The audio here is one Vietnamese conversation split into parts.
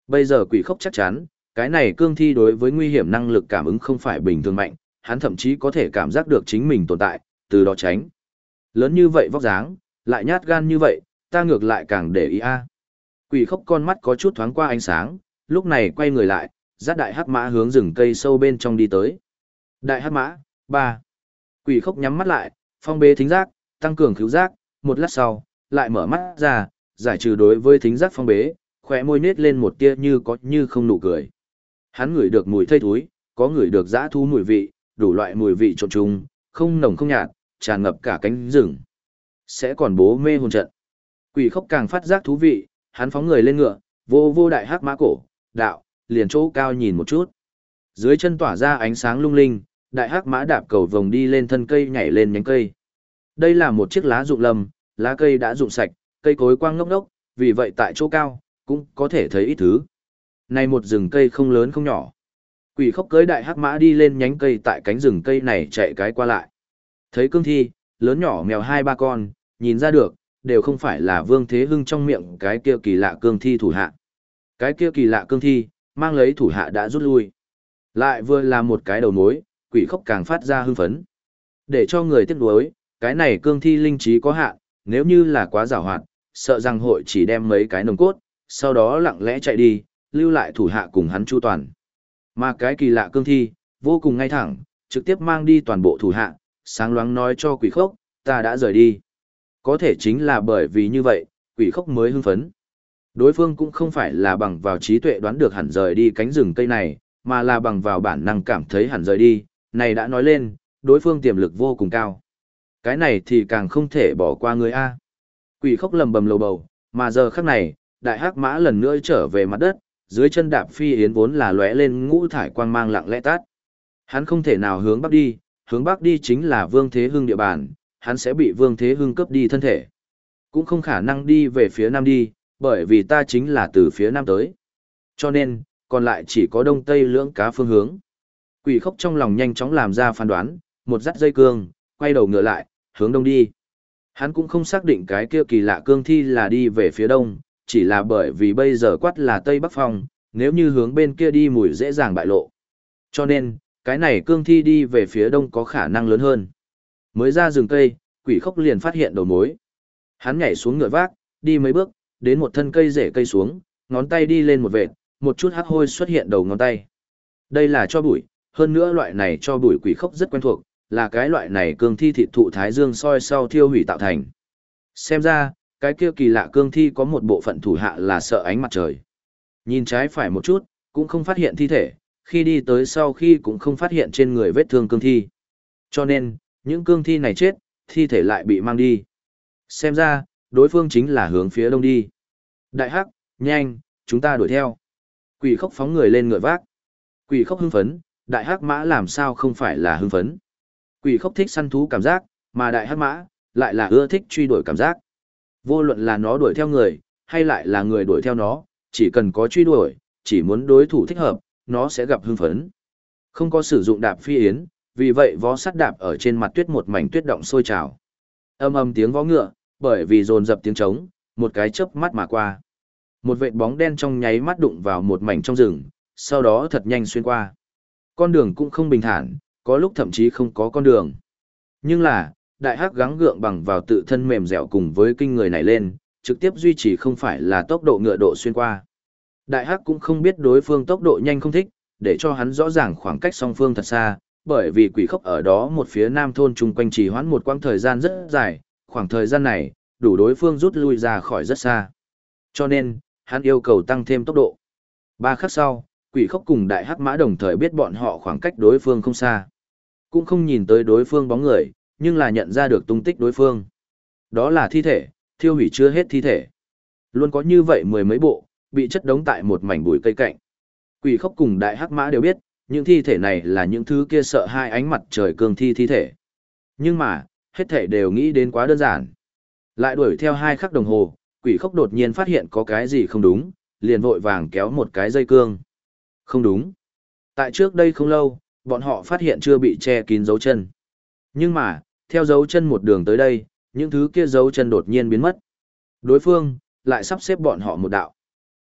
Bây giờ quỷ khốc chắc chắn, cái này cương thi đối với nguy hiểm năng lực cảm ứng không phải bình thường mạnh, hắn thậm chí có thể cảm giác được chính mình tồn tại, từ đó tránh. Lớn như vậy vóc dáng, lại nhát gan như vậy, ta ngược lại càng để ý a. Quỷ khốc con mắt có chút thoáng qua ánh sáng, lúc này quay người lại, dắt đại hắc mã hướng rừng cây sâu bên trong đi tới. Đại hắc mã, 3. Quỷ khốc nhắm mắt lại, phong bế thính giác, tăng cường khứu giác, một lát sau, lại mở mắt ra, giải trừ đối với thính giác phong bế, khóe môi nết lên một tia như có như không nụ cười. Hắn ngửi được mùi thây thúi, có ngửi được dã thú mùi vị, đủ loại mùi vị trộn trùng, không nồng không nhạt, tràn ngập cả cánh rừng. Sẽ còn bố mê hồn trận. Quỷ khốc càng phát giác thú vị, hắn phóng người lên ngựa, vô vô đại hắc mã cổ, đạo, liền chỗ cao nhìn một chút. Dưới chân tỏa ra ánh sáng lung linh, đại hắc mã đạp cầu vồng đi lên thân cây nhảy lên nhánh cây. Đây là một chiếc lá rụng lâm, lá cây đã rụng sạch, cây cối quang ngốc ngốc, vì vậy tại chỗ cao, cũng có thể thấy ít thứ. Này một rừng cây không lớn không nhỏ. Quỷ khốc cưới đại hắc mã đi lên nhánh cây tại cánh rừng cây này chạy cái qua lại. Thấy cương thi, lớn nhỏ mèo 2-3 con, nhìn ra được, đều không phải là Vương Thế Hưng trong miệng cái kia kỳ lạ cương thi thủ hạ. Cái kia kỳ lạ cương thi, mang lấy thủ hạ đã rút lui. Lại vừa là một cái đầu mối, quỷ khốc càng phát ra hưng phấn. Để cho người tiếc nuối, cái này cương thi linh trí có hạn, nếu như là quá giàu hoạt, sợ rằng hội chỉ đem mấy cái nồng cốt, sau đó lặng lẽ chạy đi, lưu lại thủ hạ cùng hắn chu toàn. Mà cái kỳ lạ cương thi, vô cùng ngay thẳng, trực tiếp mang đi toàn bộ thủ hạ, sáng loáng nói cho quỷ khốc, ta đã rời đi. Có thể chính là bởi vì như vậy, quỷ khốc mới hưng phấn. Đối phương cũng không phải là bằng vào trí tuệ đoán được hẳn rời đi cánh rừng cây này, mà là bằng vào bản năng cảm thấy hẳn rời đi, này đã nói lên, đối phương tiềm lực vô cùng cao. Cái này thì càng không thể bỏ qua người A. Quỷ khốc lầm bầm lầu bầu, mà giờ khắc này, đại hắc mã lần nữa trở về mặt đất, dưới chân đạp phi yến vốn là lóe lên ngũ thải quang mang lặng lẽ tát. Hắn không thể nào hướng bắc đi chính là Vương Thế Hưng địa bàn, hắn sẽ bị Vương Thế Hưng cướp đi thân thể. Cũng không khả năng đi về phía nam đi, bởi vì ta chính là từ phía nam tới. Cho nên, còn lại chỉ có đông tây lưỡng cá phương hướng. Quỷ khốc trong lòng nhanh chóng làm ra phán đoán, một dắt dây cương, quay đầu ngựa lại, hướng đông đi. Hắn cũng không xác định cái kia kỳ lạ cương thi là đi về phía đông, chỉ là bởi vì bây giờ quát là tây bắc phong, nếu như hướng bên kia đi mùi dễ dàng bại lộ. Cho nên, cái này cương thi đi về phía đông có khả năng lớn hơn. Mới ra rừng cây, quỷ khốc liền phát hiện đầu mối. Hắn nhảy xuống ngựa vác, đi mấy bước, đến một thân cây rễ cây xuống, ngón tay đi lên một vệt, một chút hắc hôi xuất hiện đầu ngón tay. Đây là cho bụi, hơn nữa loại này cho bụi quỷ khốc rất quen thuộc, là cái loại này cương thi thịt thụ thái dương soi sau thiêu hủy tạo thành. Xem ra, cái kia kỳ lạ cương thi có một bộ phận thủ hạ là sợ ánh mặt trời. Nhìn trái phải một chút, cũng không phát hiện thi thể, khi đi tới sau khi cũng không phát hiện trên người vết thương cương thi. Cho nên, những cương thi này chết, thi thể lại bị mang đi. Xem ra, đối phương chính là hướng phía đông đi. Đại hắc, nhanh, chúng ta đuổi theo. Quỷ khốc phóng người lên ngựa vác. Quỷ khốc hưng phấn, đại hắc mã làm sao không phải là hưng phấn. Quỷ khốc thích săn thú cảm giác, mà đại hắc mã lại là ưa thích truy đuổi cảm giác. Vô luận là nó đuổi theo người, hay lại là người đuổi theo nó, chỉ cần có truy đuổi, chỉ muốn đối thủ thích hợp, nó sẽ gặp hưng phấn. Không có sử dụng đạp phi yến, vì vậy vó sắt đạp ở trên mặt tuyết một mảnh tuyết động sôi trào. Âm âm tiếng vó ngựa, bởi vì dồn dập tiếng trống, một cái chớp mắt mà qua. Một vệt bóng đen trong nháy mắt đụng vào một mảnh trong rừng, sau đó thật nhanh xuyên qua. Con đường cũng không bình thản, có lúc thậm chí không có con đường. Nhưng là, đại hắc gắng gượng bằng vào tự thân mềm dẻo cùng với kinh người này lên, trực tiếp duy trì không phải là tốc độ ngựa độ xuyên qua. Đại hắc cũng không biết đối phương tốc độ nhanh không thích, để cho hắn rõ ràng khoảng cách song phương thật xa, bởi vì quỷ khốc ở đó một phía nam thôn chung quanh trì hoãn một quãng thời gian rất dài, khoảng thời gian này, đủ đối phương rút lui ra khỏi rất xa. Cho nên, hắn yêu cầu tăng thêm tốc độ. 3 khắc sau, quỷ khốc cùng đại hắc mã đồng thời biết bọn họ khoảng cách đối phương không xa. Cũng không nhìn tới đối phương bóng người, nhưng là nhận ra được tung tích đối phương. Đó là thi thể, thiêu hủy chưa hết thi thể. Luôn có như vậy mười mấy bộ, bị chất đống tại một mảnh bụi cây cạnh. Quỷ khốc cùng đại hắc mã đều biết, những thi thể này là những thứ kia sợ hai ánh mặt trời cương thi thi thể. Nhưng mà, hết thể đều nghĩ đến quá đơn giản. Lại đuổi theo 2 khắc đồng hồ, quỷ khốc đột nhiên phát hiện có cái gì không đúng, liền vội vàng kéo một cái dây cương. Không đúng. Tại trước đây không lâu, bọn họ phát hiện chưa bị che kín dấu chân. Nhưng mà, theo dấu chân một đường tới đây, những thứ kia dấu chân đột nhiên biến mất. Đối phương, lại sắp xếp bọn họ một đạo.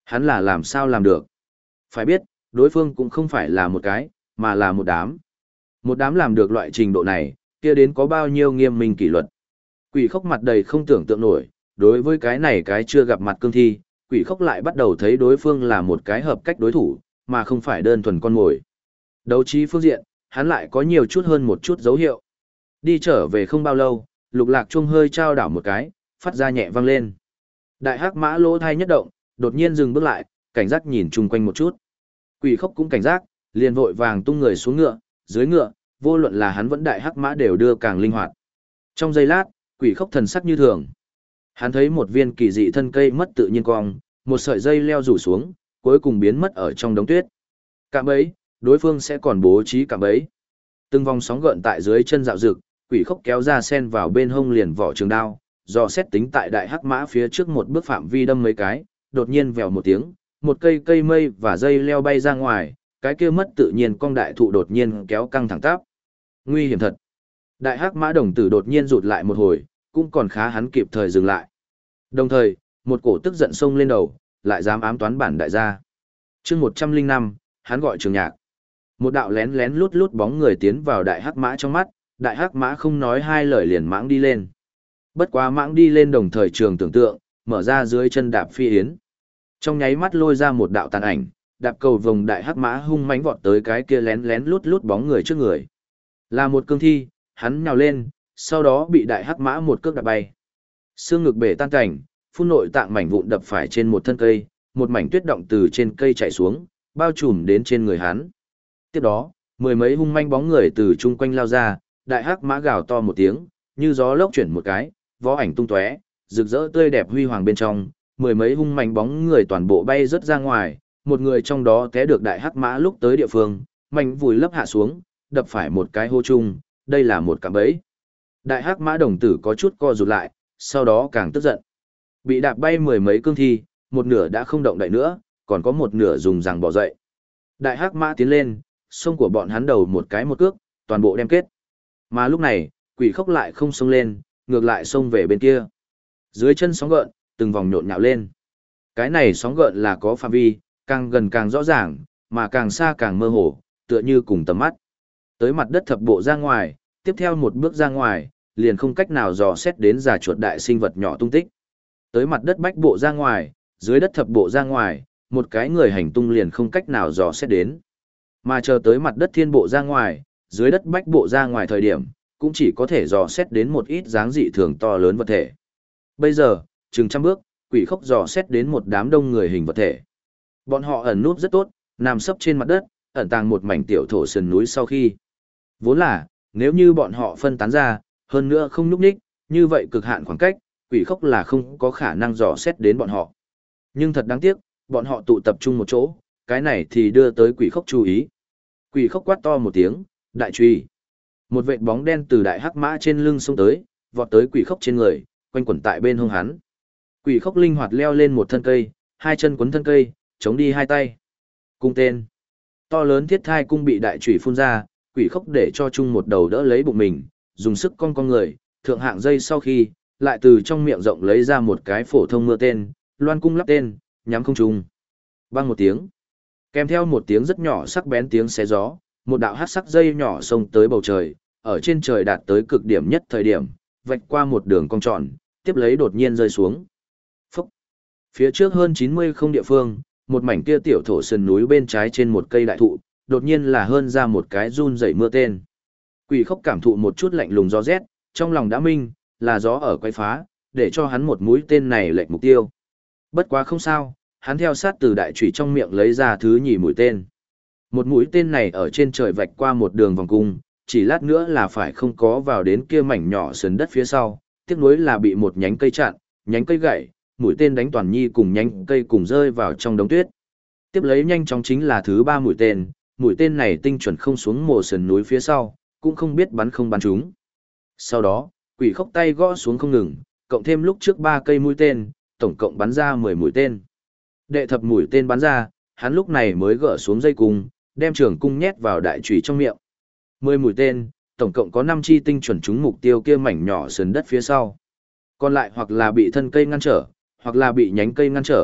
Hắn là làm sao làm được? Phải biết, đối phương cũng không phải là một cái, mà là một đám. Một đám làm được loại trình độ này, kia đến có bao nhiêu nghiêm minh kỷ luật. Quỷ khốc mặt đầy không tưởng tượng nổi, đối với cái này cái chưa gặp mặt cương thi, quỷ khốc lại bắt đầu thấy đối phương là một cái hợp cách đối thủ, mà không phải đơn thuần con mồi. Đấu trí phương diện, hắn lại có nhiều chút hơn một chút dấu hiệu. Đi trở về không bao lâu, lục lạc chuông hơi trao đảo một cái, phát ra nhẹ vang lên. Đại hắc mã lỗ thai nhất động, đột nhiên dừng bước lại, cảnh giác nhìn chung quanh một chút. Quỷ khốc cũng cảnh giác, liền vội vàng tung người xuống ngựa, dưới ngựa, vô luận là hắn vẫn đại hắc mã đều đưa càng linh hoạt. Trong giây lát, quỷ khốc thần sắc như thường. Hắn thấy một viên kỳ dị thân cây mất tự nhiên cong, một sợi dây leo rủ xuống, cuối cùng biến mất ở trong đống tuyết. Cạm bẫy, đối phương sẽ còn bố trí cạm bẫy. Từng vòng sóng gợn tại dưới chân dạo rực, quỷ khốc kéo ra sen vào bên hông liền vỏ trường đao, dò xét tính tại đại hắc mã phía trước một bước phạm vi đâm mấy cái, đột nhiên vèo một tiếng, một cây cây mây và dây leo bay ra ngoài, cái kia mất tự nhiên cong đại thụ đột nhiên kéo căng thẳng tắp. Nguy hiểm thật. Đại hắc mã đồng tử đột nhiên rụt lại một hồi, cũng còn khá hắn kịp thời dừng lại. Đồng thời, một cổ tức giận xông lên đầu, lại dám ám toán bản đại gia. Chương 105, hắn gọi Trường Nhạc. Một đạo lén lén lút lút bóng người tiến vào đại hắc mã trong mắt, đại hắc mã không nói hai lời liền mãng đi lên. Bất quá mãng đi lên đồng thời trường tưởng tượng, mở ra dưới chân đạp phi yến. Trong nháy mắt lôi ra một đạo tàn ảnh, đạp cầu vòng đại hắc mã hung mãnh vọt tới cái kia lén lén lút lút bóng người trước người. Là một cương thi, hắn nhào lên, sau đó bị đại hắc mã một cước đạp bay. Xương ngực bể tan cảnh, phun nội tạng mảnh vụn đập phải trên một thân cây, một mảnh tuyết động từ trên cây chảy xuống, bao trùm đến trên người hắn. Tiếp đó, mười mấy hung manh bóng người từ chung quanh lao ra, đại hắc mã gào to một tiếng, như gió lốc chuyển một cái, vó ảnh tung tóe, rực rỡ tươi đẹp huy hoàng bên trong, mười mấy hung manh bóng người toàn bộ bay rất ra ngoài, một người trong đó té được đại hắc mã lúc tới địa phương, mảnh vùi lấp hạ xuống, đập phải một cái hô chung, đây là một cạm bẫy. Đại hắc mã đồng tử có chút co rụt lại, sau đó càng tức giận. Bị đạp bay mười mấy cương thi, một nửa đã không động đậy nữa, còn có một nửa dùng rằng bỏ dậy. Đại hắc mã tiến lên, sông của bọn hắn đầu một cái một cước, toàn bộ đem kết. Mà lúc này, quỷ khốc lại không xông lên, ngược lại xông về bên kia. Dưới chân sóng gợn, từng vòng nhộn nhạo lên. Cái này sóng gợn là có phạm vi, càng gần càng rõ ràng, mà càng xa càng mơ hồ, tựa như cùng tầm mắt. Tới mặt đất thập bộ ra ngoài, tiếp theo một bước ra ngoài, liền không cách nào dò xét đến già chuột đại sinh vật nhỏ tung tích. Tới mặt đất bách bộ ra ngoài, dưới đất thập bộ ra ngoài, một cái người hành tung liền không cách nào dò xét đến. Mà chờ tới mặt đất thiên bộ ra ngoài, dưới đất bách bộ ra ngoài thời điểm, cũng chỉ có thể dò xét đến một ít dáng dị thường to lớn vật thể. Bây giờ, chừng trăm bước, quỷ khốc dò xét đến một đám đông người hình vật thể. Bọn họ ẩn núp rất tốt, nằm sấp trên mặt đất, ẩn tàng một mảnh tiểu thổ sườn núi sau khi. Vốn là, nếu như bọn họ phân tán ra, hơn nữa không nhúc nhích, như vậy cực hạn khoảng cách, quỷ khốc là không có khả năng dò xét đến bọn họ. Nhưng thật đáng tiếc, bọn họ tụ tập trung một chỗ, cái này thì đưa tới quỷ khốc chú ý. Quỷ khốc quát to một tiếng, đại truy. Một vệt bóng đen từ đại hắc mã trên lưng xông tới, vọt tới quỷ khốc trên người, quanh quẩn tại bên hông hắn. Quỷ khốc linh hoạt leo lên một thân cây, hai chân quấn thân cây, chống đi hai tay. Cung tên. To lớn thiết thai cung bị đại chủy phun ra, quỷ khốc để cho chung một đầu đỡ lấy bụng mình, dùng sức con người, thượng hạng dây sau khi, lại từ trong miệng rộng lấy ra một cái phổ thông mưa tên, loan cung lắp tên, nhắm không trùng. Vang một tiếng. Kèm theo một tiếng rất nhỏ sắc bén tiếng xé gió, một đạo hắc sắc dây nhỏ xông tới bầu trời, ở trên trời đạt tới cực điểm nhất thời điểm, vạch qua một đường cong tròn, tiếp lấy đột nhiên rơi xuống. Phúc! Phía trước hơn 90 không địa phương, một mảnh kia tiểu thổ sườn núi bên trái trên một cây đại thụ, đột nhiên là hơn ra một cái run dậy mưa tên. Quỷ khốc cảm thụ một chút lạnh lùng gió rét, trong lòng đã minh, là gió ở quay phá, để cho hắn một mũi tên này lệch mục tiêu. Bất quá không sao, hắn theo sát từ đại chủy trong miệng lấy ra thứ nhì mũi tên. Một mũi tên này ở trên trời vạch qua một đường vòng cung, chỉ lát nữa là phải không có vào đến kia mảnh nhỏ sườn đất phía sau, tiếc nuối là bị một nhánh cây chặn, nhánh cây gãy, mũi tên đánh toàn nhi cùng nhánh cây cùng rơi vào trong đống tuyết. Tiếp lấy nhanh chóng chính là thứ ba mũi tên này tinh chuẩn không xuống mồ sườn núi phía sau, cũng không biết bắn không bắn trúng. Sau đó, quỷ khốc tay gõ xuống không ngừng, cộng thêm lúc trước 3 cây mũi tên, tổng cộng bắn ra 10 mũi tên. Đệ thập mũi tên bắn ra, hắn lúc này mới gỡ xuống dây cung, đem trường cung nhét vào đại chủy trong miệng. 10 mũi tên, tổng cộng có 5 chi tinh chuẩn trúng mục tiêu kia mảnh nhỏ sườn đất phía sau. Còn lại hoặc là bị thân cây ngăn trở, hoặc là bị nhánh cây ngăn trở,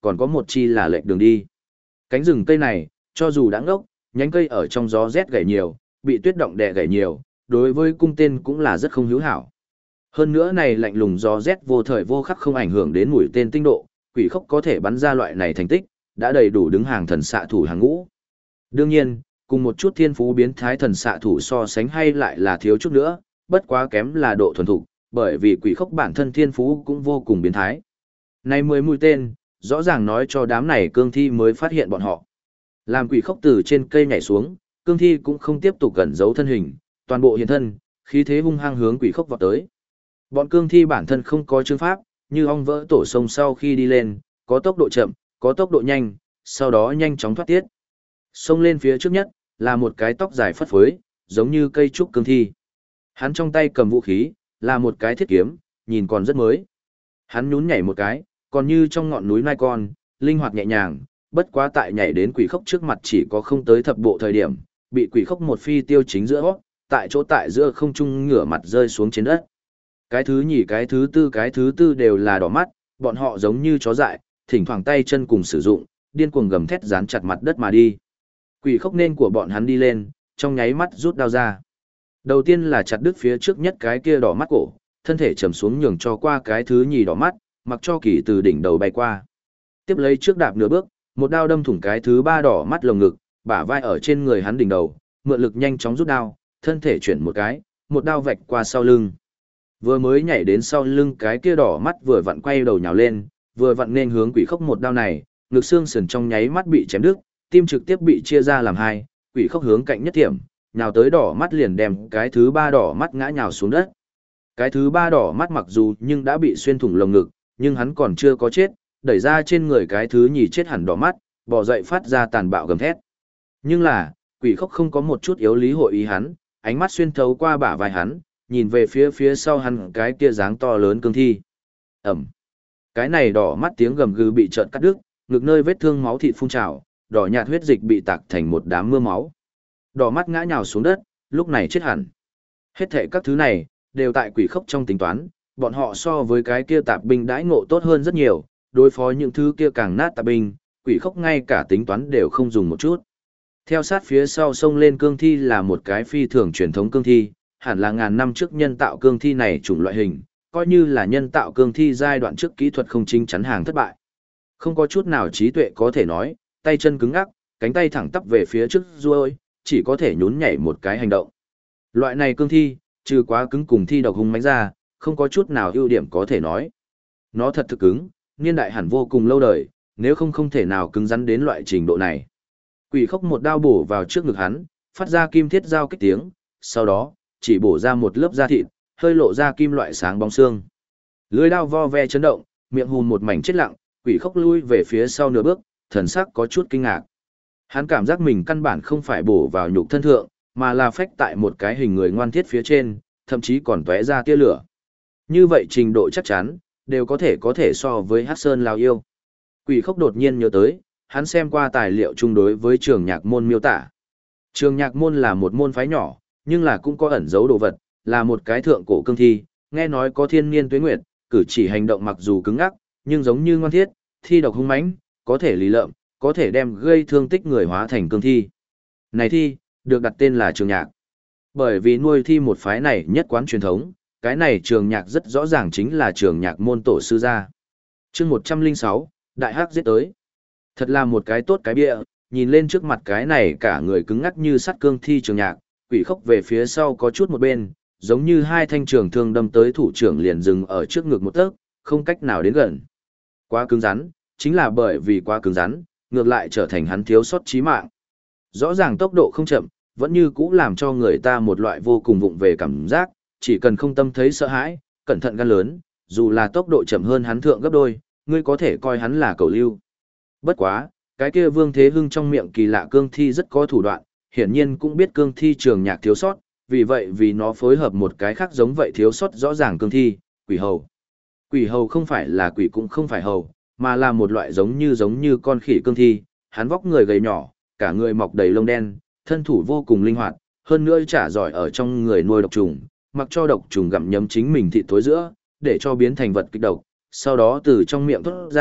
còn có một chi là lệch đường đi. Cánh rừng cây này, cho dù đã ngốc, nhánh cây ở trong gió rét gãy nhiều, bị tuyết động đè gãy nhiều, đối với cung tên cũng là rất không hữu hảo. Hơn nữa này lạnh lùng gió rét vô thời vô khắc không ảnh hưởng đến mũi tên tinh độ, quỷ khốc có thể bắn ra loại này thành tích, đã đầy đủ đứng hàng thần xạ thủ hàng ngũ. Đương nhiên, cùng một chút thiên phú biến thái thần xạ thủ so sánh hay lại là thiếu chút nữa, bất quá kém là độ thuần thục, bởi vì quỷ khốc bản thân thiên phú cũng vô cùng biến thái. Này 10 mũi tên, rõ ràng nói cho đám này cương thi mới phát hiện bọn họ. Làm quỷ khốc từ trên cây nhảy xuống, cương thi cũng không tiếp tục gần giấu thân hình, toàn bộ hiện thân, khí thế hung hăng hướng quỷ khốc vọt tới. Bọn cương thi bản thân không có chương pháp, như ong vỡ tổ sông sau khi đi lên, có tốc độ chậm, có tốc độ nhanh, sau đó nhanh chóng thoát tiết. Xông lên phía trước nhất, là một cái tóc dài phất phới, giống như cây trúc cương thi. Hắn trong tay cầm vũ khí, là một cái thiết kiếm, nhìn còn rất mới. Hắn nhún nhảy một cái, còn như trong ngọn núi nai con, linh hoạt nhẹ nhàng, bất quá tại nhảy đến quỷ khốc trước mặt chỉ có không tới thập bộ thời điểm, bị quỷ khốc một phi tiêu chính giữa, tại chỗ tại giữa không trung ngửa mặt rơi xuống trên đất. Cái thứ nhì cái thứ tư đều là đỏ mắt, bọn họ giống như chó dại, thỉnh thoảng tay chân cùng sử dụng, điên cuồng gầm thét dán chặt mặt đất mà đi. Quỷ khốc nên của bọn hắn đi lên, trong nháy mắt rút đao ra. Đầu tiên là chặt đứt phía trước nhất cái kia đỏ mắt cổ, thân thể trầm xuống nhường cho qua cái thứ nhì đỏ mắt, mặc cho kỳ từ đỉnh đầu bay qua. Tiếp lấy trước đạp nửa bước, một đao đâm thủng cái thứ ba đỏ mắt lồng ngực, bả vai ở trên người hắn đỉnh đầu, mượn lực nhanh chóng rút đao, thân thể chuyển một cái, một đao vạch qua sau lưng. Vừa mới nhảy đến sau lưng cái kia đỏ mắt vừa vặn quay đầu nhào lên, vừa vặn nên hướng quỷ khốc một đao này, ngực xương sườn trong nháy mắt bị chém đứt, tim trực tiếp bị chia ra làm hai, quỷ khốc hướng cạnh nhất điểm, nhào tới đỏ mắt liền đem cái thứ ba đỏ mắt ngã nhào xuống đất. Cái thứ ba đỏ mắt mặc dù nhưng đã bị xuyên thủng lồng ngực, nhưng hắn còn chưa có chết, đẩy ra trên người cái thứ nhì chết hẳn đỏ mắt, bò dậy phát ra tàn bạo gầm thét. Nhưng là, quỷ khốc không có một chút yếu lý hội ý hắn, ánh mắt xuyên thấu qua bả vai hắn, nhìn về phía sau hắn cái kia dáng to lớn cương thi. Ẩm. Cái này đỏ mắt tiếng gầm gừ bị trợn cắt đứt, ngực nơi vết thương máu thịt phun trào, đỏ nhạt huyết dịch bị tạc thành một đám mưa máu. Đỏ mắt ngã nhào xuống đất, lúc này chết hẳn. Hết thảy các thứ này đều tại quỷ khốc trong tính toán, bọn họ so với cái kia tạp binh đãi ngộ tốt hơn rất nhiều, đối phó những thứ kia càng nát tạp binh, quỷ khốc ngay cả tính toán đều không dùng một chút. Theo sát phía sau sông lên cương thi là một cái phi thường truyền thống cương thi, hẳn là ngàn năm trước nhân tạo cương thi này chủng loại hình, coi như là nhân tạo cương thi giai đoạn trước kỹ thuật không chính chắn hàng thất bại. Không có chút nào trí tuệ có thể nói, tay chân cứng ngắc, cánh tay thẳng tắp về phía trước ruôi, chỉ có thể nhún nhảy một cái hành động. Loại này cương thi, trừ quá cứng cùng thi độc hung mãnh ra, không có chút nào ưu điểm có thể nói. Nó thật thực cứng, niên đại hẳn vô cùng lâu đời, nếu không thể nào cứng rắn đến loại trình độ này. Quỷ khốc một đao bổ vào trước ngực hắn, phát ra kim thiết giao kích tiếng, sau đó, chỉ bổ ra một lớp da thịt, hơi lộ ra kim loại sáng bóng xương. Lưỡi đao vo ve chấn động, miệng hùn một mảnh chết lặng, quỷ khốc lui về phía sau nửa bước, thần sắc có chút kinh ngạc. Hắn cảm giác mình căn bản không phải bổ vào nhục thân thượng, mà là phách tại một cái hình người ngoan thiết phía trên, thậm chí còn tóe ra tia lửa. Như vậy trình độ chắc chắn, đều có thể so với Hắc Sơn Lao Yêu. Quỷ khốc đột nhiên nhớ tới, hắn xem qua tài liệu chung đối với trường nhạc môn miêu tả. Trường nhạc môn là một môn phái nhỏ, nhưng là cũng có ẩn dấu đồ vật, là một cái thượng cổ cương thi, nghe nói có thiên niên tuế nguyệt, cử chỉ hành động mặc dù cứng ngắc, nhưng giống như ngoan thiết, thi độc hung mãnh, có thể lý lợm, có thể đem gây thương tích người hóa thành cương thi. Này thi, được đặt tên là trường nhạc. Bởi vì nuôi thi một phái này nhất quán truyền thống, cái này trường nhạc rất rõ ràng chính là trường nhạc môn tổ sư gia. Chương 106, Đại Hắc giết tới. Thật là một cái tốt cái bịa, nhìn lên trước mặt cái này cả người cứng ngắc như sắt cương thi trường nhạc, quỷ khốc về phía sau có chút một bên, giống như hai thanh trường thương đâm tới thủ trưởng liền dừng ở trước ngực một tấc, không cách nào đến gần. Quá cứng rắn, chính là bởi vì quá cứng rắn, ngược lại trở thành hắn thiếu sót chí mạng. Rõ ràng tốc độ không chậm, vẫn như cũ làm cho người ta một loại vô cùng vụng về cảm giác, chỉ cần không tâm thấy sợ hãi, cẩn thận gan lớn, dù là tốc độ chậm hơn hắn thượng gấp đôi, ngươi có thể coi hắn là cầu lưu. Bất quá, cái kia Vương Thế Hưng trong miệng kỳ lạ cương thi rất có thủ đoạn, hiển nhiên cũng biết cương thi trường nhạc thiếu sót, vì vậy vì nó phối hợp một cái khác giống vậy thiếu sót rõ ràng cương thi, quỷ hầu. Quỷ hầu không phải là quỷ cũng không phải hầu, mà là một loại giống như con khỉ cương thi, hắn vóc người gầy nhỏ, cả người mọc đầy lông đen, thân thủ vô cùng linh hoạt, hơn nữa trả giỏi ở trong người nuôi độc trùng, mặc cho độc trùng gặm nhấm chính mình thịt thối giữa, để cho biến thành vật kích độc, sau đó từ trong miệng thoát ra,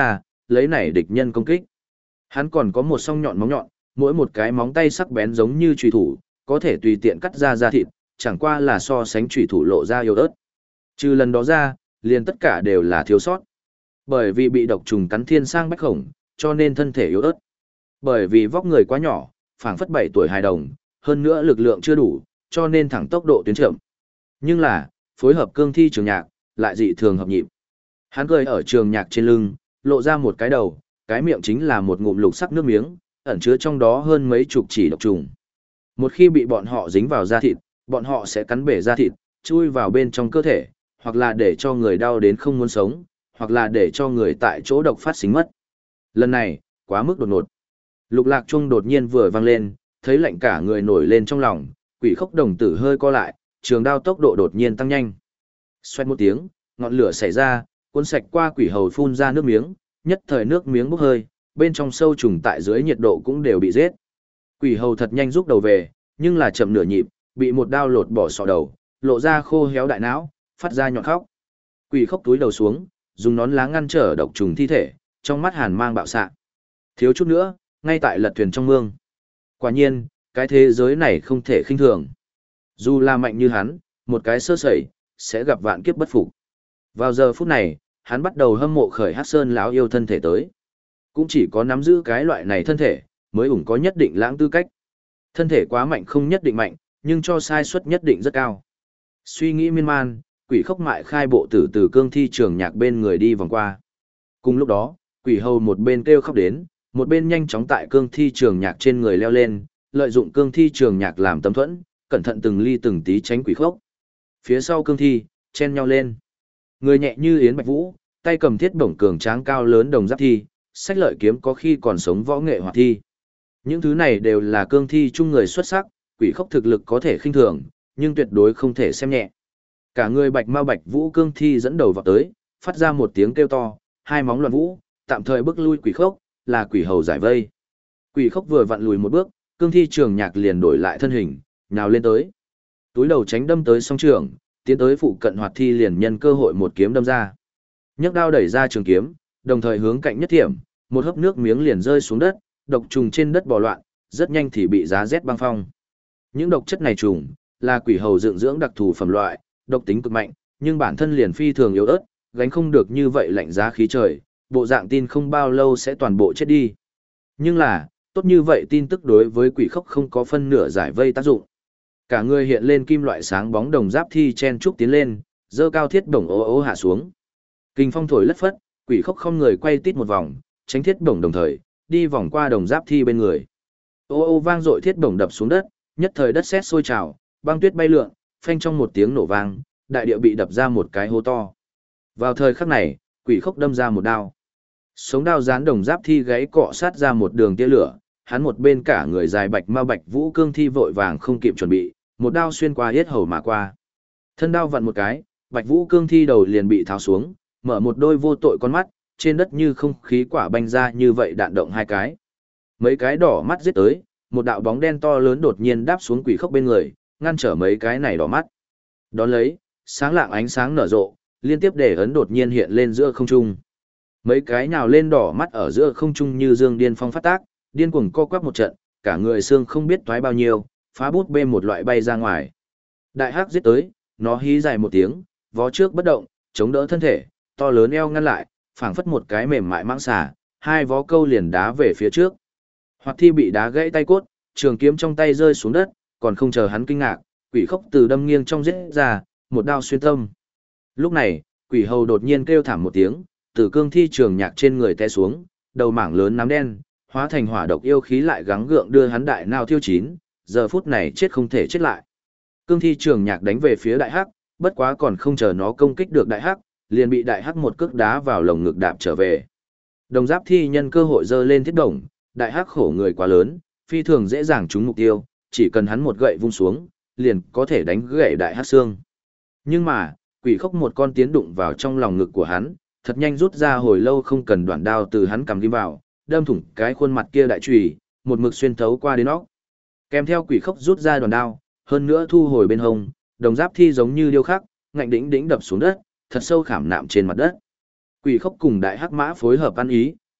lấy này địch nhân công kích. Hắn còn có một song nhọn móng nhọn, mỗi một cái móng tay sắc bén giống như chùy thủ, có thể tùy tiện cắt ra da thịt, chẳng qua là so sánh chùy thủ lộ ra yếu ớt. Trừ lần đó ra, liền tất cả đều là thiếu sót. Bởi vì bị độc trùng cắn thiên sang bách khổng, cho nên thân thể yếu ớt. Bởi vì vóc người quá nhỏ, phảng phất 7 tuổi hài đồng, hơn nữa lực lượng chưa đủ, cho nên thẳng tốc độ tiến chậm. Nhưng là, phối hợp cương thi trường nhạc, lại dị thường hợp nhịp. Hắn cười ở trường nhạc trên lưng, lộ ra một cái đầu, cái miệng chính là một ngụm lục sắc nước miếng, ẩn chứa trong đó hơn mấy chục chỉ độc trùng. Một khi bị bọn họ dính vào da thịt, bọn họ sẽ cắn bể da thịt, chui vào bên trong cơ thể, hoặc là để cho người đau đến không muốn sống, hoặc là để cho người tại chỗ độc phát sinh mất. Lần này, quá mức đột ngột. Lục lạc chuông đột nhiên vừa vang lên, thấy lạnh cả người nổi lên trong lòng, quỷ khốc đồng tử hơi co lại, trường đao tốc độ đột nhiên tăng nhanh. Xoẹt một tiếng, ngọn lửa xảy ra, cuốn sạch qua quỷ hầu phun ra nước miếng, nhất thời nước miếng bốc hơi, bên trong sâu trùng tại dưới nhiệt độ cũng đều bị giết. Quỷ hầu thật nhanh rút đầu về, nhưng là chậm nửa nhịp, bị một đao lột bỏ sọ đầu, lộ ra khô héo đại não, phát ra nhọn khóc. Quỷ khốc túi đầu xuống, dùng nón lá ngăn trở độc trùng thi thể, trong mắt hàn mang bạo xạ. Thiếu chút nữa, ngay tại lật thuyền trong mương. Quả nhiên, cái thế giới này không thể khinh thường. Dù là mạnh như hắn, một cái sơ sẩy, sẽ gặp vạn kiếp bất phục. Vào giờ phút này, hắn bắt đầu hâm mộ khởi Hắc Sơn lão yêu thân thể tới. Cũng chỉ có nắm giữ cái loại này thân thể, mới ủng có nhất định lãng tư cách. Thân thể quá mạnh không nhất định mạnh, nhưng cho sai suất nhất định rất cao. Suy nghĩ miên man, quỷ khốc mại khai bộ tử từ cương thi trường nhạc bên người đi vòng qua. Cùng lúc đó, quỷ hầu một bên kêu khóc đến, một bên nhanh chóng tại cương thi trường nhạc trên người leo lên, lợi dụng cương thi trường nhạc làm tấm thuẫn, cẩn thận từng ly từng tí tránh quỷ khốc. Phía sau cương thi, chen nhau lên. Người nhẹ như yến bạch vũ, tay cầm thiết bổng cường tráng cao lớn đồng giáp thi, sách lợi kiếm có khi còn sống võ nghệ hoạt thi. Những thứ này đều là cương thi chung người xuất sắc, quỷ khốc thực lực có thể khinh thường, nhưng tuyệt đối không thể xem nhẹ. Cả người bạch ma bạch vũ cương thi dẫn đầu vào tới, phát ra một tiếng kêu to, hai móng loạn vũ, tạm thời bước lui quỷ khốc, là quỷ hầu giải vây. Quỷ khốc vừa vặn lùi một bước, cương thi trường nhạc liền đổi lại thân hình, nhào lên tới. Túi đầu tránh đâm tới song trường, tiến tới phụ cận hoạt thi liền nhân cơ hội một kiếm đâm ra. Nhấc đao đẩy ra trường kiếm, đồng thời hướng cạnh nhất thiểm, một hớp nước miếng liền rơi xuống đất, độc trùng trên đất bò loạn, rất nhanh thì bị giá rét băng phong. Những độc chất này trùng là quỷ hầu dưỡng dưỡng đặc thù phẩm loại, độc tính cực mạnh, nhưng bản thân liền phi thường yếu ớt, gánh không được như vậy lạnh giá khí trời, bộ dạng tin không bao lâu sẽ toàn bộ chết đi. Nhưng là, tốt như vậy tin tức đối với quỷ khốc không có phân nửa giải vây tác dụng. Cả người hiện lên kim loại sáng bóng đồng giáp thi chen trúc tiến lên, dơ cao thiết bổng ố ố hạ xuống. Kinh phong thổi lất phất, quỷ khốc không người quay tít một vòng, tránh thiết bổng đồng thời, đi vòng qua đồng giáp thi bên người. Ô ô vang dội thiết bổng đập xuống đất, nhất thời đất sét sôi trào, băng tuyết bay lượn, phanh trong một tiếng nổ vang, đại địa bị đập ra một cái hố to. Vào thời khắc này, quỷ khốc đâm ra một đao. Sống đao dán đồng giáp thi gáy cọ sát ra một đường tia lửa, hắn một bên cả người dài bạch ma bạch vũ cương thi vội vàng không kịp chuẩn bị, một đao xuyên qua yết hầu mà qua. Thân đao vặn một cái, bạch vũ cương thi đầu liền bị tháo xuống, mở một đôi vô tội con mắt, trên đất như không khí quả banh ra như vậy đạn động hai cái. Mấy cái đỏ mắt giết tới, một đạo bóng đen to lớn đột nhiên đáp xuống quỷ khốc bên người, ngăn trở mấy cái này đỏ mắt. Đón lấy, sáng lạng ánh sáng nở rộ, liên tiếp để ấn đột nhiên hiện lên giữa không trung. Mấy cái nhào lên đỏ mắt ở giữa không trung như dương điên phong phát tác, điên cuồng co quắp một trận, cả người xương không biết toái bao nhiêu, phá bút bê một loại bay ra ngoài. Đại hắc giết tới, nó hí dài một tiếng, vó trước bất động, chống đỡ thân thể, to lớn eo ngăn lại, phảng phất một cái mềm mại mãng xà, hai vó câu liền đá về phía trước. Hoạt thi bị đá gãy tay cốt, trường kiếm trong tay rơi xuống đất, còn không chờ hắn kinh ngạc, quỷ khốc từ đâm nghiêng trong giết ra, một đao xuyên tâm. Lúc này, quỷ hầu đột nhiên kêu thảm một tiếng, từ cương thi trường nhạc trên người té xuống, đầu mảng lớn nám đen, hóa thành hỏa độc yêu khí lại gắng gượng đưa hắn đại nào thiêu chín, giờ phút này chết không thể chết lại. Cương thi trường nhạc đánh về phía đại hắc, bất quá còn không chờ nó công kích được đại hắc, liền bị đại hắc một cước đá vào lồng ngực đạp trở về. Đồng giáp thi nhân cơ hội giơ lên thiết đồng, đại hắc khổ người quá lớn, phi thường dễ dàng trúng mục tiêu, chỉ cần hắn một gậy vung xuống, liền có thể đánh gãy đại hắc xương. Nhưng mà, quỷ khốc một con tiến đụng vào trong lòng ngực của hắn, thật nhanh rút ra hồi lâu không cần đoạn đao từ hắn cầm đi vào, đâm thủng cái khuôn mặt kia đại chùy, một mực xuyên thấu qua đến óc. Kèm theo quỷ khốc rút ra đoạn đao, hơn nữa thu hồi bên hông, đồng giáp thi giống như điêu khắc, ngạnh đĩnh đĩnh đập xuống đất, thật sâu khảm nạm trên mặt đất. Quỷ khốc cùng đại hắc mã phối hợp ăn ý,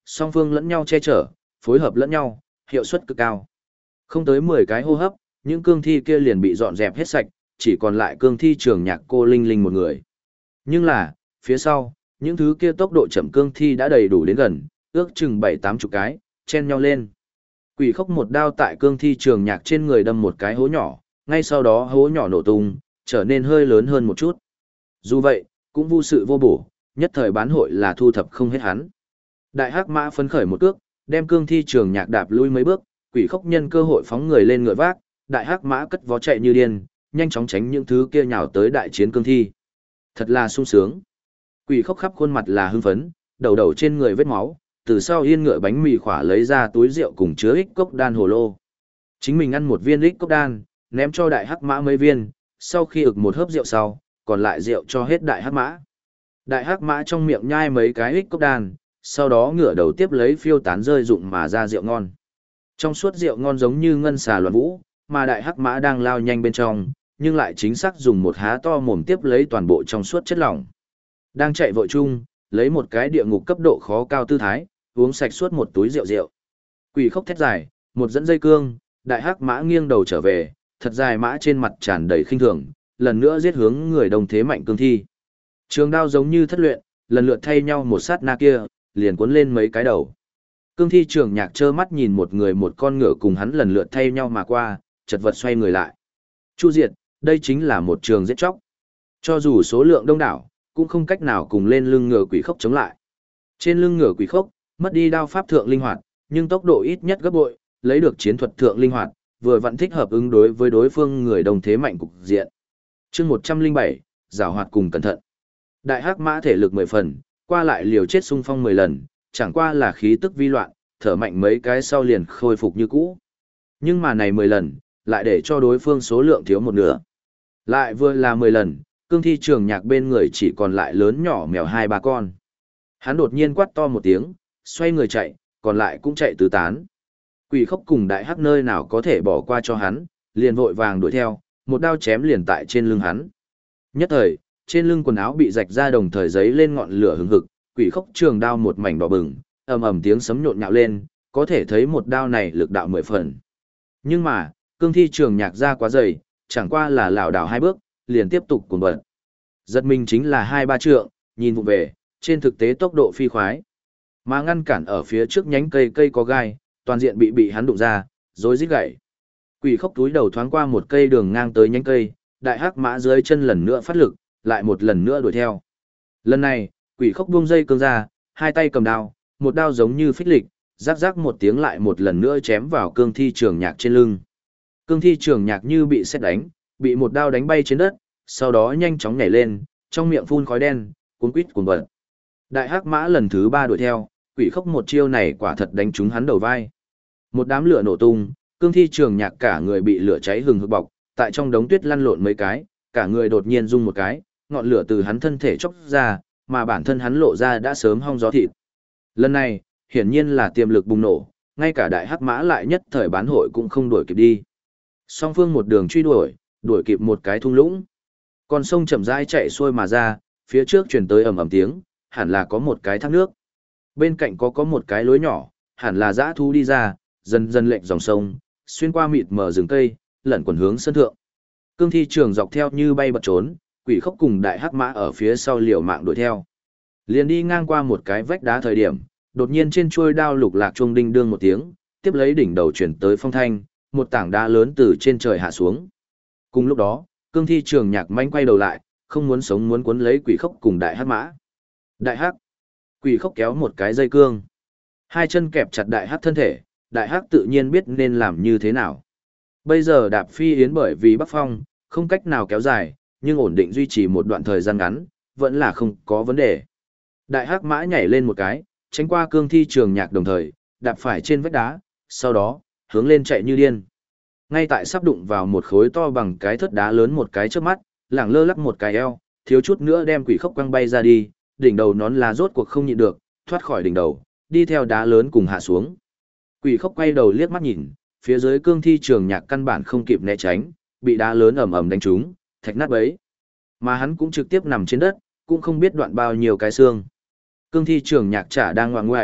song phương lẫn nhau che chở, phối hợp lẫn nhau, hiệu suất cực cao. Không tới 10 cái hô hấp, những cương thi kia liền bị dọn dẹp hết sạch, chỉ còn lại cương thi trường nhạc cô Linh Linh một người. Nhưng là, phía sau, những thứ kia tốc độ chậm cương thi đã đầy đủ đến gần, ước chừng 7-80 cái, chen nhau lên. Quỷ khốc một đao tại cương thi trường nhạc trên người đâm một cái hố nhỏ, ngay sau đó hố nhỏ nổ tung, trở nên hơi lớn hơn một chút. Dù vậy, cũng vô sự vô bổ, nhất thời bán hội là thu thập không hết hắn. Đại hắc mã phấn khởi một cước, đem cương thi trường nhạc đạp lui mấy bước, quỷ khốc nhân cơ hội phóng người lên ngựa vác, đại hắc mã cất vó chạy như điên, nhanh chóng tránh những thứ kia nhào tới đại chiến cương thi. Thật là sung sướng. Quỷ khốc khắp khuôn mặt là hưng phấn, đầu đầu trên người vết máu, từ sau yên ngựa bánh mì khỏa lấy ra túi rượu cùng chứa ích cốc đan hồ lô. Chính mình ăn một viên ích cốc đan, ném cho đại hắc mã mấy viên, sau khi ực một hớp rượu sau, còn lại rượu cho hết đại hắc mã. Đại hắc mã trong miệng nhai mấy cái ích cốc đan, sau đó ngửa đầu tiếp lấy phiêu tán rơi rụng mà ra rượu ngon. Trong suốt rượu ngon giống như ngân xà loạn vũ, mà đại hắc mã đang lao nhanh bên trong, nhưng lại chính xác dùng một há to mồm tiếp lấy toàn bộ trong suốt chất lỏng. Đang chạy vội chung, lấy một cái địa ngục cấp độ khó cao tư thái, uống sạch suốt một túi rượu rượu. Quỷ khốc thét dài, một dẫn dây cương, đại hắc mã nghiêng đầu trở về, thật dài mã trên mặt tràn đầy khinh thường, lần nữa giết hướng người đồng thế mạnh cương thi. Trường đao giống như thất luyện, lần lượt thay nhau một sát na kia, liền cuốn lên mấy cái đầu. Cương thi trường nhạc trơ mắt nhìn một người một con ngựa cùng hắn lần lượt thay nhau mà qua, chật vật xoay người lại. Chu diệt, đây chính là một trường giết chóc. Cho dù số lượng đông đảo, cũng không cách nào cùng lên lưng ngựa quỷ khốc chống lại. Trên lưng ngựa quỷ khốc, mất đi đao pháp thượng linh hoạt, nhưng tốc độ ít nhất gấp bội, lấy được chiến thuật thượng linh hoạt, vừa vặn thích hợp ứng đối với đối phương người đồng thế mạnh cục diện. Chương 107, giảo hoạt cùng cẩn thận. Đại hắc mã thể lực 10 phần, qua lại liều chết xung phong 10 lần, chẳng qua là khí tức vi loạn, thở mạnh mấy cái sau liền khôi phục như cũ. Nhưng mà này 10 lần, lại để cho đối phương số lượng thiếu một nửa. Lại vừa là 10 lần, cương thi trường nhạc bên người chỉ còn lại lớn nhỏ mèo 2-3 con. Hắn đột nhiên quát to một tiếng, xoay người chạy, còn lại cũng chạy tứ tán. Quỷ khốc cùng đại hắc nơi nào có thể bỏ qua cho hắn, liền vội vàng đuổi theo, một đao chém liền tại trên lưng hắn. Nhất thời, trên lưng quần áo bị rạch ra đồng thời giấy lên ngọn lửa hừng hực, quỷ khốc trường đao một mảnh đỏ bừng, ầm ầm tiếng sấm nhộn nhạo lên, có thể thấy một đao này lực đạo 10 phần. Nhưng mà, cương thi trường nhạc ra quá dày, chẳng qua là lảo đảo 2 bước, liền tiếp tục cuồng bật. Giật mình chính là 2-3 trượng, nhìn vụ về, trên thực tế tốc độ phi khoái. Mà ngăn cản ở phía trước nhánh cây có gai, toàn diện bị hắn đụng ra, rồi rít gãy. Quỷ khốc túi đầu thoáng qua một cây đường ngang tới nhánh cây, đại hắc mã dưới chân lần nữa phát lực, lại một lần nữa đuổi theo. Lần này, quỷ khốc buông dây cương ra, hai tay cầm đao, một đao giống như phích lịch, rắc rắc một tiếng lại một lần nữa chém vào cương thi trường nhạc trên lưng. Cương thi trường nhạc như bị sét đánh, bị một đao đánh bay trên đất, sau đó nhanh chóng nhảy lên, trong miệng phun khói đen, cuốn quýt cuồng bật. Đại hắc mã lần thứ 3 đuổi theo, quỷ khốc một chiêu này quả thật đánh trúng hắn đầu vai. Một đám lửa nổ tung, cương thi trường nhạc cả người bị lửa cháy hừng hực bọc, tại trong đống tuyết lăn lộn mấy cái, cả người đột nhiên rung một cái, ngọn lửa từ hắn thân thể chốc ra, mà bản thân hắn lộ ra đã sớm hong gió thịt. Lần này, hiển nhiên là tiềm lực bùng nổ, ngay cả đại hắc mã lại nhất thời bán hội cũng không đuổi kịp đi. Song phương một đường truy đuổi kịp một cái thung lũng. Con sông chậm rãi chạy xuôi mà ra, phía trước truyền tới ầm ầm tiếng, hẳn là có một cái thác nước. Bên cạnh có một cái lối nhỏ, hẳn là dã thú đi ra, dần dần lệch dòng sông, xuyên qua mịt mờ rừng cây, lẩn quẩn hướng sân thượng. Cương thi trường dọc theo như bay bật trốn, quỷ khốc cùng đại hắc mã ở phía sau liều mạng đuổi theo. Liền đi ngang qua một cái vách đá thời điểm, đột nhiên trên chuôi đao lục lạc chuông đinh đương một tiếng, tiếp lấy đỉnh đầu chuyển tới phong thanh, một tảng đá lớn từ trên trời hạ xuống. Cùng lúc đó, cương thi trường nhạc manh quay đầu lại, không muốn sống muốn cuốn lấy quỷ khốc cùng đại hắc mã. Đại hắc, quỷ khốc kéo một cái dây cương, hai chân kẹp chặt đại hắc thân thể, đại hắc tự nhiên biết nên làm như thế nào. Bây giờ đạp phi yến bởi vì bắc phong, không cách nào kéo dài, nhưng ổn định duy trì một đoạn thời gian ngắn, vẫn là không có vấn đề. Đại hắc mã nhảy lên một cái, tránh qua cương thi trường nhạc đồng thời, đạp phải trên vách đá, sau đó, hướng lên chạy như điên. Ngay tại sắp đụng vào một khối to bằng cái thớt đá lớn một cái trước mắt, lẳng lơ lắc một cái eo, thiếu chút nữa đem quỷ khốc quăng bay ra đi, đỉnh đầu nón lá rốt cuộc không nhịn được, thoát khỏi đỉnh đầu, đi theo đá lớn cùng hạ xuống. Quỷ khốc quay đầu liếc mắt nhìn, phía dưới cương thi trường nhạc căn bản không kịp né tránh, bị đá lớn ầm ầm đánh trúng, thạch nát bấy. Mà hắn cũng trực tiếp nằm trên đất, cũng không biết đoạn bao nhiêu cái xương. Cương thi trường nhạc chả đang ngoạng ngoại,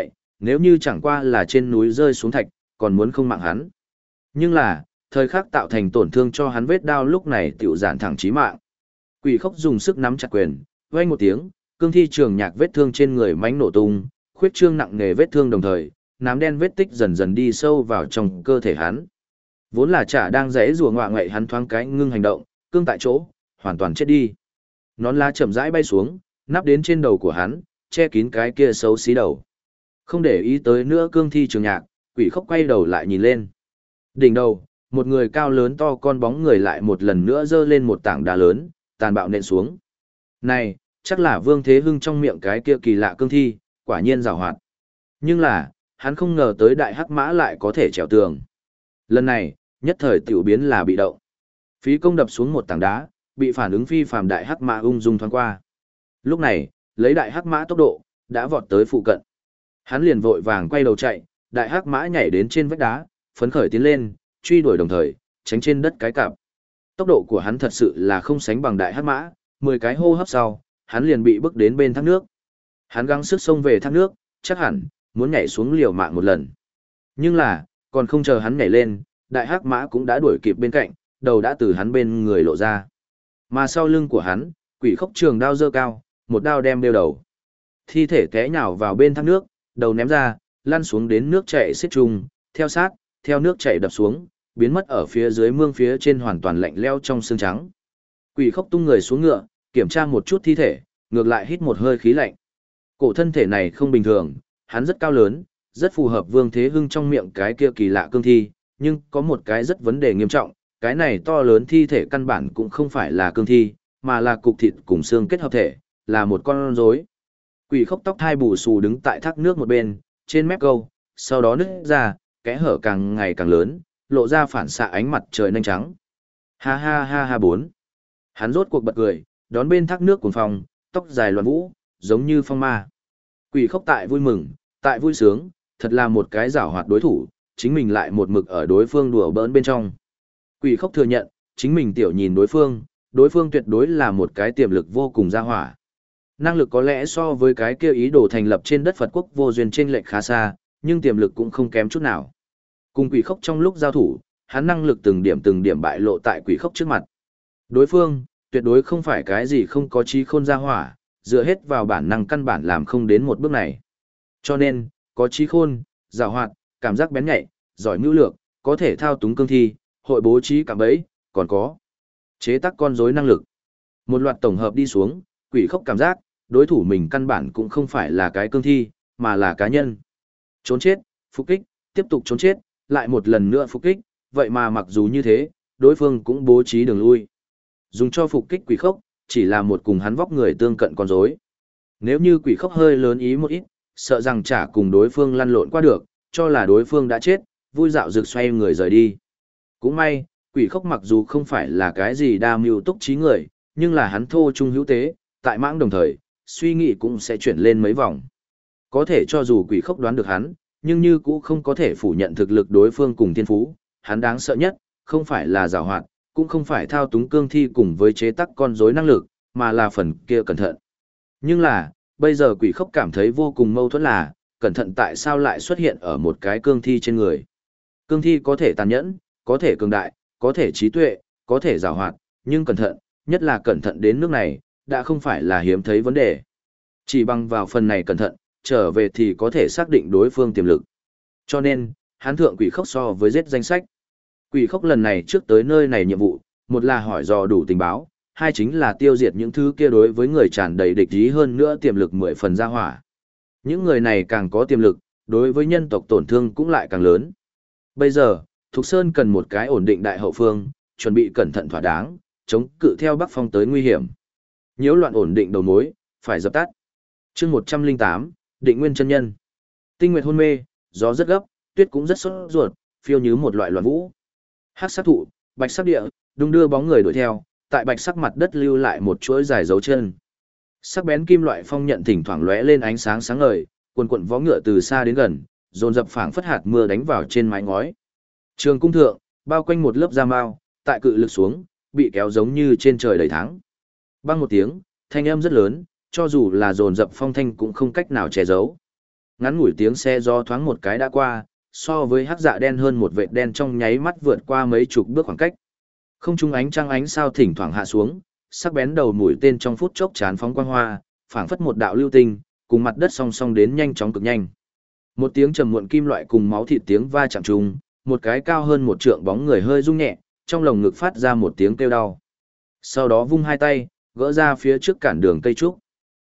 nếu như chẳng qua là trên núi rơi xuống thạch, còn muốn không mạng hắn. Nhưng là, thời khắc tạo thành tổn thương cho hắn vết đao lúc này tiểu giản thẳng chí mạng. Quỷ khốc dùng sức nắm chặt quyền, vang một tiếng, cương thi trường nhạc vết thương trên người mãnh nổ tung, khuyết trương nặng nề vết thương đồng thời, nám đen vết tích dần dần đi sâu vào trong cơ thể hắn. Vốn là chả đang rẽ rùa ngoạ ngậy hắn thoáng cái ngưng hành động, cương tại chỗ, hoàn toàn chết đi. Nón lá chậm rãi bay xuống, nắp đến trên đầu của hắn, che kín cái kia xấu xí đầu. Không để ý tới nữa cương thi trường nhạc, quỷ khốc quay đầu lại nhìn lên. Đỉnh đầu, một người cao lớn to con bóng người lại một lần nữa giơ lên một tảng đá lớn, tàn bạo nện xuống. Này, chắc là Vương Thế Hưng trong miệng cái kia kỳ lạ cương thi, quả nhiên giàu hoạt. Nhưng là, hắn không ngờ tới đại hắc mã lại có thể trèo tường. Lần này, nhất thời tiểu biến là bị động. Phí công đập xuống một tảng đá, bị phản ứng phi phàm đại hắc mã ung dung thoáng qua. Lúc này, lấy đại hắc mã tốc độ, đã vọt tới phụ cận. Hắn liền vội vàng quay đầu chạy, đại hắc mã nhảy đến trên vách đá, phấn khởi tiến lên, truy đuổi đồng thời, tránh trên đất cái cạp. Tốc độ của hắn thật sự là không sánh bằng đại hắc mã, 10 cái hô hấp sau, hắn liền bị bước đến bên thác nước. Hắn gắng sức xông về thác nước, chắc hẳn muốn nhảy xuống liều mạng một lần. Nhưng là, còn không chờ hắn nhảy lên, đại hắc mã cũng đã đuổi kịp bên cạnh, đầu đã từ hắn bên người lộ ra. Mà sau lưng của hắn, quỷ khốc trường đao giơ cao, một đao đem đeo đầu. Thi thể té nhào vào bên thác nước, đầu ném ra, lăn xuống đến nước chảy xiết trùng, theo sát, theo nước chảy đập xuống, biến mất ở phía dưới mương phía trên hoàn toàn lạnh lẽo trong xương trắng. Quỷ khốc tung người xuống ngựa, kiểm tra một chút thi thể, ngược lại hít một hơi khí lạnh. Cổ thân thể này không bình thường, hắn rất cao lớn, rất phù hợp Vương Thế Hưng trong miệng cái kia kỳ lạ cương thi, nhưng có một cái rất vấn đề nghiêm trọng, cái này to lớn thi thể căn bản cũng không phải là cương thi, mà là cục thịt cùng xương kết hợp thể, là một con rối. Quỷ khốc tóc thai bù xù đứng tại thác nước một bên, trên mép câu, sau đó nứt ra, kẽ hở càng ngày càng lớn, lộ ra phản xạ ánh mặt trời nanh trắng. Ha ha ha ha bốn. Hắn rốt cuộc bật cười, đón bên thác nước cuồng phong, tóc dài loạn vũ, giống như phong ma. Quỷ khốc tại vui mừng, tại vui sướng, thật là một cái giảo hoạt đối thủ, chính mình lại một mực ở đối phương đùa bỡn bên trong. Quỷ khốc thừa nhận, chính mình tiểu nhìn đối phương tuyệt đối là một cái tiềm lực vô cùng ra hỏa. Năng lực có lẽ so với cái kia ý đồ thành lập trên đất Phật quốc vô duyên chênh lệch khá xa, nhưng tiềm lực cũng không kém chút nào. Cùng quỷ khốc trong lúc giao thủ, hắn năng lực từng điểm bại lộ tại quỷ khốc trước mặt. Đối phương, tuyệt đối không phải cái gì không có trí khôn ra hỏa, dựa hết vào bản năng căn bản làm không đến một bước này. Cho nên, có trí khôn, giàu hoạt, cảm giác bén nhạy, giỏi mưu lược, có thể thao túng cương thi, hội bố trí cạm bẫy, còn có chế tác con rối năng lực. Một loạt tổng hợp đi xuống, quỷ khốc cảm giác, đối thủ mình căn bản cũng không phải là cái cương thi, mà là cá nhân. Trốn chết, phục kích, tiếp tục trốn chết, lại một lần nữa phục kích, vậy mà mặc dù như thế, đối phương cũng bố trí đường lui. Dùng cho phục kích quỷ khốc, chỉ là một cùng hắn vóc người tương cận con rối. Nếu như quỷ khốc hơi lớn ý một ít, sợ rằng chả cùng đối phương lăn lộn qua được, cho là đối phương đã chết, vui dạo rực xoay người rời đi. Cũng may, quỷ khốc mặc dù không phải là cái gì đa mưu túc trí người, nhưng là hắn thô trung hữu tế, tại mãng đồng thời, suy nghĩ cũng sẽ chuyển lên mấy vòng. Có thể cho dù quỷ khốc đoán được hắn, nhưng như cũng không có thể phủ nhận thực lực đối phương cùng thiên phú, hắn đáng sợ nhất, không phải là giàu hoạt, cũng không phải thao túng cương thi cùng với chế tác con rối năng lực, mà là phần kia cẩn thận. Nhưng là, bây giờ quỷ khốc cảm thấy vô cùng mâu thuẫn là, cẩn thận tại sao lại xuất hiện ở một cái cương thi trên người. Cương thi có thể tàn nhẫn, có thể cường đại, có thể trí tuệ, có thể giàu hoạt, nhưng cẩn thận, nhất là cẩn thận đến nước này, đã không phải là hiếm thấy vấn đề. Chỉ bằng vào phần này cẩn thận, trở về thì có thể xác định đối phương tiềm lực. Cho nên, hắn thượng quỷ khốc so với giết danh sách. Quỷ khốc lần này trước tới nơi này nhiệm vụ, một là hỏi dò đủ tình báo, hai chính là tiêu diệt những thứ kia đối với người tràn đầy địch ý hơn nữa tiềm lực 10 phần ra hỏa. Những người này càng có tiềm lực, đối với nhân tộc tổn thương cũng lại càng lớn. Bây giờ, Thục Sơn cần một cái ổn định đại hậu phương, chuẩn bị cẩn thận thỏa đáng, chống cự theo Bắc Phong tới nguy hiểm. Nhiễu loạn ổn định đầu mối, phải dập tắt. Chương 108, Định Nguyên chân nhân. Tinh nguyệt hôn mê, gió rất gấp, tuyết cũng rất sốt ruột, phiêu như một loại loạn vũ. Hắc sắc thụ, bạch sắc địa, đung đưa bóng người đuổi theo, tại bạch sắc mặt đất lưu lại một chuỗi dài dấu chân. Sắc bén kim loại phong nhận thỉnh thoảng lóe lên ánh sáng sáng ngời, quần quần vó ngựa từ xa đến gần, dồn dập phảng phất hạt mưa đánh vào trên mái ngói. Trường cung thượng, bao quanh một lớp da mao, tại cự lực xuống, bị kéo giống như trên trời đầy tháng. Bang một tiếng, thanh âm rất lớn, cho dù là dồn dập phong thanh cũng không cách nào che giấu. Ngắn ngủi tiếng xe gió thoáng một cái đã qua, so với hắc dạ đen hơn một vệt đen trong nháy mắt vượt qua mấy chục bước khoảng cách. Không trung ánh trăng ánh sao thỉnh thoảng hạ xuống, sắc bén đầu mũi tên trong phút chốc chán phóng quang hoa, phảng phất một đạo lưu tinh, cùng mặt đất song song đến nhanh chóng cực nhanh. Một tiếng trầm muộn kim loại cùng máu thịt tiếng va chạm chung, một cái cao hơn một trượng bóng người hơi rung nhẹ, trong lồng ngực phát ra một tiếng kêu đau. Sau đó vung hai tay, gỡ ra phía trước cản đường cây trúc.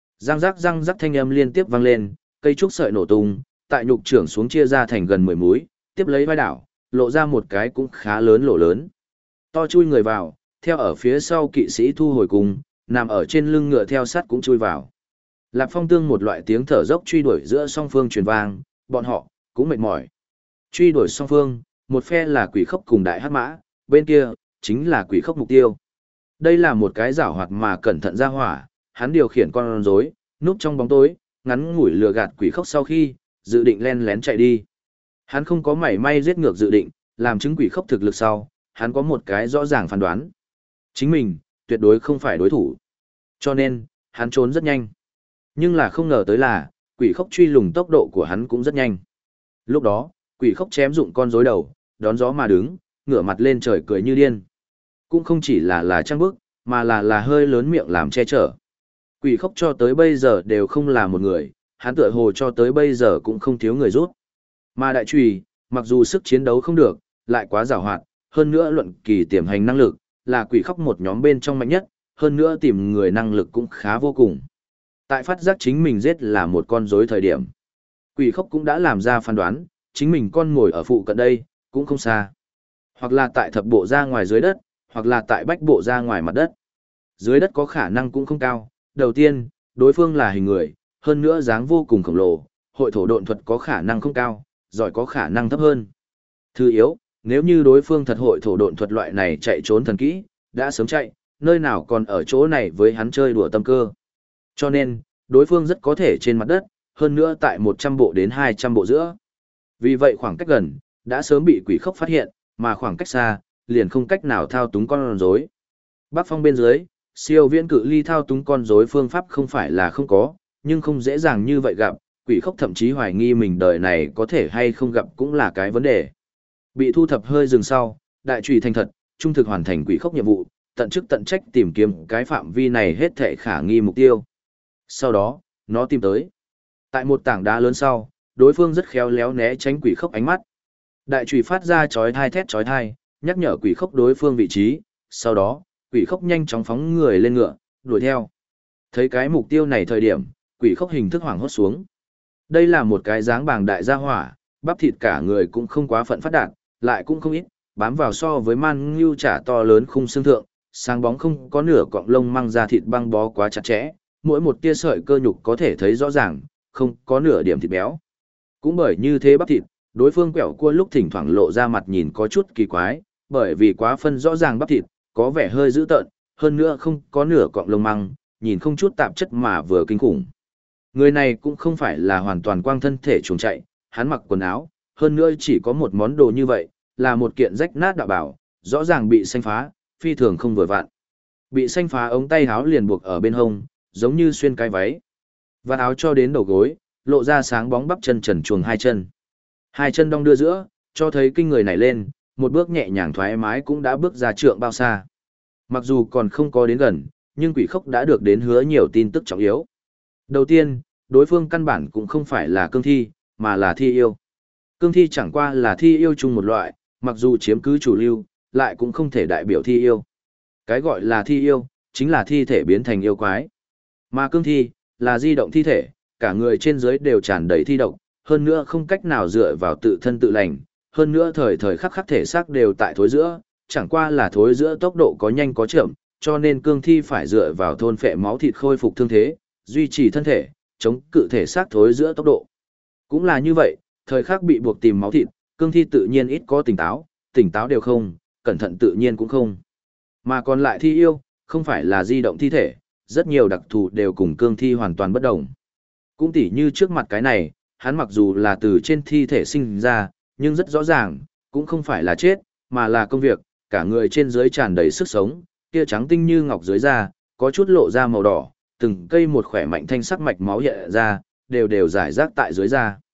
Răng rắc thanh âm liên tiếp vang lên, cây trúc sợi nổ tung, tại nhục trưởng xuống chia ra thành gần 10 múi, tiếp lấy vai đảo, lộ ra một cái cũng khá lớn lỗ lớn. To chui người vào, theo ở phía sau kỵ sĩ thu hồi cùng, nằm ở trên lưng ngựa theo sắt cũng chui vào. Lạp Phong Tương một loại tiếng thở dốc truy đuổi giữa song phương truyền vang, bọn họ cũng mệt mỏi. Truy đuổi song phương, một phe là quỷ khốc cùng đại hắc mã, bên kia chính là quỷ khốc mục tiêu. Đây là một cái giảo hoạt mà cẩn thận ra hỏa, hắn điều khiển con rối, núp trong bóng tối, ngắn ngủi lừa gạt quỷ khốc sau khi dự định len lén chạy đi. Hắn không có mảy may giết ngược dự định, làm chứng quỷ khốc thực lực sau, hắn có một cái rõ ràng phán đoán. Chính mình, tuyệt đối không phải đối thủ. Cho nên, hắn trốn rất nhanh. Nhưng là không ngờ tới là, quỷ khốc truy lùng tốc độ của hắn cũng rất nhanh. Lúc đó, quỷ khốc chém dụng con rối đầu, đón gió mà đứng, ngửa mặt lên trời cười như điên. Cũng không chỉ là trang bức, mà là hơi lớn miệng làm che chở. Quỷ khốc cho tới bây giờ đều không là một người, hắn tựa hồ cho tới bây giờ cũng không thiếu người rút. Mà đại trùy, mặc dù sức chiến đấu không được, lại quá giàu hoạt, hơn nữa luận kỳ tiềm hành năng lực, là quỷ khốc một nhóm bên trong mạnh nhất, hơn nữa tìm người năng lực cũng khá vô cùng. Tại phát giác chính mình giết là một con rối thời điểm, quỷ khốc cũng đã làm ra phán đoán, chính mình con ngồi ở phụ cận đây, cũng không xa. Hoặc là tại thập bộ ra ngoài dưới đất, hoặc là tại bách bộ ra ngoài mặt đất. Dưới đất có khả năng cũng không cao. Đầu tiên, đối phương là hình người, hơn nữa dáng vô cùng khổng lồ, hội thổ độn thuật có khả năng không cao, giỏi có khả năng thấp hơn. Thứ yếu, nếu như đối phương thật hội thổ độn thuật loại này chạy trốn thần kỹ, đã sớm chạy, nơi nào còn ở chỗ này với hắn chơi đùa tâm cơ. Cho nên, đối phương rất có thể trên mặt đất, hơn nữa tại 100 bộ đến 200 bộ giữa. Vì vậy khoảng cách gần, đã sớm bị quỷ khốc phát hiện, mà khoảng cách xa, liền không cách nào thao túng con rối. Bắc Phong bên dưới, siêu viễn cự ly thao túng con rối phương pháp không phải là không có, nhưng không dễ dàng như vậy gặp, quỷ khốc thậm chí hoài nghi mình đời này có thể hay không gặp cũng là cái vấn đề. Bị thu thập hơi dừng sau, đại trùy thành thật, trung thực hoàn thành quỷ khốc nhiệm vụ, tận chức tận trách tìm kiếm cái phạm vi này hết thảy khả nghi mục tiêu. Sau đó, nó tìm tới. Tại một tảng đá lớn sau, đối phương rất khéo léo né tránh quỷ khốc ánh mắt. Đại trùy phát ra chói tai thét chói tai, nhắc nhở quỷ khốc đối phương vị trí, sau đó, quỷ khốc nhanh chóng phóng người lên ngựa, đuổi theo. Thấy cái mục tiêu này thời điểm, quỷ khốc hình thức hoảng hốt xuống. Đây là một cái dáng bàng đại gia hỏa, bắp thịt cả người cũng không quá phận phát đạt, lại cũng không ít, bám vào so với man ngưu trả to lớn khung xương thượng, sáng bóng không có nửa cọng lông măng ra thịt băng bó quá chặt chẽ, mỗi một tia sợi cơ nhục có thể thấy rõ ràng, không có nửa điểm thịt béo. Cũng bởi như thế bắp thịt, đối phương quẹo cua lúc thỉnh thoảng lộ ra mặt nhìn có chút kỳ quái, bởi vì quá phân rõ ràng bắp thịt, có vẻ hơi dữ tợn, hơn nữa không có nửa cọng lông măng, nhìn không chút tạp chất mà vừa kinh khủng. Người này cũng không phải là hoàn toàn quang thân thể chuồng chạy, hắn mặc quần áo, hơn nữa chỉ có một món đồ như vậy, là một kiện rách nát đạo bảo, rõ ràng bị xanh phá, phi thường không vừa vặn. Bị xanh phá ống tay áo liền buộc ở bên hông, giống như xuyên cái váy. Vạt áo cho đến đầu gối, lộ ra sáng bóng bắp chân trần chuồng hai chân. Hai chân đong đưa giữa, cho thấy kinh người này lên, một bước nhẹ nhàng thoải mái cũng đã bước ra trượng bao xa. Mặc dù còn không có đến gần, nhưng quỷ khốc đã được đến hứa nhiều tin tức trọng yếu. Đầu tiên, đối phương căn bản cũng không phải là cương thi, mà là thi yêu. Cương thi chẳng qua là thi yêu chung một loại, mặc dù chiếm cứ chủ lưu, lại cũng không thể đại biểu thi yêu. Cái gọi là thi yêu, chính là thi thể biến thành yêu quái. Mà cương thi, là di động thi thể, cả người trên dưới đều tràn đầy thi độc, hơn nữa không cách nào dựa vào tự thân tự lành, hơn nữa thời thời khắc khắc thể xác đều tại thối giữa, chẳng qua là thối giữa tốc độ có nhanh có chậm, cho nên cương thi phải dựa vào thôn phệ máu thịt khôi phục thương thế, duy trì thân thể, chống cự thể xác thối giữa tốc độ. Cũng là như vậy, thời khắc bị buộc tìm máu thịt, cương thi tự nhiên ít có tỉnh táo đều không, cẩn thận tự nhiên cũng không. Mà còn lại thi yêu, không phải là di động thi thể, rất nhiều đặc thù đều cùng cương thi hoàn toàn bất đồng. Cũng tỉ như trước mặt cái này, hắn mặc dù là từ trên thi thể sinh ra, nhưng rất rõ ràng, cũng không phải là chết, mà là công việc, cả người trên dưới tràn đầy sức sống, kia trắng tinh như ngọc dưới da, có chút lộ ra màu đỏ, từng cây một khỏe mạnh thanh sắc mạch máu hiện ra, đều đều rải rác tại dưới da.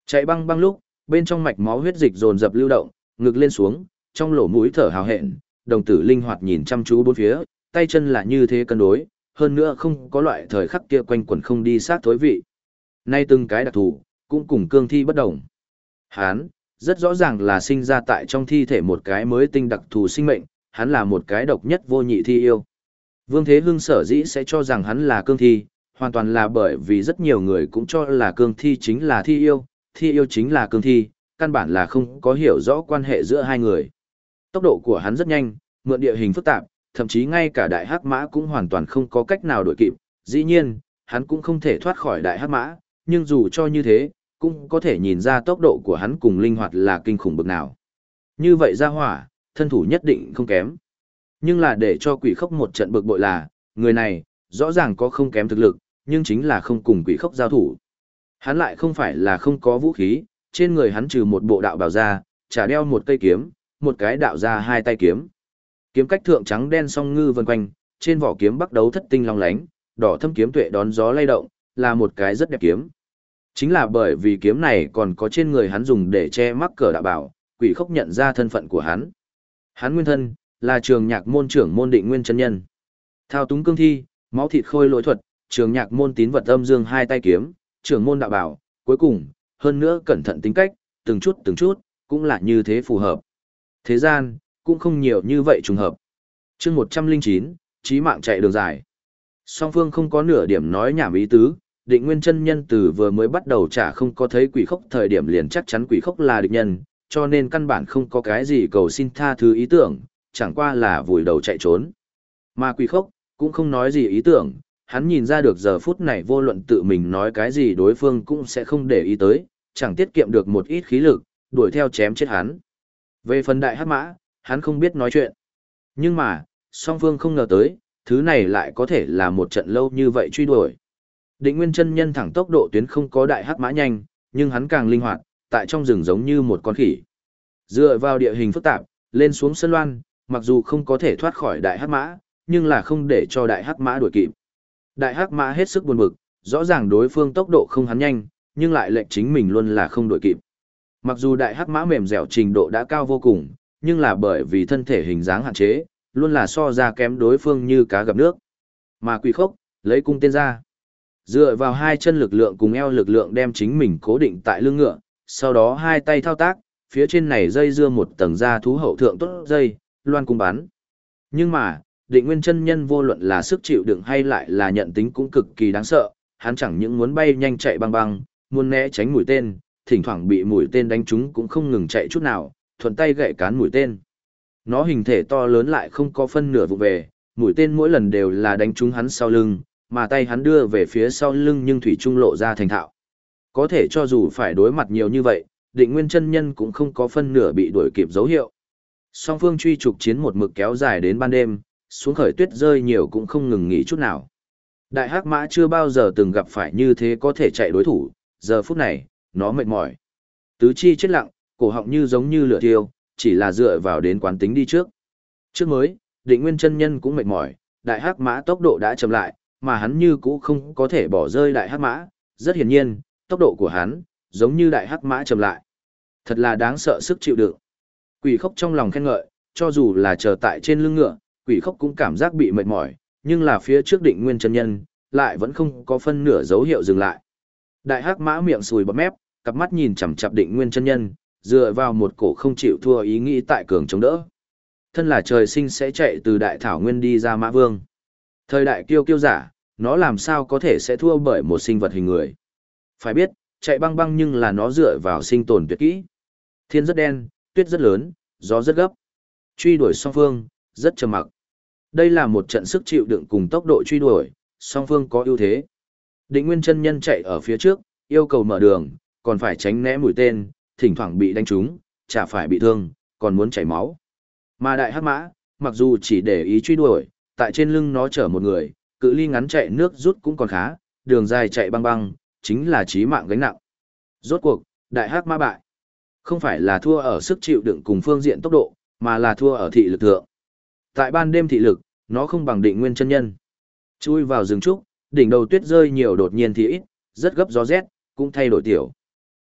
Chạy băng băng lúc, bên trong mạch máu huyết dịch dồn dập lưu động, ngực lên xuống, trong lỗ mũi thở hào hẹn, đồng tử linh hoạt nhìn chăm chú bốn phía, tay chân là như thế cân đối, hơn nữa không có loại thời khắc kia quanh quẩn không đi sát thối vị. Nay từng cái đặc thù, cũng cùng cương thi bất đồng. Hán, rất rõ ràng là sinh ra tại trong thi thể một cái mới tinh đặc thù sinh mệnh, hắn là một cái độc nhất vô nhị thi yêu. Vương Thế Hưng sở dĩ sẽ cho rằng hắn là cương thi, hoàn toàn là bởi vì rất nhiều người cũng cho là cương thi chính là thi yêu chính là cương thi, căn bản là không có hiểu rõ quan hệ giữa hai người. Tốc độ của hắn rất nhanh, mượn địa hình phức tạp, thậm chí ngay cả đại hắc mã cũng hoàn toàn không có cách nào đuổi kịp, dĩ nhiên, hắn cũng không thể thoát khỏi đại hắc mã, nhưng dù cho như thế, cũng có thể nhìn ra tốc độ của hắn cùng linh hoạt là kinh khủng bực nào. Như vậy ra hỏa, thân thủ nhất định không kém. Nhưng là để cho quỷ khốc một trận bực bội là, người này, rõ ràng có không kém thực lực, nhưng chính là không cùng quỷ khốc giao thủ. Hắn lại không phải là không có vũ khí, trên người hắn trừ một bộ đạo bào ra, chả đeo một cây kiếm, một cái đạo ra hai tay kiếm. Kiếm cách thượng trắng đen song ngư vần quanh, trên vỏ kiếm bắc đấu thất tinh long lánh, đỏ thâm kiếm tuệ đón gió lay động, là một cái rất đẹp kiếm. Chính là bởi vì kiếm này còn có trên người hắn dùng để che mắc cờ đạo bảo, quỷ khốc nhận ra thân phận của hắn. Hắn nguyên thân, là trường nhạc môn trưởng môn Định Nguyên chân nhân. Thao túng cương thi, máu thịt khôi lỗi thuật, trường nhạc môn tín vật âm dương hai tay kiếm, trưởng môn đạo bảo, cuối cùng, hơn nữa cẩn thận tính cách, từng chút, cũng là như thế phù hợp. Thế gian, cũng không nhiều như vậy trùng hợp. chương 109, chí mạng chạy đường dài. Song phương không có nửa điểm nói nhảm ý tứ, Định Nguyên chân nhân từ vừa mới bắt đầu chả không có thấy quỷ khốc thời điểm liền chắc chắn quỷ khốc là địch nhân, cho nên căn bản không có cái gì cầu xin tha thứ ý tưởng, chẳng qua là vùi đầu chạy trốn. Mà quỷ khốc, cũng không nói gì ý tưởng, hắn nhìn ra được giờ phút này vô luận tự mình nói cái gì đối phương cũng sẽ không để ý tới, chẳng tiết kiệm được một ít khí lực, đuổi theo chém chết hắn. Về phần đại hắc mã, hắn không biết nói chuyện. Nhưng mà, song phương không ngờ tới, thứ này lại có thể là một trận lâu như vậy truy đuổi. Định Nguyên chân nhân thẳng tốc độ tuyến không có đại hắc mã nhanh, nhưng hắn càng linh hoạt, tại trong rừng giống như một con khỉ. Dựa vào địa hình phức tạp, lên xuống sân loan, mặc dù không có thể thoát khỏi đại hắc mã, nhưng là không để cho đại hắc mã đuổi kịp. Đại hắc mã hết sức buồn bực, rõ ràng đối phương tốc độ không hắn nhanh, nhưng lại lệnh chính mình luôn là không đuổi kịp. Mặc dù đại hắc mã mềm dẻo trình độ đã cao vô cùng, nhưng là bởi vì thân thể hình dáng hạn chế, luôn là so ra kém đối phương như cá gặp nước. Mà quỷ khốc, lấy cung tên ra. Dựa vào hai chân lực lượng cùng eo lực lượng đem chính mình cố định tại lưng ngựa, sau đó hai tay thao tác, phía trên này dây dưa một tầng da thú hậu thượng tốt dây, loan cung bắn. Nhưng mà, Định Nguyên chân nhân vô luận là sức chịu đựng hay lại là nhận tính cũng cực kỳ đáng sợ, hắn chẳng những muốn bay nhanh chạy băng băng, muốn né tránh mũi tên, thỉnh thoảng bị mũi tên đánh trúng cũng không ngừng chạy chút nào, thuận tay gậy cán mũi tên. Nó hình thể to lớn lại không có phân nửa vụ về, mũi tên mỗi lần đều là đánh trúng hắn sau lưng, mà tay hắn đưa về phía sau lưng nhưng thủy trung lộ ra thành thạo. Có thể cho dù phải đối mặt nhiều như vậy, Định Nguyên chân nhân cũng không có phân nửa bị đuổi kịp dấu hiệu. Song phương truy trục chiến một mực kéo dài đến ban đêm, xuống khởi tuyết rơi nhiều cũng không ngừng nghỉ chút nào. Đại hắc mã chưa bao giờ từng gặp phải như thế có thể chạy đối thủ, giờ phút này, nó mệt mỏi. Tứ chi chết lặng, cổ họng như giống như lửa thiêu, chỉ là dựa vào đến quán tính đi trước. Trước mới, Định Nguyên chân nhân cũng mệt mỏi, đại hắc mã tốc độ đã chậm lại, mà hắn như cũ không có thể bỏ rơi đại hắc mã, rất hiển nhiên, tốc độ của hắn giống như đại hắc mã chậm lại. Thật là đáng sợ sức chịu đựng. Quỷ khốc trong lòng khen ngợi, cho dù là chờ tại trên lưng ngựa, quỷ khốc cũng cảm giác bị mệt mỏi, nhưng là phía trước Định Nguyên chân nhân, lại vẫn không có phân nửa dấu hiệu dừng lại. Đại hắc mã miệng sùi bọt mép, cặp mắt nhìn chằm chằm Định Nguyên chân nhân, dựa vào một cổ không chịu thua ý nghĩ tại cường chống đỡ. Thân là trời sinh sẽ chạy từ đại thảo nguyên đi ra mã vương. Thời đại kiêu kiêu giả, nó làm sao có thể sẽ thua bởi một sinh vật hình người. Phải biết, chạy băng băng nhưng là nó dựa vào sinh tồn tuyệt kỹ. Thiên rất đen, tuyết rất lớn, gió rất gấp. Truy đuổi song phương, rất trầm mặc. Đây là một trận sức chịu đựng cùng tốc độ truy đuổi, song phương có ưu thế. Định Nguyên chân nhân chạy ở phía trước, yêu cầu mở đường, còn phải tránh né mũi tên, thỉnh thoảng bị đánh trúng, chả phải bị thương, còn muốn chảy máu. Mà đại hắc mã, mặc dù chỉ để ý truy đuổi, tại trên lưng nó chở một người, cự ly ngắn chạy nước rút cũng còn khá, đường dài chạy băng băng, chính là chí mạng gánh nặng. Rốt cuộc, đại hắc mã bại. Không phải là thua ở sức chịu đựng cùng phương diện tốc độ, mà là thua ở thị lực thượng. Tại ban đêm thị lực, nó không bằng Định Nguyên chân nhân. Chui vào rừng trúc, đỉnh đầu tuyết rơi nhiều đột nhiên thì ít, rất gấp gió rét, cũng thay đổi tiểu.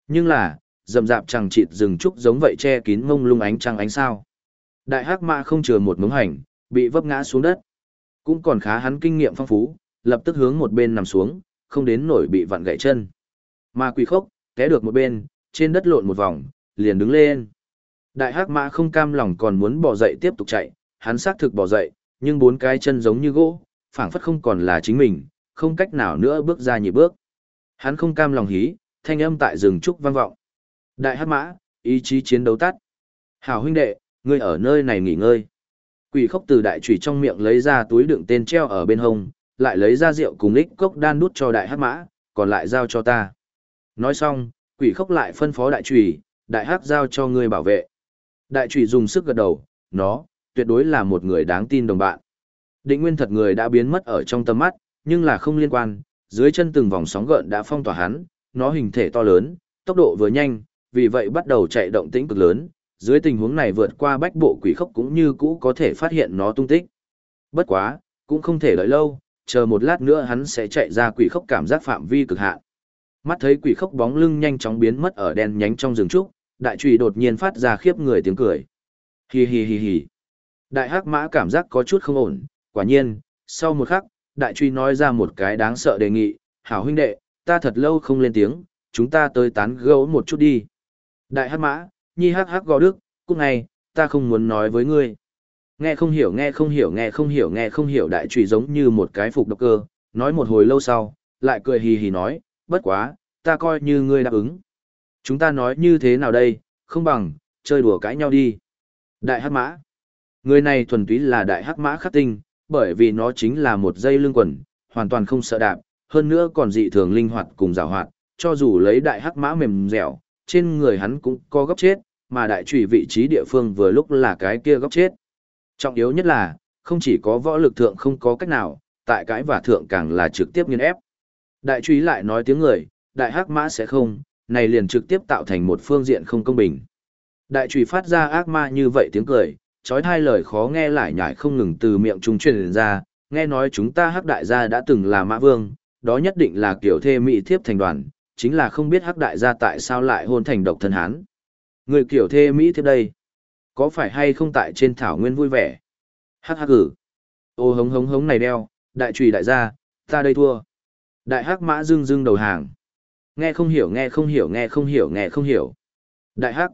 Nhưng là, rậm rạp chẳng chịt rừng trúc giống vậy che kín mông lung ánh trăng ánh sao. Đại hắc mã không chừa một mống hành, bị vấp ngã xuống đất. Cũng còn khá hắn kinh nghiệm phong phú, lập tức hướng một bên nằm xuống, không đến nổi bị vặn gãy chân. Mà Quỷ Khốc, té được một bên, trên đất lộn một vòng, liền đứng lên. Đại hắc mã không cam lòng còn muốn bò dậy tiếp tục chạy, hắn xác thực bò dậy, nhưng bốn cái chân giống như gỗ, phảng phất không còn là chính mình, không cách nào nữa bước ra nhịp bước. Hắn không cam lòng hí, thanh âm tại rừng trúc vang vọng. Đại hắc mã, ý chí chiến đấu tắt. Hảo huynh đệ, ngươi ở nơi này nghỉ ngơi. Quỷ Khốc từ đại chủy trong miệng lấy ra túi đựng tên treo ở bên hông, lại lấy ra rượu cùng ích cốc đan đút cho đại hắc mã, còn lại giao cho ta. Nói xong, Quỷ Khốc lại phân phó đại chủy, đại hắc giao cho ngươi bảo vệ. Đại chủy dùng sức gật đầu, nó, tuyệt đối là một người đáng tin đồng bạn. Định Nguyên thật người đã biến mất ở trong tầm mắt, nhưng là không liên quan, dưới chân từng vòng sóng gợn đã phong tỏa hắn, nó hình thể to lớn, tốc độ vừa nhanh, vì vậy bắt đầu chạy động tĩnh cực lớn, dưới tình huống này vượt qua bách bộ Quỷ Khốc cũng như cũ có thể phát hiện nó tung tích. Bất quá, cũng không thể đợi lâu, chờ một lát nữa hắn sẽ chạy ra Quỷ Khốc cảm giác phạm vi cực hạn. Mắt thấy Quỷ Khốc bóng lưng nhanh chóng biến mất ở đen nhánh trong rừng trúc, đại chùy đột nhiên phát ra khiếp người tiếng cười. Hi hi hi hi. Đại hắc mã cảm giác có chút không ổn, quả nhiên, sau một khắc, đại truy nói ra một cái đáng sợ đề nghị, hảo huynh đệ, ta thật lâu không lên tiếng, chúng ta tới tán gẫu một chút đi. Đại hắc mã, nhi hắc hắc gò đức, cúc này, ta không muốn nói với ngươi. Nghe không hiểu nghe không hiểu nghe không hiểu nghe không hiểu đại truy giống như một cái phục độc cơ, nói một hồi lâu sau, lại cười hì hì nói, bất quá, ta coi như ngươi đáp ứng. Chúng ta nói như thế nào đây, không bằng, chơi đùa cãi nhau đi. Đại hắc mã. Người này thuần túy là đại hắc mã khắc tinh, bởi vì nó chính là một dây lưng quần, hoàn toàn không sợ đạp, hơn nữa còn dị thường linh hoạt cùng giàu hoạt, cho dù lấy đại hắc mã mềm dẻo, trên người hắn cũng có góc chết, mà đại chủy vị trí địa phương vừa lúc là cái kia góc chết. Trọng yếu nhất là, không chỉ có võ lực thượng không có cách nào, tại cái và thượng càng là trực tiếp nghiền ép. Đại chủy lại nói tiếng người, đại hắc mã sẽ không, này liền trực tiếp tạo thành một phương diện không công bình. Đại chủy phát ra ác ma như vậy tiếng cười, chói hai lời khó nghe lại nhải không ngừng từ miệng chúng truyền ra, nghe nói chúng ta hắc đại gia đã từng là mã vương, đó nhất định là kiểu thê mỹ thiếp thành đoàn, chính là không biết hắc đại gia tại sao lại hôn thành độc thân hán. Người kiểu thê mỹ thiếp đây, có phải hay không tại trên thảo nguyên vui vẻ? Hắc hắc gử. Ô hống hống hống này đeo, đại trùy đại gia, ta đây thua. Đại hắc mã dưng dưng đầu hàng. Nghe không hiểu nghe không hiểu nghe không hiểu nghe không hiểu. Đại hắc.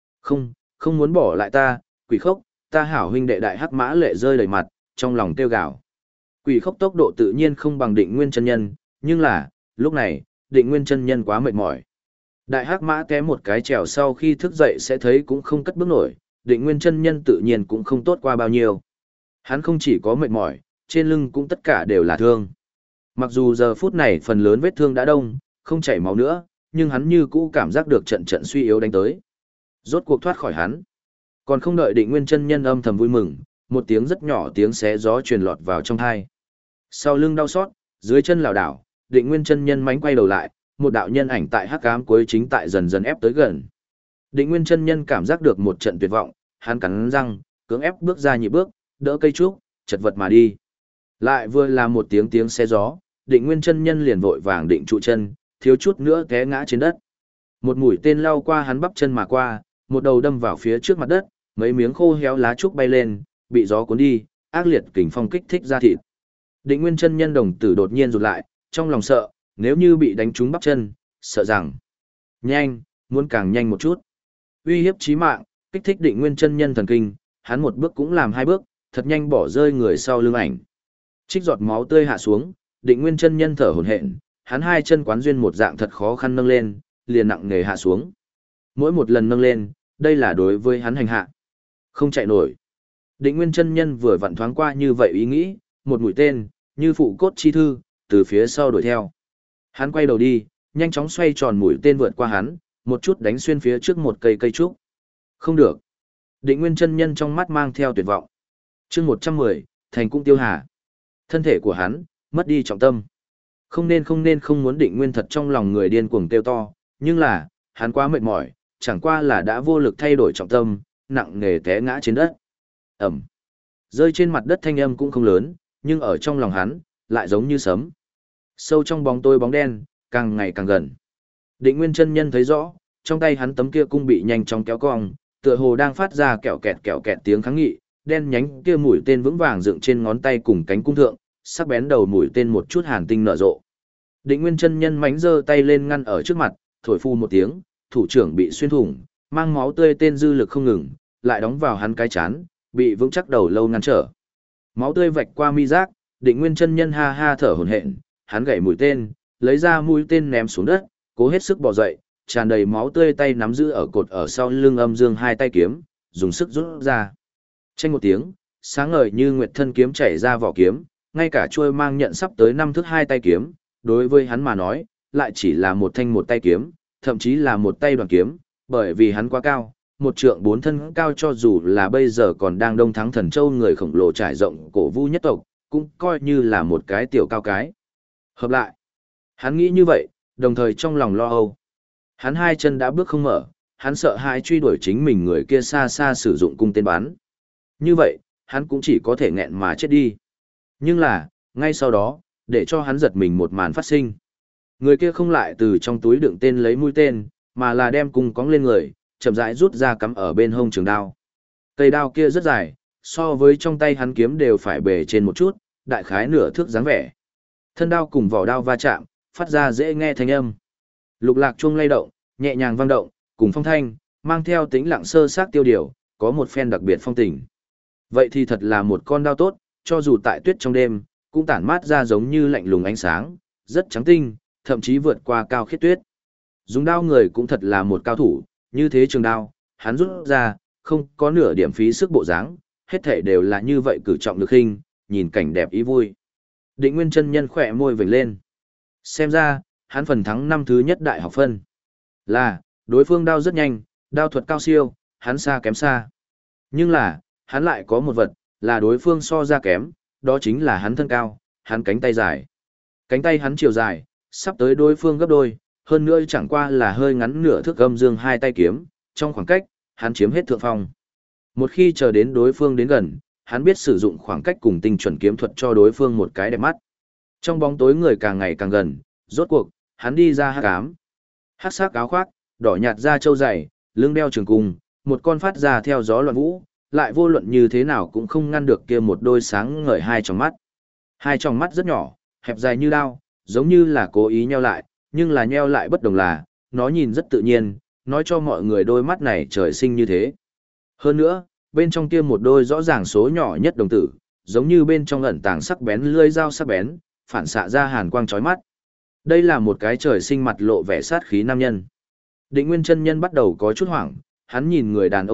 Không muốn bỏ lại ta, Quỷ Khốc, ta hảo huynh đệ đại hắc mã lệ rơi đầy mặt, trong lòng tiêu gào. Quỷ Khốc tốc độ tự nhiên không bằng Định Nguyên chân nhân, nhưng là, lúc này, Định Nguyên chân nhân quá mệt mỏi. Đại hắc mã té một cái trèo sau khi thức dậy sẽ thấy cũng không cất bước nổi, Định Nguyên chân nhân tự nhiên cũng không tốt qua bao nhiêu. Hắn không chỉ có mệt mỏi, trên lưng cũng tất cả đều là thương. Mặc dù giờ phút này phần lớn vết thương đã đông, không chảy máu nữa, nhưng hắn như cũ cảm giác được trận trận suy yếu đánh tới. Rốt cuộc thoát khỏi hắn. Còn không đợi Định Nguyên chân nhân âm thầm vui mừng, một tiếng rất nhỏ tiếng xé gió truyền lọt vào trong tai. Sau lưng đau xót, dưới chân lảo đảo, Định Nguyên chân nhân mánh quay đầu lại, một đạo nhân ảnh tại hắc ám cuối chính tại dần dần ép tới gần. Định Nguyên chân nhân cảm giác được một trận tuyệt vọng, hắn cắn răng, cưỡng ép bước ra nhị bước, đỡ cây trúc, chật vật mà đi. Lại vừa là một tiếng xé gió, Định Nguyên chân nhân liền vội vàng định trụ chân, thiếu chút nữa té ngã trên đất. Một mũi tên lao qua hắn bắp chân mà qua, một đầu đâm vào phía trước mặt đất, mấy miếng khô héo lá trúc bay lên, bị gió cuốn đi, ác liệt kình phong kích thích ra thịt. Định Nguyên chân nhân đồng tử đột nhiên rụt lại, trong lòng sợ, nếu như bị đánh trúng bắp chân, sợ rằng nhanh, muốn càng nhanh một chút. Uy hiếp chí mạng, kích thích Định Nguyên chân nhân thần kinh, hắn một bước cũng làm hai bước, thật nhanh bỏ rơi người sau lưng ảnh. Trích giọt máu tươi hạ xuống, Định Nguyên chân nhân thở hổn hển, hắn hai chân quán duyên một dạng thật khó khăn nâng lên, liền nặng nề hạ xuống. Mỗi một lần nâng lên, đây là đối với hắn hành hạ. Không chạy nổi. Định Nguyên chân nhân vừa vặn thoáng qua như vậy ý nghĩ, một mũi tên, như phụ cốt chi thư, từ phía sau đuổi theo. Hắn quay đầu đi, nhanh chóng xoay tròn mũi tên vượt qua hắn, một chút đánh xuyên phía trước một cây trúc. Không được. Định Nguyên chân nhân trong mắt mang theo tuyệt vọng. Chương 110, thành cung tiêu hà. Thân thể của hắn mất đi trọng tâm. Không muốn Định Nguyên thật trong lòng người điên cuồng kêu to, nhưng là, hắn quá mệt mỏi, chẳng qua là đã vô lực thay đổi trọng tâm, nặng nề té ngã trên đất. Ẩm. Rơi trên mặt đất thanh âm cũng không lớn, nhưng ở trong lòng hắn, lại giống như sấm. Sâu trong bóng tối bóng đen, càng ngày càng gần. Định Nguyên chân nhân thấy rõ, trong tay hắn tấm kia cung bị nhanh chóng kéo cong, tựa hồ đang phát ra kẹo kẹt tiếng kháng nghị, đen nhánh kia mũi tên vững vàng dựng trên ngón tay cùng cánh cung thượng, sắc bén đầu mũi tên một chút hàn tinh nở rộ. Định Nguyên chân nhân mánh giơ tay lên ngăn ở trước mặt, thổi phu một tiếng, thủ trưởng bị xuyên thủng, mang máu tươi tên dư lực không ngừng, lại đóng vào hắn cái chán, bị vững chắc đầu lâu ngăn trở. Máu tươi vạch qua mi giác, Định Nguyên chân nhân ha ha thở hổn hển, hắn gảy mũi tên, lấy ra mũi tên ném xuống đất, cố hết sức bò dậy, tràn đầy máu tươi tay nắm giữ ở cột ở sau lưng âm dương hai tay kiếm, dùng sức rút ra. Chanh một tiếng, sáng ngời như nguyệt thân kiếm chảy ra vỏ kiếm, ngay cả chuôi mang nhận sắp tới 5 thước hai tay kiếm, đối với hắn mà nói, lại chỉ là một thanh một tay kiếm, thậm chí là một tay đoàn kiếm, bởi vì hắn quá cao, một trượng 4 thân cao, cho dù là bây giờ còn đang đông thắng thần châu người khổng lồ trải rộng cổ vu nhất tộc, cũng coi như là một cái tiểu cao cái. Hợp lại, hắn nghĩ như vậy, đồng thời trong lòng lo âu. Hắn hai chân đã bước không mở, hắn sợ hãi truy đuổi chính mình người kia xa xa sử dụng cung tên bắn. Như vậy, hắn cũng chỉ có thể nghẹn mà chết đi. Nhưng là, ngay sau đó, để cho hắn giật mình một màn phát sinh. Người kia không lại từ trong túi đựng tên lấy mũi tên, mà là đem cung cóng lên người, chậm rãi rút ra cắm ở bên hông trường đao. Cây đao kia rất dài, so với trong tay hắn kiếm đều phải bề trên một chút, đại khái nửa thước dáng vẻ. Thân đao cùng vỏ đao va chạm, phát ra dễ nghe thanh âm. Lục lạc chuông lay động, nhẹ nhàng vang động, cùng phong thanh, mang theo tính lặng sơ xác tiêu điều, có một phen đặc biệt phong tình. Vậy thì thật là một con đao tốt, cho dù tại tuyết trong đêm, cũng tản mát ra giống như lạnh lùng ánh sáng, rất trắng tinh, thậm chí vượt qua cao khiết tuyết. Dùng đao người cũng thật là một cao thủ, như thế trường đao, hắn rút ra, không có nửa điểm phí sức bộ dáng, hết thảy đều là như vậy cử trọng lực hình, nhìn cảnh đẹp ý vui. Định Nguyên chân nhân khỏe môi vểnh lên. Xem ra, hắn phần thắng năm thứ nhất đại học phân. Là, đối phương đao rất nhanh, đao thuật cao siêu, hắn xa kém xa. Nhưng là, hắn lại có một vật, là đối phương so ra kém, đó chính là hắn thân cao, hắn cánh tay dài. Cánh tay hắn chiều dài, sắp tới đối phương gấp đôi, hơn nữa chẳng qua là hơi ngắn nửa thước âm dương hai tay kiếm, trong khoảng cách, hắn chiếm hết thượng phong. Một khi chờ đến đối phương đến gần, hắn biết sử dụng khoảng cách cùng tinh chuẩn kiếm thuật cho đối phương một cái đẹp mắt. Trong bóng tối người càng ngày càng gần, rốt cuộc, hắn đi ra hắc ám. Hắc sắc áo khoác, đỏ nhạt da trâu dày, lưng đeo trường cung, một con phát ra theo gió loạn vũ, lại vô luận như thế nào cũng không ngăn được kia một đôi sáng ngời hai tròng mắt. Hai tròng mắt rất nhỏ, hẹp dài như đao, giống như là cố ý nheo lại, nhưng là nheo lại bất đồng là, nó nhìn rất tự nhiên, nói cho mọi người đôi mắt này trời sinh như thế. Hơn nữa, bên trong kia một đôi rõ ràng số nhỏ nhất đồng tử, giống như bên trong ẩn tàng sắc bén lưỡi dao sắc bén, phản xạ ra hàn quang chói mắt. Đây là một cái trời sinh mặt lộ vẻ sát khí nam nhân. Định Nguyên chân nhân bắt đầu có chút hoảng, hắn nhìn người đàn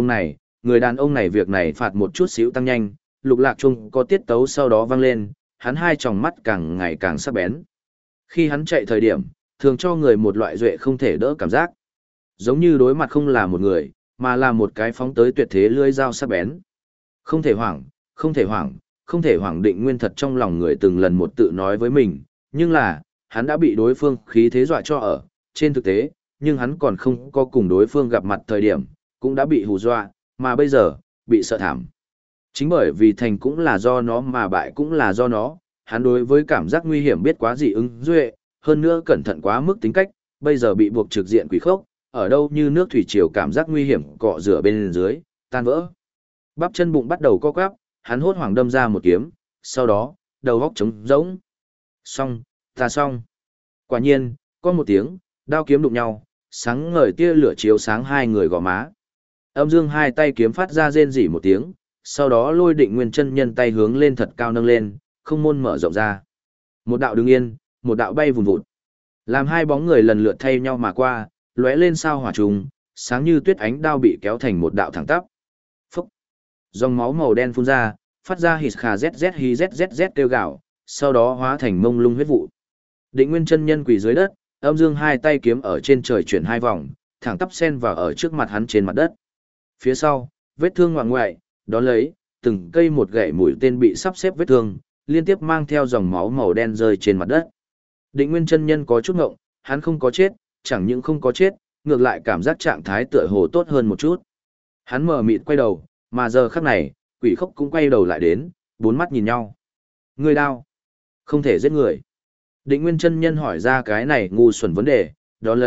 ông này việc này phạt một chút xíu tăng nhanh, lục lạc chung có tiết tấu sau đó vang lên, hắn hai tròng mắt càng ngày càng sắc bén. Khi hắn chạy thời điểm, thường cho người một loại duệ không thể đỡ cảm giác. Giống như đối mặt không là một người, mà là một cái phóng tới tuyệt thế lưỡi dao sắc bén. Không thể hoảng, không thể hoảng, không thể hoảng. Định Nguyên thật trong lòng người từng lần một tự nói với mình, nhưng là, hắn đã bị đối phương khí thế dọa cho ở, trên thực tế, nhưng hắn còn không có cùng đối phương gặp mặt thời điểm, cũng đã bị hù dọa, mà bây giờ, bị sợ thảm. Chính bởi vì thành cũng là do nó mà bại cũng là do nó, hắn đối với cảm giác nguy hiểm biết quá gì ứng duệ, hơn nữa cẩn thận quá mức tính cách, bây giờ bị buộc trực diện quỷ khốc, ở đâu như nước thủy triều cảm giác nguy hiểm cọ rửa bên dưới, tan vỡ. Bắp chân bụng bắt đầu co quắp, hắn hốt hoảng đâm ra một kiếm, sau đó, đầu góc trống rỗng. Xong, ta xong. Quả nhiên, có một tiếng, đao kiếm đụng nhau, sáng ngời tia lửa chiếu sáng hai người gò má. Âm dương hai tay kiếm phát ra rên rỉ một tiếng, sau đó lôi Định Nguyên chân nhân tay hướng lên thật cao nâng lên, không môn mở rộng ra. Một đạo đứng yên, một đạo bay vùn vụt. Làm hai bóng người lần lượt thay nhau mà qua, lóe lên sao hỏa trùng, sáng như tuyết ánh đao bị kéo thành một đạo thẳng tắp. Phúc! Dòng máu màu đen phun ra, phát ra hít khà zz hi zzz kêu gạo, sau đó hóa thành mông lung huyết vụ. Định Nguyên chân nhân quỳ dưới đất, âm dương hai tay kiếm ở trên trời chuyển hai vòng, thẳng tắp sen vào ở trước mặt hắn trên mặt đất. Phía sau, vết thương ngoại ngoại, đó lấy, từng cây một gậy mũi tên bị sắp xếp vết thương, liên tiếp mang theo dòng máu màu đen rơi trên mặt đất. Định Nguyên chân nhân có chút ngộng, hắn không có chết, chẳng những không có chết, ngược lại cảm giác trạng thái tựa hồ tốt hơn một chút. Hắn mờ mịt quay đầu, mà giờ khắc này, quỷ khốc cũng quay đầu lại đến, bốn mắt nhìn nhau. Người đao, không thể giết người. Định Nguyên chân nhân hỏi ra cái này ngu xuẩn vấn đề, đó lấy,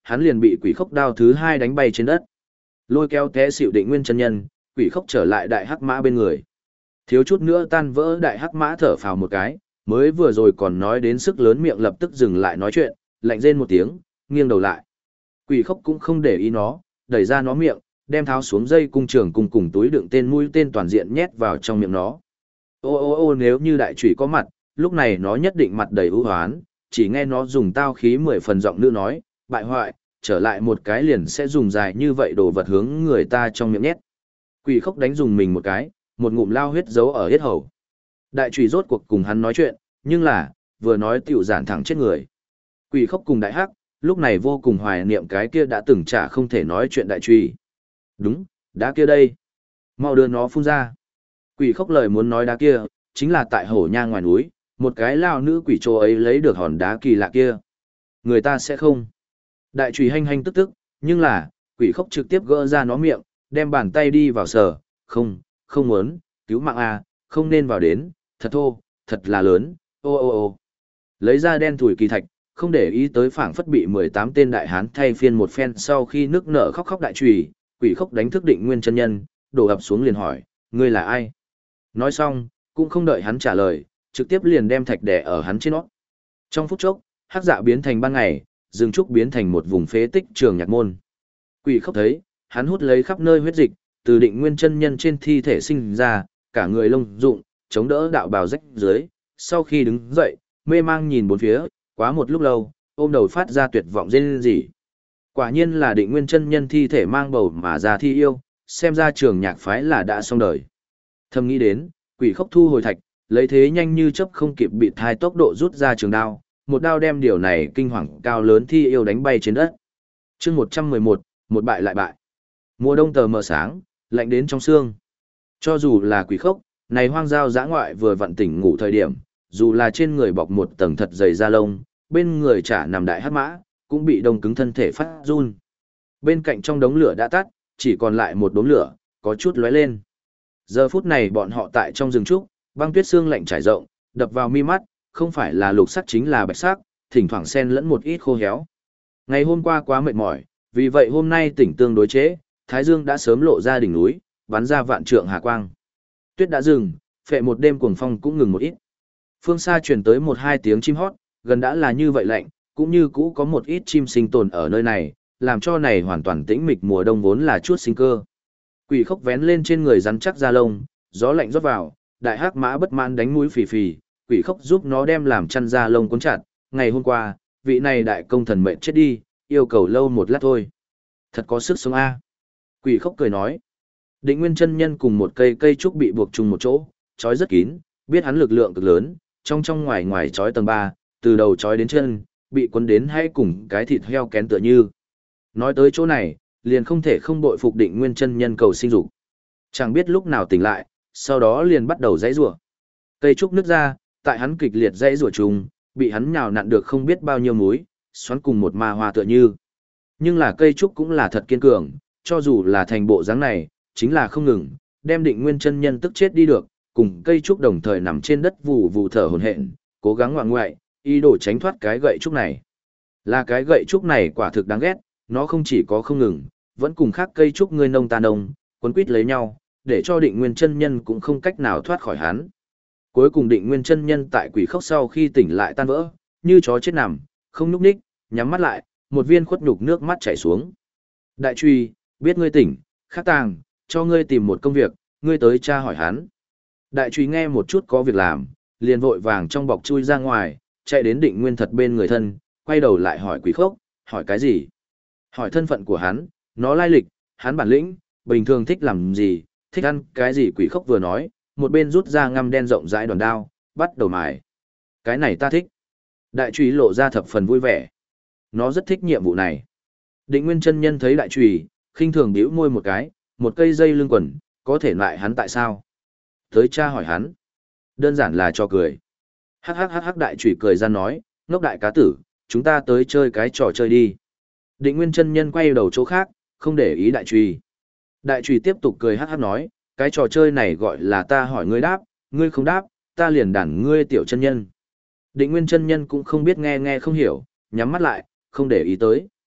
hắn liền bị quỷ khốc đao thứ hai đánh bay trên đất. Lôi kéo té xỉu Định Nguyên chân nhân, quỷ khốc trở lại đại hắc mã bên người. Thiếu chút nữa tan vỡ đại hắc mã thở phào một cái, mới vừa rồi còn nói đến sức lớn miệng lập tức dừng lại nói chuyện, lạnh rên một tiếng, nghiêng đầu lại. Quỷ khốc cũng không để ý nó, đẩy ra nó miệng, đem tháo xuống dây cung trường cùng túi đựng tên mũi tên toàn diện nhét vào trong miệng nó. Ô ô ô, nếu như đại chủy có mặt, lúc này nó nhất định mặt đầy ưu hoán, chỉ nghe nó dùng tao khí 10 phần giọng nữ nói, bại hoại, trở lại một cái liền sẽ dùng dài như vậy đồ vật hướng người ta trong miệng nhét. Quỷ khốc đánh dùng mình một cái, một ngụm lao huyết giấu ở hết hầu. Đại chủy rốt cuộc cùng hắn nói chuyện, nhưng là, vừa nói tiểu giản thẳng chết người. Quỷ khốc cùng đại hắc, lúc này vô cùng hoài niệm cái kia đã từng chả không thể nói chuyện đại chủy. Đúng, đá kia đây. Mau đưa nó phun ra. Quỷ khốc lời muốn nói đá kia, chính là tại hổ nha ngoài núi, một cái lao nữ quỷ trô ấy lấy được hòn đá kỳ lạ kia. Người ta sẽ không. Đại chủy hanh hanh tức tức, nhưng là, quỷ khốc trực tiếp gỡ ra nó miệng, đem bàn tay đi vào sờ, không, không muốn, cứu mạng à, không nên vào đến, thật thô, thật là lớn, ô ô ô. Lấy ra đen thủi kỳ thạch, không để ý tới phảng phất bị 18 tên đại hán thay phiên một phen sau khi nước nở khóc khóc đại chủy, quỷ khốc đánh thức Định Nguyên chân nhân, đổ ập xuống liền hỏi, ngươi là ai? Nói xong, cũng không đợi hắn trả lời, trực tiếp liền đem thạch đè ở hắn trên nót. Trong phút chốc, hắc dạ biến thành ban ngày, rừng trúc biến thành một vùng phế tích trường nhạc môn. Quỷ khốc thấy, hắn hút lấy khắp nơi huyết dịch, từ Định Nguyên chân nhân trên thi thể sinh ra, cả người lông rụng, chống đỡ đạo bào rách dưới, sau khi đứng dậy, mê mang nhìn bốn phía, quá một lúc lâu, ôm đầu phát ra tuyệt vọng rên rỉ. Quả nhiên là Định Nguyên chân nhân thi thể mang bầu mà ra thi yêu, xem ra trường nhạc phái là đã xong đời. Thầm nghĩ đến, quỷ khốc thu hồi thạch, lấy thế nhanh như chớp không kịp bị thai tốc độ rút ra trường đao, một đao đem điều này kinh hoàng cao lớn thi yêu đánh bay trên đất. Chương 111, một bại lại bại. Mùa đông tờ mờ sáng, lạnh đến trong xương. Cho dù là quỷ khốc, này hoang giao dã ngoại vừa vặn tỉnh ngủ thời điểm, dù là trên người bọc một tầng thật dày da lông, bên người chả nằm đại hắc mã, cũng bị đông cứng thân thể phát run. Bên cạnh trong đống lửa đã tắt, chỉ còn lại một đốm lửa, có chút lóe lên. Giờ phút này bọn họ tại trong rừng trúc, băng tuyết xương lạnh trải rộng, đập vào mi mắt, không phải là lục sắc chính là bạch sắc, thỉnh thoảng xen lẫn một ít khô héo. Ngày hôm qua quá mệt mỏi, vì vậy hôm nay tỉnh tương đối chế, thái dương đã sớm lộ ra đỉnh núi, bắn ra vạn trượng hà quang. Tuyết đã dừng, phệ một đêm cuồng phong cũng ngừng một ít. Phương xa truyền tới một hai tiếng chim hót, gần đã là như vậy lạnh, cũng như cũ có một ít chim sinh tồn ở nơi này, làm cho này hoàn toàn tĩnh mịch mùa đông vốn là chút sinh cơ. Quỷ khốc vén lên trên người rắn chắc da lông, gió lạnh rót vào, đại hắc mã bất mãn đánh mũi phì phì, quỷ khốc giúp nó đem làm chăn da lông cuốn chặt, ngày hôm qua, vị này đại công thần mệnh chết đi, yêu cầu lâu một lát thôi. Thật có sức sống a. Quỷ khốc cười nói. Định Nguyên chân nhân cùng một cây trúc bị buộc chung một chỗ, trói rất kín, biết hắn lực lượng cực lớn, trong ngoài ngoài trói tầng 3, từ đầu trói đến chân, bị cuốn đến hay cùng cái thịt heo kén tựa như. Nói tới chỗ này, liền không thể không bội phục Định Nguyên chân nhân cầu sinh dục. Chẳng biết lúc nào tỉnh lại, sau đó liền bắt đầu giãy giụa. Cây trúc nứt ra, tại hắn kịch liệt giãy giụa trùng, bị hắn nhào nặn được không biết bao nhiêu múi, xoắn cùng một ma hoa tựa như. Nhưng là cây trúc cũng là thật kiên cường, cho dù là thành bộ dáng này, chính là không ngừng, đem Định Nguyên chân nhân tức chết đi được, cùng cây trúc đồng thời nằm trên đất vù vù thở hổn hển, cố gắng ngoạng ngoại, ý đồ tránh thoát cái gậy trúc này. Là cái gậy trúc này quả thực đáng ghét, nó không chỉ có không ngừng, vẫn cùng khác cây trúc ngươi nông ta nông, quấn quýt lấy nhau, để cho Định Nguyên chân nhân cũng không cách nào thoát khỏi hắn. Cuối cùng Định Nguyên chân nhân tại quỷ khốc sau khi tỉnh lại tan vỡ, như chó chết nằm, không nhúc nhích, nhắm mắt lại, một viên khuất nhục nước mắt chảy xuống. Đại truy, biết ngươi tỉnh, khắc tàng, cho ngươi tìm một công việc, ngươi tới tra hỏi hắn. Đại truy nghe một chút có việc làm, liền vội vàng trong bọc chui ra ngoài, chạy đến Định Nguyên thật bên người thân, quay đầu lại hỏi quỷ khốc, hỏi cái gì? Hỏi thân phận của hắn, nó lai lịch, hắn bản lĩnh, bình thường thích làm gì, thích ăn cái gì. Quỷ khốc vừa nói, một bên rút ra ngăm đen rộng rãi đòn đao, bắt đầu mài. Cái này ta thích. Đại trùy lộ ra thập phần vui vẻ. Nó rất thích nhiệm vụ này. Định Nguyên chân nhân thấy đại trùy, khinh thường bĩu môi một cái, một cây dây lưng quần, có thể lại hắn tại sao? Tới tra hỏi hắn. Đơn giản là cho cười. Hắc hắc hắc hắc, đại trùy cười ra nói, ngốc đại cá tử, chúng ta tới chơi cái trò chơi đi. Định Nguyên chân nhân quay đầu chỗ khác, không để ý đại trùy. Đại trùy tiếp tục cười hắc hắc nói, cái trò chơi này gọi là ta hỏi ngươi đáp, ngươi không đáp, ta liền đản ngươi tiểu chân nhân. Định Nguyên chân nhân cũng không biết nghe không hiểu, nhắm mắt lại, không để ý tới.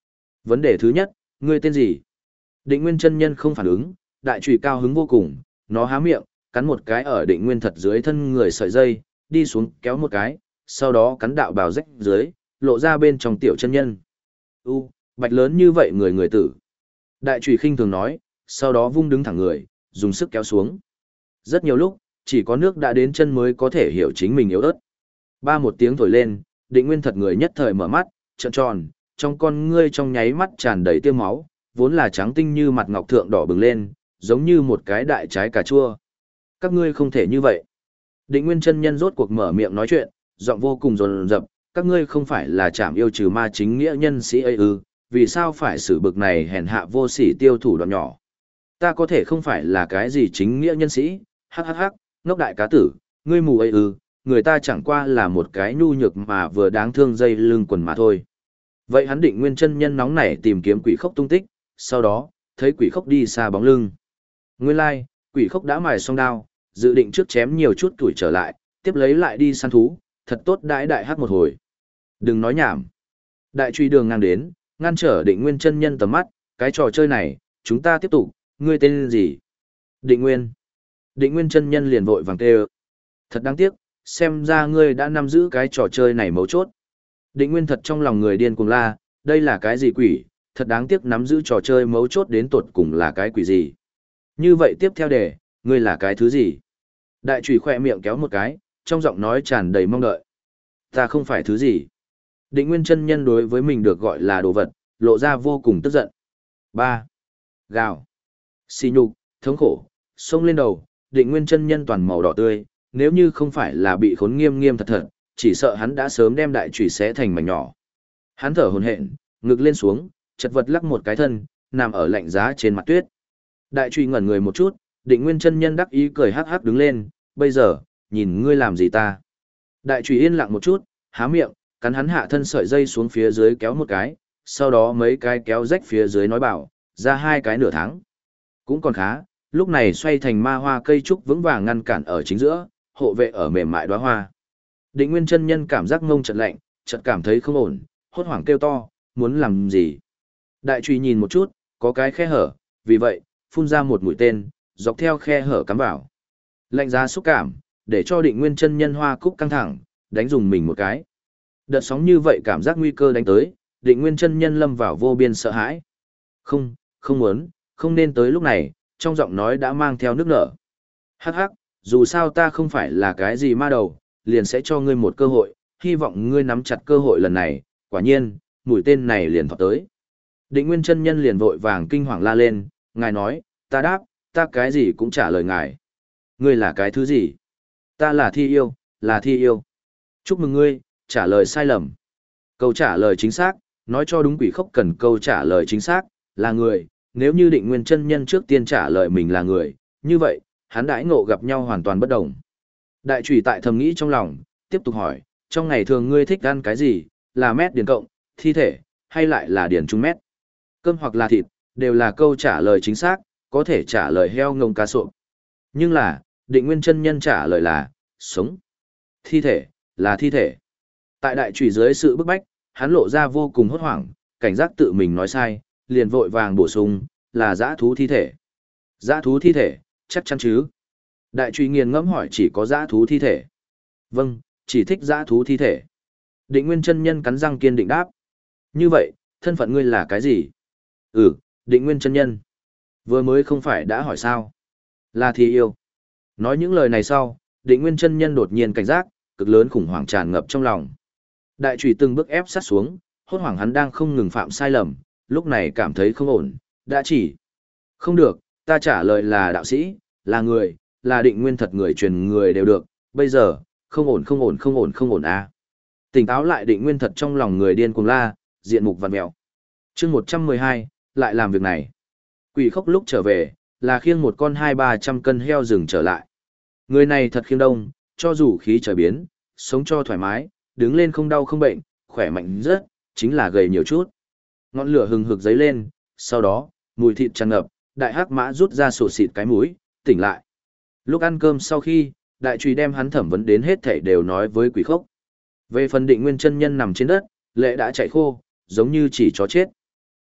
Vấn đề thứ nhất, ngươi tên gì? Định Nguyên chân nhân không phản ứng, đại chùy cao hứng vô cùng, nó há miệng, cắn một cái ở Định Nguyên thật dưới thân người sợi dây, đi xuống kéo một cái, sau đó cắn đạo bào rách dưới, lộ ra bên trong tiểu chân nhân. Bạch lớn như vậy người người tử. Đại chùy khinh thường nói, sau đó vung đứng thẳng người, dùng sức kéo xuống. Rất nhiều lúc, chỉ có nước đã đến chân mới có thể hiểu chính mình yếu ớt. Ba một tiếng thổi lên, Định Nguyên thật người nhất thời mở mắt, trợn tròn, trong con ngươi trong nháy mắt tràn đầy tiêu máu, vốn là trắng tinh như mặt ngọc thượng đỏ bừng lên, giống như một cái đại trái cà chua. Các ngươi không thể như vậy. Định Nguyên chân nhân rốt cuộc mở miệng nói chuyện, giọng vô cùng dồn dập, các ngươi không phải là trảm yêu trừ ma chính nghĩa nhân sĩ ấy ư, vì sao phải xử bực này hèn hạ vô sỉ tiêu thủ đoạn nhỏ. Ta có thể không phải là cái gì chính nghĩa nhân sĩ, hắc hắc hắc, ngốc đại cá tử, ngươi mù ấy ư, người ta chẳng qua là một cái nhu nhược mà vừa đáng thương dây lưng quần mà thôi. Vậy hắn Định Nguyên chân nhân nóng nảy tìm kiếm quỷ khốc tung tích, sau đó, thấy quỷ khốc đi xa bóng lưng. Nguyên lai, quỷ khốc đã mài xong đao, dự định trước chém nhiều chút tuổi trở lại, tiếp lấy lại đi săn thú, thật tốt đãi đại hát một hồi. Đừng nói nhảm. Đại truy đường ngang đến, ngăn trở Định Nguyên chân nhân tầm mắt, cái trò chơi này, chúng ta tiếp tục, ngươi tên gì? Định Nguyên. Định Nguyên chân nhân liền vội vàng kêu. Thật đáng tiếc, xem ra ngươi đã nắm giữ cái trò chơi này mấu chốt. Định Nguyên thật trong lòng người điên cuồng la, đây là cái gì quỷ, thật đáng tiếc nắm giữ trò chơi mấu chốt đến tột cùng là cái quỷ gì. Như vậy tiếp theo đề, ngươi là cái thứ gì? Đại trùy khỏe miệng kéo một cái, trong giọng nói tràn đầy mong đợi. Ta không phải thứ gì. Định Nguyên chân nhân đối với mình được gọi là đồ vật, lộ ra vô cùng tức giận. 3. Gào. Xì nhục, thống khổ, xông lên đầu, Định Nguyên chân nhân toàn màu đỏ tươi, nếu như không phải là bị khốn nghiêm nghiêm thật thật, chỉ sợ hắn đã sớm đem đại chùy xé thành mảnh nhỏ. Hắn thở hổn hển, ngực lên xuống, chật vật lắc một cái thân, nằm ở lạnh giá trên mặt tuyết. Đại chùy ngẩn người một chút, Định Nguyên chân nhân đắc ý cười hắc hắc đứng lên, bây giờ, nhìn ngươi làm gì ta. Đại chùy yên lặng một chút, há miệng, cắn hắn hạ thân sợi dây xuống phía dưới kéo một cái, sau đó mấy cái kéo rách phía dưới nói bảo, ra hai cái nửa tháng. Cũng còn khá, lúc này xoay thành ma hoa cây trúc vững vàng ngăn cản ở chính giữa, hộ vệ ở mềm mại đóa hoa. Định Nguyên chân nhân cảm giác ngông chợt lạnh, chợt cảm thấy không ổn, hốt hoảng kêu to, muốn làm gì? Đại truy nhìn một chút, có cái khe hở, vì vậy, phun ra một mũi tên, dọc theo khe hở cắm vào. Lạnh giá xúc cảm, để cho Định Nguyên chân nhân hoa cúc căng thẳng, đánh dùng mình một cái. Đợt sóng như vậy cảm giác nguy cơ đánh tới, Định Nguyên chân nhân lâm vào vô biên sợ hãi. Không, không muốn, không nên tới lúc này, trong giọng nói đã mang theo nước nở. Hắc hắc, dù sao ta không phải là cái gì ma đầu, liền sẽ cho ngươi một cơ hội, hy vọng ngươi nắm chặt cơ hội lần này, quả nhiên, mũi tên này liền thọt tới. Định Nguyên chân nhân liền vội vàng kinh hoàng la lên, ngài nói, ta đáp, ta cái gì cũng trả lời ngài. Ngươi là cái thứ gì? Ta là thi yêu, là thi yêu. Chúc mừng ngươi, trả lời sai lầm. Câu trả lời chính xác, nói cho đúng quỷ khốc cần câu trả lời chính xác, là người, nếu như Định Nguyên chân nhân trước tiên trả lời mình là người, như vậy, hắn đãi ngộ gặp nhau hoàn toàn bất đồng. Đại trùy tại thầm nghĩ trong lòng, tiếp tục hỏi, trong ngày thường ngươi thích ăn cái gì, là mét điền cộng, thi thể, hay lại là điền trung mét? Cơm hoặc là thịt, đều là câu trả lời chính xác, có thể trả lời heo ngông cá sộp. Nhưng là, Định Nguyên chân nhân trả lời là, sống. Thi thể, là thi thể. Tại đại trùy dưới sự bức bách, hắn lộ ra vô cùng hốt hoảng, cảnh giác tự mình nói sai, liền vội vàng bổ sung, là dã thú thi thể. Dã thú thi thể, chắc chắn chứ? Đại trùy nghiền ngẫm hỏi chỉ có dã thú thi thể. Vâng, chỉ thích dã thú thi thể. Định Nguyên chân nhân cắn răng kiên định đáp. Như vậy, thân phận ngươi là cái gì? Định Nguyên chân nhân. Vừa mới không phải đã hỏi sao? Là thi yêu. Nói những lời này sau, Định Nguyên chân nhân đột nhiên cảnh giác, cực lớn khủng hoảng tràn ngập trong lòng. Đại trùy từng bước ép sát xuống, hốt hoảng hắn đang không ngừng phạm sai lầm, lúc này cảm thấy không ổn, đã chỉ. Không được, ta trả lời là đạo sĩ, là người, là Định Nguyên thật người truyền người đều được, bây giờ, không ổn không ổn không ổn không ổn à. Tỉnh táo lại Định Nguyên thật trong lòng người điên cuồng la, diện mục vặn mèo. Chương 112, lại làm việc này. Quỷ khốc lúc trở về, là khiêng một con 200-300 cân heo rừng trở lại. Người này thật khiêng đông, cho dù khí trời biến, sống cho thoải mái, đứng lên không đau không bệnh, khỏe mạnh rất, chính là gầy nhiều chút. Ngọn lửa hừng hực dấy lên, sau đó, mùi thịt tràn ngập, đại hắc mã rút ra sổ xịt cái mũi, tỉnh lại. Lúc ăn cơm sau khi, đại trùy đem hắn thẩm vấn đến hết thảy đều nói với quỷ khốc. Về phần Định Nguyên chân nhân nằm trên đất, lệ đã chạy khô, giống như chỉ chó chết.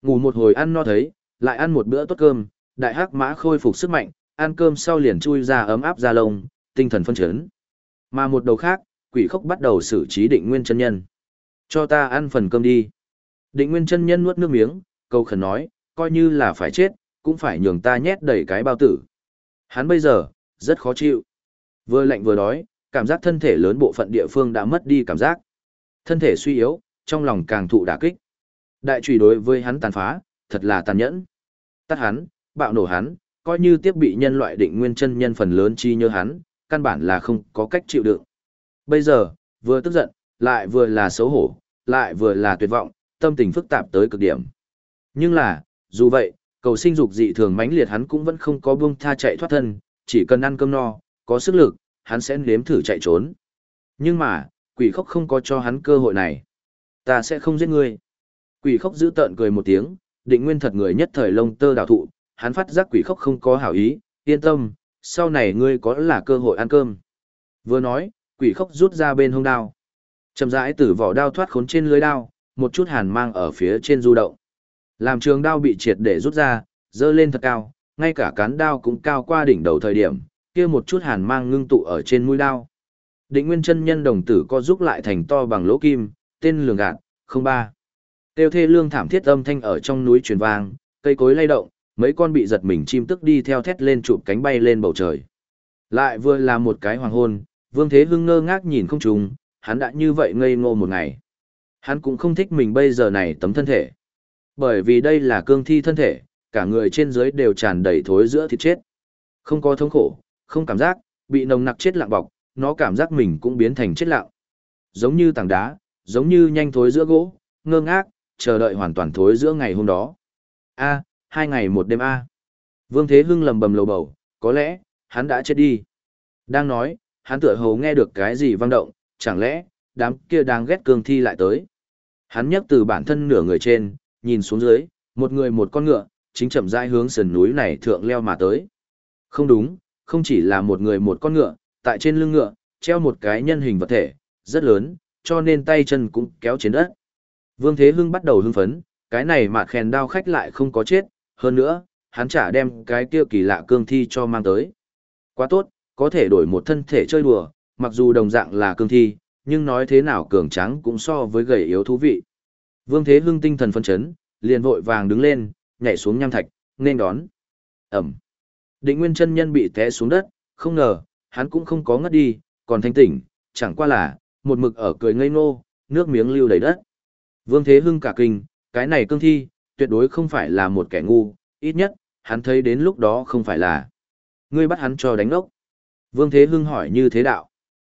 Ngủ một hồi ăn no thấy, lại ăn một bữa tốt cơm, đại hắc mã khôi phục sức mạnh, ăn cơm sau liền chui ra ấm áp da lông, tinh thần phân chấn. Mà một đầu khác, quỷ khốc bắt đầu xử trí Định Nguyên chân nhân. Cho ta ăn phần cơm đi. Định Nguyên chân nhân nuốt nước miếng, câu khẩn nói, coi như là phải chết, cũng phải nhường ta nhét đầy cái bao tử. Hắn bây giờ, rất khó chịu. Vừa lạnh vừa đói, cảm giác thân thể lớn bộ phận địa phương đã mất đi cảm giác. Thân thể suy yếu, trong lòng càng thụ đả kích. Đại chùy đối với hắn tàn phá, thật là tàn nhẫn. Tắt hắn, bạo nổ hắn, coi như tiếp bị nhân loại Định Nguyên chân nhân phần lớn chi nhớ hắn, căn bản là không có cách chịu đựng. Bây giờ, vừa tức giận, lại vừa là xấu hổ, lại vừa là tuyệt vọng, tâm tình phức tạp tới cực điểm. Nhưng là, dù vậy, cầu sinh dục dị thường mãnh liệt hắn cũng vẫn không có buông tha chạy thoát thân, chỉ cần ăn cơm no, có sức lực, hắn sẽ nếm thử chạy trốn. Nhưng mà, quỷ khốc không có cho hắn cơ hội này. Ta sẽ không giết ngươi. Quỷ khốc giữ tợn cười một tiếng, Định Nguyên thật người nhất thời lông tơ đào thụ, hắn phát giác quỷ khốc không có hảo ý, yên tâm, sau này ngươi có là cơ hội ăn cơm. Vừa nói, quỷ khốc rút ra bên hông đao. Chậm rãi từ vỏ đao thoát khốn trên lưới đao, một chút hàn mang ở phía trên du động. Làm trường đao bị triệt để rút ra, dơ lên thật cao, ngay cả cán đao cũng cao qua đỉnh đầu thời điểm, kia một chút hàn mang ngưng tụ ở trên mũi đao. Định Nguyên chân nhân đồng tử co rút lại thành to bằng lỗ kim, tên lường gạt, 03. Tiêu thê lương thảm thiết âm thanh ở trong núi truyền vang, cây cối lay động, mấy con bị giật mình chim tức đi theo thét lên chụp cánh bay lên bầu trời. Lại vừa là một cái hoàng hôn, Vương Thế Hưng ngơ ngác nhìn không trùng, hắn đã như vậy ngây ngô một ngày. Hắn cũng không thích mình bây giờ này tấm thân thể. Bởi vì đây là cương thi thân thể, cả người trên dưới đều tràn đầy thối giữa thịt chết. Không có thống khổ, không cảm giác, bị nồng nặc chết lặng bọc, nó cảm giác mình cũng biến thành chết lặng. Giống như tảng đá, giống như nhanh thối giữa gỗ, ngơ ngác, chờ đợi hoàn toàn thối giữa ngày hôm đó. A, 2 ngày 1 đêm A. Vương Thế Hưng lầm bầm lầu bầu, có lẽ, hắn đã chết đi. Đang nói, hắn tựa hồ nghe được cái gì vang động, chẳng lẽ, đám kia đang ghét cương thi lại tới. Hắn nhấc từ bản thân nửa người trên, nhìn xuống dưới, một người một con ngựa, chính chậm rãi hướng sườn núi này thượng leo mà tới. Không đúng, không chỉ là một người một con ngựa, tại trên lưng ngựa, treo một cái nhân hình vật thể, rất lớn, cho nên tay chân cũng kéo trên đất. Vương Thế Hưng bắt đầu hưng phấn, cái này mà khèn đao khách lại không có chết, hơn nữa, hắn chả đem cái kia kỳ lạ cương thi cho mang tới. Quá tốt, có thể đổi một thân thể chơi đùa, mặc dù đồng dạng là cương thi, nhưng nói thế nào cường tráng cũng so với gầy yếu thú vị. Vương Thế Hưng tinh thần phấn chấn, liền vội vàng đứng lên, nhảy xuống nham thạch, nên đón. Ẩm. Định Nguyên chân nhân bị té xuống đất, không ngờ, hắn cũng không có ngất đi, còn thanh tỉnh, chẳng qua là, một mực ở cười ngây ngô, nước miếng lưu đầy đất. Vương Thế Hưng cả kinh, cái này cương thi, tuyệt đối không phải là một kẻ ngu, ít nhất, hắn thấy đến lúc đó không phải là. Ngươi bắt hắn cho đánh ốc. Vương Thế Hưng hỏi như thế đạo.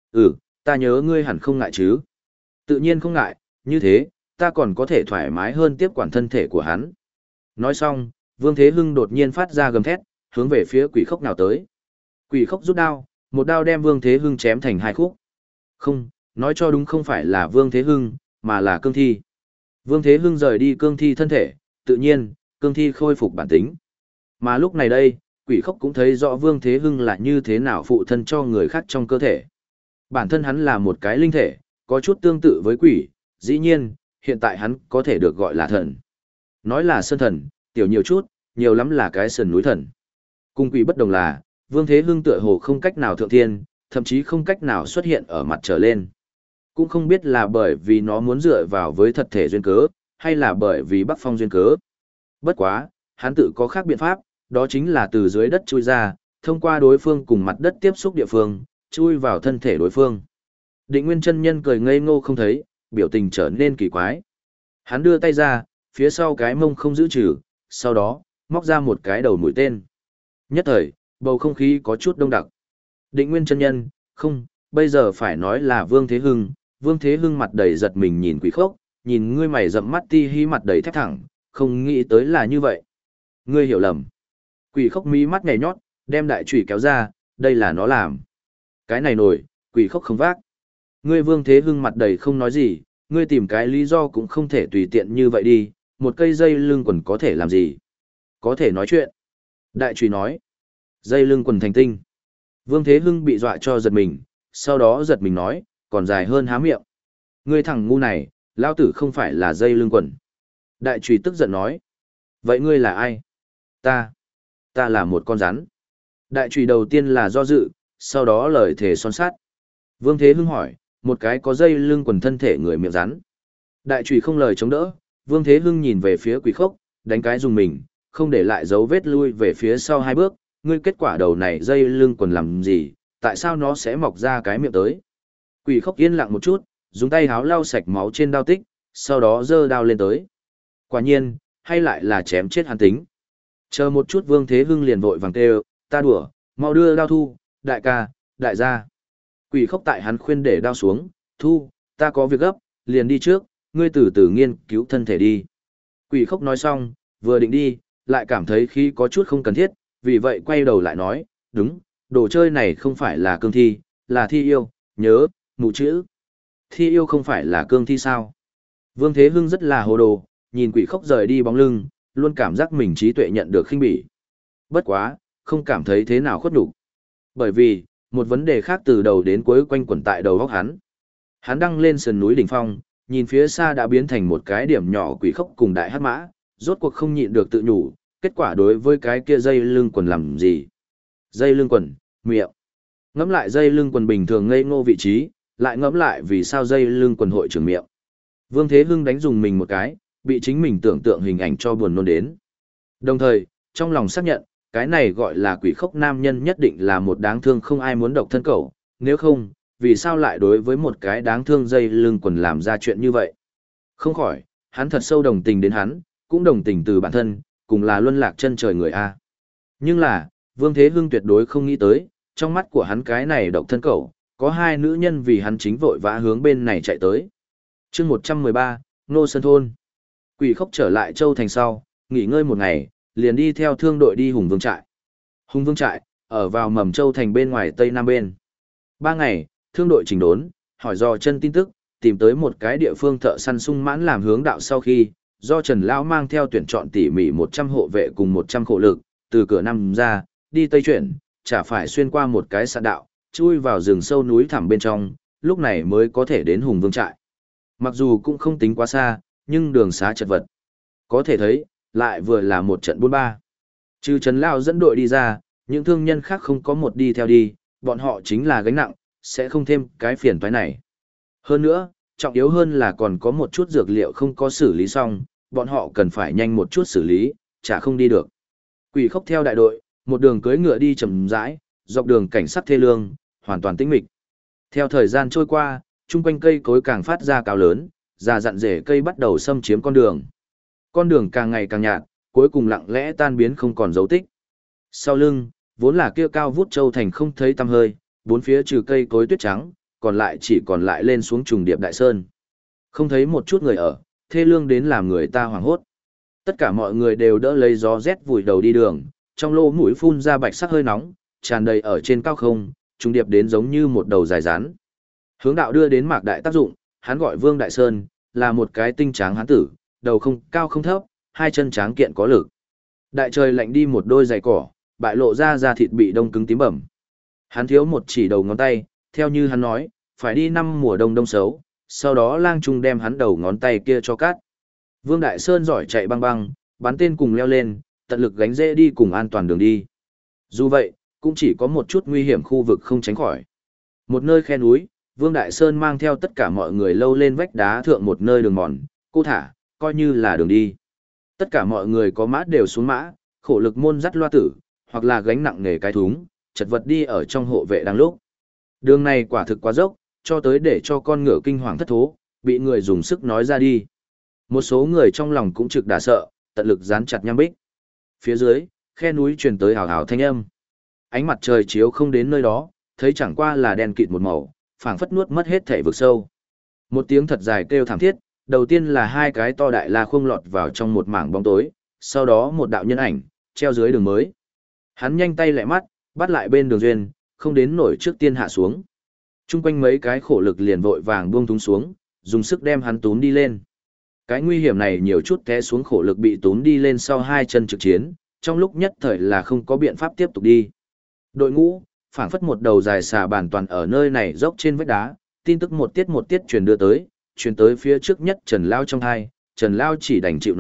Ta nhớ ngươi hẳn không ngại chứ. Tự nhiên không ngại, như thế, ta còn có thể thoải mái hơn tiếp quản thân thể của hắn. Nói xong, Vương Thế Hưng đột nhiên phát ra gầm thét, hướng về phía quỷ khốc nào tới. Quỷ khốc rút đao, một đao đem Vương Thế Hưng chém thành 2 khúc. Không, nói cho đúng không phải là Vương Thế Hưng, mà là cương thi. Vương Thế Hưng rời đi cương thi thân thể, tự nhiên, cương thi khôi phục bản tính. Mà lúc này đây, quỷ khốc cũng thấy rõ Vương Thế Hưng là như thế nào phụ thân cho người khác trong cơ thể. Bản thân hắn là một cái linh thể, có chút tương tự với quỷ, dĩ nhiên, hiện tại hắn có thể được gọi là thần. Nói là sơn thần, tiểu nhiều chút, nhiều lắm là cái sườn núi thần. Cùng quỷ bất đồng là, Vương Thế Hưng tựa hồ không cách nào thượng thiên, thậm chí không cách nào xuất hiện ở mặt trở lên. Cũng không biết là bởi vì nó muốn dựa vào với thật thể duyên cớ, hay là bởi vì Bắc Phong duyên cớ. Bất quá, hắn tự có khác biện pháp, đó chính là từ dưới đất chui ra, thông qua đối phương cùng mặt đất tiếp xúc địa phương, chui vào thân thể đối phương. Định Nguyên chân nhân cười ngây ngô không thấy, biểu tình trở nên kỳ quái. Hắn đưa tay ra, phía sau cái mông không giữ trừ, sau đó, móc ra một cái đầu mũi tên. Nhất thời, bầu không khí có chút đông đặc. Định Nguyên chân nhân, không, bây giờ phải nói là Vương Thế Hưng. Vương Thế Hưng mặt đầy giật mình nhìn quỷ khốc, nhìn ngươi mày rậm mắt ti hí mặt đầy thép thẳng, không nghĩ tới là như vậy. Ngươi hiểu lầm. Quỷ khốc mí mắt nhảy nhót, đem đại chùy kéo ra, đây là nó làm. Cái này nổi, quỷ khốc không vác. Ngươi Vương Thế Hưng mặt đầy không nói gì, ngươi tìm cái lý do cũng không thể tùy tiện như vậy đi, một cây dây lưng quần có thể làm gì? Có thể nói chuyện. Đại chùy nói. Dây lưng quần thành tinh. Vương Thế Hưng bị dọa cho giật mình, sau đó giật mình nói, còn dài hơn há miệng. Ngươi thằng ngu này, lao tử không phải là dây lưng quần. Đại chùy tức giận nói. Vậy ngươi là ai? Ta là một con rắn. Đại trùy đầu tiên là do dự, sau đó lời thề son sát. Vương Thế Hưng hỏi, một cái có dây lưng quần thân thể người miệng rắn. Đại trùy không lời chống đỡ, Vương Thế Hưng nhìn về phía Quỷ Khốc, đánh cái dùng mình, không để lại dấu vết lui về phía sau 2 bước, ngươi kết quả đầu này dây lưng quần làm gì, tại sao nó sẽ mọc ra cái miệng tới? Quỷ Khốc yên lặng một chút, dùng tay háo lau sạch máu trên đao tích, sau đó giơ đao lên tới. Quả nhiên, hay lại là chém chết hắn tính. Chờ một chút Vương Thế Hưng liền vội vàng kêu, ta đùa, mau đưa đao thu, đại ca, đại gia. Quỷ Khốc tại hắn khuyên để đao xuống, thu, ta có việc gấp, liền đi trước, ngươi từ từ nghiên cứu thân thể đi. Quỷ Khốc nói xong, vừa định đi, lại cảm thấy khí có chút không cần thiết, vì vậy quay đầu lại nói, đúng, đồ chơi này không phải là cương thi, là thi yêu, nhớ, mù chữ. Thi yêu không phải là cương thi sao? Vương Thế Hưng rất là hồ đồ, nhìn Quỷ Khốc rời đi bóng lưng, luôn cảm giác mình trí tuệ nhận được khinh bỉ. Bất quá, không cảm thấy thế nào khuất nhục. Bởi vì, một vấn đề khác từ đầu đến cuối quanh quẩn tại đầu óc hắn. Hắn đăng lên sườn núi đỉnh phong, nhìn phía xa đã biến thành một cái điểm nhỏ Quỷ Khốc cùng đại hắc mã, rốt cuộc không nhịn được tự nhủ, kết quả đối với cái kia dây lưng quần làm gì? Dây lưng quần, miệng. Ngẫm lại dây lưng quần bình thường ngây ngô vị trí, lại ngẫm lại vì sao dây lưng quần hội trưởng miệng. Vương Thế Hưng đánh dùng mình một cái, bị chính mình tưởng tượng hình ảnh cho buồn nôn đến. Đồng thời, trong lòng xác nhận, cái này gọi là Quỷ Khốc nam nhân nhất định là một đáng thương không ai muốn độc thân cẩu, nếu không, vì sao lại đối với một cái đáng thương dây lưng quần làm ra chuyện như vậy? Không khỏi, hắn thật sâu đồng tình đến hắn, cũng đồng tình từ bản thân, cùng là luân lạc chân trời người A. Nhưng là, Vương Thế Hưng tuyệt đối không nghĩ tới, trong mắt của hắn cái này độc thân cẩu, có 2 nữ nhân vì hắn chính vội vã hướng bên này chạy tới. chương 113, Nô Sơn Thôn. Quỷ Khốc trở lại Châu Thành sau, nghỉ ngơi một ngày, liền đi theo thương đội đi Hùng Vương Trại. Hùng Vương Trại, ở vào Mầm Châu Thành bên ngoài Tây Nam bên. 3 ngày, thương đội chỉnh đốn, hỏi dò chân tin tức, tìm tới một cái địa phương thợ săn sung mãn làm hướng đạo sau khi, do Trần Lão mang theo tuyển chọn tỉ mỉ 100 hộ vệ cùng 100 khổ lực, từ cửa Nam ra, đi Tây chuyển, chả phải xuyên qua một cái sạn đạo, chui vào rừng sâu núi thẳm bên trong, lúc này mới có thể đến Hùng Vương Trại. Mặc dù cũng không tính quá xa, nhưng đường xá chật vật. Có thể thấy, lại vừa là một trận buôn ba. Trừ Trần Lão dẫn đội đi ra, những thương nhân khác không có một đi theo đi, bọn họ chính là gánh nặng, sẽ không thêm cái phiền toái này. Hơn nữa, trọng yếu hơn là còn có một chút dược liệu không có xử lý xong, bọn họ cần phải nhanh một chút xử lý, chả không đi được. Quỷ Khốc theo đại đội, một đường cưỡi ngựa đi chậm rãi, dọc đường cảnh sắc thê lương, hoàn toàn tĩnh mịch. Theo thời gian trôi qua, chung quanh cây cối càng phát ra cao lớn, già dặn rễ cây bắt đầu xâm chiếm con đường. Con đường càng ngày càng nhạt, cuối cùng lặng lẽ tan biến không còn dấu tích. Sau lưng, vốn là kia cao vút Châu Thành không thấy tăm hơi, bốn phía trừ cây cối tuyết trắng, chỉ còn lại lên xuống trùng điệp đại sơn. Không thấy một chút người ở, thê lương đến làm người ta hoảng hốt. Tất cả mọi người đều đỡ lấy gió rét vùi đầu đi đường, trong lỗ mũi phun ra bạch sắc hơi nóng, tràn đầy ở trên cao không, trùng điệp đến giống như một đầu dài rắn. Hướng đạo đưa đến Mạc Đại tác dụng, hắn gọi Vương Đại Sơn, là một cái tinh tráng hán tử, đầu không cao không thấp, 2 chân tráng kiện có lực. Đại trời lạnh đi một đôi giày cỏ, bại lộ ra da thịt bị đông cứng tím bẩm. Hắn thiếu một chỉ đầu ngón tay, theo như hắn nói, phải đi 5 mùa đông đông xấu, sau đó lang trung đem hắn đầu ngón tay kia cho cắt. Vương Đại Sơn giỏi chạy băng băng, bắn tên cùng leo lên, tận lực gánh dễ đi cùng an toàn đường đi. Dù vậy, cũng chỉ có một chút nguy hiểm khu vực không tránh khỏi. Một nơi khe núi, Vương Đại Sơn mang theo tất cả mọi người lâu lên vách đá thượng một nơi đường mòn, cô thả, coi như là đường đi. Tất cả mọi người có mã đều xuống mã, khổ lực môn dắt loa tử, hoặc là gánh nặng nghề cái thúng, chật vật đi ở trong hộ vệ đang lúc. Đường này quả thực quá dốc, cho tới để cho con ngựa kinh hoàng thất thố, bị người dùng sức nói ra đi. Một số người trong lòng cũng trực đả sợ, tận lực dán chặt nham bích. Phía dưới, khe núi truyền tới hào hào thanh âm. Ánh mặt trời chiếu không đến nơi đó, thấy chẳng qua là đen kịt một màu, phảng phất nuốt mất hết thể vực sâu. Một tiếng thật dài kêu thảm thiết, đầu tiên là 2 cái to đại la khung lọt vào trong một mảng bóng tối, sau đó một đạo nhân ảnh, treo dưới đường mới. Hắn nhanh tay lẹ mắt, bắt lại bên đường duyên, không đến nổi trước tiên hạ xuống. Trung quanh mấy cái khổ lực liền vội vàng buông thúng xuống, dùng sức đem hắn tún đi lên. Cái nguy hiểm này nhiều chút té xuống khổ lực bị tún đi lên sau 2 chân trực chiến, trong lúc nhất thời là không có biện pháp tiếp tục đi. Đội ngũ, phảng phất một đầu dài xà bàn toàn ở nơi này dốc trên vách đá, tin tức một tiết truyền tới phía trước nhất Trần Lao trong hai, Trần Lao chỉ đành chịu nói,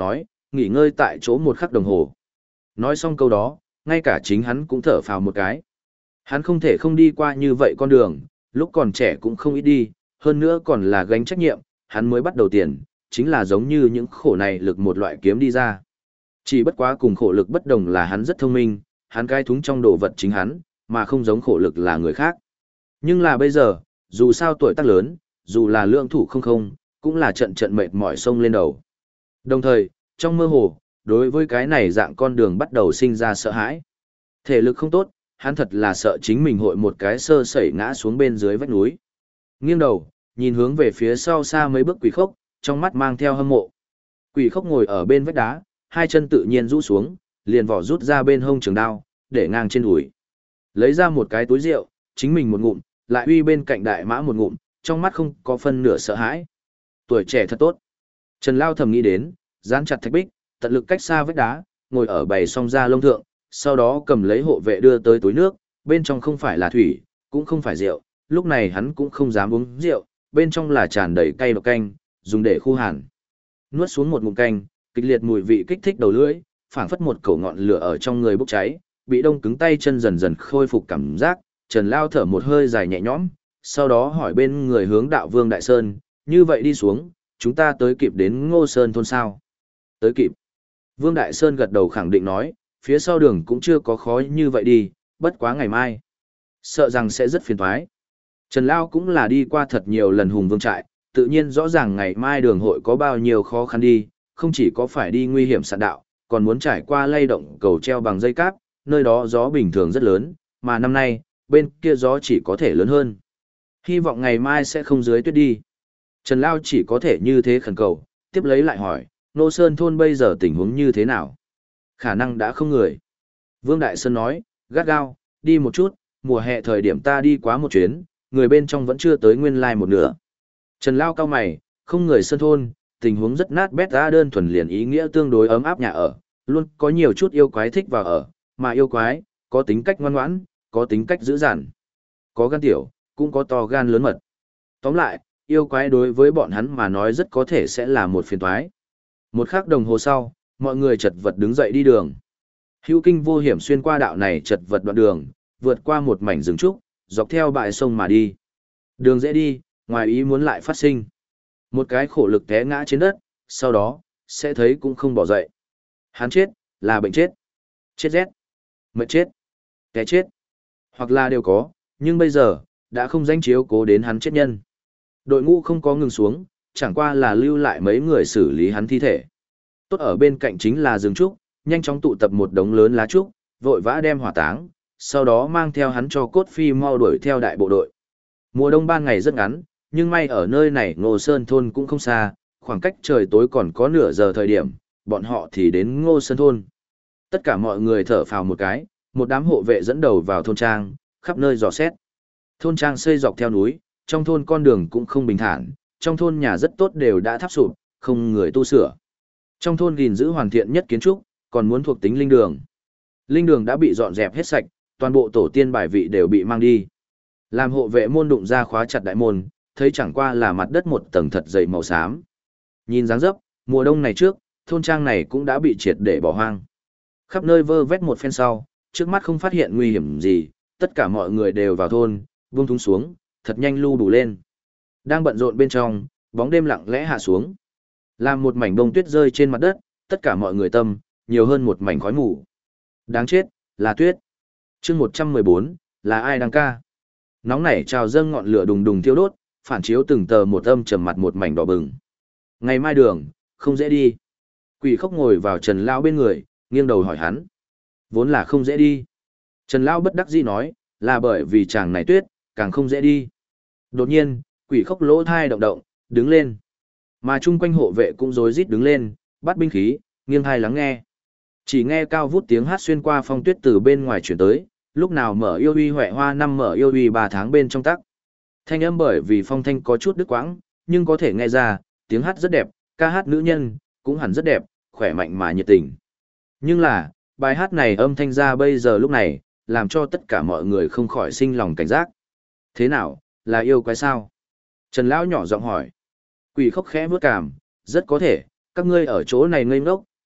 nghỉ ngơi tại chỗ một khắc đồng hồ. Nói xong câu đó, ngay cả chính hắn cũng thở phào một cái. Hắn không thể không đi qua như vậy con đường, lúc còn trẻ cũng không ít đi, hơn nữa còn là gánh trách nhiệm, hắn mới bắt đầu tiền, chính là giống như những khổ này lực một loại kiếm đi ra. Chỉ bất quá cùng khổ lực bất đồng là hắn rất thông minh, hắn cai thúng trong đồ vật chính hắn, mà không giống khổ lực là người khác. Nhưng là bây giờ, dù sao tuổi tác lớn, dù là lượng thủ không, cũng là trận trận mệt mỏi sông lên đầu. Đồng thời, trong mơ hồ, đối với cái này dạng con đường bắt đầu sinh ra sợ hãi. Thể lực không tốt, hắn thật là sợ chính mình hội một cái sơ sẩy ngã xuống bên dưới vách núi. Nghiêng đầu, nhìn hướng về phía sau xa mấy bước Quỷ Khốc, trong mắt mang theo hâm mộ. Quỷ Khốc ngồi ở bên vách đá, hai chân tự nhiên rũ xuống, liền vỏ rút ra bên hông trường đao, để ngang trên đùi. Lấy ra một cái túi rượu, chính mình một ngụm, lại uy bên cạnh đại mã một ngụm, trong mắt không có phân nửa sợ hãi. Tuổi trẻ thật tốt. Trần Lao thầm nghĩ đến, dán chặt thạch bích, tận lực cách xa vách đá, ngồi ở bày song ra lông thượng, sau đó cầm lấy hộ vệ đưa tới túi nước, bên trong không phải là thủy, cũng không phải rượu, lúc này hắn cũng không dám uống rượu, bên trong là tràn đầy cay độc canh, dùng để khu hàn. Nuốt xuống một ngụm canh, kịch liệt mùi vị kích thích đầu lưỡi, phảng phất một cổ ngọn lửa ở trong người bốc cháy, bị đông cứng tay chân dần dần khôi phục cảm giác, Trần Lao thở một hơi dài nhẹ nhõm, sau đó hỏi bên người hướng đạo Vương Đại Sơn, như vậy đi xuống, chúng ta tới kịp đến Ngô Sơn thôn sao? Tới kịp. Vương Đại Sơn gật đầu khẳng định nói, phía sau đường cũng chưa có khó như vậy đi, bất quá ngày mai. Sợ rằng sẽ rất phiền toái. Trần Lao cũng là đi qua thật nhiều lần Hùng Vương trại, tự nhiên rõ ràng ngày mai đường hội có bao nhiêu khó khăn đi, không chỉ có phải đi nguy hiểm sạn đạo, còn muốn trải qua lay động cầu treo bằng dây cáp, nơi đó gió bình thường rất lớn, mà năm nay, bên kia gió chỉ có thể lớn hơn. Hy vọng ngày mai sẽ không dưới tuyết đi. Trần Lao chỉ có thể như thế khẩn cầu, tiếp lấy lại hỏi, Nô Sơn thôn bây giờ tình huống như thế nào? Khả năng đã không người. Vương Đại Sơn nói, gắt gao, đi một chút, mùa hè thời điểm ta đi quá một chuyến, người bên trong vẫn chưa tới nguyên lai một nửa. Trần Lao cao mày, không người Sơn thôn, tình huống rất nát bét ra đơn thuần liền ý nghĩa tương đối ấm áp nhà ở, luôn có nhiều chút yêu quái thích vào ở, mà yêu quái, có tính cách ngoan ngoãn, có tính cách dữ dằn, có gan tiểu, cũng có to gan lớn mật. Tóm lại, yêu quái đối với bọn hắn mà nói rất có thể sẽ là một phiền toái. Một khắc đồng hồ sau, mọi người chật vật đứng dậy đi đường. Hữu kinh vô hiểm xuyên qua đạo này chật vật đoạn đường, vượt qua một mảnh rừng trúc, dọc theo bãi sông mà đi. Đường dễ đi, ngoài ý muốn lại phát sinh. Một cái khổ lực té ngã trên đất, sau đó, sẽ thấy cũng không bỏ dậy. Hắn chết, là bệnh chết. Chết rét. Mệt chết. Té chết. Hoặc là đều có, nhưng bây giờ, đã không danh chiếu cố đến hắn chết nhân. Đội ngũ không có ngừng xuống, chẳng qua là lưu lại mấy người xử lý hắn thi thể. Tốt ở bên cạnh chính là rừng trúc, nhanh chóng tụ tập một đống lớn lá trúc, vội vã đem hỏa táng, sau đó mang theo hắn cho cốt phi mau đuổi theo đại bộ đội. Mùa đông ban ngày rất ngắn, nhưng may ở nơi này Ngô Sơn thôn cũng không xa, khoảng cách trời tối còn có nửa giờ thời điểm, bọn họ thì đến Ngô Sơn thôn. Tất cả mọi người thở phào một cái, một đám hộ vệ dẫn đầu vào thôn trang, khắp nơi dò xét. Thôn trang xây dọc theo núi, trong thôn con đường cũng không bình thản, trong thôn nhà rất tốt đều đã tháp sụp, không người tu sửa. Trong thôn gìn giữ hoàn thiện nhất kiến trúc, còn muốn thuộc tính linh đường. Linh đường đã bị dọn dẹp hết sạch, toàn bộ tổ tiên bài vị đều bị mang đi. Làm hộ vệ môn đụng ra khóa chặt đại môn, thấy chẳng qua là mặt đất một tầng thật dày màu xám. Nhìn dáng dấp, mùa đông này trước, thôn trang này cũng đã bị triệt để bỏ hoang. Khắp nơi vơ vét một phen sau, trước mắt không phát hiện nguy hiểm gì, tất cả mọi người đều vào thôn, buông thúng xuống, thật nhanh lưu đủ lên. Đang bận rộn bên trong, bóng đêm lặng lẽ hạ xuống. Làm một mảnh bông tuyết rơi trên mặt đất, tất cả mọi người tâm, nhiều hơn một mảnh khói mù. Đáng chết, là tuyết. chương 114, là ai đang ca? Nóng nảy trào dâng ngọn lửa đùng đùng thiêu đốt, phản chiếu từng tờ một âm trầm mặt một mảnh đỏ bừng. Ngày mai đường, không dễ đi. Quỷ Khốc ngồi vào Trần Lao bên người, nghiêng đầu hỏi hắn. Vốn là không dễ đi. Trần Lao bất đắc dĩ nói, là bởi vì chàng này tuyết, càng không dễ đi. Đột nhiên, Quỷ Khốc lỗ thai động động, đứng lên. Mà chung quanh hộ vệ cũng rối rít đứng lên, bắt binh khí, nghiêng thai lắng nghe. Chỉ nghe cao vút tiếng hát xuyên qua phong tuyết từ bên ngoài chuyển tới, lúc nào mở yêu uy huệ hoa năm mở yêu uy 3 tháng bên trong tắc. Thanh âm bởi vì phong thanh có chút đứt quãng, nhưng có thể nghe ra, tiếng hát rất đẹp, ca hát nữ nhân, cũng hẳn rất đẹp, khỏe mạnh mà nhiệt tình. Nhưng là, bài hát này âm thanh ra bây giờ lúc này, làm cho tất cả mọi người không khỏi sinh lòng cảnh giác. Thế nào, là yêu quái sao? Trần Lão nhỏ giọng hỏi. Quỷ Khốc khẽ bước cảm, rất có thể, các ngươi ở chỗ này ngây ngốc,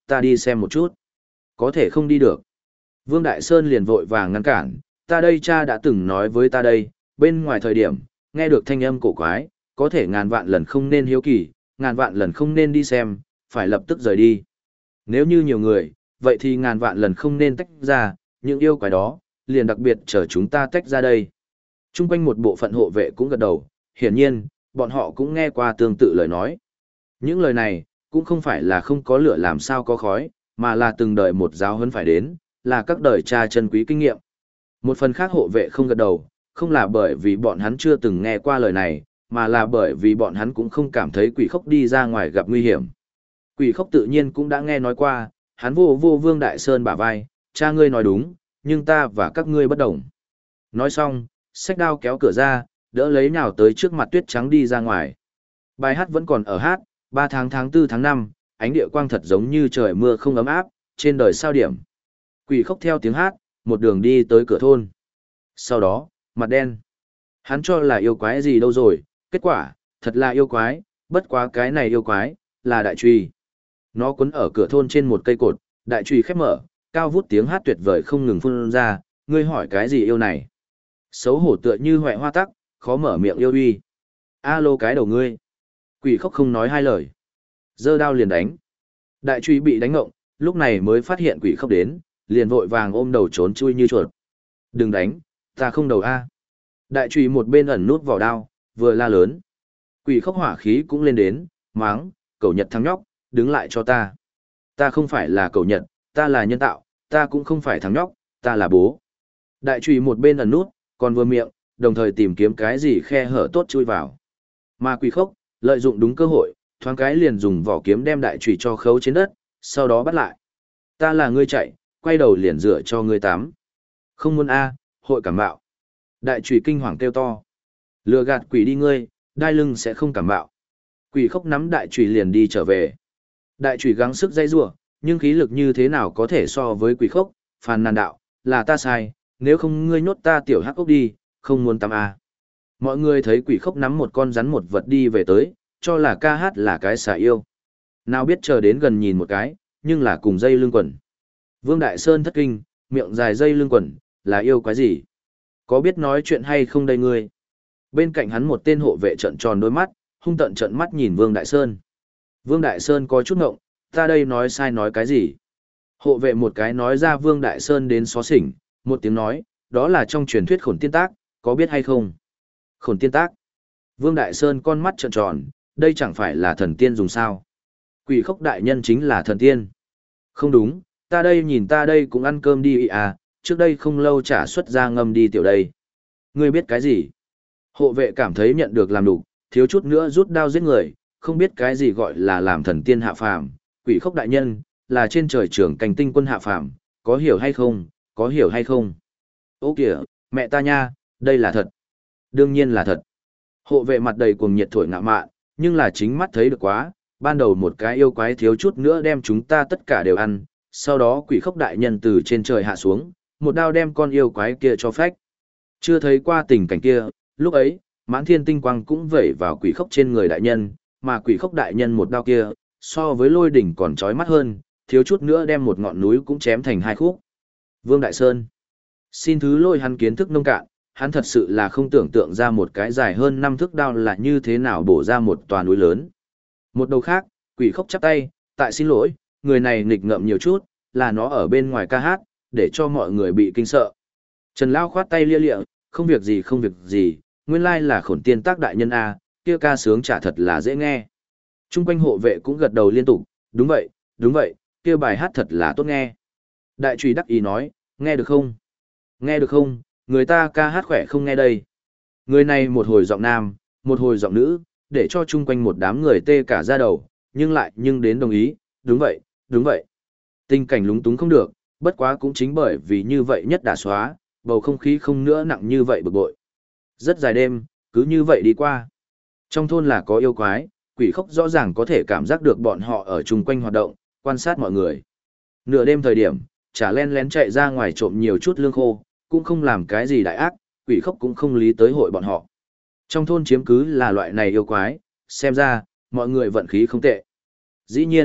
ta đi xem một chút. Có thể không đi được. Vương Đại Sơn liền vội vàng ngăn cản, ta đây cha đã từng nói với ta đây, bên ngoài thời điểm, nghe được thanh âm cổ quái, có thể ngàn vạn lần không nên hiếu kỳ, ngàn vạn lần không nên đi xem, phải lập tức rời đi. Nếu như nhiều người, vậy thì ngàn vạn lần không nên tách ra, những yêu quái đó, liền đặc biệt chờ chúng ta tách ra đây. Trung quanh một bộ phận hộ vệ cũng gật đầu, hiển nhiên, bọn họ cũng nghe qua tương tự lời nói. Những lời này, cũng không phải là không có lửa làm sao có khói, mà là từng đời một giáo huấn phải đến, là các đời cha chân quý kinh nghiệm. Một phần khác hộ vệ không gật đầu, không là bởi vì bọn hắn chưa từng nghe qua lời này, mà là bởi vì bọn hắn cũng không cảm thấy quỷ khốc đi ra ngoài gặp nguy hiểm. Quỷ khốc tự nhiên cũng đã nghe nói qua, hắn vô vô Vương Đại Sơn bả vai, cha ngươi nói đúng, nhưng ta và các ngươi bất đồng. Nói xong, xách đao kéo cửa ra, đỡ lấy nhào tới trước mặt tuyết trắng đi ra ngoài. Bài hát vẫn còn ở hát, 3 tháng tháng 4 tháng 5, ánh địa quang thật giống như trời mưa không ấm áp, trên đời sao điểm. Quỷ khốc theo tiếng hát, một đường đi tới cửa thôn. Sau đó, mặt đen. Hắn cho là yêu quái gì đâu rồi, kết quả, thật là yêu quái, bất quá cái này yêu quái, là đại truy. Nó quấn ở cửa thôn trên một cây cột, đại truy khép mở, cao vút tiếng hát tuyệt vời không ngừng phun ra, ngươi hỏi cái gì yêu này. Xấu hổ tựa như hoẹ hoa tắc, khó mở miệng yêu uy. Alo cái đầu ngươi. Quỷ khốc không nói hai lời. Giơ đao liền đánh. Đại truy bị đánh ngộng, lúc này mới phát hiện quỷ khốc đến, liền vội vàng ôm đầu trốn chui như chuột. Đừng đánh, ta không đầu a. Đại truy một bên ẩn nút vào đao, vừa la lớn. Quỷ khốc hỏa khí cũng lên đến, máng, cẩu Nhật thằng nhóc, đứng lại cho ta. Ta không phải là cẩu Nhật, ta là nhân tạo, ta cũng không phải thằng nhóc, ta là bố. Đại truy một bên ẩn nút, còn vừa miệng, đồng thời tìm kiếm cái gì khe hở tốt chui vào. Mà quỷ khốc, lợi dụng đúng cơ hội, thoáng cái liền dùng vỏ kiếm đem đại truy cho khấu trên đất, sau đó bắt lại. Ta là ngươi chạy, quay đầu liền rửa cho ngươi tắm. Không muốn a, hội cảm bạo. Đại truy kinh hoàng kêu to. Lừa gạt quỷ đi ngươi, đai lưng sẽ không cảm bạo. Quỷ khốc nắm đại truy liền đi trở về. Đại truy gắng sức dây rủa, nhưng khí lực như thế nào có thể so với quỷ khốc, phàn nàn đạo, là ta sai, nếu không ngươi nhốt ta tiểu hắc ốc đi, không muốn tắm a. Mọi người thấy quỷ khốc nắm một con rắn một vật đi về tới, cho là ca hát là cái xà yêu. Nào biết chờ đến gần nhìn một cái, nhưng là cùng dây lưng quần. Vương Đại Sơn thất kinh, miệng dài dây lưng quần, là yêu quái gì? Có biết nói chuyện hay không đây ngươi? Bên cạnh hắn một tên hộ vệ trợn tròn đôi mắt, hung tợn trợn mắt nhìn Vương Đại Sơn. Vương Đại Sơn có chút ngộng, ta đây nói sai nói cái gì? Hộ vệ một cái nói ra Vương Đại Sơn đến xó xỉnh, một tiếng nói, đó là trong truyền thuyết khổn tiên tác, có biết hay không? Khổn tiên tác. Vương Đại Sơn con mắt trợn tròn, đây chẳng phải là thần tiên dùng sao? Quỷ khốc đại nhân chính là thần tiên. Không đúng, ta đây nhìn ta đây cũng ăn cơm đi à, trước đây không lâu trả xuất ra ngâm đi tiểu đây. Ngươi biết cái gì? Hộ vệ cảm thấy nhận được làm đủ, thiếu chút nữa rút đao giết người, không biết cái gì gọi là làm thần tiên hạ phàm, quỷ khốc đại nhân, là trên trời trưởng cảnh tinh quân hạ phàm, có hiểu hay không, có hiểu hay không? Ô kìa, mẹ ta nha, đây là thật. Đương nhiên là thật. Hộ vệ mặt đầy cuồng nhiệt thổi ngạo mạn, nhưng là chính mắt thấy được quá, ban đầu một cái yêu quái thiếu chút nữa đem chúng ta tất cả đều ăn, sau đó quỷ khốc đại nhân từ trên trời hạ xuống, một đao đem con yêu quái kia cho phách. Chưa thấy qua tình cảnh kia, lúc ấy, mãn thiên tinh quang cũng vẩy vào quỷ khốc trên người đại nhân, mà quỷ khốc đại nhân một đao kia, so với lôi đỉnh còn chói mắt hơn, thiếu chút nữa đem một ngọn núi cũng chém thành hai khúc. Vương Đại Sơn, xin thứ lỗi hắn kiến thức nông cạn, hắn thật sự là không tưởng tượng ra một cái dài hơn 5 thước đao là như thế nào bổ ra một tòa núi lớn. Một đầu khác, quỷ khốc chắp tay, tại xin lỗi, người này nghịch ngợm nhiều chút, là nó ở bên ngoài ca hát, để cho mọi người bị kinh sợ. Trần Lao khoát tay lia lịa, không việc gì không việc gì, nguyên lai là khổn tiên tác đại nhân A, kia ca sướng chả thật là dễ nghe. Trung quanh hộ vệ cũng gật đầu liên tục, đúng vậy, kia bài hát thật là tốt nghe. Đại trùy đắc ý nói, nghe được không? Nghe được không, người ta ca hát khỏe không nghe đây. Người này một hồi giọng nam, một hồi giọng nữ, để cho chung quanh một đám người tê cả da đầu, nhưng đến đồng ý, đúng vậy. Tình cảnh lúng túng không được, bất quá cũng chính bởi vì như vậy nhất đả xóa, bầu không khí không nữa nặng như vậy bực bội. Rất dài đêm, cứ như vậy đi qua. Trong thôn là có yêu quái, quỷ khốc rõ ràng có thể cảm giác được bọn họ ở chung quanh hoạt động, quan sát mọi người. Nửa đêm thời điểm, chả len lén chạy ra ngoài trộm nhiều chút lương khô, cũng không làm cái gì đại ác, quỷ khốc cũng không lý tới hội bọn họ. Trong thôn chiếm cứ là loại này yêu quái, xem ra, mọi người vận khí không tệ. Dĩ nhiên,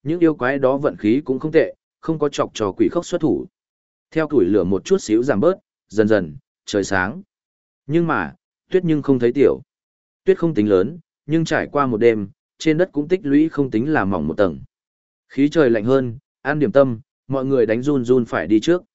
Những yêu quái đó vận khí cũng không tệ, không có chọc cho quỷ khốc xuất thủ. Theo củi lửa một chút xíu giảm bớt, dần dần, trời sáng. Nhưng mà, tuyết nhưng không thấy tiểu. Tuyết không tính lớn, nhưng trải qua một đêm, trên đất cũng tích lũy không tính là mỏng một tầng. Khí trời lạnh hơn, ăn điểm tâm, mọi người đánh run run phải đi trước.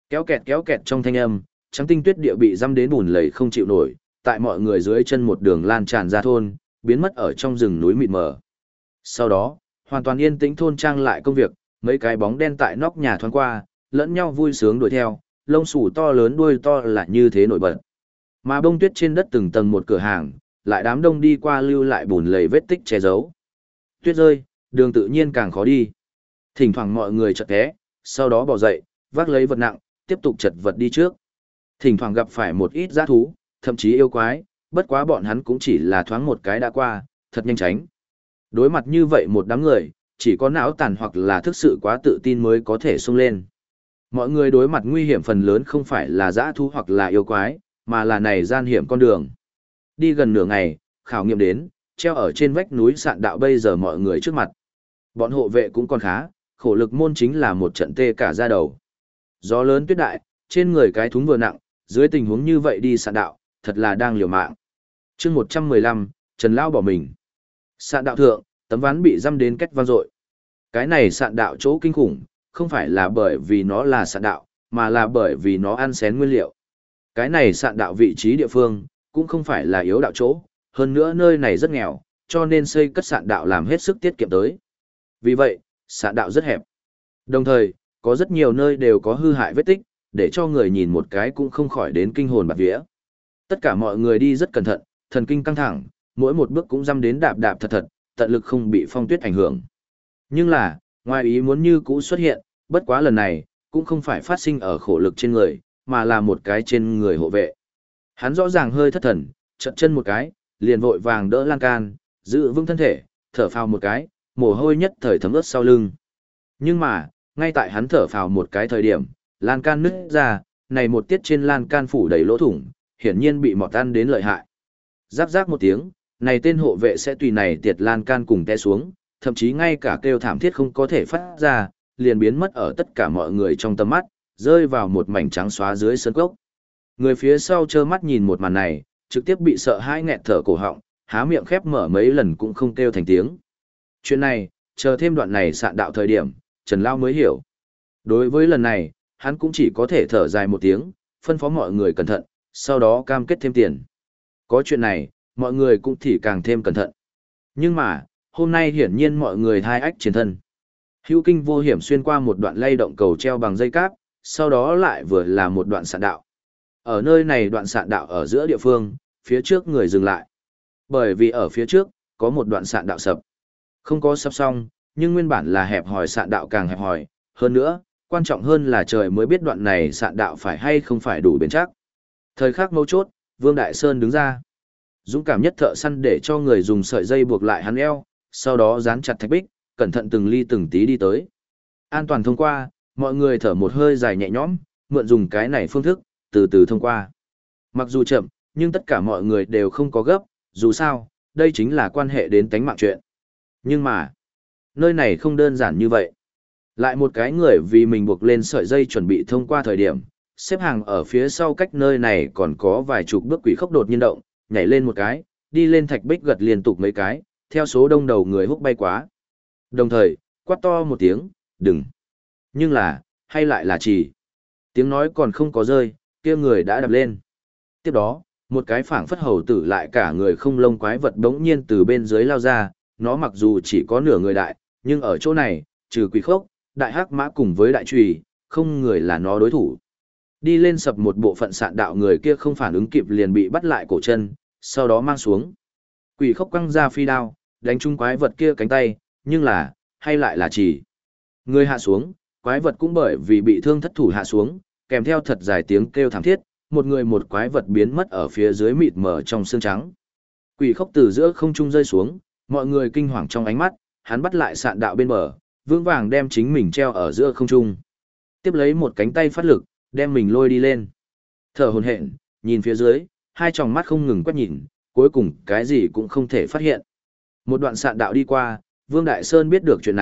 Kéo kẹt trong thanh âm, trắng tinh tuyết địa bị dăm đến bùn lầy không chịu nổi, tại mọi người dưới chân một đường lan tràn ra thôn, biến mất ở trong rừng núi mịt mờ. Sau đó, hoàn toàn yên tĩnh thôn trang lại công việc, mấy cái bóng đen tại nóc nhà thoáng qua, lẫn nhau vui sướng đuổi theo, lông xù to lớn đuôi to là như thế nổi bật. Mà bông tuyết trên đất từng tầng một cửa hàng, lại đám đông đi qua lưu lại bùn lầy vết tích che giấu. Tuyết rơi, đường tự nhiên càng khó đi. Thỉnh thoảng mọi người chợt té, sau đó bỏ dậy, vác lấy vật nặng, tiếp tục chật vật đi trước. Thỉnh thoảng gặp phải một ít dã thú, thậm chí yêu quái, bất quá bọn hắn cũng chỉ là thoáng một cái đã qua, thật nhanh tránh. Đối mặt như vậy một đám người, chỉ có não tàn hoặc là thực sự quá tự tin mới có thể xông lên. Mọi người đối mặt nguy hiểm phần lớn không phải là dã thú hoặc là yêu quái, mà là này gian hiểm con đường. Đi gần nửa ngày, khảo nghiệm đến, treo ở trên vách núi sạn đạo bây giờ mọi người trước mặt. Bọn hộ vệ cũng còn khá, khổ lực môn chính là một trận tê cả da đầu. Gió lớn tuyết đại, trên người cái thúng vừa nặng, dưới tình huống như vậy đi sạn đạo, thật là đang liều mạng. chương 115, Trần Lao bỏ mình. Sạn đạo thượng, tấm ván bị dăm đến cách vang dội. Cái này sạn đạo chỗ kinh khủng, không phải là bởi vì nó là sạn đạo, mà là bởi vì nó ăn xén nguyên liệu. Cái này sạn đạo vị trí địa phương, cũng không phải là yếu đạo chỗ, hơn nữa nơi này rất nghèo, cho nên xây cất sạn đạo làm hết sức tiết kiệm tới. Vì vậy, sạn đạo rất hẹp. Đồng thời, có rất nhiều nơi đều có hư hại vết tích, để cho người nhìn một cái cũng không khỏi đến kinh hồn bạt vía. Tất cả mọi người đi rất cẩn thận, thần kinh căng thẳng, mỗi một bước cũng dăm đến đạp đạp thật thật, tận lực không bị phong tuyết ảnh hưởng. Nhưng là, ngoài ý muốn như cũ xuất hiện, bất quá lần này, cũng không phải phát sinh ở khổ lực trên người, mà là một cái trên người hộ vệ. Hắn rõ ràng hơi thất thần, chật chân một cái, liền vội vàng đỡ lan can, giữ vững thân thể, thở phào một cái, mồ hôi nhất thời thấm ướt sau lưng. Nhưng mà, ngay tại hắn thở phào một cái thời điểm, lan can nứt ra, này một tiết trên lan can phủ đầy lỗ thủng, hiển nhiên bị mọt ăn đến lợi hại. Rắc rắc một tiếng, này tên hộ vệ sẽ tùy này tiệt lan can cùng té xuống, thậm chí ngay cả kêu thảm thiết không có thể phát ra, liền biến mất ở tất cả mọi người trong tầm mắt, rơi vào một mảnh trắng xóa dưới sơn cốc. Người phía sau trơ mắt nhìn một màn này, trực tiếp bị sợ hãi nghẹt thở cổ họng, há miệng khép mở mấy lần cũng không kêu thành tiếng. Chuyện này, chờ thêm đoạn này sạn đạo thời điểm, Trần Lao mới hiểu. Đối với lần này, hắn cũng chỉ có thể thở dài một tiếng, phân phó mọi người cẩn thận, sau đó cam kết thêm tiền. Có chuyện này, mọi người cũng thì càng thêm cẩn thận. Nhưng mà, hôm nay hiển nhiên mọi người thai ách chiến thân. Hữu kinh vô hiểm xuyên qua một đoạn lay động cầu treo bằng dây cáp, sau đó lại vừa là một đoạn sạn đạo. Ở nơi này đoạn sạn đạo ở giữa địa phương, phía trước người dừng lại. Bởi vì ở phía trước, có một đoạn sạn đạo sập. Không có sập xong, nhưng nguyên bản là hẹp hòi sạn đạo càng hẹp hòi. Hơn nữa, quan trọng hơn là trời mới biết đoạn này sạn đạo phải hay không phải đủ bền chắc. Thời khắc mấu chốt, Vương Đại Sơn đứng ra. Dũng cảm nhất thợ săn để cho người dùng sợi dây buộc lại hắn eo, sau đó dán chặt thạch bích, cẩn thận từng ly từng tí đi tới. An toàn thông qua, mọi người thở một hơi dài nhẹ nhõm, mượn dùng cái này phương thức, từ từ thông qua. Mặc dù chậm, nhưng tất cả mọi người đều không có gấp, dù sao, đây chính là quan hệ đến tánh mạng chuyện. Nhưng mà, nơi này không đơn giản như vậy. Lại một cái người vì mình buộc lên sợi dây chuẩn bị thông qua thời điểm, xếp hàng ở phía sau cách nơi này còn có vài chục bước quỷ khốc đột nhiên động, nhảy lên một cái, đi lên thạch bích gật liên tục mấy cái, theo số đông đầu người húc bay quá. Đồng thời, quát to một tiếng, đừng. Nhưng là, hay lại là chỉ. Tiếng nói còn không có rơi, kia người đã đập lên. Tiếp đó, một cái phảng phất hầu tử lại cả người không lông quái vật đống nhiên từ bên dưới lao ra, nó mặc dù chỉ có nửa người đại, nhưng ở chỗ này, trừ quỷ khốc, đại hắc mã cùng với đại trùy, không người là nó đối thủ. Đi lên sập một bộ phận sạn đạo người kia không phản ứng kịp liền bị bắt lại cổ chân, sau đó mang xuống. Quỷ khốc quăng ra phi đao, đánh trúng quái vật kia cánh tay, nhưng là, hay lại là chỉ. Người hạ xuống, quái vật cũng bởi vì bị thương thất thủ hạ xuống, kèm theo thật dài tiếng kêu thảm thiết, một người một quái vật biến mất ở phía dưới mịt mờ trong xương trắng. Quỷ khốc từ giữa không trung rơi xuống, mọi người kinh hoàng trong ánh mắt, hắn bắt lại sạn đạo bên bờ, vững vàng đem chính mình treo ở giữa không trung. Tiếp lấy một cánh tay phát lực, đem mình lôi đi lên. Thở hổn hển, nhìn phía dưới, hai tròng mắt không ngừng quét nhìn, cuối cùng cái gì cũng không thể phát hiện. Một đoạn sạn đạo đi qua, Vương Đại Sơn biết được chuyện này,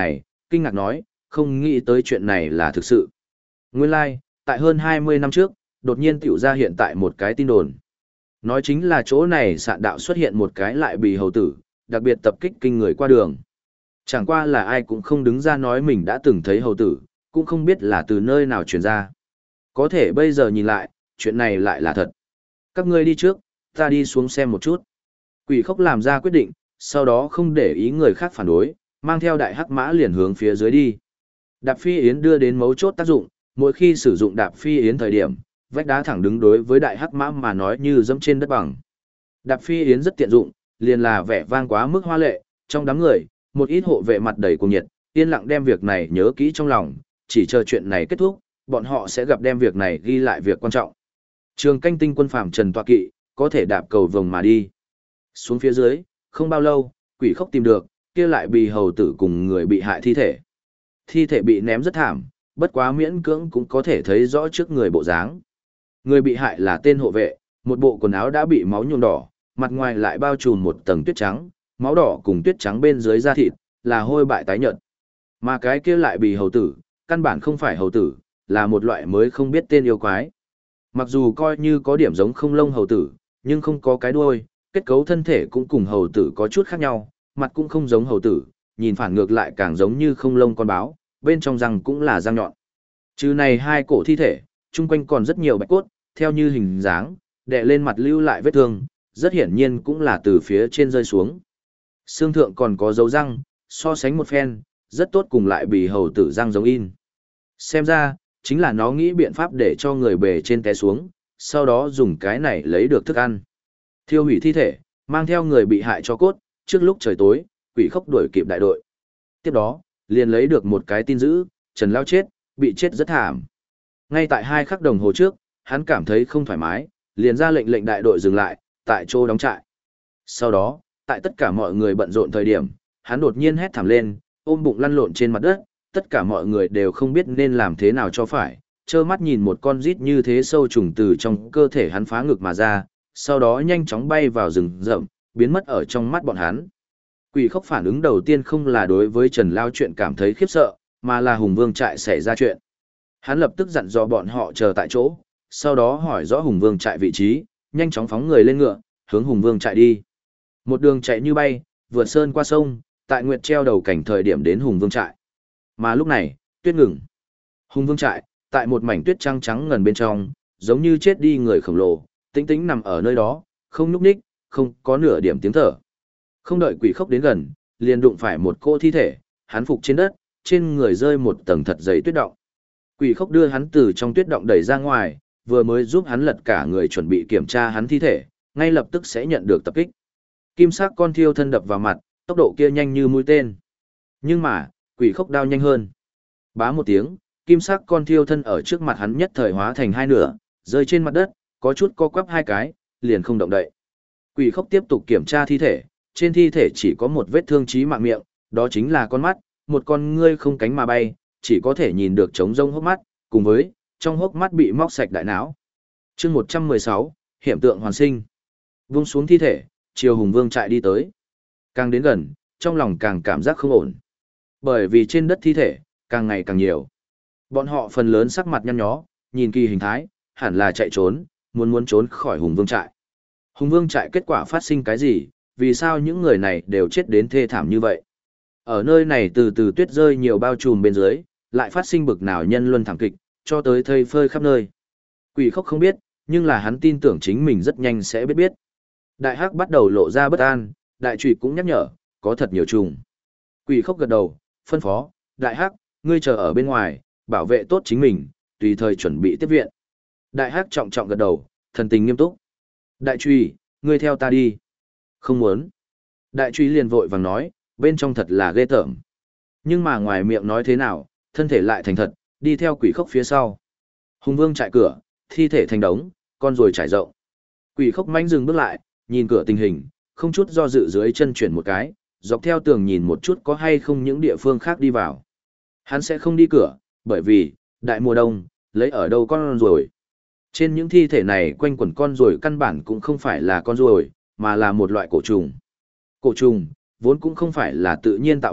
kinh ngạc nói, không nghĩ tới chuyện này là thực sự. Nguyên lai, like, tại hơn 20 năm trước, đột nhiên tiểu ra hiện tại một cái tin đồn. Nói chính là chỗ này sạn đạo xuất hiện một cái lại bì hầu tử, đặc biệt tập kích kinh người qua đường. Chẳng qua là ai cũng không đứng ra nói mình đã từng thấy hầu tử, cũng không biết là từ nơi nào truyền ra. Có thể bây giờ nhìn lại, chuyện này lại là thật. Các ngươi đi trước, ta đi xuống xem một chút. Quỷ khốc làm ra quyết định, sau đó không để ý người khác phản đối, mang theo đại hắc mã liền hướng phía dưới đi. Đạp phi yến đưa đến mấu chốt tác dụng, mỗi khi sử dụng đạp phi yến thời điểm, vách đá thẳng đứng đối với đại hắc mã mà nói như dẫm trên đất bằng. Đạp phi yến rất tiện dụng, liền là vẻ vang quá mức hoa lệ, trong đám người, một ít hộ vệ mặt đầy cuồng nhiệt, yên lặng đem việc này nhớ kỹ trong lòng, chỉ chờ chuyện này kết thúc, bọn họ sẽ gặp đem việc này ghi lại việc quan trọng. Trường canh tinh quân phàm Trần Toa Kỵ, có thể đạp cầu vồng mà đi. Xuống phía dưới, không bao lâu, quỷ khốc tìm được, kia lại bị hầu tử cùng người bị hại thi thể. Thi thể bị ném rất thảm, bất quá miễn cưỡng cũng có thể thấy rõ trước người bộ dáng. Người bị hại là tên hộ vệ, một bộ quần áo đã bị máu nhuộm đỏ, mặt ngoài lại bao trùm một tầng tuyết trắng, máu đỏ cùng tuyết trắng bên dưới da thịt, là hôi bại tái nhợt. Mà cái kia lại bị hầu tử, căn bản không phải hầu tử, là một loại mới không biết tên yêu quái. Mặc dù coi như có điểm giống không lông hầu tử, nhưng không có cái đuôi, kết cấu thân thể cũng cùng hầu tử có chút khác nhau, mặt cũng không giống hầu tử, nhìn phản ngược lại càng giống như không lông con báo, bên trong răng cũng là răng nhọn. Trừ này hai cổ thi thể, chung quanh còn rất nhiều bạch cốt, theo như hình dáng, đè lên mặt lưu lại vết thương, rất hiển nhiên cũng là từ phía trên rơi xuống. Xương thượng còn có dấu răng, so sánh một phen, rất tốt cùng lại bị hầu tử răng giống in. Xem ra, chính là nó nghĩ biện pháp để cho người bề trên té xuống, sau đó dùng cái này lấy được thức ăn. Thiêu hủy thi thể, mang theo người bị hại cho cốt, trước lúc trời tối, quỷ khốc đuổi kịp đại đội. Tiếp đó, liền lấy được một cái tin dữ, Trần Lao chết, bị chết rất thảm. Ngay tại 2 khắc đồng hồ trước, hắn cảm thấy không thoải mái, liền ra lệnh đại đội dừng lại, tại chỗ đóng trại. Sau đó, tại tất cả mọi người bận rộn thời điểm, hắn đột nhiên hét thảm lên, ôm bụng lăn lộn trên mặt đất, tất cả mọi người đều không biết nên làm thế nào cho phải, trơ mắt nhìn một con rít như thế sâu trùng từ trong cơ thể hắn phá ngực mà ra, sau đó nhanh chóng bay vào rừng rậm, biến mất ở trong mắt bọn hắn. Quỷ khốc phản ứng đầu tiên không là đối với Trần Lao chuyện cảm thấy khiếp sợ, mà là Hùng Vương trại xảy ra chuyện. Hắn lập tức dặn dò bọn họ chờ tại chỗ, sau đó hỏi rõ Hùng Vương trại vị trí, nhanh chóng phóng người lên ngựa, hướng Hùng Vương trại đi. Một đường chạy như bay, vượt sơn qua sông, tại nguyệt treo đầu cảnh thời điểm đến Hùng Vương trại. Mà lúc này, tuyết ngừng. Hùng Vương trại, tại một mảnh tuyết trắng trắng ngần bên trong, giống như chết đi người khổng lồ, tĩnh tĩnh nằm ở nơi đó, không nhúc nhích, không có nửa điểm tiếng thở. Không đợi quỷ khốc đến gần, liền đụng phải một cô thi thể, hắn phục trên đất, trên người rơi một tầng thật dày tuyết động. Quỷ khốc đưa hắn từ trong tuyết động đẩy ra ngoài, vừa mới giúp hắn lật cả người chuẩn bị kiểm tra hắn thi thể, ngay lập tức sẽ nhận được tập kích. Kim sắc con thiêu thân đập vào mặt, tốc độ kia nhanh như mũi tên. Nhưng mà, quỷ khốc đao nhanh hơn. Bá một tiếng, kim sắc con thiêu thân ở trước mặt hắn nhất thời hóa thành hai nửa, rơi trên mặt đất, có chút co quắp hai cái, liền không động đậy. Quỷ khốc tiếp tục kiểm tra thi thể, trên thi thể chỉ có một vết thương chí mạng miệng, đó chính là con mắt, một con ngươi không cánh mà bay, chỉ có thể nhìn được trống rông hốc mắt, cùng với trong hốc mắt bị móc sạch đại não. Chương 116, hiểm tượng hoàn sinh. Vung xuống thi thể, Triều Hùng Vương trại đi tới. Càng đến gần, trong lòng càng cảm giác không ổn. Bởi vì trên đất thi thể càng ngày càng nhiều. Bọn họ phần lớn sắc mặt nhăn nhó, nhìn kỳ hình thái, hẳn là chạy trốn, muốn trốn khỏi Hùng Vương trại. Hùng Vương trại kết quả phát sinh cái gì, vì sao những người này đều chết đến thê thảm như vậy? Ở nơi này từ từ tuyết rơi nhiều bao trùm bên dưới, lại phát sinh bực nào nhân luân thảm kịch, cho tới thây phơi khắp nơi. Quỷ khốc không biết, nhưng là hắn tin tưởng chính mình rất nhanh sẽ biết. Đại hắc bắt đầu lộ ra bất an, đại trụy cũng nhắc nhở, có thật nhiều trùng. Quỷ khốc gật đầu, phân phó, đại hắc, ngươi chờ ở bên ngoài, bảo vệ tốt chính mình, tùy thời chuẩn bị tiếp viện. Đại hắc trọng trọng gật đầu, thần tình nghiêm túc. Đại trụy, ngươi theo ta đi. Không muốn. Đại trụy liền vội vàng nói, bên trong thật là ghê tởm. Nhưng mà ngoài miệng nói thế nào, thân thể lại thành thật, đi theo quỷ khốc phía sau. Hùng Vương trại cửa, thi thể thành đống, con rồi trải rộng. Quỷ khốc manh dừng bước lại, nhìn cửa tình hình, không chút do dự dưới chân chuyển một cái, dọc theo tường nhìn một chút có hay không những địa phương khác đi vào. Hắn sẽ không đi cửa, bởi vì, đại mùa đông, lấy ở đâu con rồi. Trên những thi thể này quanh quẩn con ruồi căn bản cũng không phải là con ruồi, mà là một loại cổ trùng. Cổ trùng, vốn cũng không phải là tự nhiên tạo vật,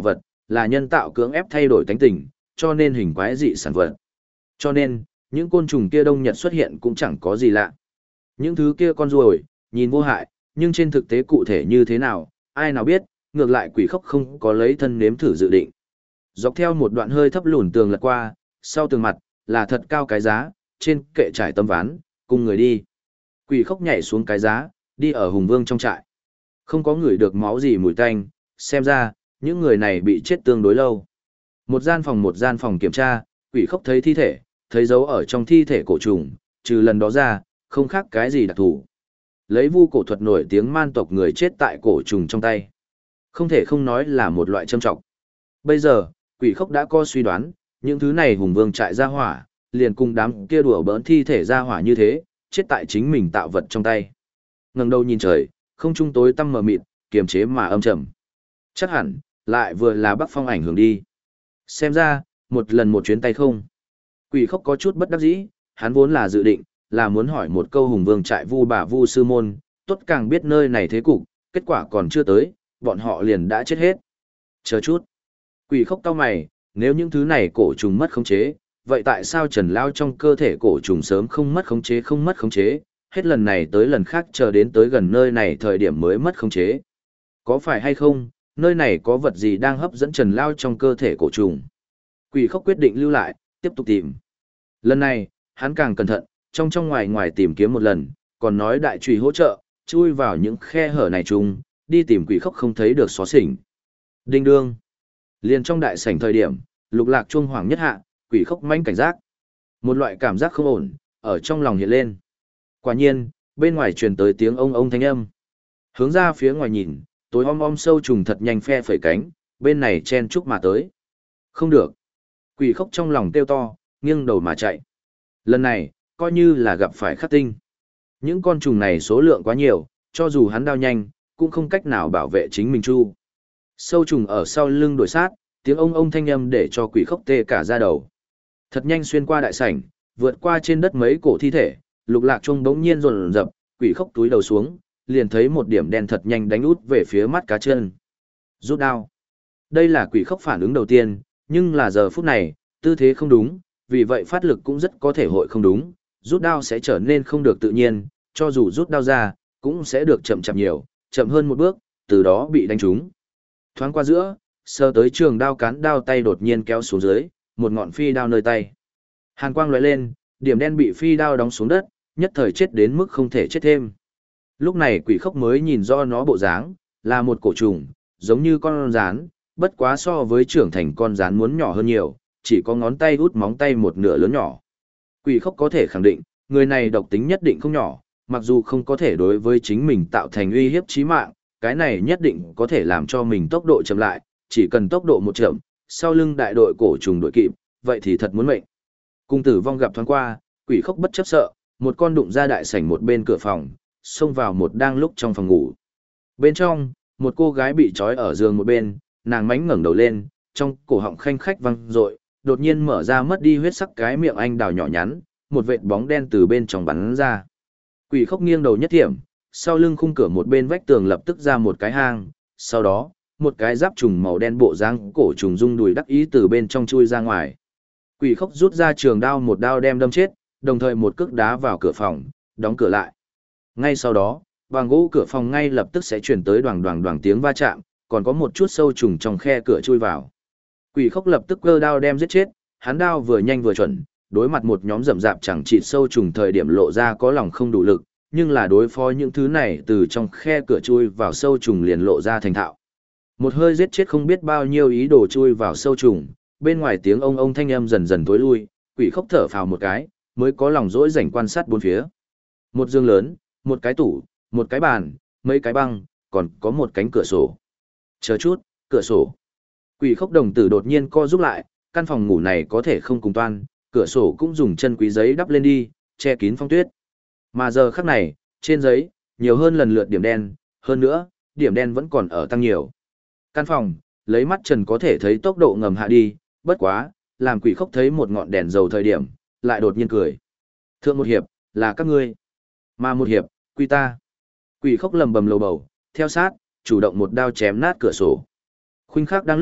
là nhân tạo cưỡng ép thay đổi tánh tình, cho nên hình quái dị sản vật. Cho nên, những côn trùng kia đông nhật xuất hiện cũng chẳng có gì lạ. Những thứ kia con ruồi, nhìn vô hại, nhưng trên thực tế cụ thể như thế nào, ai nào biết, ngược lại Quỷ Khốc không có lấy thân nếm thử dự định. Dọc theo một đoạn hơi thấp lùn tường lật qua, sau tường mặt, là thật cao cái giá, trên kệ trải tấm ván, cùng người đi. Quỷ Khốc nhảy xuống cái giá, đi ở Hùng Vương trong trại. Không có người được máu gì mùi tanh, xem ra, những người này bị chết tương đối lâu. Một gian phòng kiểm tra, Quỷ Khốc thấy thi thể, thấy dấu ở trong thi thể cổ trùng, trừ lần đó ra, không khác cái gì đặc thù. Lấy vu cổ thuật nổi tiếng man tộc người chết tại cổ trùng trong tay. Không thể không nói là một loại châm trọng. Bây giờ, Quỷ Khốc đã có suy đoán, những thứ này Hùng Vương trại ra hỏa, liền cùng đám kia đùa bỡn thi thể ra hỏa như thế, chết tại chính mình tạo vật trong tay. Ngẩng đầu nhìn trời, không trung tối tăm mờ mịt, kiềm chế mà âm trầm. Chắc hẳn, lại vừa là Bắc Phong ảnh hưởng đi. Xem ra, một lần một chuyến tay không. Quỷ Khốc có chút bất đắc dĩ, hắn vốn là dự định, là muốn hỏi một câu Hùng Vương trại vu bà vu sư môn, tốt càng biết nơi này thế cục, kết quả còn chưa tới, bọn họ liền đã chết hết. Chờ chút. Quỷ Khốc cau mày, nếu những thứ này cổ trùng mất khống chế, vậy tại sao Trần Lao trong cơ thể cổ trùng sớm không mất khống chế, hết lần này tới lần khác chờ đến tới gần nơi này thời điểm mới mất khống chế. Có phải hay không, nơi này có vật gì đang hấp dẫn Trần Lao trong cơ thể cổ trùng? Quỷ Khốc quyết định lưu lại, tiếp tục tìm. Lần này, hắn càng cẩn thận, trong ngoài ngoài tìm kiếm một lần, còn nói đại trùy hỗ trợ, chui vào những khe hở này chung, đi tìm Quỷ Khốc không thấy được xóa xỉnh. Đinh đương. Liền trong đại sảnh thời điểm, Lục Lạc chuông hoàng nhất hạ, Quỷ Khốc manh cảnh giác. Một loại cảm giác không ổn, ở trong lòng hiện lên. Quả nhiên, bên ngoài truyền tới tiếng ông thanh âm. Hướng ra phía ngoài nhìn, tối om sâu trùng thật nhanh phe phẩy cánh, bên này chen chúc mà tới. Không được. Quỷ Khốc trong lòng kêu to, nghiêng đầu mà chạy. Lần này, coi như là gặp phải khắc tinh. Những con trùng này số lượng quá nhiều, cho dù hắn đao nhanh, cũng không cách nào bảo vệ chính mình chu. Sâu trùng ở sau lưng đuổi sát, tiếng ông thanh âm để cho Quỷ Khốc tê cả da đầu. Thật nhanh xuyên qua đại sảnh, vượt qua trên đất mấy cổ thi thể, Lục Lạc Trung bỗng nhiên rồn rập, Quỷ Khốc túi đầu xuống, liền thấy một điểm đen thật nhanh đánh út về phía mắt cá chân. Rút đao. Đây là Quỷ Khốc phản ứng đầu tiên, nhưng là giờ phút này, tư thế không đúng, vì vậy phát lực cũng rất có thể hội không đúng, rút đao sẽ trở nên không được tự nhiên, cho dù rút đao ra, cũng sẽ được chậm chậm nhiều, chậm hơn một bước, từ đó bị đánh trúng. Thoáng qua giữa, sờ tới trường đao cán đao tay đột nhiên kéo xuống dưới, một ngọn phi đao nơi tay. Hàn quang lóe lên, điểm đen bị phi đao đóng xuống đất, nhất thời chết đến mức không thể chết thêm. Lúc này Quỷ Khốc mới nhìn rõ nó bộ dáng, là một cổ trùng, giống như con rán, bất quá so với trưởng thành con rán muốn nhỏ hơn nhiều, chỉ có ngón tay út móng tay một nửa lớn nhỏ. Quỷ Khốc có thể khẳng định, người này độc tính nhất định không nhỏ, mặc dù không có thể đối với chính mình tạo thành uy hiếp chí mạng, cái này nhất định có thể làm cho mình tốc độ chậm lại, chỉ cần tốc độ một chậm, sau lưng đại đội cổ trùng đội kịp, vậy thì thật muốn mệnh. Cung tử vong gặp thoáng qua, Quỷ Khốc bất chấp sợ, một con đụng ra đại sảnh một bên cửa phòng, xông vào một đang lúc trong phòng ngủ. Bên trong, một cô gái bị trói ở giường một bên, nàng mánh ngẩng đầu lên, trong cổ họng khanh khách vang dội, đột nhiên mở ra mất đi huyết sắc cái miệng anh đào nhỏ nhắn, một vệt bóng đen từ bên trong bắn ra. Quỷ Khốc nghiêng đầu nhất thiểm, sau lưng khung cửa một bên vách tường lập tức ra một cái hang, sau đó, một cái giáp trùng màu đen bộ dáng cổ trùng rung đùi đắc ý từ bên trong chui ra ngoài. Quỷ Khốc rút ra trường đao một đao đem đâm chết, đồng thời một cước đá vào cửa phòng, đóng cửa lại. Ngay sau đó, bằng gỗ cửa phòng ngay lập tức sẽ chuyển tới đoàng đoàng đoàng tiếng va chạm, còn có một chút sâu trùng trong khe cửa chui vào. Quỷ Khốc lập tức cơ đao đem giết chết, hắn đao vừa nhanh vừa chuẩn, đối mặt một nhóm rậm rạp chẳng chịt sâu trùng thời điểm lộ ra có lòng không đủ lực, nhưng là đối phó những thứ này từ trong khe cửa chui vào sâu trùng liền lộ ra thành thạo. Một hơi giết chết không biết bao nhiêu ý đồ chui vào sâu trùng, bên ngoài tiếng ông thanh âm dần dần tối lui, Quỷ Khốc thở phào một cái, mới có lòng dỗi rảnh quan sát bốn phía. Một giường lớn, một cái tủ, một cái bàn, mấy cái băng, còn có một cánh cửa sổ. Chờ chút, cửa sổ. Quỷ Khốc đồng tử đột nhiên co rút lại, căn phòng ngủ này có thể không cùng toan, cửa sổ cũng dùng chân quý giấy đắp lên đi, che kín phong tuyết. Mà giờ khắc này, trên giấy, nhiều hơn lần lượt điểm đen, hơn nữa, điểm đen vẫn còn ở tăng nhiều. Căn phòng, lấy mắt trần có thể thấy tốc độ ngầm hạ đi, bất quá, làm Quỷ Khốc thấy một ngọn đèn dầu thời điểm, lại đột nhiên cười. Thượng một hiệp, là các ngươi. Mà một hiệp, quy ta. Quỷ Khốc lầm bầm lầu bầu, theo sát, chủ động một đao chém nát cửa sổ. Khuynh khắc đang lúc,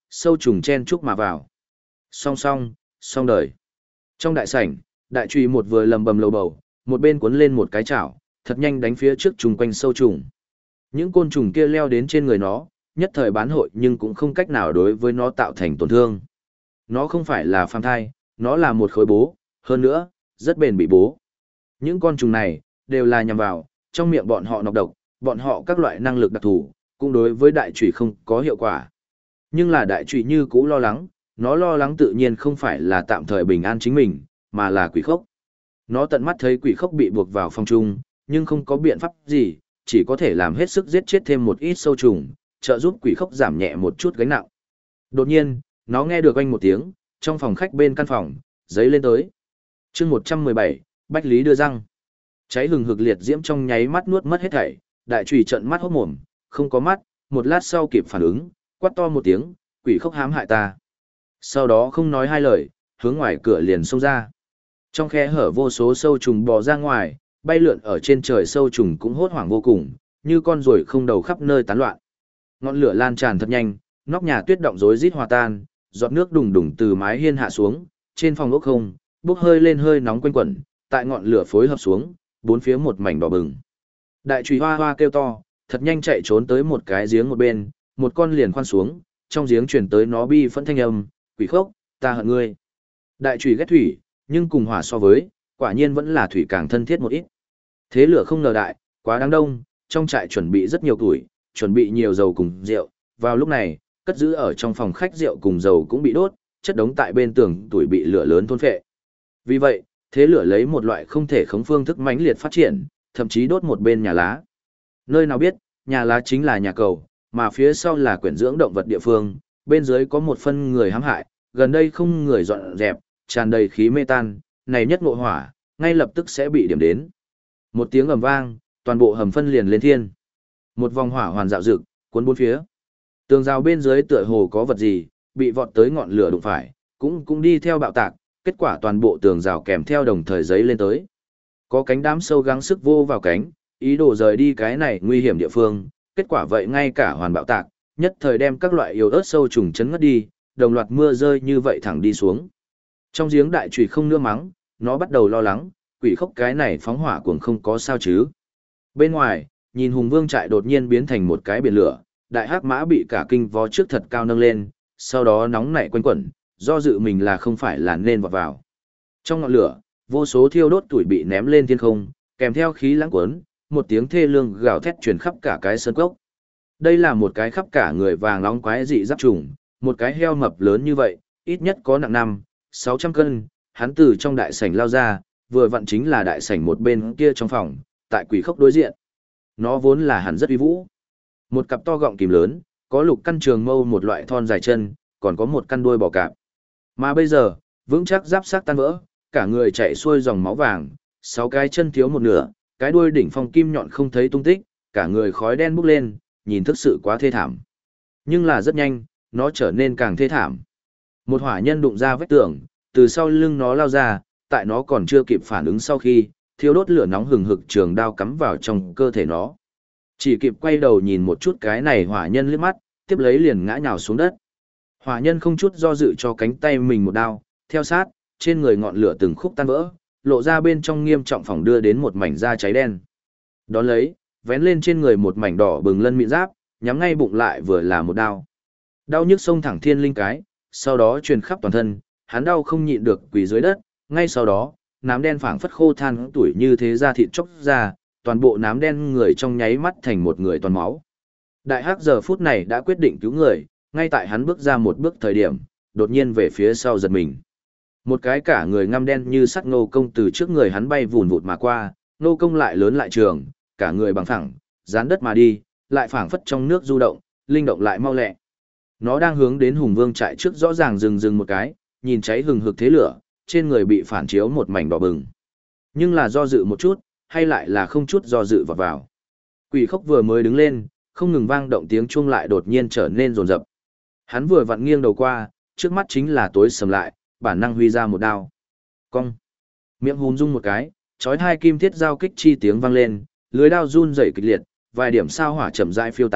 sâu trùng chen chúc mà vào. Song song, song đời. Trong đại sảnh, đại trùy một vừa lầm bầm lầu bầu, một bên cuốn lên một cái chảo, thật nhanh đánh phía trước trùng quanh sâu trùng. Những côn trùng kia leo đến trên người nó, nhất thời bán hội nhưng cũng không cách nào đối với nó tạo thành tổn thương. Nó không phải là phàm thai, nó là một khối bố, hơn nữa, rất bền bị bố. Những con trùng này, đều là nhằm vào, trong miệng bọn họ nọc độc, bọn họ các loại năng lực đặc thù, cũng đối với đại trùy không có hiệu quả. Nhưng là đại trùy như cũ lo lắng, nó lo lắng tự nhiên không phải là tạm thời bình an chính mình, mà là quỷ khốc. Nó tận mắt thấy quỷ khốc bị buộc vào phòng chung, nhưng không có biện pháp gì, chỉ có thể làm hết sức giết chết thêm một ít sâu trùng, trợ giúp quỷ khốc giảm nhẹ một chút gánh nặng. Đột nhiên, nó nghe được oanh một tiếng, trong phòng khách bên căn phòng, giấy lên tới. chương 117, Bách Lý đưa răng. Cháy hừng hực liệt diễm trong nháy mắt nuốt mất hết thảy, đại trùy trận mắt hốt mồm, không có mắt, một lát sau kịp phản ứng, quát to một tiếng, quỷ khốc hãm hại ta. Sau đó không nói hai lời, hướng ngoài cửa liền xông ra. Trong khe hở vô số sâu trùng bò ra ngoài, bay lượn ở trên trời sâu trùng cũng hốt hoảng vô cùng, như con ruồi không đầu khắp nơi tán loạn. Ngọn lửa lan tràn thật nhanh, nóc nhà tuyết động rối rít hòa tan, giọt nước đùng đùng từ mái hiên hạ xuống, trên phòng ốc không, bốc hơi lên hơi nóng quanh quẩn, tại ngọn lửa phối hợp xuống, bốn phía một mảnh đỏ bừng. Đại trùy hoa hoa kêu to, thật nhanh chạy trốn tới một cái giếng một bên, một con liền khoan xuống, trong giếng truyền tới nó bi phẫn thanh âm, quỷ khốc, ta hận ngươi. Đại trùy ghét thủy, nhưng cùng hỏa so với, quả nhiên vẫn là thủy càng thân thiết một ít. Thế lửa không ngờ đại, quá đáng đông, trong trại chuẩn bị rất nhiều tuổi, chuẩn bị nhiều dầu cùng rượu. Vào lúc này, cất giữ ở trong phòng khách rượu cùng dầu cũng bị đốt, chất đống tại bên tường tuổi bị lửa lớn thôn phệ. Vì vậy, thế lửa lấy một loại không thể khống phương thức mãnh liệt phát triển, thậm chí đốt một bên nhà lá. Nơi nào biết, nhà lá chính là nhà cầu, mà phía sau là quyển dưỡng động vật địa phương, bên dưới có một phân người hãm hại, gần đây không người dọn dẹp, tràn đầy khí mê tan, này nhất ngộ hỏa, ngay lập tức sẽ bị điểm đến. Một tiếng ầm vang, toàn bộ hầm phân liền lên thiên. Một vòng hỏa hoàn dạo dực, cuốn bốn phía. Tường rào bên dưới tựa hồ có vật gì, bị vọt tới ngọn lửa đụng phải, cũng đi theo bạo tạc, kết quả toàn bộ tường rào kèm theo đồng thời giấy lên tới. Có cánh đám sâu gắng sức vô vào cánh, ý đồ rời đi cái này nguy hiểm địa phương, kết quả vậy ngay cả hoàn bạo tạc, nhất thời đem các loại yếu ớt sâu trùng chấn ngất đi, đồng loạt mưa rơi như vậy thẳng đi xuống. Trong giếng đại trùy không nữa mắng, nó bắt đầu lo lắng, quỷ khốc cái này phóng hỏa cuồng không có sao chứ. Bên ngoài, nhìn Hùng Vương trại đột nhiên biến thành một cái biển lửa, đại hắc mã bị cả kinh vó trước thật cao nâng lên, sau đó nóng nảy quanh quẩn, do dự mình là không phải là nên vọt vào. Trong ngọn lửa, vô số thiêu đốt tuổi bị ném lên thiên không, kèm theo khí lãng cuốn, một tiếng thê lương gào thét truyền khắp cả cái sơn cốc. Đây là một cái khắp cả người vàng nóng quái dị giáp trùng, một cái heo mập lớn như vậy, ít nhất có nặng 500-600 cân, hắn từ trong đại sảnh lao ra, vừa vặn chính là đại sảnh một bên kia trong phòng, tại quỷ khốc đối diện. Nó vốn là hẳn rất uy vũ. Một cặp to gọng kìm lớn, có lục căn trường mâu một loại thon dài chân, còn có một căn đuôi bò cạp. Mà bây giờ, vững chắc giáp xác tan vỡ, cả người chạy xuôi dòng máu vàng, 6 cái chân thiếu một nửa, cái đuôi đỉnh phong kim nhọn không thấy tung tích, cả người khói đen bốc lên, nhìn thực sự quá thê thảm. Nhưng là rất nhanh, nó trở nên càng thê thảm. Một hỏa nhân đụng ra vách tường, từ sau lưng nó lao ra, tại nó còn chưa kịp phản ứng sau khi, thiêu đốt lửa nóng hừng hực trường đao cắm vào trong cơ thể nó. Chỉ kịp quay đầu nhìn một chút cái này hỏa nhân liếc mắt, tiếp lấy liền ngã nhào xuống đất. Hỏa nhân không chút do dự cho cánh tay mình một đao, theo sát, trên người ngọn lửa từng khúc tan vỡ, lộ ra bên trong nghiêm trọng phòng đưa đến một mảnh da cháy đen. Đón lấy, vén lên trên người một mảnh đỏ bừng lân mịn giáp, nhắm ngay bụng lại vừa là một đao. Đau nhức xông thẳng thiên linh cái, sau đó truyền khắp toàn thân, hắn đau không nhịn được quỳ dưới đất, ngay sau đó, nám đen phảng phất khô than tuổi như thế ra thịt chốc ra, toàn bộ nám đen người trong nháy mắt thành một người toàn máu. Đại hắc giờ phút này đã quyết định cứu người, ngay tại hắn bước ra một bước thời điểm, đột nhiên về phía sau giật mình. Một cái cả người ngăm đen như sắt Ngô Công từ trước người hắn bay vùn vụt mà qua, Ngô Công lại lớn lại trường, cả người bằng thẳng, dán đất mà đi, lại phảng phất trong nước du động, linh động lại mau lẹ. Nó đang hướng đến Hùng Vương trại trước rõ ràng dừng một cái, nhìn cháy hừng hực thế lửa, trên người bị phản chiếu một mảnh đỏ bừng. Nhưng là do dự một chút, hay lại là không chút do dự vọt vào. Quỷ khốc vừa mới đứng lên, không ngừng vang động tiếng chuông lại đột nhiên trở nên rồn rập. Hắn vừa vặn nghiêng đầu qua, trước mắt chính là tối sầm lại, bản năng huy ra một đao. Cong. Miệng hùm rung một cái, chói hai kim thiết giao kích chi tiếng vang lên, lưới đao run rẩy kịch liệt, vài điểm sao hỏa chậm rãi phiêu tán,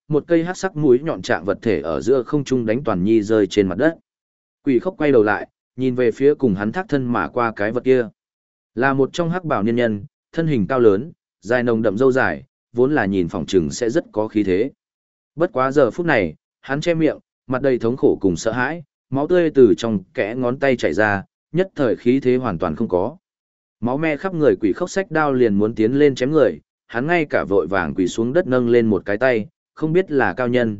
một cây hắc sắc mũi nhọn chạm vật thể ở giữa không trung đánh Toàn Nhi rơi trên mặt đất. Quỷ khốc quay đầu lại, nhìn về phía cùng hắn thác thân mà qua cái vật kia. Là một trong hắc bảo niên nhân, thân hình cao lớn, dài nồng đậm râu dài, vốn là nhìn phỏng chừng sẽ rất có khí thế. Bất quá giờ phút này, hắn che miệng, mặt đầy thống khổ cùng sợ hãi, máu tươi từ trong kẽ ngón tay chảy ra, nhất thời khí thế hoàn toàn không có. Máu me khắp người, quỷ khốc xách đao liền muốn tiến lên chém người, hắn ngay cả vội vàng quỳ xuống đất nâng lên một cái tay, không biết là cao nhân,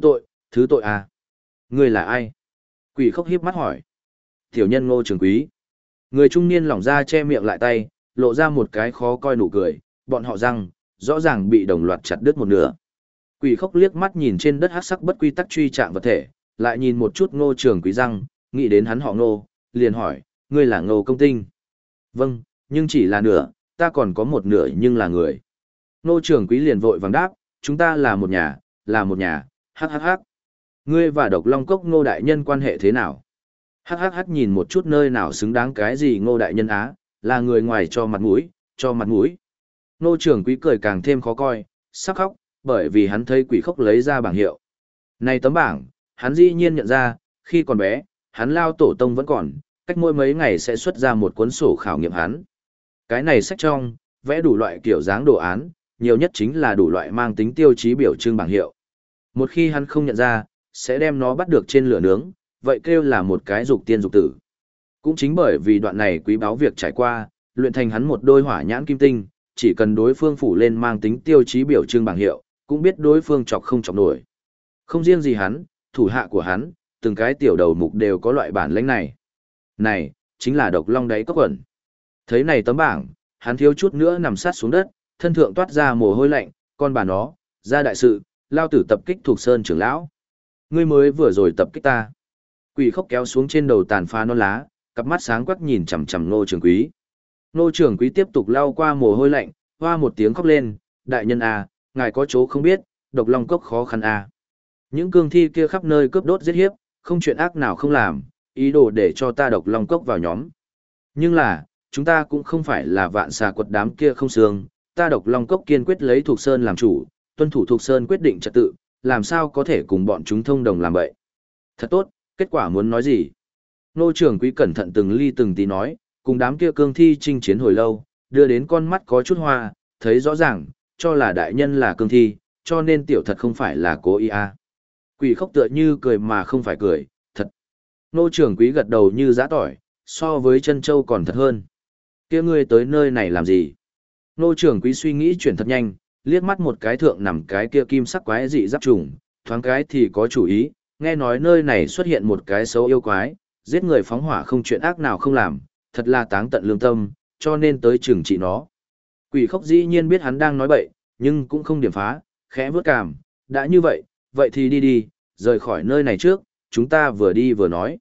thứ tội à. Người là ai? Quỷ khốc hiếp mắt hỏi. Tiểu nhân Ngô Trường Quý. Người trung niên lỏng ra che miệng lại tay, lộ ra một cái khó coi nụ cười, bọn họ răng, rõ ràng bị đồng loạt chặt đứt một nửa. Quỷ khốc liếc mắt nhìn trên đất hắc sắc bất quy tắc truy trạng vật thể, lại nhìn một chút Ngô Trường Quý răng, nghĩ đến hắn họ Ngô, liền hỏi, ngươi là Ngô Công Tinh? Vâng, nhưng chỉ là nửa, ta còn có một nửa nhưng là người. Ngô Trường Quý liền vội vàng đáp, chúng ta là một nhà, hắc hắc hắc. Ngươi và Độc Long Cốc Ngô đại nhân quan hệ thế nào? Hắc hắc hắc nhìn một chút nơi nào xứng đáng cái gì Ngô đại nhân á, là người ngoài cho mặt mũi, cho mặt mũi. Ngô Trường Quý cười càng thêm khó coi, sắp khóc, bởi vì hắn thấy quỷ khốc lấy ra bảng hiệu. Này tấm bảng, hắn dĩ nhiên nhận ra, khi còn bé, hắn lao tổ tông vẫn còn, cách mỗi mấy ngày sẽ xuất ra một cuốn sổ khảo nghiệm hắn. Cái này sách trong, vẽ đủ loại kiểu dáng đồ án, nhiều nhất chính là đủ loại mang tính tiêu chí biểu trưng bảng hiệu. Một khi hắn không nhận ra, sẽ đem nó bắt được trên lửa nướng, vậy kêu là một cái dục tiên dục tử. Cũng chính bởi vì đoạn này quý báu việc trải qua, luyện thành hắn một đôi hỏa nhãn kim tinh, chỉ cần đối phương phủ lên mang tính tiêu chí biểu trưng bảng hiệu, cũng biết đối phương chọc không chọc nổi. Không riêng gì hắn, thủ hạ của hắn, từng cái tiểu đầu mục đều có loại bản lĩnh này. Này, chính là Độc Long đáy cốc ẩn. Thấy này tấm bảng, hắn thiếu chút nữa nằm sát xuống đất, thân thượng toát ra mồ hôi lạnh, con bà nó, ra đại sự, lao tử tập kích thuộc sơn trưởng lão. Ngươi mới vừa rồi tập kích ta. Quỷ khốc kéo xuống trên đầu tàn phá non lá, cặp mắt sáng quắc nhìn chằm chằm Ngô Trường Quý. Ngô Trường Quý tiếp tục lau qua mồ hôi lạnh, hoa một tiếng khóc lên, đại nhân à, ngài có chỗ không biết, Độc Long Cốc khó khăn à. Những cương thi kia khắp nơi cướp đốt giết hiếp, không chuyện ác nào không làm, ý đồ để cho ta Độc Long Cốc vào nhóm. Nhưng là, chúng ta cũng không phải là vạn xà quật đám kia không xương, ta Độc Long Cốc kiên quyết lấy Thuộc Sơn làm chủ, tuân thủ Thuộc Sơn quyết định trật tự, làm sao có thể cùng bọn chúng thông đồng làm vậy. Thật tốt, kết quả muốn nói gì? Ngô Trường Quý cẩn thận từng ly từng tí nói, cùng đám kia cương thi chinh chiến hồi lâu, đưa đến con mắt có chút hoa, thấy rõ ràng, cho là đại nhân là cương thi, cho nên tiểu thật không phải là cố ý à. Quỷ khốc tựa như cười mà không phải cười, thật. Ngô Trường Quý gật đầu như giã tỏi, so với chân châu còn thật hơn. Kia ngươi tới nơi này làm gì? Ngô Trường Quý suy nghĩ chuyển thật nhanh, liếc mắt một cái thượng nằm cái kia kim sắc quái dị giáp trùng, thoáng cái thì có chủ ý, nghe nói nơi này xuất hiện một cái xấu yêu quái, giết người phóng hỏa không chuyện ác nào không làm, thật là táng tận lương tâm, cho nên tới trừng trị nó. Quỷ khốc dĩ nhiên biết hắn đang nói bậy, nhưng cũng không điểm phá, khẽ vớt cằm, đã như vậy, vậy thì đi đi, rời khỏi nơi này trước, chúng ta vừa đi vừa nói.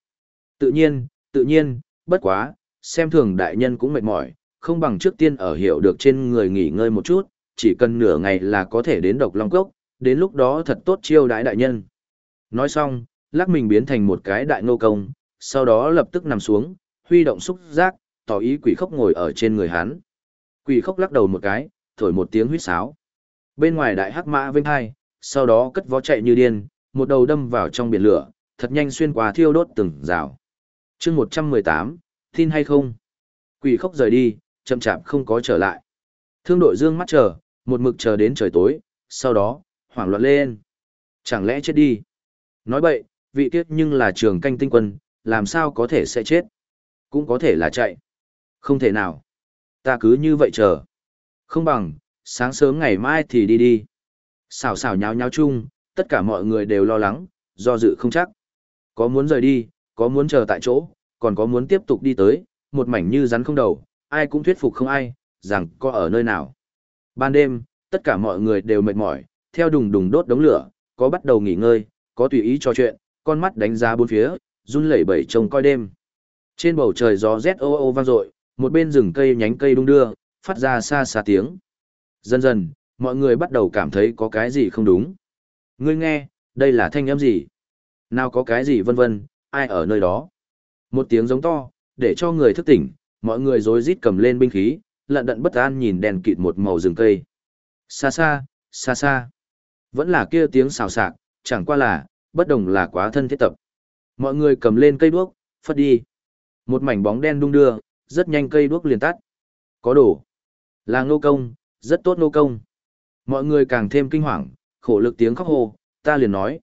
Tự nhiên, bất quá, xem thường đại nhân cũng mệt mỏi, không bằng trước tiên ở hiểu được trên người nghỉ ngơi một chút, chỉ cần nửa ngày là có thể đến Độc Long Cốc, đến lúc đó thật tốt chiêu đãi đại nhân. Nói xong, lắc mình biến thành một cái đại ngô công, sau đó lập tức nằm xuống, huy động xúc giác, tỏ ý quỷ khốc ngồi ở trên người hắn. Quỷ khốc lắc đầu một cái, thổi một tiếng huýt sáo. Bên ngoài đại hắc mã vênh hai, sau đó cất vó chạy như điên, một đầu đâm vào trong biển lửa, thật nhanh xuyên qua thiêu đốt từng rào. Chương 118, tin hay không? Quỷ khốc rời đi, chậm chạp không có trở lại. Thương đội dương mắt chờ, một mực chờ đến trời tối, sau đó, hoảng loạn lên. Chẳng lẽ chết đi? Nói bậy, vị tiết nhưng là trường canh tinh quân, làm sao có thể sẽ chết? Cũng có thể là chạy. Không thể nào. Ta cứ như vậy chờ. Không bằng, sáng sớm ngày mai thì đi đi. Xào xào nháo nháo chung, tất cả mọi người đều lo lắng, do dự không chắc. Có muốn rời đi, có muốn chờ tại chỗ, còn có muốn tiếp tục đi tới, một mảnh như rắn không đầu, ai cũng thuyết phục không ai, rằng có ở nơi nào. Ban đêm, tất cả mọi người đều mệt mỏi, theo đùng đùng đốt đống lửa, có bắt đầu nghỉ ngơi, có tùy ý trò chuyện, con mắt đánh giá bốn phía, run lẩy bẩy trông coi đêm. Trên bầu trời gió rét ô ô vang dội, một bên rừng cây nhánh cây đung đưa, phát ra xa xa tiếng. Dần dần, mọi người bắt đầu cảm thấy có cái gì không đúng. Ngươi nghe, đây là thanh âm gì? Nào có cái gì vân vân, ai ở nơi đó? Một tiếng giống to, để cho người thức tỉnh, mọi người rối rít cầm lên binh khí, lận đận bất an nhìn đèn kịt một màu rừng cây. Xa xa, xa xa. Vẫn là kia tiếng xào xạc, chẳng qua là, bất đồng là quá thân thiết tập. Mọi người cầm lên cây đuốc, phất đi. Một mảnh bóng đen đung đưa, rất nhanh cây đuốc liền tắt. Có đồ. Là Ngô Công, rất tốt Ngô Công. Mọi người càng thêm kinh hoàng, khổ lực tiếng khóc hô, ta liền nói,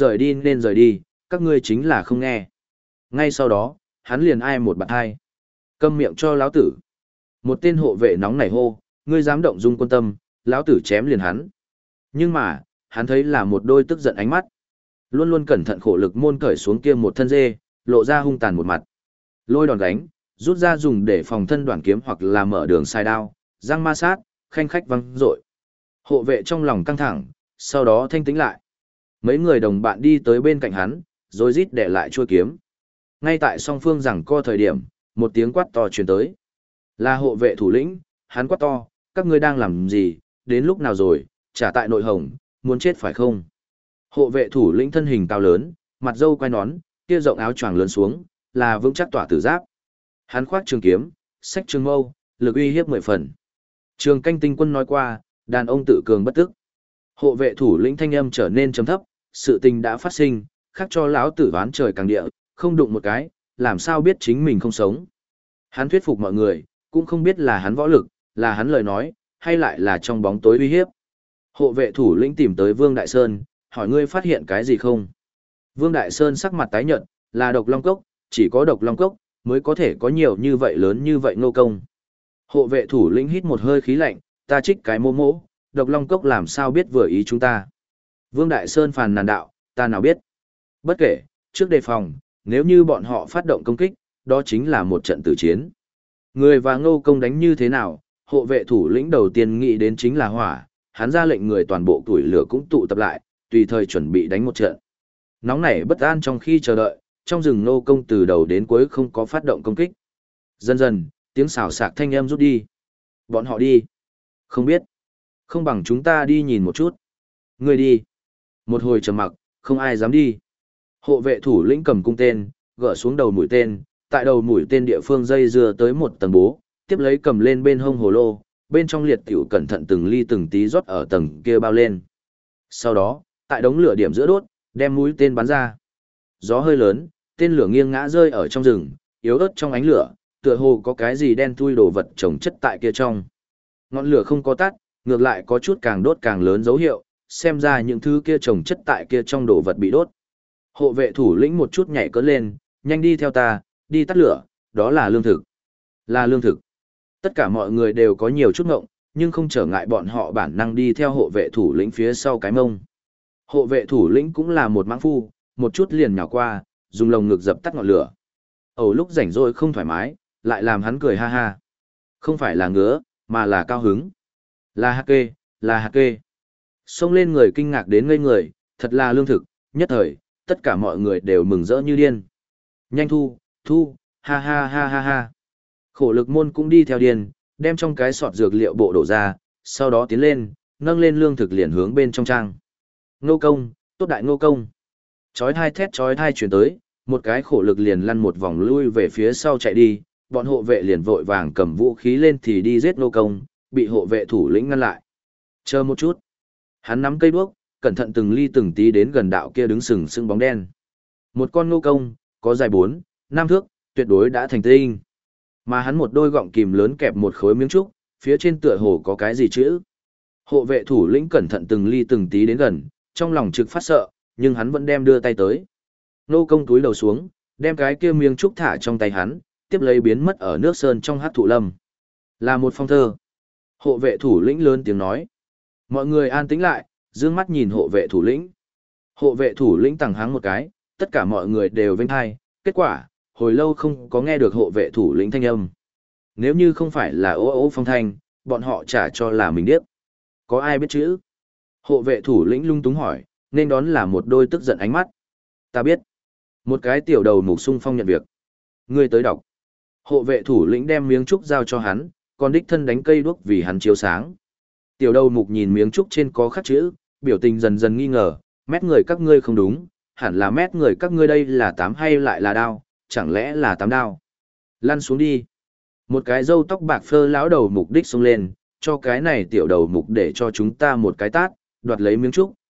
nên rời đi, các ngươi chính là không nghe. Ngay sau đó, hắn liền ai một bạn hai. Câm miệng cho lão tử. Một tên hộ vệ nóng nảy hô, ngươi dám động dung quân tâm, lão tử chém liền hắn. Nhưng mà, hắn thấy là một đôi tức giận ánh mắt. Luôn luôn cẩn thận khổ lực môn cởi xuống kia một thân dê, lộ ra hung tàn một mặt. Lôi đòn đánh, rút ra dùng để phòng thân đoạn kiếm hoặc là mở đường sai đao, răng ma sát, khanh khách văng rội. Hộ vệ trong lòng căng thẳng, sau đó thanh tĩnh lại. Mấy người đồng bạn đi tới bên cạnh hắn, rồi rít để lại chuôi kiếm. Ngay tại song phương rằng co thời điểm, một tiếng quát to truyền tới. Là hộ vệ thủ lĩnh, hắn quát to, các ngươi đang làm gì, đến lúc nào rồi, trả tại nội hồng, muốn chết phải không? Hộ vệ thủ lĩnh thân hình cao lớn, mặt râu quai nón, kia rộng áo choàng lớn xuống, là vững chắc tỏa tử giáp. Hắn khoác trường kiếm, xách trường mâu, lực uy hiếp 10 phần. Trường Canh Tinh Quân nói qua, đàn ông tự cường bất tức. Hộ vệ thủ lĩnh thanh âm trở nên trầm thấp, sự tình đã phát sinh, khác cho lão tử oán trời càng địa, không đụng một cái, làm sao biết chính mình không sống. Hắn thuyết phục mọi người, cũng không biết là hắn võ lực, là hắn lời nói, hay lại là trong bóng tối uy hiếp. Hộ vệ thủ lĩnh tìm tới Vương Đại Sơn, hỏi ngươi phát hiện cái gì không? Vương Đại Sơn sắc mặt tái nhợt, là độc long cốc, chỉ có độc long cốc mới có thể có nhiều như vậy lớn như vậy Ngô Công. Hộ vệ thủ lĩnh hít một hơi khí lạnh, ta trích cái mô mỗ, độc long cốc làm sao biết vừa ý chúng ta. Vương Đại Sơn phàn nàn đạo, ta nào biết. Bất kể, trước đề phòng, nếu như bọn họ phát động công kích, đó chính là một trận tử chiến. Người và Ngô Công đánh như thế nào, hộ vệ thủ lĩnh đầu tiên nghĩ đến chính là hỏa, hắn ra lệnh người toàn bộ tuổi lửa cũng tụ tập lại, tùy thời chuẩn bị đánh một trận. Nóng nảy bất an trong khi chờ đợi, trong rừng Ngô Công từ đầu đến cuối không có phát động công kích. Dần dần, tiếng xào xạc thanh âm rút đi. Bọn họ đi. Không biết. Không bằng chúng ta đi nhìn một chút. Người đi. Một hồi trầm mặc, không ai dám đi. Hộ vệ thủ lĩnh cầm cung tên, gỡ xuống đầu mũi tên, tại đầu mũi tên địa phương dây dưa tới một tầng bố, tiếp lấy cầm lên bên hông hồ lô, bên trong liệt tiểu cẩn thận từng ly từng tí rót ở tầng kia bao lên. Sau đó, tại đống lửa điểm giữa đốt, đem mũi tên bắn ra. Gió hơi lớn, tên lửa nghiêng ngã rơi ở trong rừng, yếu ớt trong ánh lửa, tựa hồ có cái gì đen thui đồ vật trồng chất tại kia trong. Ngọn lửa không có tắt, ngược lại có chút càng đốt càng lớn dấu hiệu, xem ra những thứ kia trồng chất tại kia trong đồ vật bị đốt. Hộ vệ thủ lĩnh một chút nhảy cất lên, nhanh đi theo ta, đi tắt lửa, đó là lương thực. Là lương thực. Tất cả mọi người đều có nhiều chút ngộng, nhưng không trở ngại bọn họ bản năng đi theo hộ vệ thủ lĩnh phía sau cái mông. Hộ vệ thủ lĩnh cũng là một mãng phu, một chút liền nhào qua, dùng lồng ngực dập tắt ngọn lửa. Ầu lúc rảnh rỗi không thoải mái, lại làm hắn cười ha ha. Không phải là ngứa, mà là cao hứng. Là hạt kê, là hạt kê. Xông lên người kinh ngạc đến ngây người, thật là lương thực, nhất thời, tất cả mọi người đều mừng rỡ như điên. Nhanh thu, thu, ha ha ha ha ha. Khổ lực môn cũng đi theo điên, đem trong cái sọt dược liệu bộ đổ ra, sau đó tiến lên, nâng lên lương thực liền hướng bên trong trang. Ngô Công, tốt đại Ngô Công. Chói thai thét chói thai chuyển tới, một cái khổ lực liền lăn một vòng lui về phía sau chạy đi, bọn hộ vệ liền vội vàng cầm vũ khí lên thì đi giết Ngô Công, bị hộ vệ thủ lĩnh ngăn lại. Chờ một chút. Hắn nắm cây đuốc, cẩn thận từng ly từng tí đến gần đạo kia đứng sừng sững bóng đen. Một con Ngô Công, có dài 4, 5 thước, tuyệt đối đã thành tinh. Mà hắn một đôi gọng kìm lớn kẹp một khối miếng trúc, phía trên tựa hồ có cái gì chữ. Hộ vệ thủ lĩnh cẩn thận từng ly từng tí đến gần, trong lòng trực phát sợ, nhưng hắn vẫn đem đưa tay tới. Ngô Công túi đầu xuống, đem cái kia miếng trúc thả trong tay hắn, tiếp lấy biến mất ở nước sơn trong hắc thụ lâm. Là một phong thơ. Hộ vệ thủ lĩnh lớn tiếng nói. Mọi người an tĩnh lại, dương mắt nhìn hộ vệ thủ lĩnh. Hộ vệ thủ lĩnh tằng háng một cái, tất cả mọi người đều vênh hai, kết quả, hồi lâu không có nghe được hộ vệ thủ lĩnh thanh âm. Nếu như không phải là ô ô phong thanh, bọn họ trả cho là mình điếc. Có ai biết chữ? Hộ vệ thủ lĩnh lung túng hỏi, nên đón là một đôi tức giận ánh mắt. Ta biết. Một cái tiểu đầu mục sung phong nhận việc. Ngươi tới đọc. Hộ vệ thủ lĩnh đem miếng trúc giao cho hắn, còn đích thân đánh cây đuốc vì hắn chiếu sáng. Tiểu đầu mục nhìn miếng trúc trên có khắc chữ, biểu tình dần dần nghi ngờ, mét người các ngươi không đúng, hẳn là mét người các ngươi đây là 8 hay lại là đao, chẳng lẽ là 8 đao. Lăn xuống đi. Một cái râu tóc bạc phơ lão đầu mục đích xông lên, cho cái này tiểu đầu mục để cho chúng ta một cái tát, đoạt lấy miếng trúc,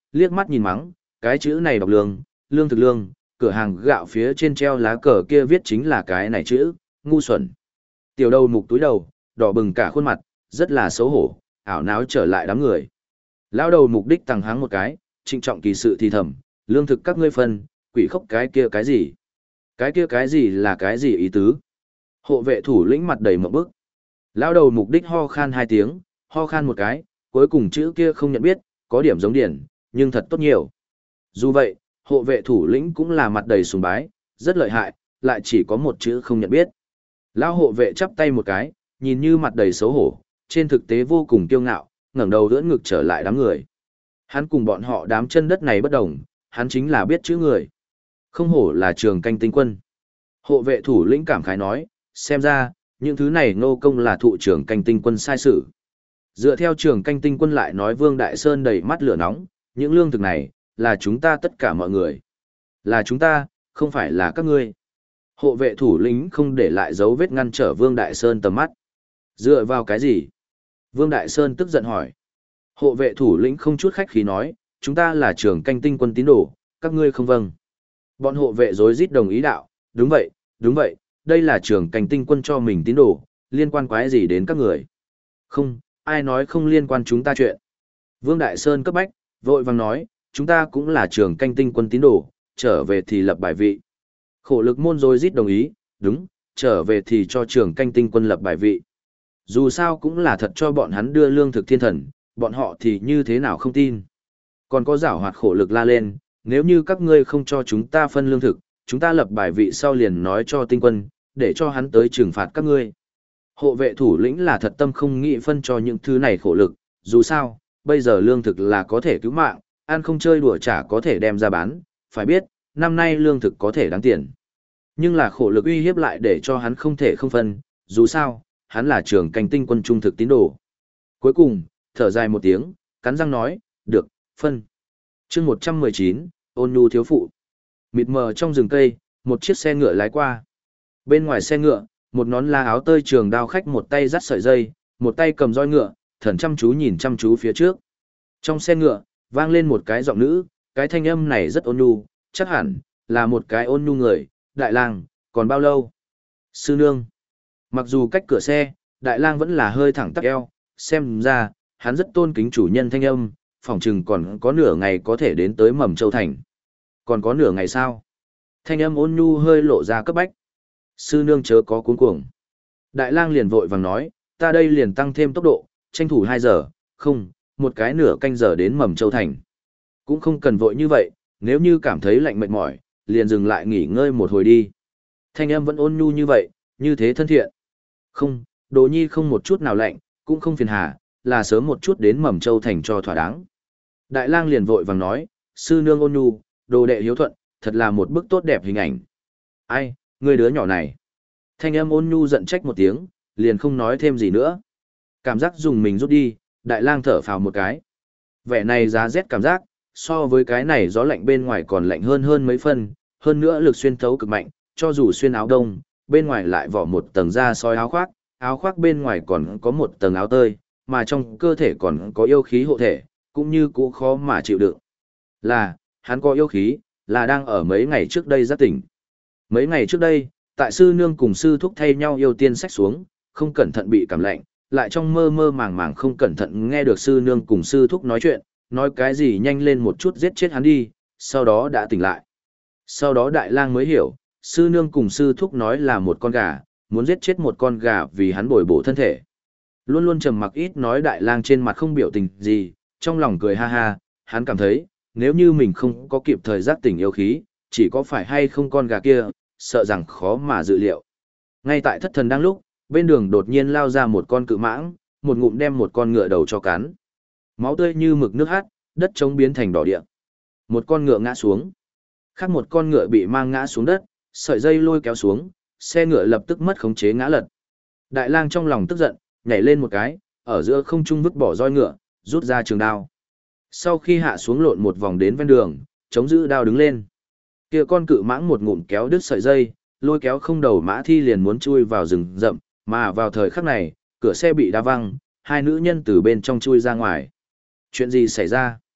liếc mắt nhìn mắng, cái chữ này đọc lương, lương thực lương, cửa hàng gạo phía trên treo lá cờ kia viết chính là cái này chữ, ngu xuẩn. Tiểu đầu mục túi đầu, đỏ bừng cả khuôn mặt, rất là xấu hổ, ảo náo trở lại đám người. Lão đầu mục đích tăng háng một cái, trịnh trọng kỳ sự thì thầm, lương thực các ngươi phân, quỷ khốc cái kia cái gì? Cái kia cái gì là cái gì ý tứ? Hộ vệ thủ lĩnh mặt đầy mộng bức. Lão đầu mục đích ho khan 2 tiếng, ho khan một cái, cuối cùng chữ kia không nhận biết, có điểm giống điển, nhưng thật tốt nhiều. Dù vậy, hộ vệ thủ lĩnh cũng là mặt đầy sùng bái, rất lợi hại, lại chỉ có một chữ không nhận biết. Lão hộ vệ chắp tay một cái, nhìn như mặt đầy xấu hổ, trên thực tế vô cùng kiêu ngạo, ngẩng đầu đỡ ngực trở lại đám người. Hắn cùng bọn họ đám chân đất này bất đồng, hắn chính là biết chữ người. Không hổ là trường canh tinh quân. Hộ vệ thủ lĩnh cảm khái nói, xem ra, những thứ này nô công là thụ trưởng canh tinh quân sai sự. Dựa theo trường canh tinh quân lại nói Vương Đại Sơn đầy mắt lửa nóng, những lương thực này, là chúng ta tất cả mọi người. Là chúng ta, không phải là các ngươi. Hộ vệ thủ lĩnh không để lại dấu vết ngăn trở Vương Đại Sơn tầm mắt. Dựa vào cái gì? Vương Đại Sơn tức giận hỏi. Hộ vệ thủ lĩnh không chút khách khí nói, chúng ta là trường canh tinh quân tín đồ, các ngươi không vâng. Bọn hộ vệ rối rít đồng ý đạo, đúng vậy, đây là trường canh tinh quân cho mình tín đồ, liên quan quái gì đến các người. Không, ai nói không liên quan chúng ta chuyện. Vương Đại Sơn cấp bách, vội vàng nói, chúng ta cũng là trường canh tinh quân tín đồ, trở về thì lập bài vị. Khổ lực môn rối rít đồng ý, đúng, trở về thì cho trường canh tinh quân lập bài vị. Dù sao cũng là thật cho bọn hắn đưa lương thực thiên thần, bọn họ thì như thế nào không tin. Còn có giảo hoạt khổ lực la lên, nếu như các ngươi không cho chúng ta phân lương thực, chúng ta lập bài vị sau liền nói cho tinh quân, để cho hắn tới trừng phạt các ngươi. Hộ vệ thủ lĩnh là thật tâm không nghĩ phân cho những thứ này khổ lực, dù sao, bây giờ lương thực là có thể cứu mạng, ăn không chơi đùa chả có thể đem ra bán, phải biết, năm nay lương thực có thể đáng tiền. Nhưng là khổ lực uy hiếp lại để cho hắn không thể không phân, dù sao, hắn là trường canh tinh quân trung thực tín đồ. Cuối cùng, thở dài một tiếng, cắn răng nói, được, phân. chương 119, ôn nhu thiếu phụ. Mịt mờ trong rừng cây, một chiếc xe ngựa lái qua. Bên ngoài xe ngựa, một nón lá áo tơi trường đao khách một tay dắt sợi dây, một tay cầm roi ngựa, thần chăm chú nhìn chăm chú phía trước. Trong xe ngựa, vang lên một cái giọng nữ, cái thanh âm này rất ôn nhu, chắc hẳn là một cái ôn nhu người, đại lang, còn bao lâu? Sư nương. Mặc dù cách cửa xe, đại lang vẫn là hơi thẳng tắp eo, xem ra, hắn rất tôn kính chủ nhân thanh âm, phỏng chừng còn có nửa ngày có thể đến tới Mầm Châu Thành. Còn có nửa ngày sao? Thanh âm ôn nhu hơi lộ ra cấp bách. Sư nương chớ có cuống cuồng. Đại lang liền vội vàng nói, ta đây liền tăng thêm tốc độ, tranh thủ 2 giờ, không, một cái nửa canh giờ đến Mầm Châu Thành. Cũng không cần vội như vậy, nếu như cảm thấy lạnh mệt mỏi, liền dừng lại nghỉ ngơi một hồi đi. Thanh âm vẫn ôn nhu như vậy, như thế thân thiện. Không, Đồ Nhi không một chút nào lạnh, cũng không phiền hà, là sớm một chút đến Mầm Châu Thành cho thỏa đáng. Đại lang liền vội vàng nói, sư nương ôn nhu, đồ đệ hiếu thuận, thật là một bức tốt đẹp hình ảnh. Ai, người đứa nhỏ này. Thanh âm ôn nhu giận trách một tiếng, liền không nói thêm gì nữa. Cảm giác dùng mình rút đi, đại lang thở phào một cái. Vẻ này giá rét cảm giác, so với cái này gió lạnh bên ngoài còn lạnh hơn mấy phân, hơn nữa lực xuyên thấu cực mạnh, cho dù xuyên áo đông, bên ngoài lại vỏ một tầng da soi áo khoác bên ngoài còn có một tầng áo tơi, mà trong cơ thể còn có yêu khí hộ thể, cũng như cũ khó mà chịu đựng. Là, hắn có yêu khí, là đang ở mấy ngày trước đây giác tỉnh. Mấy ngày trước đây, tại sư nương cùng sư thúc thay nhau yêu tiên sách xuống, không cẩn thận bị cảm lạnh, lại trong mơ mơ màng màng không cẩn thận nghe được sư nương cùng sư thúc nói chuyện, nói cái gì nhanh lên một chút giết chết hắn đi, sau đó đã tỉnh lại. Sau đó đại lang mới hiểu, sư nương cùng sư thúc nói là một con gà, muốn giết chết một con gà vì hắn bồi bổ thân thể. Luôn luôn trầm mặc ít nói đại lang trên mặt không biểu tình gì, trong lòng cười ha ha, hắn cảm thấy, nếu như mình không có kịp thời giác tỉnh yêu khí, chỉ có phải hay không con gà kia, sợ rằng khó mà dự liệu. Ngay tại thất thần đang lúc, bên đường đột nhiên lao ra một con cự mãng, một ngụm đem một con ngựa đầu cho cắn. Máu tươi như mực nước hắt, đất trống biến thành đỏ địa. Một con ngựa ngã xuống. Khác một con ngựa bị mang ngã xuống đất, sợi dây lôi kéo xuống, xe ngựa lập tức mất khống chế ngã lật. Đại lang trong lòng tức giận, nhảy lên một cái, ở giữa không trung vứt bỏ roi ngựa, rút ra trường đao. Sau khi hạ xuống lộn một vòng đến ven đường, chống giữ đao đứng lên. Kia con cự mãng một ngụm kéo đứt sợi dây, lôi kéo không đầu mã thi liền muốn chui vào rừng rậm, mà vào thời khắc này, cửa xe bị đá văng, hai nữ nhân từ bên trong chui ra ngoài. Chuyện gì xảy ra?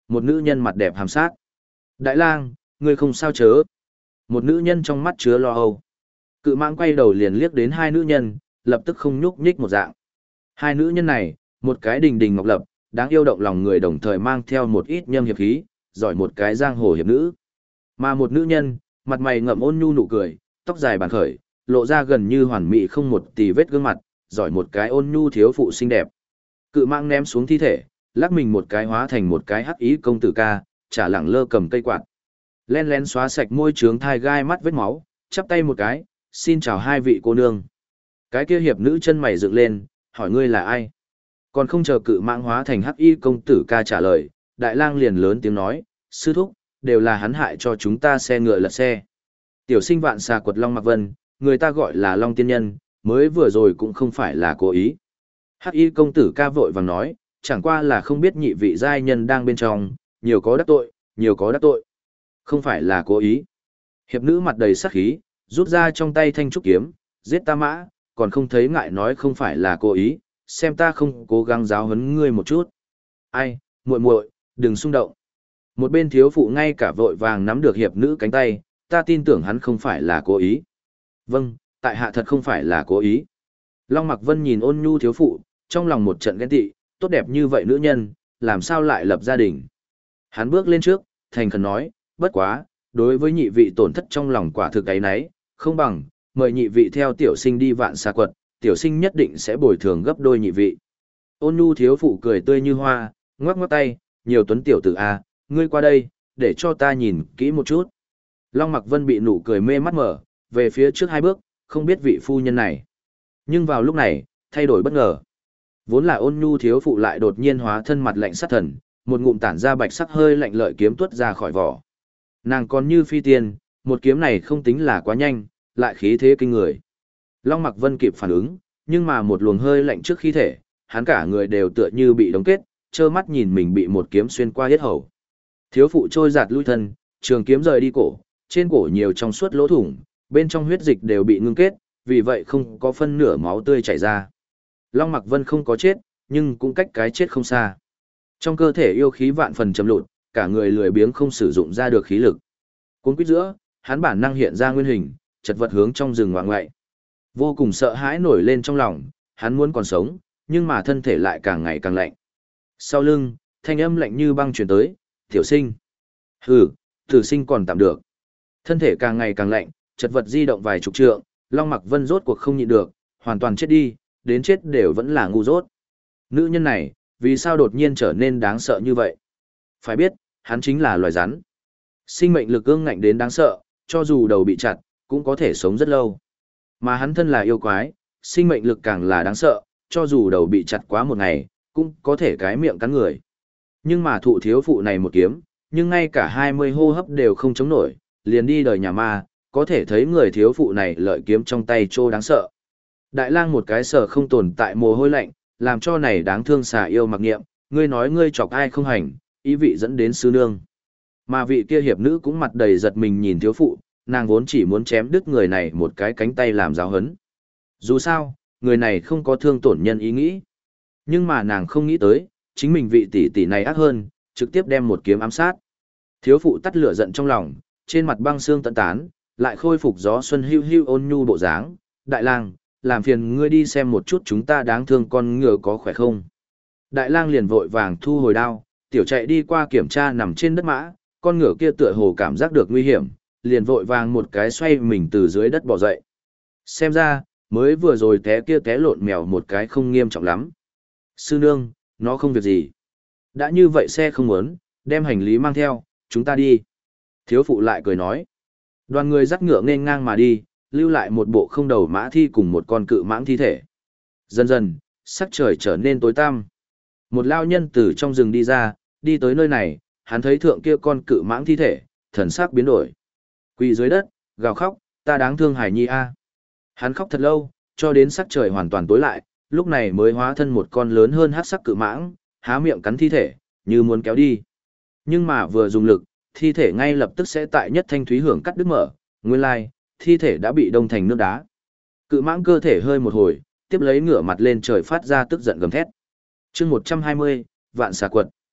một nữ nhân mặt đẹp hàm sát. Đại lang, ngươi không sao chớ. Một nữ nhân trong mắt chứa lo âu. Cự mãng quay đầu liền liếc đến hai nữ nhân, lập tức không nhúc nhích một dạng. Hai nữ nhân này, một cái đình đình ngọc lập, đáng yêu động lòng người đồng thời mang theo một ít nhâm hiệp khí, giỏi một cái giang hồ hiệp nữ. Mà một nữ nhân, mặt mày ngậm ôn nhu nụ cười, tóc dài bàn khởi, lộ ra gần như hoàn mỹ không một tì vết gương mặt, giỏi một cái ôn nhu thiếu phụ xinh đẹp. Cự mãng ném xuống thi thể, lắc mình một cái hóa thành một cái hắc ý công tử ca, trả lẳng lơ cầm cây quạt. Len lén xóa sạch môi trướng thai gai mắt vết máu, chắp tay một cái, xin chào hai vị cô nương. Cái kia hiệp nữ chân mày dựng lên, hỏi ngươi là ai? Còn không chờ cự mãng hóa thành hắc y công tử ca trả lời, đại lang liền lớn tiếng nói, sư thúc, đều là hắn hại cho chúng ta xe ngựa lật xe. Tiểu sinh vạn xà quật Long Mạc Vân, người ta gọi là Long Tiên Nhân, mới vừa rồi cũng không phải là cố ý. Hắc y công tử ca vội vàng nói, chẳng qua là không biết nhị vị giai nhân đang bên trong, nhiều có đắc tội, nhiều có đắc tội. Không phải là cố ý. Hiệp nữ mặt đầy sắc khí, rút ra trong tay thanh trúc kiếm, giết ta mã, còn không thấy ngại nói không phải là cố ý, xem ta không cố gắng giáo huấn ngươi một chút. Ai, muội muội, đừng xung động. Một bên thiếu phụ ngay cả vội vàng nắm được hiệp nữ cánh tay, ta tin tưởng hắn không phải là cố ý. Vâng, tại hạ thật không phải là cố ý. Long Mạc Vân nhìn ôn nhu thiếu phụ, trong lòng một trận ghen tị, tốt đẹp như vậy nữ nhân, làm sao lại lập gia đình. Hắn bước lên trước, thành khẩn nói, bất quá, đối với nhị vị tổn thất trong lòng quả thực ấy nấy, không bằng, mời nhị vị theo tiểu sinh đi vạn xa quật, tiểu sinh nhất định sẽ bồi thường gấp đôi nhị vị. Ôn nhu thiếu phụ cười tươi như hoa, ngoắc ngoắc tay, nhiều tuấn tiểu tử a, ngươi qua đây, để cho ta nhìn kỹ một chút. Long Mạc Vân bị nụ cười mê mắt mở, về phía trước hai bước, không biết vị phu nhân này. Nhưng vào lúc này, thay đổi bất ngờ. Vốn là ôn nhu thiếu phụ lại đột nhiên hóa thân mặt lạnh sát thần, một ngụm tản ra bạch sắc hơi lạnh lợi kiếm tuốt ra khỏi vỏ. Nàng còn như phi tiên, một kiếm này không tính là quá nhanh, lại khí thế kinh người. Long Mạc Vân kịp phản ứng, nhưng mà một luồng hơi lạnh trước khí thể, hắn cả người đều tựa như bị đóng kết, trơ mắt nhìn mình bị một kiếm xuyên qua hết hầu. Thiếu phụ trôi giạt lui thân, trường kiếm rời đi cổ, trên cổ nhiều trong suốt lỗ thủng, bên trong huyết dịch đều bị ngưng kết, vì vậy không có phân nửa máu tươi chảy ra. Long Mạc Vân không có chết, nhưng cũng cách cái chết không xa. Trong cơ thể yêu khí vạn phần chấm lụt, cả người lười biếng không sử dụng ra được khí lực. Cuốn quýt giữa, hắn bản năng hiện ra nguyên hình, chật vật hướng trong rừng ngoạng ngoại. Vô cùng sợ hãi nổi lên trong lòng, hắn muốn còn sống, nhưng mà thân thể lại càng ngày càng lạnh. Sau lưng, thanh âm lạnh như băng truyền tới, tiểu sinh. Hừ, tử sinh còn tạm được. Thân thể càng ngày càng lạnh, chật vật di động vài chục trượng, Long Mạc Vân rốt cuộc không nhịn được, hoàn toàn chết đi, đến chết đều vẫn là ngu dốt. Nữ nhân này, vì sao đột nhiên trở nên đáng sợ như vậy? Phải biết, hắn chính là loài rắn. Sinh mệnh lực ương ngạnh đến đáng sợ, cho dù đầu bị chặt, cũng có thể sống rất lâu. Mà hắn thân là yêu quái, sinh mệnh lực càng là đáng sợ, cho dù đầu bị chặt quá một ngày, cũng có thể cái miệng cắn người. Nhưng mà thụ thiếu phụ này một kiếm, nhưng ngay cả 20 hô hấp đều không chống nổi, liền đi đời nhà ma, có thể thấy người thiếu phụ này lợi kiếm trong tay trô đáng sợ. Đại lang một cái sở không tồn tại mồ hôi lạnh, làm cho này đáng thương xà yêu mặc nghiệm, ngươi nói ngươi chọc ai không hành, ý vị dẫn đến sư nương. Mà vị kia hiệp nữ cũng mặt đầy giật mình nhìn thiếu phụ, nàng vốn chỉ muốn chém đứt người này một cái cánh tay làm giáo hấn. Dù sao, người này không có thương tổn nhân ý nghĩ. Nhưng mà nàng không nghĩ tới, chính mình vị tỷ tỷ này ác hơn, trực tiếp đem một kiếm ám sát. Thiếu phụ tắt lửa giận trong lòng, trên mặt băng xương tận tán, lại khôi phục gió xuân hưu hưu ôn nhu bộ dáng. Đại lang, làm phiền ngươi đi xem một chút chúng ta đáng thương con ngựa có khỏe không. Đại lang liền vội vàng thu hồi đao, tiểu chạy đi qua kiểm tra nằm trên đất mã, con ngựa kia tựa hồ cảm giác được nguy hiểm, liền vội vàng một cái xoay mình từ dưới đất bò dậy. Xem ra, mới vừa rồi té kia té lộn mèo một cái không nghiêm trọng lắm. Sư nương, nó không việc gì. Đã như vậy xe không muốn, đem hành lý mang theo, chúng ta đi. Thiếu phụ lại cười nói. Đoàn người dắt ngựa nên ngang mà đi, lưu lại một bộ không đầu mã thi cùng một con cự mãng thi thể. Dần dần, sắc trời trở nên tối tăm. Một lao nhân từ trong rừng đi ra, đi tới nơi này, hắn thấy thượng kia con cự mãng thi thể, thần sắc biến đổi. Quỳ dưới đất, gào khóc, ta đáng thương Hải Nhi a. Hắn khóc thật lâu, cho đến sắc trời hoàn toàn tối lại, lúc này mới hóa thân một con lớn hơn hắc sắc cự mãng, há miệng cắn thi thể, như muốn kéo đi. Nhưng mà vừa dùng lực, thi thể ngay lập tức sẽ tại nhất thanh thúy hưởng cắt đứt mở, nguyên lai, thi thể đã bị đông thành nước đá. Cự mãng cơ thể hơi một hồi, tiếp lấy ngửa mặt lên trời phát ra tức giận gầm thét. Chương 120, Vạn Xà Quật.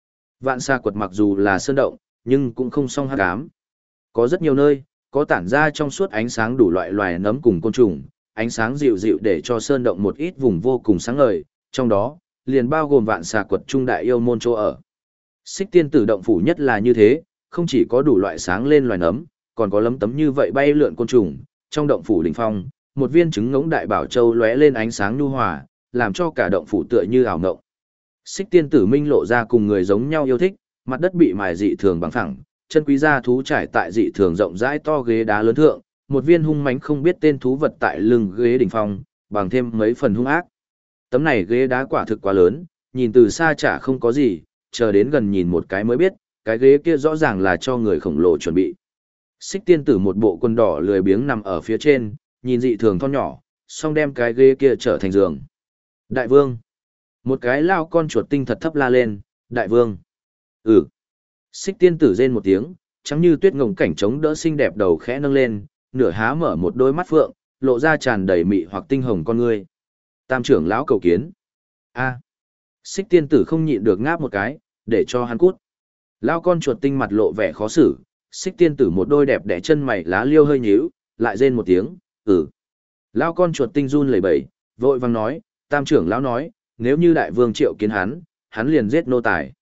Vạn Sa Quật mặc dù là sơn động, nhưng cũng không song hắc ám. Có rất nhiều nơi, có tản ra trong suốt ánh sáng đủ loại loài nấm cùng côn trùng, ánh sáng dịu dịu để cho sơn động một ít vùng vô cùng sáng ngời, trong đó, liền bao gồm Vạn Sa Quật trung đại yêu môn chỗ ở. Xích Tiên Tử động phủ nhất là như thế, không chỉ có đủ loại sáng lên loài nấm, còn có lấm tấm như vậy bay lượn côn trùng, trong động phủ đỉnh phong, một viên trứng ngỗng đại bảo châu lóe lên ánh sáng nhu hòa, làm cho cả động phủ tựa như ảo ngộng. Xích Tiên Tử minh lộ ra cùng người giống nhau yêu thích, mặt đất bị mài dị thường bằng phẳng, chân quý gia thú trải tại dị thường rộng rãi to ghế đá lớn thượng, một viên hung mãnh không biết tên thú vật tại lưng ghế đỉnh phong, bằng thêm mấy phần hung ác. Tấm này ghế đá quả thực quá lớn, nhìn từ xa chả không có gì, chờ đến gần nhìn một cái mới biết, cái ghế kia rõ ràng là cho người khổng lồ chuẩn bị. Xích Tiên Tử một bộ quần đỏ lười biếng nằm ở phía trên, nhìn dị thường thon nhỏ, song đem cái ghế kia trở thành giường. Đại vương. Một cái lao con chuột tinh thật thấp la lên, đại vương. Ừ. Xích Tiên Tử rên một tiếng, trắng như tuyết ngồng cảnh chống đỡ xinh đẹp đầu khẽ nâng lên, nửa há mở một đôi mắt phượng, lộ ra tràn đầy mị hoặc tinh hồng con ngươi. Tam trưởng lão cầu kiến. A. Xích Tiên Tử không nhịn được ngáp một cái, để cho hắn cút. Lao con chuột tinh mặt lộ vẻ khó xử, Xích Tiên Tử một đôi đẹp đẽ chân mày lá liêu hơi nhíu, lại rên một tiếng, ừ. Lao con chuột tinh run lẩy bẩy, vội vàng nói, Tam trưởng lão nói, nếu như đại vương triệu kiến hắn liền giết nô tài.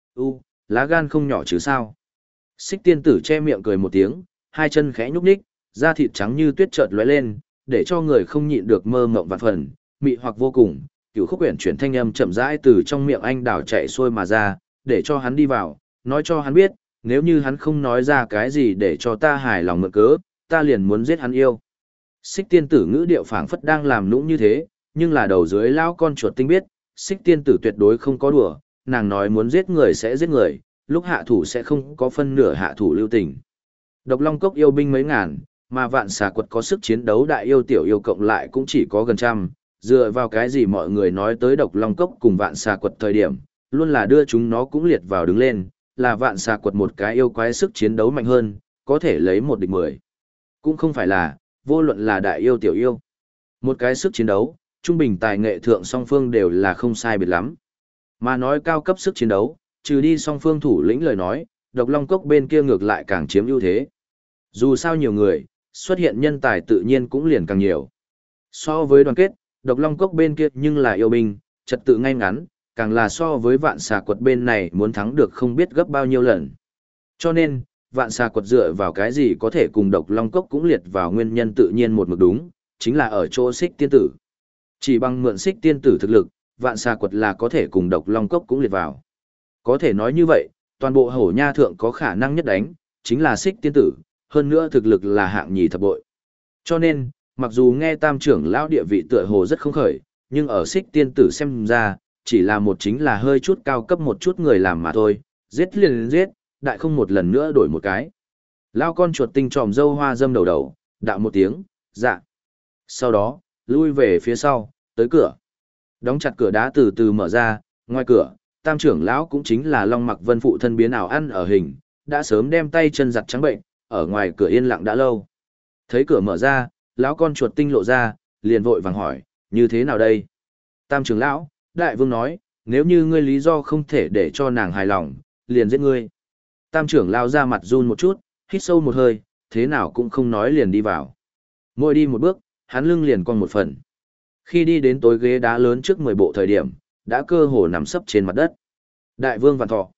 Lá gan không nhỏ chứ sao. Xích Tiên Tử che miệng cười một tiếng, hai chân khẽ nhúc nhích, da thịt trắng như tuyết chợt lóe lên, để cho người không nhịn được mơ mộng vạn phần, mị hoặc vô cùng. Cửu Khúc Uyển chuyển thanh âm chậm rãi từ trong miệng anh đảo chạy xuôi mà ra, để cho hắn đi vào, nói cho hắn biết, nếu như hắn không nói ra cái gì để cho ta hài lòng mượn cớ, ta liền muốn giết hắn yêu. Xích Tiên Tử ngữ điệu phảng phất đang làm nũng như thế, nhưng là đầu dưới lão con chuột tinh biết, Xích Tiên Tử tuyệt đối không có đùa, nàng nói muốn giết người sẽ giết người, lúc hạ thủ sẽ không có phân nửa hạ thủ lưu tình. Độc Long Cốc yêu binh mấy ngàn, mà Vạn Xà Quật có sức chiến đấu đại yêu tiểu yêu cộng lại cũng chỉ có gần trăm, dựa vào cái gì mọi người nói tới Độc Long Cốc cùng Vạn Xà Quật thời điểm, luôn là đưa chúng nó cũng liệt vào đứng lên, là Vạn Xà Quật một cái yêu quái sức chiến đấu mạnh hơn, có thể lấy một địch 10. Cũng không phải là, vô luận là đại yêu tiểu yêu. Một cái sức chiến đấu, trung bình tài nghệ thượng song phương đều là không sai biệt lắm. Mà nói cao cấp sức chiến đấu, trừ đi song phương thủ lĩnh lời nói, Độc Long Cốc bên kia ngược lại càng chiếm ưu thế. Dù sao nhiều người, xuất hiện nhân tài tự nhiên cũng liền càng nhiều. So với đoàn kết, Độc Long Cốc bên kia nhưng là yêu binh, trật tự ngay ngắn, càng là so với Vạn Xà Quật bên này muốn thắng được không biết gấp bao nhiêu lần. Cho nên, Vạn Xà Quật dựa vào cái gì có thể cùng Độc Long Cốc cũng liệt vào nguyên nhân tự nhiên một mực đúng, chính là ở chỗ Xích Tiên Tử. Chỉ bằng mượn Xích Tiên Tử thực lực, Vạn Xà Quật là có thể cùng Độc Long Cốc cũng liệt vào. Có thể nói như vậy, toàn bộ Hổ Nha thượng có khả năng nhất đánh, chính là Xích Tiên Tử, hơn nữa thực lực là hạng nhì thập bội. Cho nên, mặc dù nghe Tam trưởng lão địa vị tựa hồ rất không khởi, nhưng ở Xích Tiên Tử xem ra, chỉ là một chính là hơi chút cao cấp một chút người làm mà thôi, giết liền giết, đại không một lần nữa đổi một cái. Lao con chuột tinh tròm dâu hoa dâm đầu đầu, đạo một tiếng, dạ. Sau đó, lui về phía sau, tới cửa. Đóng chặt cửa đá từ từ mở ra, ngoài cửa, Tam trưởng lão cũng chính là Long Mặc Vân phụ thân biến ảo ăn ở hình, đã sớm đem tay chân giặt trắng bệnh, ở ngoài cửa yên lặng đã lâu. Thấy cửa mở ra, lão con chuột tinh lộ ra, liền vội vàng hỏi, như thế nào đây? Tam trưởng lão, đại vương nói, nếu như ngươi lý do không thể để cho nàng hài lòng, liền giết ngươi. Tam trưởng lão ra mặt run một chút, hít sâu một hơi, thế nào cũng không nói liền đi vào. Mỗi đi một bước, hắn lưng liền cong một phần. Khi đi đến tối ghế đá lớn trước 10 bộ thời điểm, đã cơ hồ nằm sấp trên mặt đất. Đại vương vạn thọ.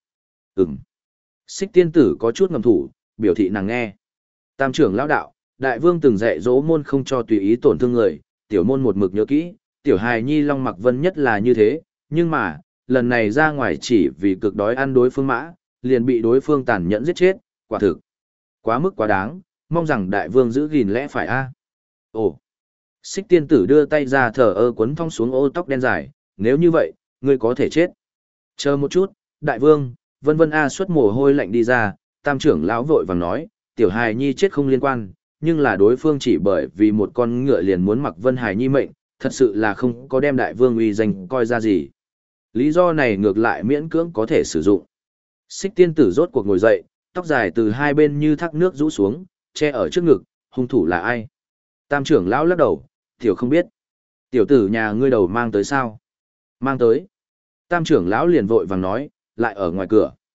Xích Tiên Tử có chút ngầm thủ, biểu thị nàng nghe. Tam trưởng lão đạo, đại vương từng dạy dỗ môn không cho tùy ý tổn thương người, tiểu môn một mực nhớ kỹ, tiểu hài nhi Long Mặc Vân nhất là như thế, nhưng mà, lần này ra ngoài chỉ vì cực đói ăn đối phương mã, liền bị đối phương tàn nhẫn giết chết, quả thực. Quá mức quá đáng, mong rằng đại vương giữ gìn lẽ phải a. Ồ. Xích Tiên Tử đưa tay ra thở ơ quấn thong xuống ô tóc đen dài, nếu như vậy, ngươi có thể chết. Chờ một chút, đại vương, vân vân a xuất mồ hôi lạnh đi ra, Tam trưởng lão vội vàng nói, tiểu hài nhi chết không liên quan, nhưng là đối phương chỉ bởi vì một con ngựa liền muốn mặc Vân Hài nhi mệnh, thật sự là không có đem đại vương uy danh coi ra gì. Lý do này ngược lại miễn cưỡng có thể sử dụng. Xích Tiên Tử rốt cuộc ngồi dậy, tóc dài từ hai bên như thác nước rũ xuống, che ở trước ngực, hung thủ là ai? Tam trưởng lão lắc đầu, tiểu không biết. Tiểu tử nhà ngươi đầu mang tới sao? Mang tới. Tam trưởng lão liền vội vàng nói, lại ở ngoài cửa.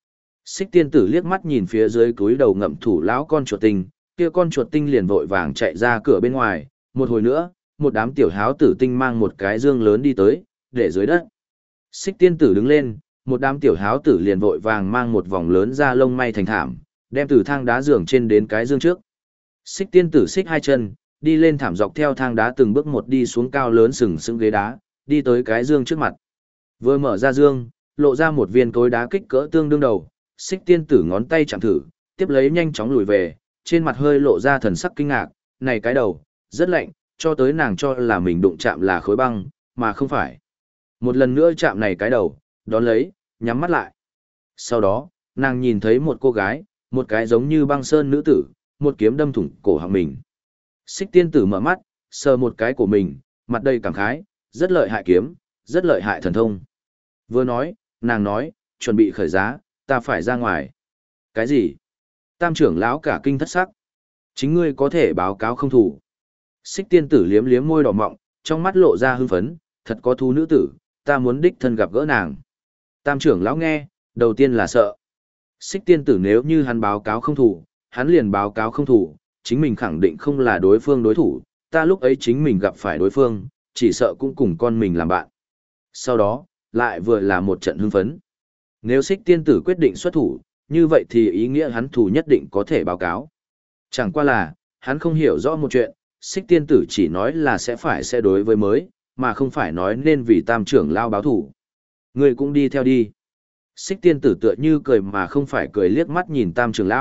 Xích tiên tử liếc mắt nhìn phía dưới túi đầu ngậm thủ lão con chuột tinh, kia con chuột tinh liền vội vàng chạy ra cửa bên ngoài, một hồi nữa, một đám tiểu háo tử tinh mang một cái dương lớn đi tới, để dưới đất. Xích tiên tử đứng lên, một đám tiểu háo tử liền vội vàng mang một vòng lớn da lông may thành thảm, đem từ thang đá giường trên đến cái dương trước. Xích tiên tử xích hai chân, đi lên thảm dọc theo thang đá từng bước một đi xuống cao lớn sừng sững ghế đá, đi tới cái dương trước mặt. Vừa mở ra dương, lộ ra một viên cối đá kích cỡ tương đương đầu, xích tiên tử ngón tay chạm thử, tiếp lấy nhanh chóng lùi về, trên mặt hơi lộ ra thần sắc kinh ngạc, này cái đầu, rất lạnh, cho tới nàng cho là mình đụng chạm là khối băng, mà không phải. Một lần nữa chạm này cái đầu, đón lấy, nhắm mắt lại. Sau đó, nàng nhìn thấy một cô gái, một cái giống như băng sơn nữ tử, một kiếm đâm thủng cổ họng mình. Xích tiên tử mở mắt, sờ một cái của mình, mặt đầy cảm khái, rất lợi hại kiếm, rất lợi hại thần thông. Vừa nói, nàng nói, chuẩn bị khởi giá, ta phải ra ngoài. Cái gì? Tam trưởng lão cả kinh thất sắc. Chính ngươi có thể báo cáo không thủ. Xích tiên tử liếm liếm môi đỏ mọng, trong mắt lộ ra hưng phấn, thật có thú nữ tử, ta muốn đích thân gặp gỡ nàng. Tam trưởng lão nghe, đầu tiên là sợ. Xích tiên tử nếu như hắn báo cáo không thủ, hắn liền báo cáo không thủ, chính mình khẳng định không là đối phương đối thủ, ta lúc ấy chính mình gặp phải đối phương, chỉ sợ cũng cùng con mình làm bạn. Sau đó, lại vừa là một trận hưng phấn. Nếu xích tiên tử quyết định xuất thủ, như vậy thì ý nghĩa hắn thủ nhất định có thể báo cáo. Chẳng qua là, hắn không hiểu rõ một chuyện, xích tiên tử chỉ nói là sẽ đối với mới, mà không phải nói nên vì tam trưởng lao báo thủ. Người cũng đi theo đi. Xích tiên tử tựa như cười mà không phải cười liếc mắt nhìn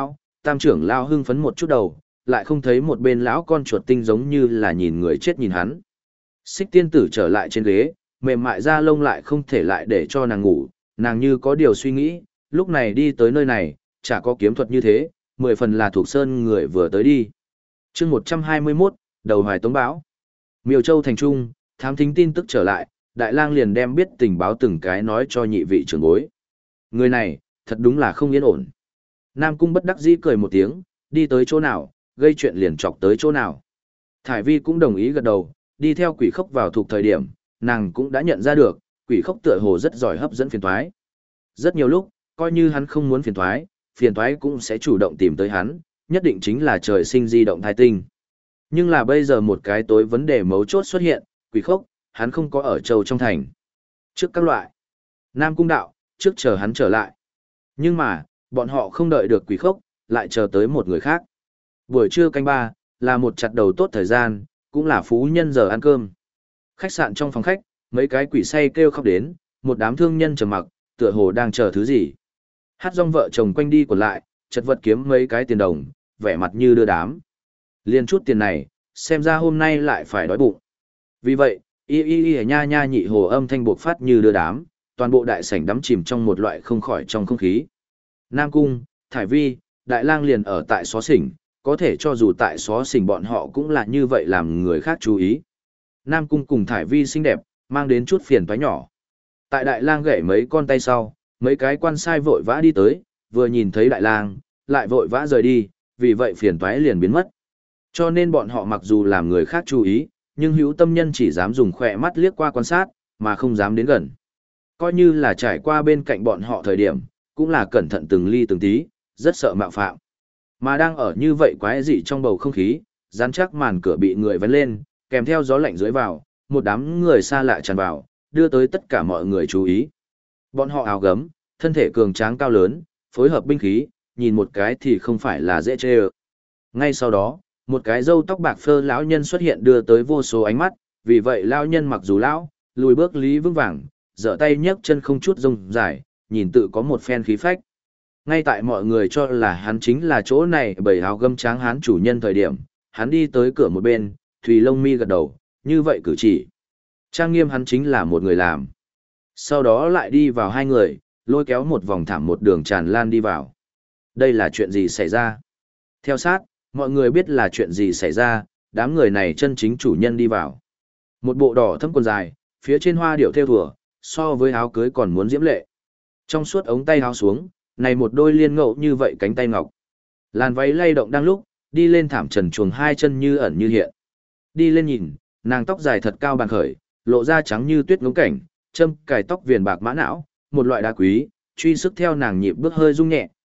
tam trưởng lao hưng phấn một chút đầu, lại không thấy một bên lão con chuột tinh giống như là nhìn người chết nhìn hắn. Xích tiên tử trở lại trên ghế, mềm mại da lông lại không thể lại để cho nàng ngủ, nàng như có điều suy nghĩ, lúc này đi tới nơi này, chả có kiếm thuật như thế, 10 phần là thuộc sơn người vừa tới đi. chương 121, đầu hoài tống báo. Miêu Châu thành trung, thám thính tin tức trở lại, Đại lang liền đem biết tình báo từng cái nói cho nhị vị trưởng bối. Người này, thật đúng là không yên ổn. Nam Cung bất đắc dĩ cười một tiếng, đi tới chỗ nào, gây chuyện liền chọc tới chỗ nào. Thải Vi cũng đồng ý gật đầu, đi theo quỷ khốc vào thuộc thời điểm, nàng cũng đã nhận ra được, quỷ khốc tựa hồ rất giỏi hấp dẫn phiền toái. Rất nhiều lúc, coi như hắn không muốn phiền toái cũng sẽ chủ động tìm tới hắn, nhất định chính là trời sinh di động thai tinh. Nhưng là bây giờ một cái tối vấn đề mấu chốt xuất hiện, quỷ khốc, hắn không có ở châu trong thành. Trước các loại, Nam Cung đạo, trước chờ hắn trở lại. Nhưng mà, bọn họ không đợi được quỷ khốc, lại chờ tới một người khác. Buổi trưa canh ba, là một chặt đầu tốt thời gian, cũng là phú nhân giờ ăn cơm. Khách sạn trong phòng khách, mấy cái quỷ say kêu khóc đến, một đám thương nhân trầm mặc, tựa hồ đang chờ thứ gì. Hát rong vợ chồng quanh đi còn lại, chật vật kiếm mấy cái tiền đồng, vẻ mặt như đưa đám. Liên chút tiền này, xem ra hôm nay lại phải đói bụng. Vì vậy, nha nha nhị hồ âm thanh buộc phát như đưa đám, toàn bộ đại sảnh đắm chìm trong một loại không khỏi trong không khí. Nam Cung, Thải Vi, Đại lang liền ở tại xó xỉnh, có thể cho dù tại xó xỉnh bọn họ cũng là như vậy làm người khác chú ý. Nam Cung cùng Thải Vi xinh đẹp, mang đến chút phiền toái nhỏ. Tại Đại lang gãy mấy con tay sau, mấy cái quan sai vội vã đi tới, vừa nhìn thấy Đại lang, lại vội vã rời đi, vì vậy phiền toái liền biến mất. Cho nên bọn họ mặc dù làm người khác chú ý, nhưng hữu tâm nhân chỉ dám dùng khỏe mắt liếc qua quan sát, mà không dám đến gần. Coi như là trải qua bên cạnh bọn họ thời điểm, cũng là cẩn thận từng ly từng tí, rất sợ mạo phạm. Mà đang ở như vậy quái dị trong bầu không khí, rắn chắc màn cửa bị người vén lên, kèm theo gió lạnh dưới vào, một đám người xa lạ tràn vào, đưa tới tất cả mọi người chú ý. Bọn họ áo gấm, thân thể cường tráng cao lớn, phối hợp binh khí, nhìn một cái thì không phải là dễ chê ơ. Ngay sau đó, một cái râu tóc bạc phơ lão nhân xuất hiện đưa tới vô số ánh mắt, vì vậy lão nhân mặc dù lão, lùi bước lý vững vàng, giở tay nhấc chân không chút rông dài, nhìn tự có một phen khí phách. Ngay tại mọi người cho là hắn chính là chỗ này bởi áo gấm tráng hán chủ nhân thời điểm, hắn đi tới cửa một bên, Thùy Lông Mi gật đầu, như vậy cử chỉ. Trang nghiêm hắn chính là một người làm. Sau đó lại đi vào hai người, lôi kéo một vòng thảm một đường tràn lan đi vào. Đây là chuyện gì xảy ra? Theo sát, mọi người biết là chuyện gì xảy ra, đám người này chân chính chủ nhân đi vào. Một bộ đỏ thâm quần dài, phía trên hoa điệu theo thùa, so với áo cưới còn muốn diễm lệ. Trong suốt ống tay áo xuống, này một đôi liên ngẫu như vậy cánh tay ngọc. Làn váy lay động đang lúc, đi lên thảm trần chuồng hai chân như ẩn như hiện. Đi lên nhìn, nàng tóc dài thật cao bàn khởi, lộ ra trắng như tuyết ngống cảnh, châm cài tóc viền bạc mã não, một loại đá quý, truy sức theo nàng nhịp bước hơi rung nhẹ,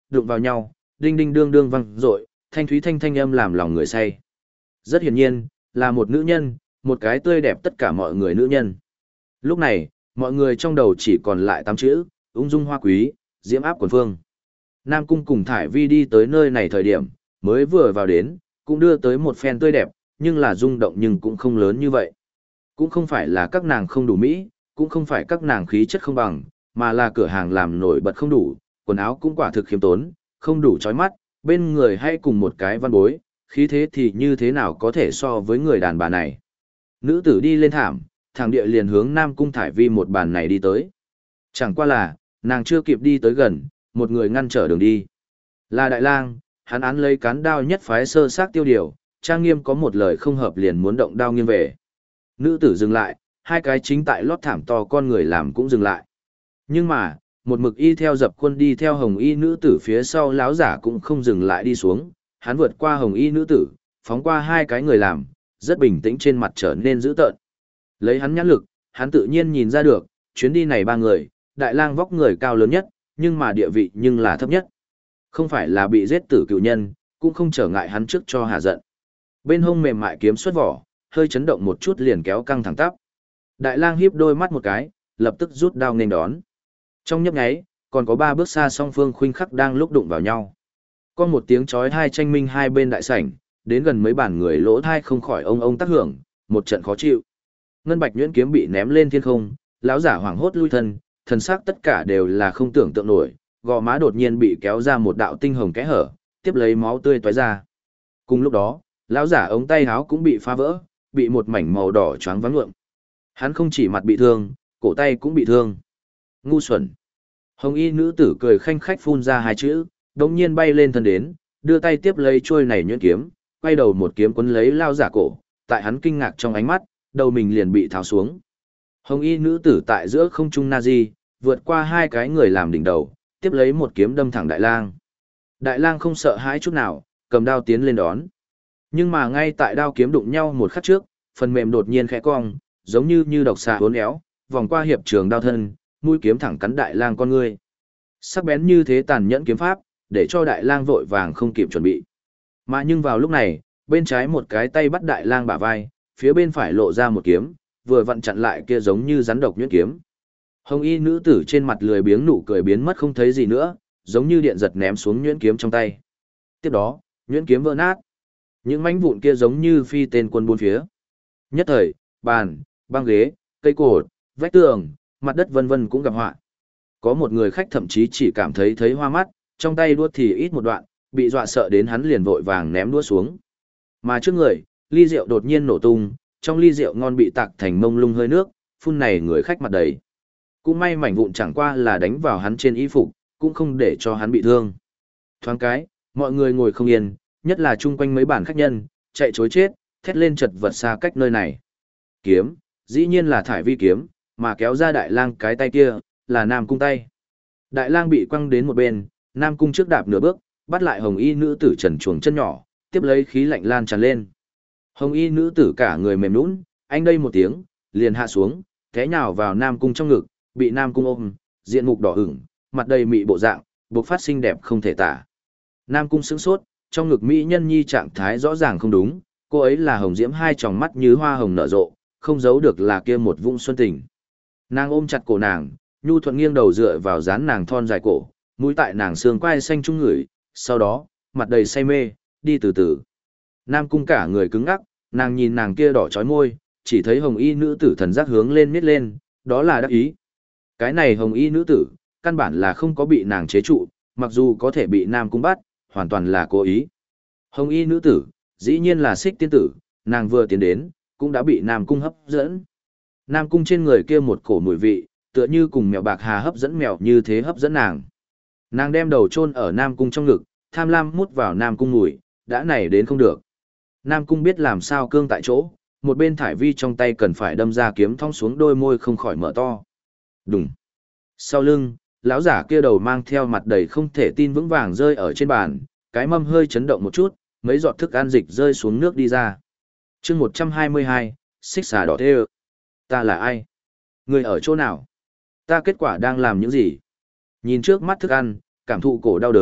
đụng vào nhau, đinh đinh đương đương vang dội, thanh thúy thanh âm làm lòng người say. Rất hiển nhiên, là một nữ nhân, một cái tươi đẹp tất cả mọi người nữ nhân. Lúc này, mọi người trong đầu chỉ còn lại 8 chữ, ung dung hoa quý, diễm áp quần phương. Nam Cung cùng Thải Vi đi tới nơi này thời điểm, mới vừa vào đến, cũng đưa tới một phen tươi đẹp, nhưng là rung động nhưng cũng không lớn như vậy. Cũng không phải là các nàng không đủ mỹ, cũng không phải các nàng khí chất không bằng, mà là cửa hàng làm nổi bật không đủ, quần áo cũng quả thực khiêm tốn, không đủ chói mắt, bên người hay cùng một cái văn bối, khí thế thì như thế nào có thể so với người đàn bà này. Nữ tử đi lên thảm, thẳng địa liền hướng Nam Cung Thải Vi một bàn này đi tới. Chẳng qua là, nàng chưa kịp đi tới gần, một người ngăn trở đường đi. Là Đại Lang, hắn án lấy cán đao nhất phái sơ sát tiêu điều, trang nghiêm có một lời không hợp liền muốn động đao nghiêng về. Nữ tử dừng lại, hai cái chính tại lót thảm to con người làm cũng dừng lại. Nhưng mà, một mực y theo dập khuôn đi theo hồng y nữ tử phía sau láo giả cũng không dừng lại đi xuống, hắn vượt qua hồng y nữ tử, phóng qua hai cái người làm, rất bình tĩnh trên mặt trở nên dữ tợn. Lấy hắn nhãn lực, hắn tự nhiên nhìn ra được, chuyến đi này ba người, Đại Lang vóc người cao lớn nhất, nhưng mà địa vị nhưng là thấp nhất. Không phải là bị giết tử cựu nhân, cũng không trở ngại hắn trước cho hạ giận. Bên hông mềm mại kiếm xuất vỏ, hơi chấn động một chút liền kéo căng thẳng tắp. Đại Lang híp đôi mắt một cái, lập tức rút đao nên đón. Trong nhấp nháy, còn có 3 bước xa song phương khuynh khắc đang lúc đụng vào nhau. Có một tiếng chói tai tranh minh hai bên đại sảnh, đến gần mấy bản người lỗ thai không khỏi ông tác hưởng, một trận khó chịu. Ngân bạch nhuyễn kiếm bị ném lên thiên không, lão giả hoảng hốt lui thân, thần sắc tất cả đều là không tưởng tượng nổi, gò má đột nhiên bị kéo ra một đạo tinh hồng kẽ hở, tiếp lấy máu tươi tóe ra. Cùng lúc đó, lão giả ống tay áo cũng bị phá vỡ, bị một mảnh màu đỏ choáng váng ngượng. Hắn không chỉ mặt bị thương, cổ tay cũng bị thương. Ngu xuẩn. Hồng y nữ tử cười khanh khách phun ra hai chữ, đống nhiên bay lên thân đến, đưa tay tiếp lấy chuôi này nhuyễn kiếm, quay đầu một kiếm quấn lấy lao giả cổ, tại hắn kinh ngạc trong ánh mắt, đầu mình liền bị tháo xuống. Hồng y nữ tử tại giữa không trung Nazi, vượt qua hai cái người làm đỉnh đầu, tiếp lấy một kiếm đâm thẳng Đại Lang. Đại Lang không sợ hãi chút nào, cầm đao tiến lên đón. Nhưng mà ngay tại đao kiếm đụng nhau một khắc trước, phần mềm đột nhiên khẽ cong, giống như độc xà uốn éo, vòng qua hiệp trường đao thân, mũi kiếm thẳng cắn Đại Lang con ngươi. Sắc bén như thế tàn nhẫn kiếm pháp, để cho Đại Lang vội vàng không kịp chuẩn bị. Mà nhưng vào lúc này, bên trái một cái tay bắt Đại Lang bả vai, phía bên phải lộ ra một kiếm, vừa vặn chặn lại kia giống như rắn độc nhuyễn kiếm. Hồng y nữ tử trên mặt lười biếng nụ cười biến mất không thấy gì nữa, giống như điện giật ném xuống nhuyễn kiếm trong tay. Tiếp đó, nhuyễn kiếm vỡ nát. Những mảnh vụn kia giống như phi tên quân bốn phía. Nhất thời, bàn, băng ghế, cây cột, vách tường, mặt đất vân vân cũng gặp họa. Có một người khách thậm chí chỉ cảm thấy hoa mắt, trong tay đũa thì ít một đoạn, bị dọa sợ đến hắn liền vội vàng ném đũa xuống. Mà trước người, ly rượu đột nhiên nổ tung, trong ly rượu ngon bị tạc thành mông lung hơi nước, phun này người khách mặt đầy. Cũng may mảnh vụn chẳng qua là đánh vào hắn trên y phục, cũng không để cho hắn bị thương. Thoáng cái, mọi người ngồi không yên, nhất là chung quanh mấy bản khách nhân, chạy chối chết, thét lên chật vật xa cách nơi này. Kiếm, dĩ nhiên là Thải Vi kiếm, mà kéo ra Đại Lang cái tay kia, là Nam Cung tay. Đại Lang bị quăng đến một bên, Nam Cung trước đạp nửa bước, bắt lại hồng y nữ tử trần chuồng chân nhỏ, tiếp lấy khí lạnh lan tràn lên. Hồng y nữ tử cả người mềm nhũn, anh đây một tiếng, liền hạ xuống, té nhào vào Nam Cung trong ngực, bị Nam Cung ôm, diện mục đỏ ửng, mặt đầy mị bộ dạng, bộc phát xinh đẹp không thể tả. Nam Cung sững sốt, trong ngực mỹ nhân nhi trạng thái rõ ràng không đúng, cô ấy là hồng diễm hai tròng mắt như hoa hồng nở rộ, không giấu được là kia một vũng xuân tình. Nàng ôm chặt cổ nàng, nhu thuận nghiêng đầu dựa vào dán nàng thon dài cổ, mũi tại nàng xương quai xanh trung ngửi, sau đó, mặt đầy say mê, đi từ từ. Nam Cung cả người cứng ngắc, nàng nhìn nàng kia đỏ chói môi, chỉ thấy hồng y nữ tử thần giác hướng lên miết lên, đó là đắc ý. Cái này hồng y nữ tử, căn bản là không có bị nàng chế trụ, mặc dù có thể bị Nam Cung bắt, hoàn toàn là cố ý. Hồng y nữ tử, dĩ nhiên là Xích tiên tử, nàng vừa tiến đến, cũng đã bị Nam Cung hấp dẫn. Nam Cung trên người kia một cổ mùi vị, tựa như cùng mèo bạc hà hấp dẫn mèo như thế hấp dẫn nàng. Nàng đem đầu chôn ở Nam Cung trong ngực, tham lam mút vào Nam Cung mùi, đã này đến không được. Nam Cung biết làm sao cương tại chỗ, một bên Thải Vi trong tay cần phải đâm ra kiếm thong xuống đôi môi không khỏi mở to. Đùng. Sau lưng, lão giả kia đầu mang theo mặt đầy không thể tin vững vàng rơi ở trên bàn, cái mâm hơi chấn động một chút, mấy giọt thức ăn dịch rơi xuống nước đi ra. Chương 122, xích xà đỏ thế. Ta là ai? Người ở chỗ nào? Ta kết quả đang làm những gì? Nhìn trước mắt thức ăn, cảm thụ cổ đau đớn,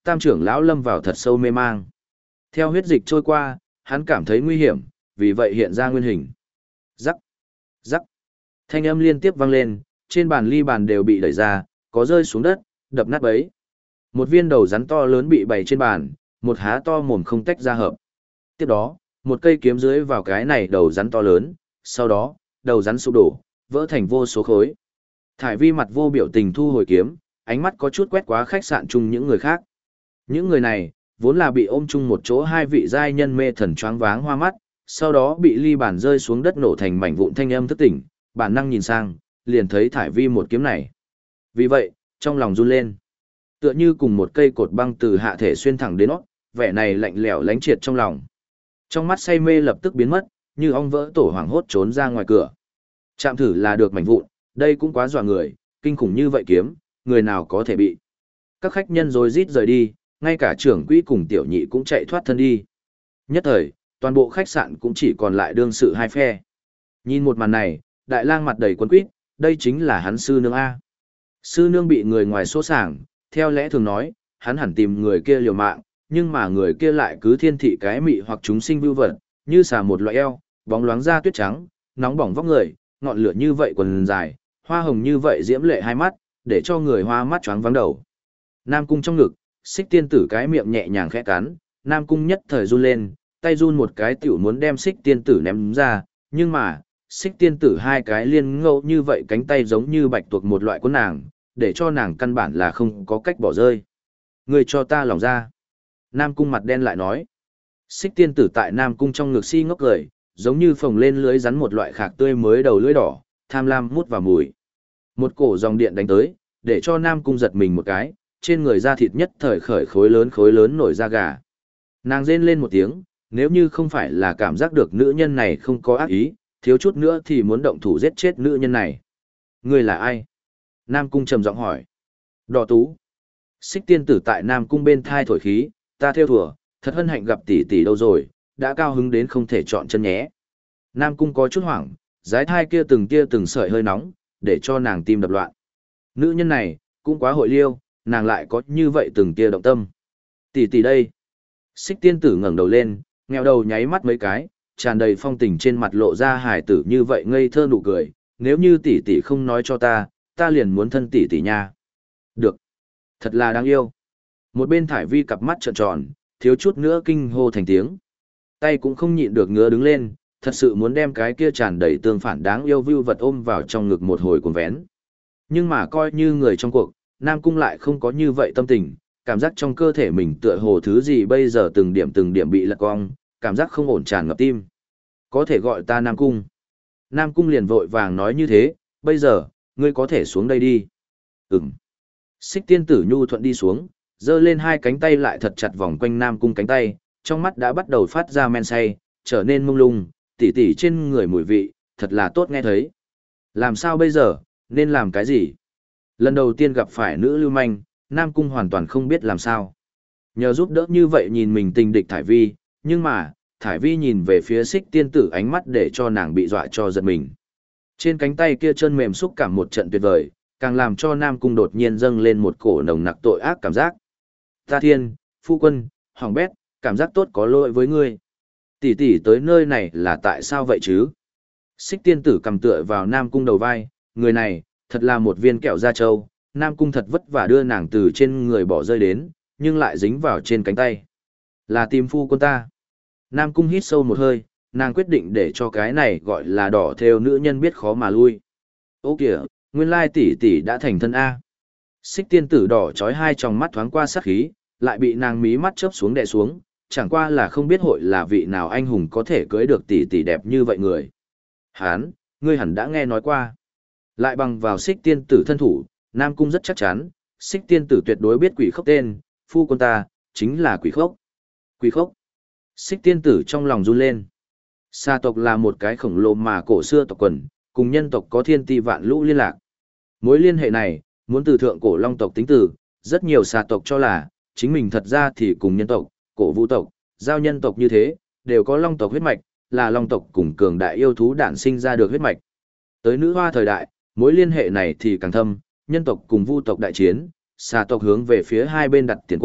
Tam trưởng lão lâm vào thật sâu mê mang. Theo huyết dịch trôi qua, hắn cảm thấy nguy hiểm, vì vậy hiện ra nguyên hình. Rắc, rắc. Thanh âm liên tiếp vang lên, trên bàn ly bàn đều bị đẩy ra, có rơi xuống đất, đập nát bấy. Một viên đầu rắn to lớn bị bày trên bàn, một há to mồm không tách ra hợp. Tiếp đó, một cây kiếm dưới vào cái này đầu rắn to lớn, sau đó, đầu rắn sụp đổ, vỡ thành vô số khối. Thải Vi mặt vô biểu tình thu hồi kiếm, ánh mắt có chút quét qua khách sạn chung những người khác. Những người này, vốn là bị ôm chung một chỗ hai vị giai nhân mê thần choáng váng hoa mắt, sau đó bị ly bàn rơi xuống đất nổ thành mảnh vụn thanh âm thức tỉnh, bản năng nhìn sang, liền thấy Thải Vi một kiếm này. Vì vậy, trong lòng run lên. Tựa như cùng một cây cột băng từ hạ thể xuyên thẳng đến nót, vẻ này lạnh lẽo lánh triệt trong lòng. Trong mắt say mê lập tức biến mất, như ong vỡ tổ hoảng hốt trốn ra ngoài cửa. Chạm thử là được mảnh vụn, đây cũng quá dọa người, kinh khủng như vậy kiếm, người nào có thể bị. Các khách nhân rồi rít rời đi, ngay cả trưởng quỹ cùng tiểu nhị cũng chạy thoát thân đi. Nhất thời, toàn bộ khách sạn cũng chỉ còn lại đương sự hai phe. Nhìn một màn này, đại lang mặt đầy quấn quýt, đây chính là hắn sư nương A. Sư nương bị người ngoài xô sảng, theo lẽ thường nói, hắn hẳn tìm người kia liều mạng, nhưng mà người kia lại cứ thiên thị cái mị hoặc chúng sinh vưu vật, như xà một loại eo, bóng loáng da tuyết trắng, nóng bỏng vóc người, ngọn lửa như vậy quần dài, hoa hồng như vậy diễm lệ hai mắt, để cho người hoa mắt choáng váng đầu. Nam cung trong ngực, Xích tiên tử cái miệng nhẹ nhàng khẽ cắn, Nam cung nhất thời run lên, tay run một cái tiểu muốn đem Xích tiên tử ném ra, nhưng mà, Xích tiên tử hai cái liên ngẫu như vậy cánh tay giống như bạch tuộc một loại của nàng, để cho nàng căn bản là không có cách bỏ rơi. Người cho ta lòng ra. Nam cung mặt đen lại nói. Xích tiên tử tại Nam cung trong ngực si ngốc cười, giống như phồng lên lưới rắn một loại khạc tươi mới đầu lưỡi đỏ, tham lam mút vào mùi. Một cổ dòng điện đánh tới, để cho Nam cung giật mình một cái, trên người da thịt nhất thời khởi khối lớn nổi da gà. Nàng rên lên một tiếng, nếu như không phải là cảm giác được nữ nhân này không có ác ý, thiếu chút nữa thì muốn động thủ giết chết nữ nhân này. Người là ai? Nam cung trầm giọng hỏi. Đỏ tú. Xích tiên tử tại Nam cung bên thai thổi khí, ta theo thùa, thật hân hạnh gặp tỷ tỷ đâu rồi, đã cao hứng đến không thể chọn chân nhé. Nam cung có chút hoảng, dái thai kia từng sợi hơi nóng, để cho nàng tim đập loạn. Nữ nhân này, cũng quá hội liêu, nàng lại có như vậy từng tia động tâm. Tỷ tỷ đây. Xích tiên tử ngẩng đầu lên, ngheo đầu nháy mắt mấy cái, tràn đầy phong tình trên mặt lộ ra hài tử như vậy ngây thơ nụ cười, nếu như tỷ tỷ không nói cho ta, ta liền muốn thân tỷ tỷ nha. Được. Thật là đáng yêu. Một bên Thải Vi cặp mắt trợn tròn, thiếu chút nữa kinh hô thành tiếng. Tay cũng không nhịn được ngứa đứng lên, thật sự muốn đem cái kia tràn đầy tương phản đáng yêu view vật ôm vào trong ngực một hồi cuốn vén. Nhưng mà coi như người trong cuộc, Nam Cung lại không có như vậy tâm tình, cảm giác trong cơ thể mình tựa hồ thứ gì bây giờ từng điểm bị lật cong, cảm giác không ổn tràn ngập tim. Có thể gọi ta Nam Cung. Nam Cung liền vội vàng nói như thế, bây giờ, ngươi có thể xuống đây đi. Ừm. Xích tiên tử nhu thuận đi xuống, giơ lên hai cánh tay lại thật chặt vòng quanh Nam Cung cánh tay, trong mắt đã bắt đầu phát ra men say, trở nên mông lung, tỉ tỉ trên người mùi vị, thật là tốt nghe thấy. Làm sao bây giờ, nên làm cái gì? Lần đầu tiên gặp phải nữ lưu manh, Nam Cung hoàn toàn không biết làm sao. Nhờ giúp đỡ như vậy nhìn mình tình địch Thải Vi, nhưng mà, Thải Vi nhìn về phía Xích tiên tử ánh mắt để cho nàng bị dọa cho giật mình. Trên cánh tay kia chân mềm xúc cảm một trận tuyệt vời, càng làm cho Nam Cung đột nhiên dâng lên một cổ nồng nặc tội ác cảm giác. Ta thiên, phu quân, hỏng bét, cảm giác tốt có lỗi với ngươi. Tỷ tỷ tới nơi này là tại sao vậy chứ? Xích tiên tử cầm tựa vào Nam Cung đầu vai, người này, thật là một viên kẹo da trâu, Nam Cung thật vất vả đưa nàng từ trên người bỏ rơi đến, nhưng lại dính vào trên cánh tay. Là tìm phu quân ta. Nam Cung hít sâu một hơi, nàng quyết định để cho cái này gọi là đỏ theo nữ nhân biết khó mà lui. Ô kìa, nguyên lai tỷ tỷ đã thành thân A. Xích tiên tử đỏ trói hai tròng mắt thoáng qua sát khí, lại bị nàng mí mắt chớp xuống đè xuống, chẳng qua là không biết hội là vị nào anh hùng có thể cưới được tỷ tỷ đẹp như vậy người. Hán, ngươi hẳn đã nghe nói qua. Lại bằng vào Xích tiên tử thân thủ, Nam Cung rất chắc chắn, Xích tiên tử tuyệt đối biết quỷ khốc tên, phu quân ta, chính là quỷ khốc. Quỷ khốc. Xích tiên tử trong lòng run lên. Sa tộc là một cái khổng lồ mà cổ xưa tộc quần, cùng nhân tộc có thiên ti vạn lũ liên lạc. Mối liên hệ này, muốn từ thượng cổ long tộc tính từ, rất nhiều sa tộc cho là, chính mình thật ra thì cùng nhân tộc, cổ vũ tộc, giao nhân tộc như thế, đều có long tộc huyết mạch, là long tộc cùng cường đại yêu thú đản sinh ra được huyết mạch. Tới nữ hoa thời đại, mối liên hệ này thì càng thâm, nhân tộc cùng vu tộc đại chiến, sa tộc hướng về phía hai bên đặt tiền cuộc,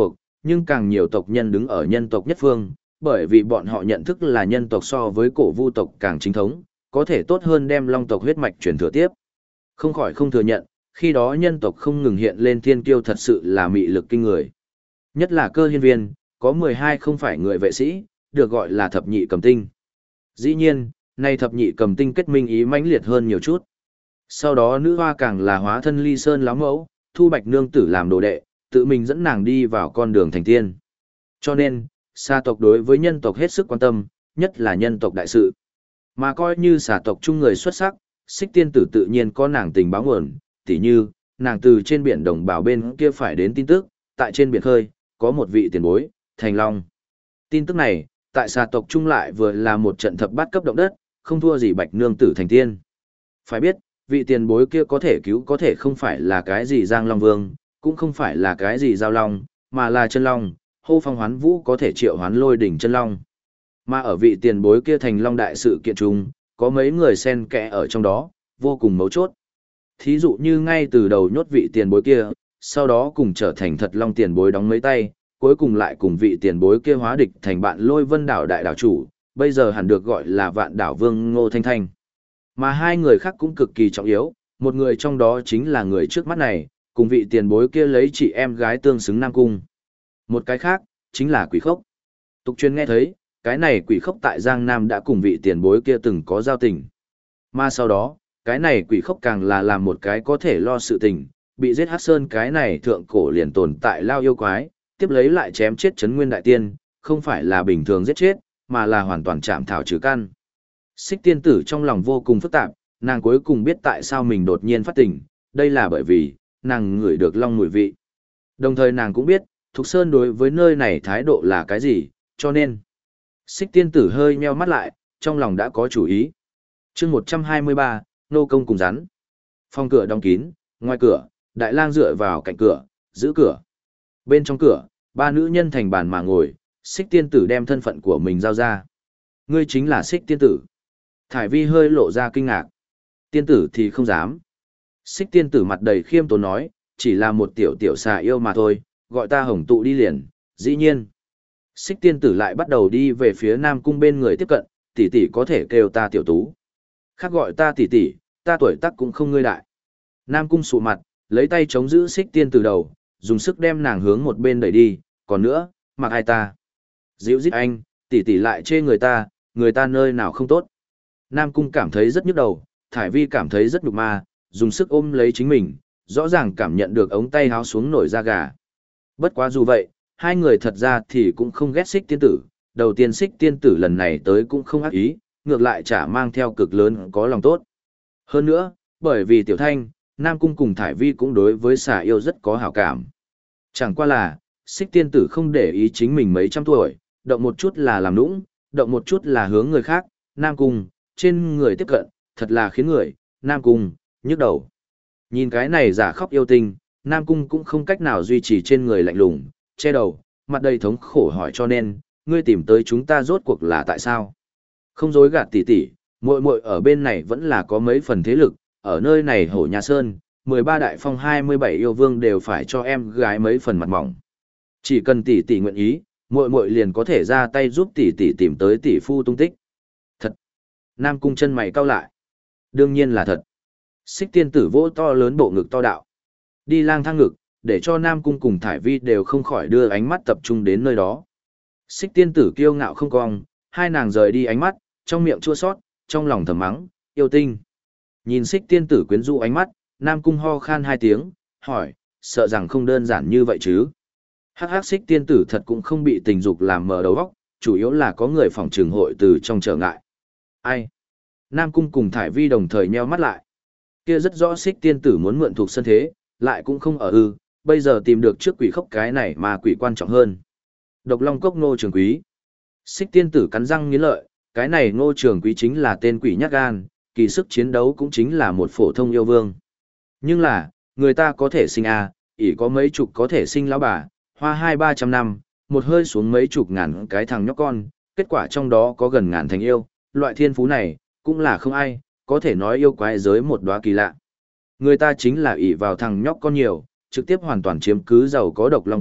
nhưng càng nhiều tộc nhân đứng ở nhân tộc nhất phương, bởi vì bọn họ nhận thức là nhân tộc so với cổ vu tộc càng chính thống, có thể tốt hơn đem long tộc huyết mạch truyền thừa tiếp. Không khỏi không thừa nhận, khi đó nhân tộc không ngừng hiện lên thiên kiêu thật sự là mị lực kinh người. Nhất là Cơ Hiên Viên, có 12 không phải người vệ sĩ, được gọi là thập nhị cầm tinh. Dĩ nhiên, nay thập nhị cầm tinh kết minh ý mãnh liệt hơn nhiều chút. Sau đó nữ hoa càng là hóa thân Ly Sơn láo mẫu, thu Bạch Nương Tử làm đồ đệ, tự mình dẫn nàng đi vào con đường thành tiên. Cho nên, xà tộc đối với nhân tộc hết sức quan tâm, nhất là nhân tộc đại sự. Mà coi như xà tộc chung người xuất sắc, Xích Tiên Tử tự nhiên có nàng tình báo nguồn, tỉ như, nàng từ trên biển đồng bào bên kia phải đến tin tức, tại trên biển khơi, có một vị tiền bối, Thành Long. Tin tức này, tại xà tộc chung lại vừa là một trận thập bát cấp động đất, không thua gì Bạch Nương Tử thành tiên. Phải biết, vị tiền bối kia có thể cứu có thể không phải là cái gì Giang Long Vương, cũng không phải là cái gì Giao Long, mà là chân Long, hô phong hoán vũ có thể triệu hoán lôi đỉnh chân Long. Mà ở vị tiền bối kia Thành Long đại sự kiện chung, có mấy người xen kẽ ở trong đó, vô cùng mấu chốt. Thí dụ như ngay từ đầu nhốt vị tiền bối kia, sau đó cùng trở thành thật Long tiền bối đóng mấy tay, cuối cùng lại cùng vị tiền bối kia hóa địch thành bạn Lôi Vân đảo đại đảo chủ, bây giờ hẳn được gọi là Vạn Đảo Vương Ngô Thanh Thanh. Mà hai người khác cũng cực kỳ trọng yếu, một người trong đó chính là người trước mắt này, cùng vị tiền bối kia lấy chị em gái tương xứng Nam Cung. Một cái khác, chính là Quỷ Khốc. Tục truyền nghe thấy, cái này Quỷ Khốc tại Giang Nam đã cùng vị tiền bối kia từng có giao tình. Mà sau đó, cái này Quỷ Khốc càng là làm một cái có thể lo sự tình, bị giết Hắc Sơn cái này thượng cổ liền tồn tại lao yêu quái, tiếp lấy lại chém chết Trấn Nguyên Đại Tiên, không phải là bình thường giết chết, mà là hoàn toàn chạm thảo trừ căn. Xích Tiên Tử trong lòng vô cùng phức tạp, nàng cuối cùng biết tại sao mình đột nhiên phát tỉnh, đây là bởi vì, nàng ngửi được long mùi vị. Đồng thời nàng cũng biết, Thục Sơn đối với nơi này thái độ là cái gì, cho nên. Xích Tiên Tử hơi nheo mắt lại, trong lòng đã có chủ ý. chương 123, Nô Công cùng rắn. Phòng cửa đóng kín, ngoài cửa, Đại Lang dựa vào cạnh cửa, giữ cửa. Bên trong cửa, ba nữ nhân thành bàn mà ngồi, Xích Tiên Tử đem thân phận của mình giao ra. Ngươi chính là Xích Tiên Tử. Thải Vi hơi lộ ra kinh ngạc. Tiên Tử thì không dám. Xích Tiên Tử mặt đầy khiêm tốn nói, chỉ là một tiểu tiểu xà yêu mà thôi, gọi ta Hồng Tụ đi liền, dĩ nhiên. Xích Tiên Tử lại bắt đầu đi về phía Nam Cung bên người tiếp cận, tỷ tỷ có thể kêu ta tiểu tú. Khác gọi ta tỷ tỷ, ta tuổi tác cũng không ngươi đại. Nam Cung sụ mặt, lấy tay chống giữ Xích Tiên Tử đầu, dùng sức đem nàng hướng một bên đẩy đi, còn nữa, mặc ai ta. Dịu dít anh, tỷ tỷ lại chê người ta nơi nào không tốt. Nam Cung cảm thấy rất nhức đầu, Thải Vi cảm thấy rất nhục ma, dùng sức ôm lấy chính mình, rõ ràng cảm nhận được ống tay háo xuống nổi da gà. Bất quá dù vậy, hai người thật ra thì cũng không ghét Xích Tiên Tử, đầu tiên Xích Tiên Tử lần này tới cũng không ác ý, ngược lại chả mang theo cực lớn có lòng tốt. Hơn nữa, bởi vì Tiểu Thanh, Nam Cung cùng Thải Vi cũng đối với xà yêu rất có hảo cảm. Chẳng qua là, Xích Tiên Tử không để ý chính mình mấy trăm tuổi, động một chút là làm nũng, động một chút là hướng người khác, Nam Cung, trên người tiếp cận, thật là khiến người, Nam Cung, nhức đầu. Nhìn cái này giả khóc yêu tinh, Nam Cung cũng không cách nào duy trì trên người lạnh lùng, che đầu, mặt đầy thống khổ hỏi cho nên, ngươi tìm tới chúng ta rốt cuộc là tại sao? Không dối gạt tỷ tỷ, muội muội ở bên này vẫn là có mấy phần thế lực, ở nơi này Hổ Nhà Sơn, 13 đại phong 27 yêu vương đều phải cho em gái mấy phần mặt mỏng. Chỉ cần tỷ tỷ nguyện ý, muội muội liền có thể ra tay giúp tỷ tỷ tìm tới tỷ phu tung tích. Thật. Nam Cung chân mày cau lại. Đương nhiên là thật. Xích Tiên Tử vỗ to lớn bộ ngực to đạo. Đi lang thang ngực, để cho Nam Cung cùng Thải Vi đều không khỏi đưa ánh mắt tập trung đến nơi đó. Xích Tiên Tử kiêu ngạo không cong, hai nàng rời đi ánh mắt, trong miệng chua xót, trong lòng thầm mắng, yêu tinh. Nhìn Xích Tiên Tử quyến rũ ánh mắt, Nam Cung ho khan hai tiếng, hỏi, sợ rằng không đơn giản như vậy chứ. Hắc hắc Xích Tiên Tử thật cũng không bị tình dục làm mờ đầu óc, chủ yếu là có người phòng trường hội từ trong trở ngại. Ai? Nam Cung cùng Thải Vi đồng thời nheo mắt lại. Kia rất rõ Xích Tiên Tử muốn mượn thuộc sân thế, lại cũng không ở bây giờ tìm được trước Quỷ Khốc cái này mà quỷ quan trọng hơn. Độc Long Cốc Ngô Trường Quý. Xích Tiên Tử cắn răng nghiến lợi, cái này Ngô Trường Quý chính là tên quỷ nhát gan, kỳ sức chiến đấu cũng chính là một phổ thông yêu vương. Nhưng là, người ta có thể sinh ỷ có mấy chục có thể sinh lão bà, hoa 200-300 năm, một hơi xuống mấy chục ngàn cái thằng nhóc con, kết quả trong đó có gần ngàn thành yêu, loại thiên phú này, cũng là không ai, có thể nói yêu quái giới một đóa kỳ lạ. Người ta chính là ỷ vào thằng nhóc con nhiều, trực tiếp hoàn toàn chiếm cứ giàu có Độc Long Cốc,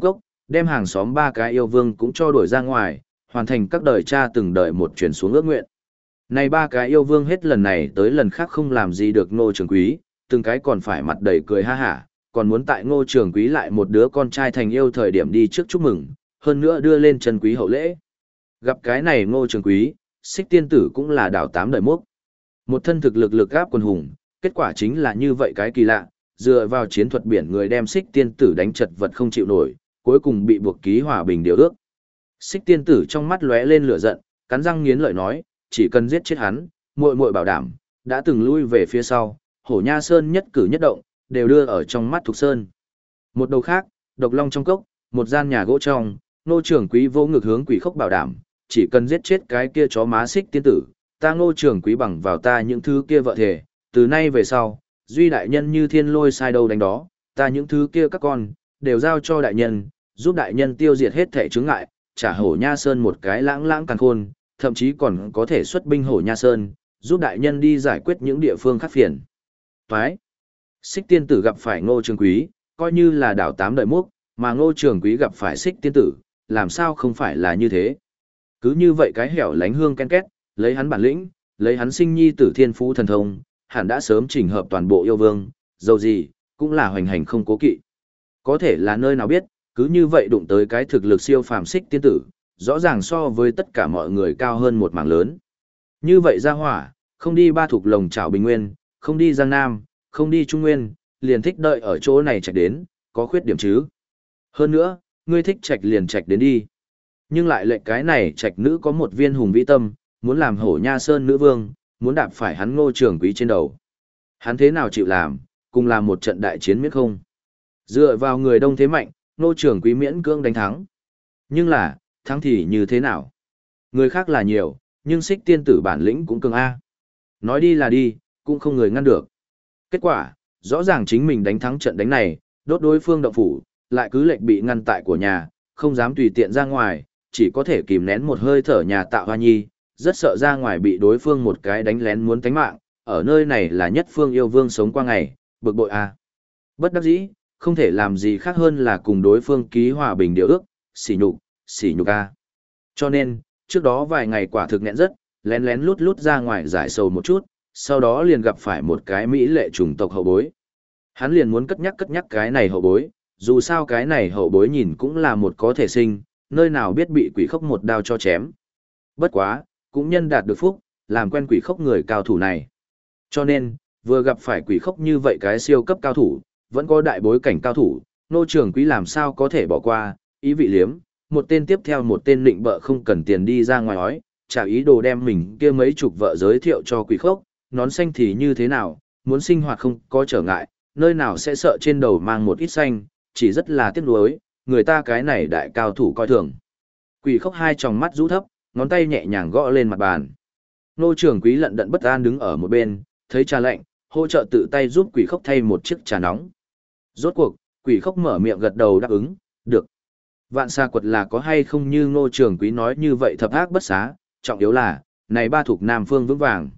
đem hàng xóm ba cái yêu vương cũng cho đuổi ra ngoài, hoàn thành các đời cha từng đời một chuyển xuống ước nguyện. Này ba cái yêu vương hết lần này tới lần khác không làm gì được Ngô Trường Quý, từng cái còn phải mặt đầy cười ha hả, còn muốn tại Ngô Trường Quý lại một đứa con trai thành yêu thời điểm đi trước chúc mừng, hơn nữa đưa lên chân quý hậu lễ. Gặp cái này Ngô Trường Quý, Xích Tiên Tử cũng là đảo tám đời mốc. Một thân thực lực lực gáp quần hùng, kết quả chính là như vậy cái kỳ lạ, dựa vào chiến thuật biển người đem Xích Tiên Tử đánh chật vật không chịu nổi, cuối cùng bị buộc ký hòa bình điều ước. Xích Tiên Tử trong mắt lóe lên lửa giận, cắn răng nghiến lợi nói, chỉ cần giết chết hắn, muội muội bảo đảm, đã từng lui về phía sau, Hổ Nha Sơn nhất cử nhất động, đều đưa ở trong mắt Thục Sơn. Một đầu khác, Độc Long trong cốc, một gian nhà gỗ trong, Ngô Trường Quý vô ngực hướng Quỷ Khốc bảo đảm, chỉ cần giết chết cái kia chó má Xích Tiên Tử, ta Ngô Trường Quý bằng vào ta những thứ kia vợ thể, từ nay về sau, duy đại nhân như thiên lôi sai đâu đánh đó, ta những thứ kia các con, đều giao cho đại nhân, giúp đại nhân tiêu diệt hết thể chướng ngại, trả Hổ Nha Sơn một cái lãng lãng càn khôn, thậm chí còn có thể xuất binh Hổ Nha Sơn, giúp đại nhân đi giải quyết những địa phương khác phiền. Phái. Xích Tiên Tử gặp phải Ngô Trường Quý, coi như là đảo tám đời mốc, mà Ngô Trường Quý gặp phải Xích Tiên Tử, làm sao không phải là như thế. Cứ như vậy cái hẻo lánh hương ken két, lấy hắn bản lĩnh, lấy hắn sinh nhi tử thiên phú thần thông, hẳn đã sớm chỉnh hợp toàn bộ yêu vương, dầu gì, cũng là hoành hành không cố kỵ. Có thể là nơi nào biết, cứ như vậy đụng tới cái thực lực siêu phàm Xích Tiên Tử, rõ ràng so với tất cả mọi người cao hơn một mảng lớn. Như vậy ra hỏa, không đi ba thuộc lồng chảo Bình Nguyên, không đi Giang Nam, không đi Trung Nguyên, liền thích đợi ở chỗ này chạy đến, có khuyết điểm chứ. Hơn nữa, ngươi thích trạch liền trạch đến đi. Nhưng lại lệnh cái này trạch nữ có một viên hùng vĩ tâm, muốn làm Hổ Nha Sơn nữ vương, muốn đạp phải hắn Ngô Trường Quý trên đầu. Hắn thế nào chịu làm, cùng làm một trận đại chiến miết không. Dựa vào người đông thế mạnh, Ngô Trường Quý miễn cưỡng đánh thắng. Nhưng là, thắng thì như thế nào? Người khác là nhiều, nhưng Xích Tiên Tử bản lĩnh cũng cường A. Nói đi là đi, cũng không người ngăn được. Kết quả, rõ ràng chính mình đánh thắng trận đánh này, đốt đối phương động phủ, lại cứ lệnh bị ngăn tại của nhà, không dám tùy tiện ra ngoài, chỉ có thể kìm nén một hơi thở nhà Tạo Hoa Nhi, rất sợ ra ngoài bị đối phương một cái đánh lén muốn tánh mạng, ở nơi này là nhất phương yêu vương sống qua ngày, bực bội A. Bất đắc dĩ, không thể làm gì khác hơn là cùng đối phương ký hòa bình điều ước, xỉ nhục A. Cho nên, trước đó vài ngày quả thực nghẹn rất, lén lén lút lút ra ngoài giải sầu một chút, sau đó liền gặp phải một cái mỹ lệ chủng tộc hậu bối. Hắn liền muốn cất nhắc cái này hậu bối, dù sao cái này hậu bối nhìn cũng là một có thể sinh, nơi nào biết bị Quỷ Khốc một đao cho chém. Bất quá, cũng nhân đạt được phúc, làm quen Quỷ Khốc người cao thủ này. Cho nên, vừa gặp phải Quỷ Khốc như vậy cái siêu cấp cao thủ, vẫn có đại bối cảnh cao thủ, Ngô Trường Quý làm sao có thể bỏ qua, ý vị liếm, một tên tiếp theo một tên lịnh bợ không cần tiền đi ra ngoài ói, trả ý đồ đem mình kia mấy chục vợ giới thiệu cho Quỷ Khốc, nón xanh thì như thế nào, muốn sinh hoạt không có trở ngại, nơi nào sẽ sợ trên đầu mang một ít xanh, chỉ rất là tiếc nuối, người ta cái này đại cao thủ coi thường. Quỷ Khốc hai tròng mắt rũ thấp, ngón tay nhẹ nhàng gõ lên mặt bàn. Ngô Trường Quý lận đận bất an đứng ở một bên, thấy trà lạnh, hỗ trợ tự tay giúp Quỷ Khốc thay một chiếc trà nóng. Rốt cuộc, Quỷ Khốc mở miệng gật đầu đáp ứng, được. Vạn Sa Quật là có hay không như Ngô Trường Quý nói như vậy thập ác bất xá, trọng yếu là, này ba thuộc Nam Phương vững vàng.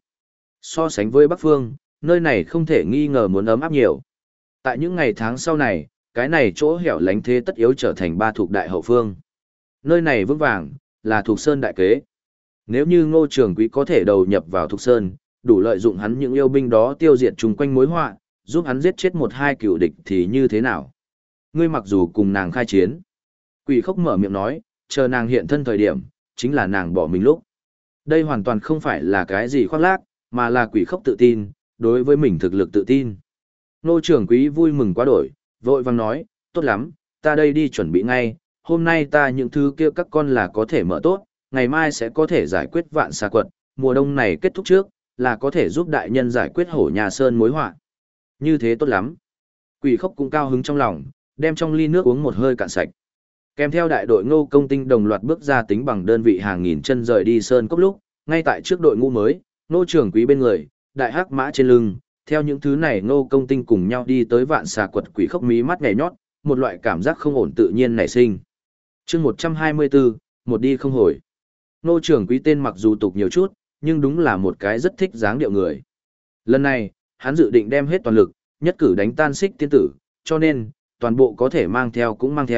So sánh với Bắc Phương, nơi này không thể nghi ngờ muốn ấm áp nhiều. Tại những ngày tháng sau này, cái này chỗ hẻo lánh thế tất yếu trở thành ba thuộc đại hậu phương. Nơi này vững vàng, là thuộc Sơn đại kế. Nếu như Ngô Trường Quý có thể đầu nhập vào thuộc Sơn, đủ lợi dụng hắn những yêu binh đó tiêu diệt chung quanh mối họa, giúp hắn giết chết một hai cựu địch thì như thế nào? Ngươi mặc dù cùng nàng khai chiến. Quỷ Khốc mở miệng nói, chờ nàng hiện thân thời điểm, chính là nàng bỏ mình lúc. Đây hoàn toàn không phải là cái gì khoác lác, mà là Quỷ Khốc tự tin, đối với mình thực lực tự tin. Ngô Trường Quý vui mừng quá đổi, vội vàng nói, tốt lắm, ta đây đi chuẩn bị ngay, hôm nay ta những thứ kia các con là có thể mở tốt, ngày mai sẽ có thể giải quyết Vạn Sa Quật, mùa đông này kết thúc trước, là có thể giúp đại nhân giải quyết Hổ Nha Sơn mối họa. Như thế tốt lắm. Quỷ Khốc cũng cao hứng trong lòng, đem trong ly nước uống một hơi cạn sạch. Kèm theo đại đội Ngô Công Tinh đồng loạt bước ra tính bằng đơn vị hàng nghìn chân rời đi sơn cốc lúc, ngay tại trước đội ngũ mới, Ngô Trường Quý bên người, đại hắc mã trên lưng, theo những thứ này Ngô Công Tinh cùng nhau đi tới Vạn Sa Quật. Quỷ Khốc mí mắt nhảy nhót, một loại cảm giác không ổn tự nhiên nảy sinh. Chương 124, một đi không hồi. Ngô Trường Quý tên mặc dù tục nhiều chút, nhưng đúng là một cái rất thích dáng điệu người. Lần này, hắn dự định đem hết toàn lực, nhất cử đánh tan Xích Tiên Tử, cho nên, toàn bộ có thể mang theo cũng mang theo,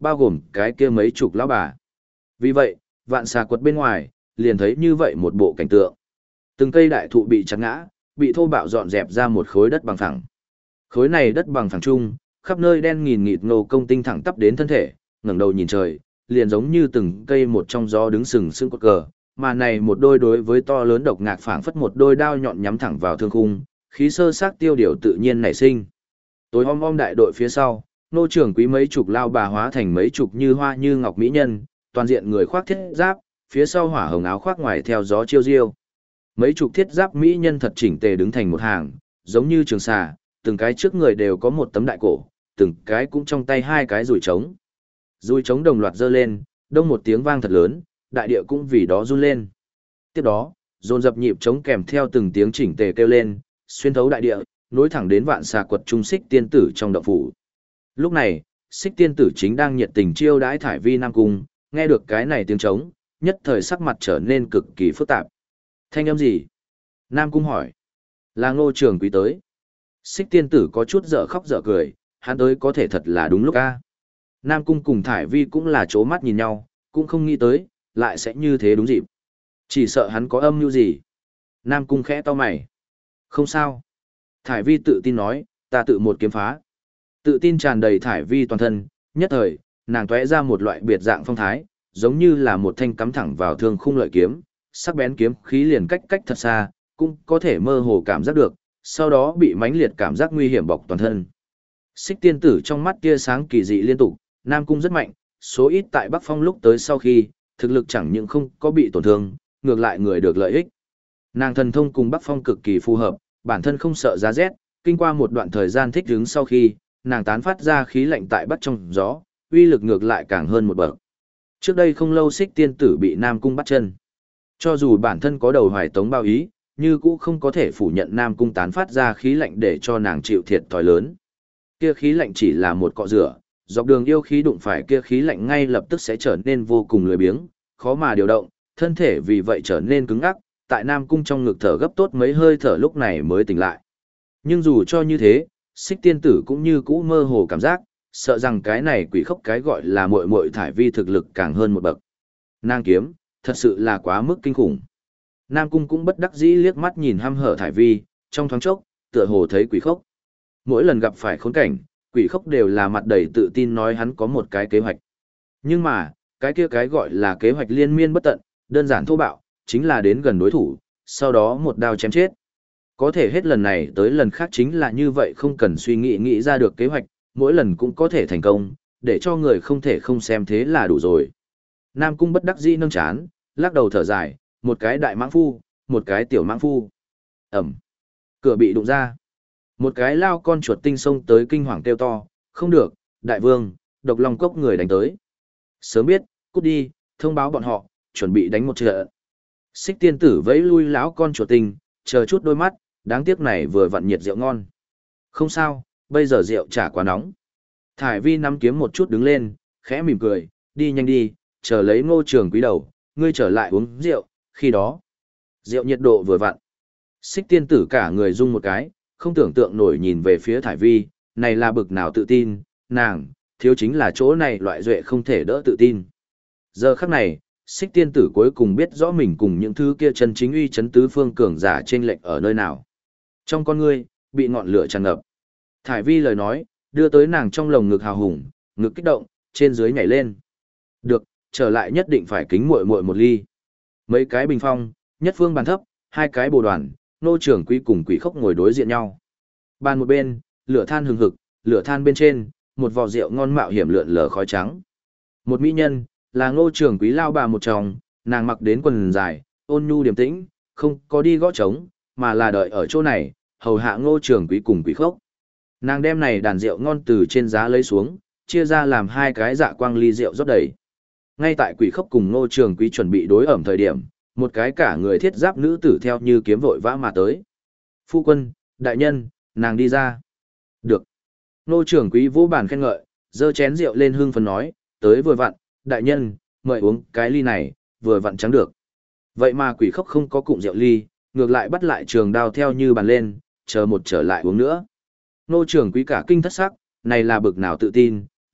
bao gồm cái kia mấy chục lão bà. Vì vậy, Vạn Xà Quật bên ngoài, liền thấy như vậy một bộ cảnh tượng. Từng cây đại thụ bị chặt ngã, bị thô bạo dọn dẹp ra một khối đất bằng phẳng. Khối này đất bằng phẳng chung, khắp nơi đen nghìn nghịt ngô công tinh thẳng tắp đến thân thể, ngẩng đầu nhìn trời, liền giống như từng cây một trong gió đứng sừng sững cột cờ, mà này một đôi đối với to lớn độc ngạc phảng phất một đôi đao nhọn nhắm thẳng vào thương khung, khí sơ xác tiêu điều tự nhiên nảy sinh. Tối om om đại đội phía sau, nô trưởng quý mấy chục lao bà hóa thành mấy chục như hoa như ngọc mỹ nhân, toàn diện người khoác thiết giáp, phía sau hỏa hồng áo khoác ngoài theo gió chiêu diêu. Mấy chục thiết giáp mỹ nhân thật chỉnh tề đứng thành một hàng, giống như trường xà, từng cái trước người đều có một tấm đại cổ, từng cái cũng trong tay hai cái dùi trống. Dùi trống đồng loạt giơ lên, đông một tiếng vang thật lớn, đại địa cũng vì đó run lên. Tiếp đó, dồn dập nhịp trống kèm theo từng tiếng chỉnh tề kêu lên, xuyên thấu đại địa, nối thẳng đến Vạn Xà Quật trung Xích Tiên Tử trong động phủ. Lúc này, Xích Tiên Tử chính đang nhiệt tình chiêu đãi Thải Vi Nam Cung, nghe được cái này tiếng trống, nhất thời sắc mặt trở nên cực kỳ phức tạp. Thanh âm gì? Nam Cung hỏi. Là Ngô Trường Quý tới. Xích Tiên Tử có chút dở khóc dở cười, hắn tới có thể thật là đúng lúc a. Nam Cung cùng Thải Vi cũng là chố mắt nhìn nhau, cũng không nghĩ tới, lại sẽ như thế đúng dịp. Chỉ sợ hắn có âm mưu gì. Nam Cung khẽ to mày. Không sao. Thải Vi tự tin nói, ta tự một kiếm phá. Tự tin tràn đầy Thải Vi toàn thân, nhất thời, nàng tóe ra một loại biệt dạng phong thái, giống như là một thanh cắm thẳng vào thương khung lợi kiếm, sắc bén kiếm khí liền cách cách thật xa, cũng có thể mơ hồ cảm giác được, sau đó bị mãnh liệt cảm giác nguy hiểm bọc toàn thân. Xích Tiên Tử trong mắt tia sáng kỳ dị liên tục, Nam Cung rất mạnh, số ít tại Bắc Phong lúc tới sau khi, thực lực chẳng những không có bị tổn thương, ngược lại người được lợi ích. Nàng thần thông cùng Bắc Phong cực kỳ phù hợp, bản thân không sợ giá rét, kinh qua một đoạn thời gian thích ứng sau khi, nàng tán phát ra khí lạnh tại Bắc trong gió, uy lực ngược lại càng hơn một bậc. Trước đây không lâu Xích Tiên Tử bị Nam Cung bắt chân. Cho dù bản thân có đầu hoài tống bao ý, như cũ không có thể phủ nhận Nam Cung tán phát ra khí lạnh để cho nàng chịu thiệt thòi lớn. Kia khí lạnh chỉ là một cọ rửa, dọc đường yêu khí đụng phải kia khí lạnh ngay lập tức sẽ trở nên vô cùng lười biếng, khó mà điều động, thân thể vì vậy trở nên cứng ngắc, tại Nam Cung trong ngực thở gấp tốt mấy hơi thở lúc này mới tỉnh lại. Nhưng dù cho như thế, Xích Tiên Tử cũng như cũ mơ hồ cảm giác, sợ rằng cái này quỷ khốc cái gọi là muội muội Thải Vi thực lực càng hơn một bậc. Nàng kiếm, thật sự là quá mức kinh khủng. Nam Cung cũng bất đắc dĩ liếc mắt nhìn hăm hở Thải Vi, trong thoáng chốc, tựa hồ thấy quỷ khốc. Mỗi lần gặp phải khốn cảnh, quỷ khốc đều là mặt đầy tự tin nói hắn có một cái kế hoạch. Nhưng mà, cái kia cái gọi là kế hoạch liên miên bất tận, đơn giản thô bạo, chính là đến gần đối thủ, sau đó một đao chém chết. Có thể hết lần này tới lần khác chính là như vậy không cần suy nghĩ ra được kế hoạch, mỗi lần cũng có thể thành công, để cho người không thể không xem thế là đủ rồi. Nam Cung bất đắc dĩ nâng chán, lắc đầu thở dài, một cái đại mãng phu, một cái tiểu mãng phu. Ẩm. Cửa bị đụng ra. Một cái lao con chuột tinh xông tới kinh hoàng kêu to, không được, đại vương, độc long cốc người đánh tới. Sớm biết, cút đi, thông báo bọn họ, chuẩn bị đánh một trận. Xích Tiên Tử vẫy lui lão con chuột tinh, chờ chút đôi mắt, đáng tiếc này vừa vặn nhiệt rượu ngon. Không sao, bây giờ rượu chả quá nóng. Thải Vi nắm kiếm một chút đứng lên, khẽ mỉm cười, đi nhanh đi, chờ lấy Ngô Trường Quý đầu, ngươi trở lại uống rượu, khi đó. Rượu nhiệt độ vừa vặn. Xích Tiên Tử cả người rung một cái, không tưởng tượng nổi nhìn về phía Thải Vi, này là bực nào tự tin, nàng, thiếu chính là chỗ này loại duệ không thể đỡ tự tin. Giờ khắc này, Xích Tiên Tử cuối cùng biết rõ mình cùng những thứ kia chân chính uy chấn tứ phương cường giả trên lệnh ở nơi nào. Trong con ngươi, bị ngọn lửa tràn ngập. Thải Vi lời nói, đưa tới nàng trong lồng ngực hào hùng, ngực kích động, trên dưới nhảy lên. Được, trở lại nhất định phải kính muội muội một ly. Mấy cái bình phong, nhất phương bàn thấp, hai cái bồ đoàn, Nô Trưởng Quý cùng quỷ khốc ngồi đối diện nhau. Bàn một bên, lửa than hừng hực, lửa than bên trên, một vò rượu ngon mạo hiểm lượn lờ khói trắng. Một mỹ nhân, là Ngô Trưởng Quý lao bà một chồng, nàng mặc đến quần dài, ôn nhu điềm tĩnh, không có đi gõ trống, mà là đợi ở chỗ này, hầu hạ Ngô Trưởng Quý cùng quỷ khốc. Nàng đem này đàn rượu ngon từ trên giá lấy xuống, chia ra làm hai cái dạ quang ly rượu rót đầy. Ngay tại quỷ khốc cùng Ngô Trường Quý chuẩn bị đối ẩm thời điểm, một cái cả người thiết giáp nữ tử theo như kiếm vội vã mà tới. Phu quân, đại nhân, nàng đi ra. Được. Ngô Trường Quý vỗ bàn khen ngợi, giơ chén rượu lên hương phấn nói, tới vừa vặn, đại nhân, mời uống cái ly này, vừa vặn trắng được. Vậy mà quỷ khốc không có cụm rượu ly, ngược lại bắt lại trường đao theo như bàn lên, chờ một trở lại uống nữa. Ngô Trường Quý cả kinh thất sắc, này là bực nào tự tin,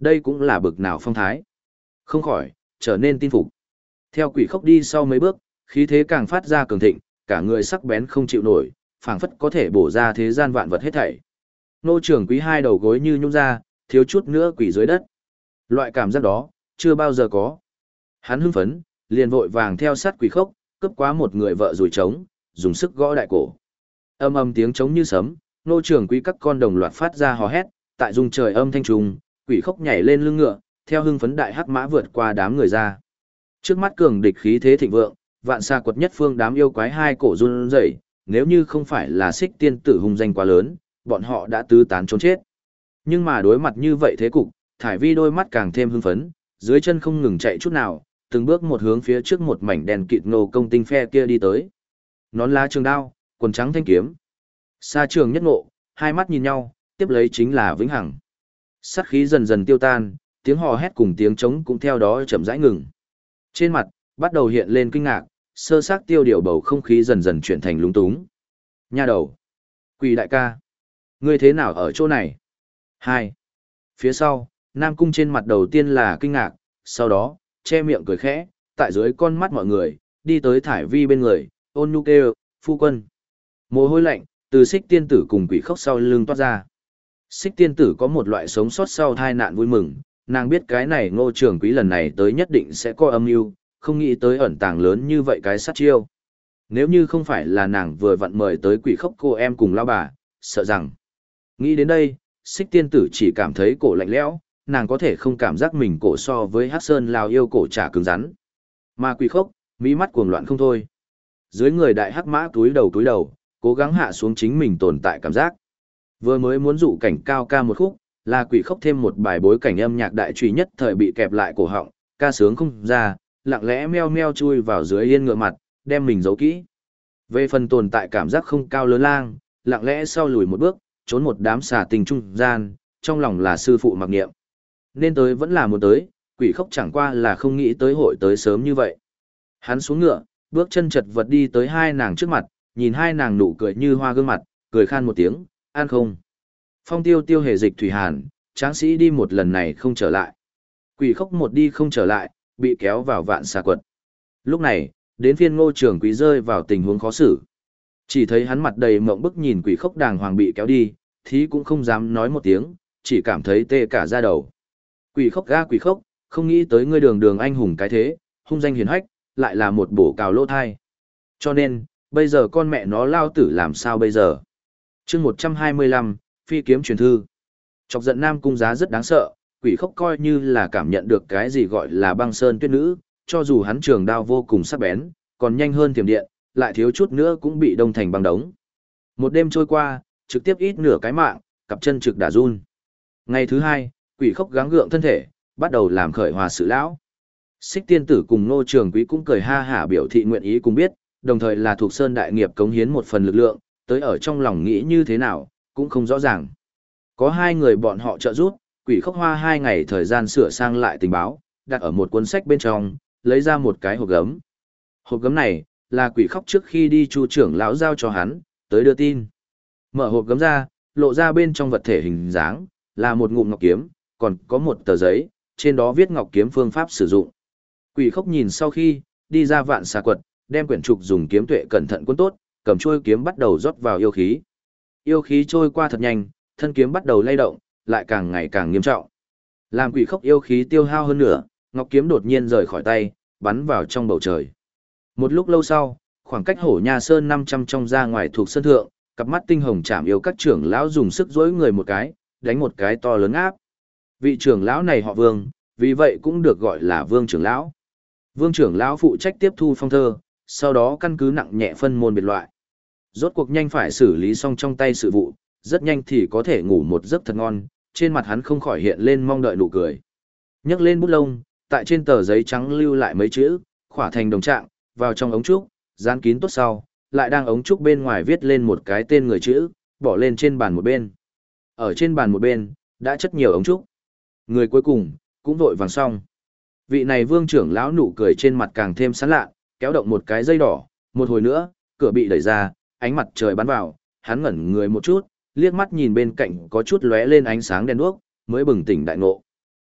Đây cũng là bực nào phong thái. Không khỏi, trở nên tin phục. Theo quỷ khốc đi sau mấy bước, khí thế càng phát ra cường thịnh, cả người sắc bén không chịu nổi, phảng phất có thể bổ ra thế gian vạn vật hết thảy. Nô trưởng quý hai đầu gối như nhũn ra, thiếu chút nữa quỷ dưới đất. Loại cảm giác đó, chưa bao giờ có. Hắn hưng phấn, liền vội vàng theo sát quỷ khốc, cướp quá một người vợ rùi trống, dùng sức gõ đại cổ. Âm âm tiếng trống như sấm, nô trưởng quý các con đồng loạt phát ra hò hét, tại dung trời âm thanh trùng, quỷ khốc nhảy lên lưng ngựa, theo hưng phấn đại hắc mã vượt qua đám người ra. Trước mắt cường địch khí thế thịnh vượng, vạn xa quật nhất phương đám yêu quái hai cổ run rẩy, nếu như không phải là Xích Tiên tử hung danh quá lớn, bọn họ đã tứ tán trốn chết. Nhưng mà đối mặt như vậy thế cục, Thải Vi đôi mắt càng thêm hưng phấn, dưới chân không ngừng chạy chút nào, từng bước một hướng phía trước một mảnh đèn kịt nô công tinh phe kia đi tới. Nón lá trường đao, quần trắng thanh kiếm. Sa trường nhất ngộ, hai mắt nhìn nhau, tiếp lấy chính là vĩnh hằng. Sát khí dần dần tiêu tan, tiếng hò hét cùng tiếng trống cũng theo đó chậm rãi ngừng. Trên mặt, bắt đầu hiện lên kinh ngạc, sơ xác tiêu điều bầu không khí dần dần chuyển thành lúng túng. Nha đầu! Quỷ đại ca! Ngươi thế nào ở chỗ này? Hai. Phía sau, Nam Cung trên mặt đầu tiên là kinh ngạc, sau đó, che miệng cười khẽ, tại dưới con mắt mọi người, đi tới Thải Vi bên người, ôn nhu kêu, phu quân. Mồ hôi lạnh, từ Xích Tiên tử cùng quỷ khốc sau lưng toát ra. Xích Tiên tử có một loại sống sót sau tai nạn vui mừng, nàng biết cái này Ngô Trường Quý lần này tới nhất định sẽ có âm mưu, không nghĩ tới ẩn tàng lớn như vậy cái sát chiêu. Nếu như không phải là nàng vừa vặn mời tới quỷ khốc cô em cùng lao bà, sợ rằng. Nghĩ đến đây, Xích Tiên tử chỉ cảm thấy cổ lạnh lẽo, nàng có thể không cảm giác mình cổ so với Hắc Sơn Lao yêu cổ trả cứng rắn. Mà quỷ khốc, mí mắt cuồng loạn không thôi. Dưới người đại hắc mã túi đầu, cố gắng hạ xuống chính mình tồn tại cảm giác. Vừa mới muốn dụ cảnh cao ca một khúc, là quỷ khốc thêm một bài bối cảnh âm nhạc đại truy nhất thời bị kẹp lại cổ họng, ca sướng không ra, lặng lẽ meo meo chui vào dưới yên ngựa mặt, đem mình giấu kỹ. Về phần tồn tại cảm giác không cao lớn lang, lặng lẽ sau lùi một bước, trốn một đám xà tình trung gian, trong lòng là sư phụ mặc niệm. Nên tới vẫn là muốn tới, quỷ khốc chẳng qua là không nghĩ tới hội tới sớm như vậy. Hắn xuống ngựa, bước chân chật vật đi tới hai nàng trước mặt, nhìn hai nàng nụ cười như hoa gương mặt, cười khan một tiếng, an không. Phong tiêu tiêu hề dịch thủy hàn, tráng sĩ đi một lần này không trở lại. Quỷ khốc một đi không trở lại, bị kéo vào vạn xà quật. Lúc này, đến phiên Ngô Trường Quý rơi vào tình huống khó xử. Chỉ thấy hắn mặt đầy mộng bức nhìn quỷ khốc đàng hoàng bị kéo đi, thí cũng không dám nói một tiếng, chỉ cảm thấy tê cả da đầu. Quỷ khốc ga quỷ khốc, không nghĩ tới ngươi đường đường anh hùng cái thế, hung danh hiền hách, lại là một bổ cào lỗ thai. Cho nên, bây giờ con mẹ nó lao tử làm sao bây giờ? chương 125, phi kiếm truyền thư. Chọc giận Nam Cung Giá rất đáng sợ, quỷ khốc coi như là cảm nhận được cái gì gọi là băng sơn tuyết nữ, cho dù hắn trường đao vô cùng sắc bén, còn nhanh hơn thiểm điện, lại thiếu chút nữa cũng bị đông thành băng đống. Một đêm trôi qua, trực tiếp ít nửa cái mạng, cặp chân trực đả run. Ngày thứ hai, quỷ khốc gắng gượng thân thể, bắt đầu làm khởi hòa sự lão. Xích Tiên tử cùng Ngô Trường Quý cũng cười ha hả biểu thị nguyện ý cùng biết, đồng thời là thuộc sơn đại nghiệp cống hiến một phần lực lượng, tới ở trong lòng nghĩ như thế nào, cũng không rõ ràng. Có hai người bọn họ trợ giúp, quỷ khốc hoa 2 ngày thời gian sửa sang lại tình báo, đặt ở một cuốn sách bên trong, lấy ra một cái hộp gấm. Hộp gấm này, là quỷ khốc trước khi đi Chu trưởng lão giao cho hắn, tới đưa tin. Mở hộp gấm ra, lộ ra bên trong vật thể hình dáng, là một ngụm ngọc kiếm, còn có một tờ giấy, trên đó viết ngọc kiếm phương pháp sử dụng. Quỷ khốc nhìn sau khi, đi ra vạn xà quật, đem quyển trục dùng kiếm tuệ cẩn thận cuốn tốt, cầm chuôi kiếm bắt đầu rót vào yêu khí. Yêu khí trôi qua thật nhanh, thân kiếm bắt đầu lay động, lại càng ngày càng nghiêm trọng. Làm quỷ khốc yêu khí tiêu hao hơn nữa, ngọc kiếm đột nhiên rời khỏi tay, bắn vào trong bầu trời. Một lúc lâu sau, khoảng cách Hổ Nha Sơn 500 trong ra ngoài thuộc sân thượng, cặp mắt tinh hồng chạm yêu các trưởng lão dùng sức dỗi người một cái, đánh một cái to lớn áp. Vị trưởng lão này họ Vương, vì vậy cũng được gọi là Vương trưởng lão. Vương trưởng lão phụ trách tiếp thu phong thơ, sau đó căn cứ nặng nhẹ phân môn biệt loại. Rốt cuộc nhanh phải xử lý xong trong tay sự vụ, rất nhanh thì có thể ngủ một giấc thật ngon, trên mặt hắn không khỏi hiện lên mong đợi nụ cười. Nhấc lên bút lông, tại trên tờ giấy trắng lưu lại mấy chữ, khỏa thành đồng trạng, vào trong ống trúc, dán kín tốt sau, lại đang ống trúc bên ngoài viết lên một cái tên người chữ, bỏ lên trên bàn một bên. Ở trên bàn một bên, đã chất nhiều ống trúc. Người cuối cùng, cũng vội vàng xong. Vị này Vương trưởng lão nụ cười trên mặt càng thêm sán lạ, kéo động một cái dây đỏ, một hồi nữa, cửa bị đẩy ra, ánh mặt trời bắn vào, hắn ngẩn người một chút, liếc mắt nhìn bên cạnh có chút lóe lên ánh sáng đèn đuốc, mới bừng tỉnh đại ngộ.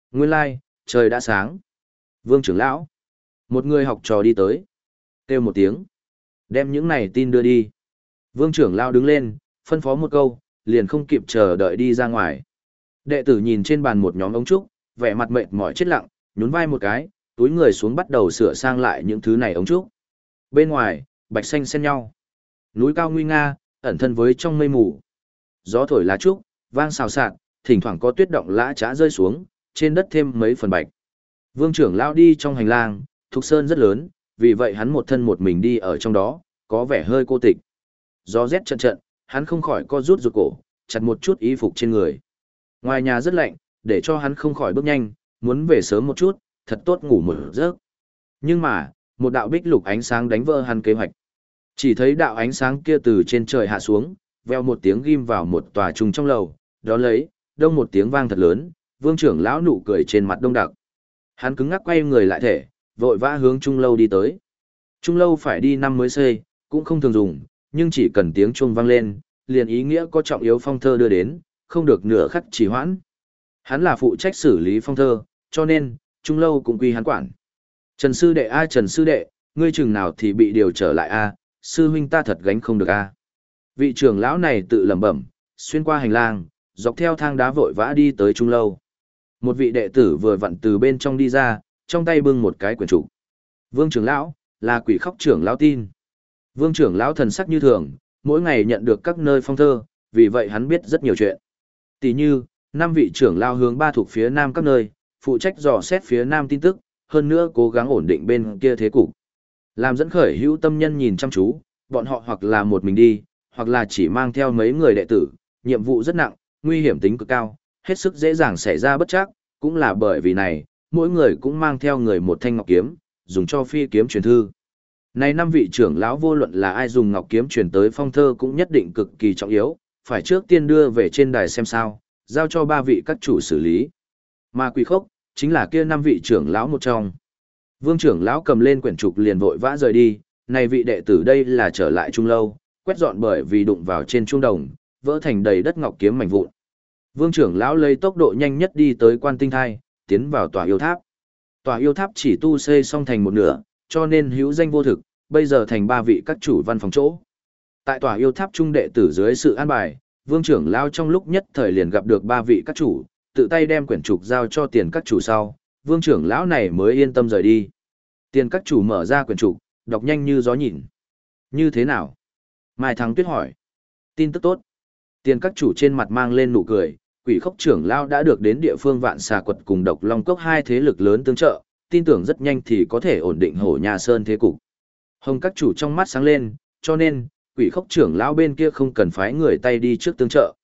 Nguyên lai, trời đã sáng. Vương trưởng lão. Một người học trò đi tới. Kêu một tiếng. Đem những này tin đưa đi. Vương trưởng lão đứng lên, phân phó một câu, liền không kịp chờ đợi đi ra ngoài. Đệ tử nhìn trên bàn một nhóm ống trúc, vẻ mặt mệt mỏi chết lặng, nhún vai một cái, túi người xuống bắt đầu sửa sang lại những thứ này ống trúc. Bên ngoài, bạch xanh xen nhau. Núi cao nguy nga, ẩn thân với trong mây mù. Gió thổi lá trúc, vang xào xạc, thỉnh thoảng có tuyết động lã chã rơi xuống, trên đất thêm mấy phần bạch. Vương trưởng lão đi trong hành lang, thục sơn rất lớn, vì vậy hắn một thân một mình đi ở trong đó, có vẻ hơi cô tịch. Gió rét trận trận, hắn không khỏi co rút rụt cổ, chặt một chút y phục trên người. Ngoài nhà rất lạnh, để cho hắn không khỏi bước nhanh, muốn về sớm một chút, thật tốt ngủ một giấc. Nhưng mà, một đạo bích lục ánh sáng đánh vỡ hắn kế hoạch. Chỉ thấy đạo ánh sáng kia từ trên trời hạ xuống, veo một tiếng ghim vào một tòa trùng trong lầu, đó lấy, đông một tiếng vang thật lớn, vương trưởng lão nụ cười trên mặt đông đặc. Hắn cứng ngắc quay người lại thể, vội vã hướng trung lâu đi tới. Trung lâu phải đi năm mới xây, cũng không thường dùng, nhưng chỉ cần tiếng chuông vang lên, liền ý nghĩa có trọng yếu phong thơ đưa đến, không được nửa khắc trì hoãn. Hắn là phụ trách xử lý phong thơ, cho nên, trung lâu cũng quy hắn quản. Trần sư đệ a Trần sư đệ, ngươi chừng nào thì bị điều trở lại a, sư huynh ta thật gánh không được a. Vị trưởng lão này tự lẩm bẩm, xuyên qua hành lang, dọc theo thang đá vội vã đi tới trung lâu. Một vị đệ tử vừa vặn từ bên trong đi ra, trong tay bưng một cái quyển trục. Vương trưởng lão, là Quỷ Khóc trưởng lão tin. Vương trưởng lão thần sắc như thường, mỗi ngày nhận được các nơi phong thơ, vì vậy hắn biết rất nhiều chuyện. Tỷ như, 5 vị trưởng lão hướng 3 thuộc phía nam các nơi, phụ trách dò xét phía nam tin tức, hơn nữa cố gắng ổn định bên kia thế cục. Làm dẫn khởi hữu tâm nhân nhìn chăm chú, bọn họ hoặc là một mình đi, hoặc là chỉ mang theo mấy người đệ tử, nhiệm vụ rất nặng, nguy hiểm tính cực cao, hết sức dễ dàng xảy ra bất trắc, cũng là bởi vì này, mỗi người cũng mang theo người một thanh ngọc kiếm, dùng cho phi kiếm truyền thư. Này 5 vị trưởng lão vô luận là ai dùng ngọc kiếm truyền tới phong thơ cũng nhất định cực kỳ trọng yếu, phải trước tiên đưa về trên đài xem sao, giao cho 3 vị các chủ xử lý. Mà Quỷ Khốc chính là kia 5 vị trưởng lão một trong. Vương trưởng lão cầm lên quyển trục liền vội vã rời đi, này vị đệ tử đây là trở lại trung lâu, quét dọn bởi vì đụng vào trên trung đồng, vỡ thành đầy đất ngọc kiếm mảnh vụn. Vương trưởng lão lấy tốc độ nhanh nhất đi tới Quan Tinh Thai, tiến vào tòa yêu tháp. Tòa yêu tháp chỉ tu xây xong thành một nửa, cho nên hữu danh vô thực, bây giờ thành 3 vị các chủ văn phòng chỗ. Tại tòa yêu tháp trung đệ tử dưới sự an bài, Vương trưởng lão trong lúc nhất thời liền gặp được 3 vị các chủ, tự tay đem quyển trục giao cho tiền các chủ sau, Vương trưởng lão này mới yên tâm rời đi. Tiền các chủ mở ra quyển trục, đọc nhanh như gió nhìn. Như thế nào? Mai Thắng Tuyết hỏi. Tin tức tốt. Tiền các chủ trên mặt mang lên nụ cười, Quỷ Khốc trưởng lão đã được đến địa phương Vạn Xà Quật cùng Độc Long Cốc 2 thế lực lớn tương trợ, tin tưởng rất nhanh thì có thể ổn định Hổ Nhà Sơn thế cục. Hồng các chủ trong mắt sáng lên, cho nên, Quỷ Khốc trưởng lão bên kia không cần phái người tay đi trước tương trợ.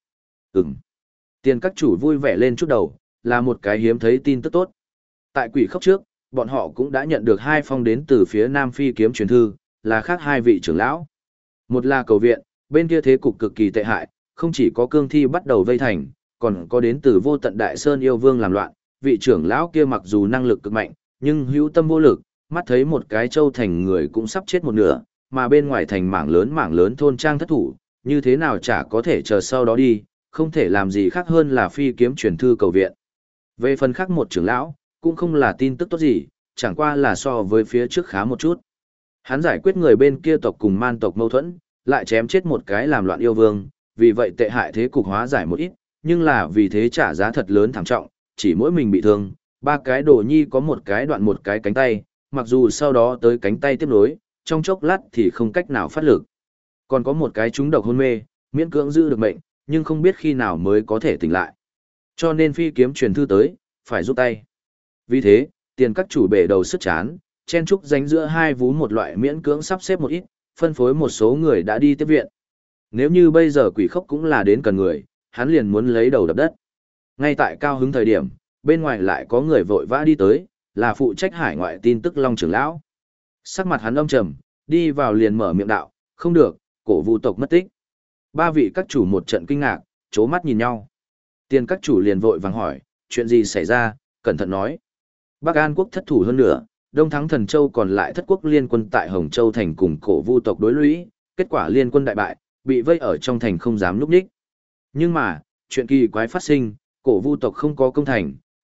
Tiền các chủ vui vẻ lên chút đầu, là một cái hiếm thấy tin tức tốt. Tại Quỷ Khốc trước, bọn họ cũng đã nhận được 2 phong đến từ phía Nam Phi kiếm truyền thư, là khác 2 vị trưởng lão. Một là cầu viện, bên kia thế cục cực kỳ tệ hại, không chỉ có cương thi bắt đầu vây thành, còn có đến từ Vô Tận Đại Sơn yêu vương làm loạn, vị trưởng lão kia mặc dù năng lực cực mạnh, nhưng hữu tâm vô lực, mắt thấy một cái châu thành người cũng sắp chết một nửa, mà bên ngoài thành mảng lớn thôn trang thất thủ, như thế nào chả có thể chờ sau đó đi, không thể làm gì khác hơn là phi kiếm truyền thư cầu viện. Về phần khác một trưởng lão, cũng không là tin tức tốt gì, chẳng qua là so với phía trước khá một chút. Hắn giải quyết người bên kia tộc cùng man tộc mâu thuẫn, lại chém chết một cái làm loạn yêu vương, vì vậy tệ hại thế cục hóa giải một ít, nhưng là vì thế trả giá thật lớn thảm trọng, chỉ mỗi mình bị thương, 3 cái đồ nhi có một cái đoạn một cái cánh tay, mặc dù sau đó tới cánh tay tiếp nối, trong chốc lát thì không cách nào phát lực. Còn có một cái trúng độc hôn mê, miễn cưỡng giữ được mệnh, nhưng không biết khi nào mới có thể tỉnh lại. Cho nên phi kiếm truyền thư tới, phải giúp tay. Vì thế, tiền các chủ bể đầu sức chán, chen trúc dánh giữa 2 vú một loại miễn cưỡng sắp xếp một ít, phân phối một số người đã đi tiếp viện. Nếu như bây giờ Quỷ Khốc cũng là đến cần người, hắn liền muốn lấy đầu đập đất. Ngay tại cao hứng thời điểm, bên ngoài lại có người vội vã đi tới, là phụ trách hải ngoại tin tức Long trưởng lão. Sắc mặt hắn âm trầm, đi vào liền mở miệng đạo, không được, Cổ Vu tộc mất tích. 3 vị các chủ một trận kinh ngạc, chố mắt nhìn nhau. Tiền các chủ liền vội vàng hỏi, chuyện gì xảy ra, cẩn thận nói. Bắc An quốc thất thủ hơn nữa, Đông Thắng Thần Châu còn lại thất quốc liên quân tại Hồng Châu thành cùng Cổ Vu tộc đối lũy, kết quả liên quân đại bại, bị vây ở trong thành không dám núp đích. Nhưng mà, chuyện kỳ quái phát sinh, Cổ Vu tộc không có công thành,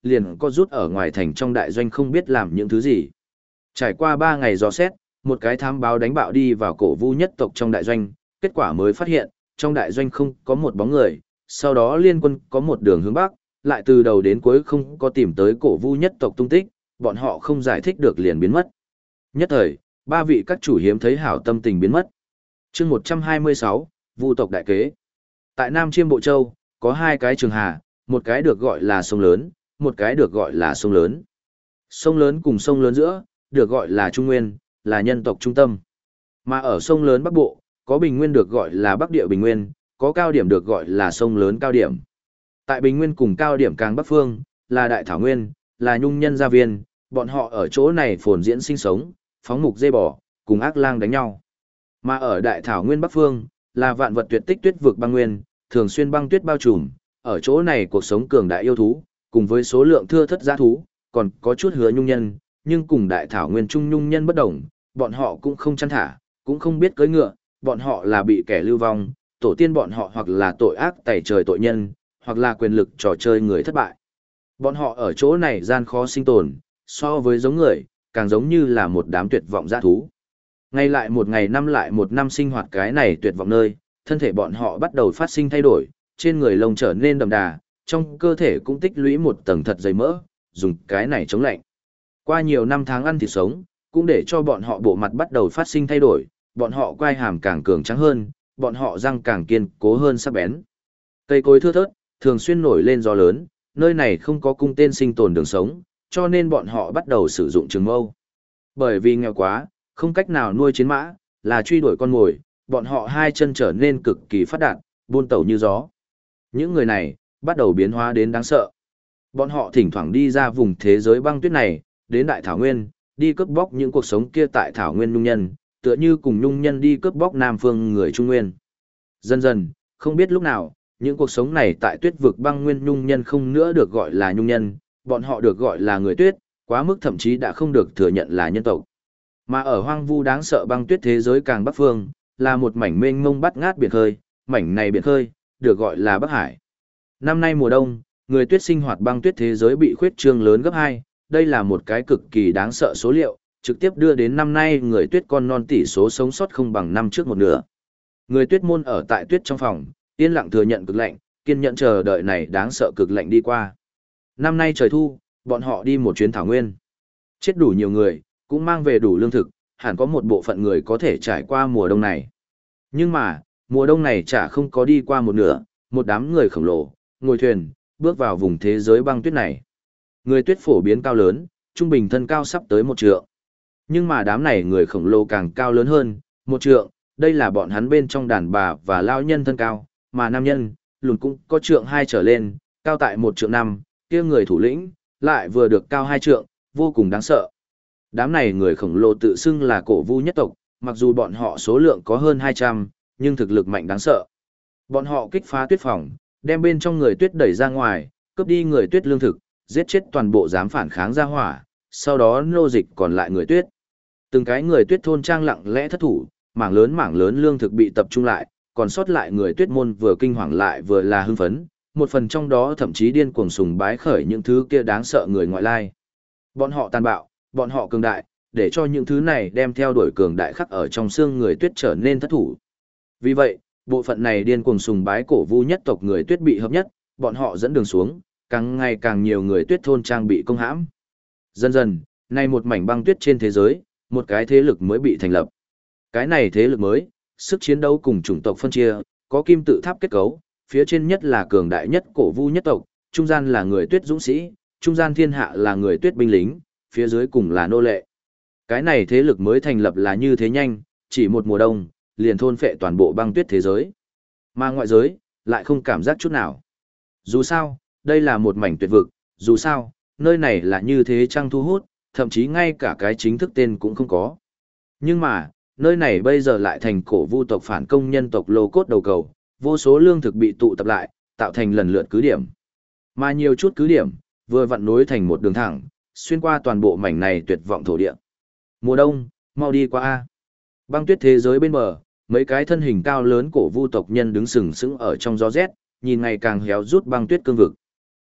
liền có rút ở ngoài thành trong đại doanh không biết làm những thứ gì. Trải qua 3 ngày dò xét, một cái thám báo đánh bạo đi vào Cổ Vu nhất tộc trong đại doanh, kết quả mới phát hiện, trong đại doanh không có một bóng người, sau đó liên quân có một đường hướng bắc, lại từ đầu đến cuối không có tìm tới Cổ Vu nhất tộc tung tích, bọn họ không giải thích được liền biến mất. Nhất thời, 3 vị các chủ hiếm thấy hảo tâm tình biến mất. Chương 126, Vu tộc đại kế. Tại Nam Chiêm Bộ Châu, có 2 cái trường hà, một cái được gọi là sông lớn, một cái được gọi là sông lớn. Sông lớn cùng sông lớn giữa, được gọi là Trung Nguyên, là nhân tộc trung tâm. Mà ở sông lớn Bắc Bộ, có bình nguyên được gọi là Bắc Địa Bình Nguyên, có cao điểm được gọi là sông lớn cao điểm. Tại bình nguyên cùng cao điểm càng Bắc Phương, là Đại Thảo Nguyên, là Nhung Nhân Gia Viên, bọn họ ở chỗ này phồn diễn sinh sống, phóng mục dê bò, cùng ác lang đánh nhau. Mà ở Đại Thảo Nguyên Bắc Phương, là vạn vật tuyệt tích tuyết vực băng nguyên, thường xuyên băng tuyết bao trùm, ở chỗ này cuộc sống cường đại yêu thú, cùng với số lượng thưa thất dã thú, còn có chút hứa nhung nhân, nhưng cùng Đại Thảo Nguyên trung nhung nhân bất đồng, bọn họ cũng không chăn thả, cũng không biết cưỡi ngựa, bọn họ là bị kẻ lưu vong, tổ tiên bọn họ hoặc là tội ác tẩy trời tội nhân, hoặc là quyền lực trò chơi người thất bại. Bọn họ ở chỗ này gian khó sinh tồn, so với giống người, càng giống như là một đám tuyệt vọng dã thú. Ngày lại một ngày năm lại một năm sinh hoạt cái này tuyệt vọng nơi, thân thể bọn họ bắt đầu phát sinh thay đổi, trên người lông trở nên đậm đà, trong cơ thể cũng tích lũy một tầng thật dày mỡ, dùng cái này chống lạnh. Qua nhiều năm tháng ăn thịt sống, cũng để cho bọn họ bộ mặt bắt đầu phát sinh thay đổi, bọn họ quai hàm càng cường trắng hơn, bọn họ răng càng kiên cố hơn sắc bén. Cây cối thưa thớt, thường xuyên nổi lên gió lớn, nơi này không có cung tên sinh tồn đường sống, cho nên bọn họ bắt đầu sử dụng trường mâu. Bởi vì nghèo quá, không cách nào nuôi chiến mã, là truy đuổi con mồi, bọn họ hai chân trở nên cực kỳ phát đạt, buôn tẩu như gió. Những người này, bắt đầu biến hóa đến đáng sợ. Bọn họ thỉnh thoảng đi ra vùng thế giới băng tuyết này, đến Đại Thảo Nguyên, đi cướp bóc những cuộc sống kia tại Thảo Nguyên Nhung Nhân, tựa như cùng Nhung Nhân đi cướp bóc Nam Phương người Trung Nguyên. Dần dần, không biết lúc nào, những cuộc sống này tại tuyết vực băng nguyên Nhung Nhân không nữa được gọi là Nhung Nhân, bọn họ được gọi là người tuyết, quá mức thậm chí đã không được thừa nhận là nhân tộc. Mà ở hoang vu đáng sợ băng tuyết thế giới càng Bắc Phương, là một mảnh mênh mông bát ngát biển khơi, mảnh này biển khơi, được gọi là Bắc Hải. Năm nay mùa đông, người tuyết sinh hoạt băng tuyết thế giới bị khuyết trương lớn gấp 2, đây là một cái cực kỳ đáng sợ số liệu, trực tiếp đưa đến năm nay người tuyết con non tỷ số sống sót không bằng năm trước một nửa. Người tuyết môn ở tại tuyết trong phòng, yên lặng thừa nhận cực lạnh, kiên nhẫn chờ đợi này đáng sợ cực lạnh đi qua. Năm nay trời thu, bọn họ đi một chuyến thảo nguyên. Chết đủ nhiều người, cũng mang về đủ lương thực, hẳn có một bộ phận người có thể trải qua mùa đông này. Nhưng mà, mùa đông này chả không có đi qua một nửa, một đám người khổng lồ, ngồi thuyền, bước vào vùng thế giới băng tuyết này. Người tuyết phổ biến cao lớn, trung bình thân cao sắp tới 1 trượng. Nhưng mà đám này người khổng lồ càng cao lớn hơn, 1 trượng, đây là bọn hắn bên trong đàn bà và lao nhân thân cao, mà nam nhân, lùn cũng có trượng 2 trở lên, cao tại 1 trượng 5, kia người thủ lĩnh, lại vừa được cao 2 trượng, vô cùng đáng sợ. Đám này người khổng lồ tự xưng là Cổ Vu nhất tộc, mặc dù bọn họ số lượng có hơn 200, nhưng thực lực mạnh đáng sợ. Bọn họ kích phá tuyết phòng, đem bên trong người tuyết đẩy ra ngoài, cướp đi người tuyết lương thực, giết chết toàn bộ dám phản kháng ra hỏa, sau đó nô dịch còn lại người tuyết. Từng cái người tuyết thôn trang lặng lẽ thất thủ, mảng lớn lương thực bị tập trung lại, còn sót lại người tuyết môn vừa kinh hoàng lại vừa là hưng phấn, một phần trong đó thậm chí điên cuồng sùng bái khởi những thứ kia đáng sợ người ngoại lai. Bọn họ tàn bạo, bọn họ cường đại, để cho những thứ này đem theo đuổi cường đại khắc ở trong xương người tuyết trở nên thất thủ. Vì vậy, bộ phận này điên cuồng sùng bái Cổ Vu nhất tộc người tuyết bị hợp nhất, bọn họ dẫn đường xuống, càng ngày càng nhiều người tuyết thôn trang bị công hãm. Dần dần, nay một mảnh băng tuyết trên thế giới, một cái thế lực mới bị thành lập. Cái này thế lực mới, sức chiến đấu cùng chủng tộc phân chia, có kim tự tháp kết cấu, phía trên nhất là cường đại nhất Cổ Vu nhất tộc, trung gian là người tuyết dũng sĩ, trung gian thiên hạ là người tuyết binh lính, phía dưới cùng là nô lệ. Cái này thế lực mới thành lập là như thế nhanh, chỉ một mùa đông, liền thôn phệ toàn bộ băng tuyết thế giới. Mà ngoại giới, lại không cảm giác chút nào. Dù sao, đây là một mảnh tuyệt vực, dù sao, nơi này là như thế trăng thu hút, thậm chí ngay cả cái chính thức tên cũng không có. Nhưng mà, nơi này bây giờ lại thành Cổ Vu tộc phản công nhân tộc lô cốt đầu cầu, vô số lương thực bị tụ tập lại, tạo thành lần lượt cứ điểm. Mà nhiều chút cứ điểm, vừa vặn nối thành một đường thẳng, xuyên qua toàn bộ mảnh này tuyệt vọng thổ địa. Mùa đông, mau đi qua a. Băng tuyết thế giới bên bờ, mấy cái thân hình cao lớn Cổ Vu tộc nhân đứng sừng sững ở trong gió rét, nhìn ngày càng héo rút băng tuyết cương vực.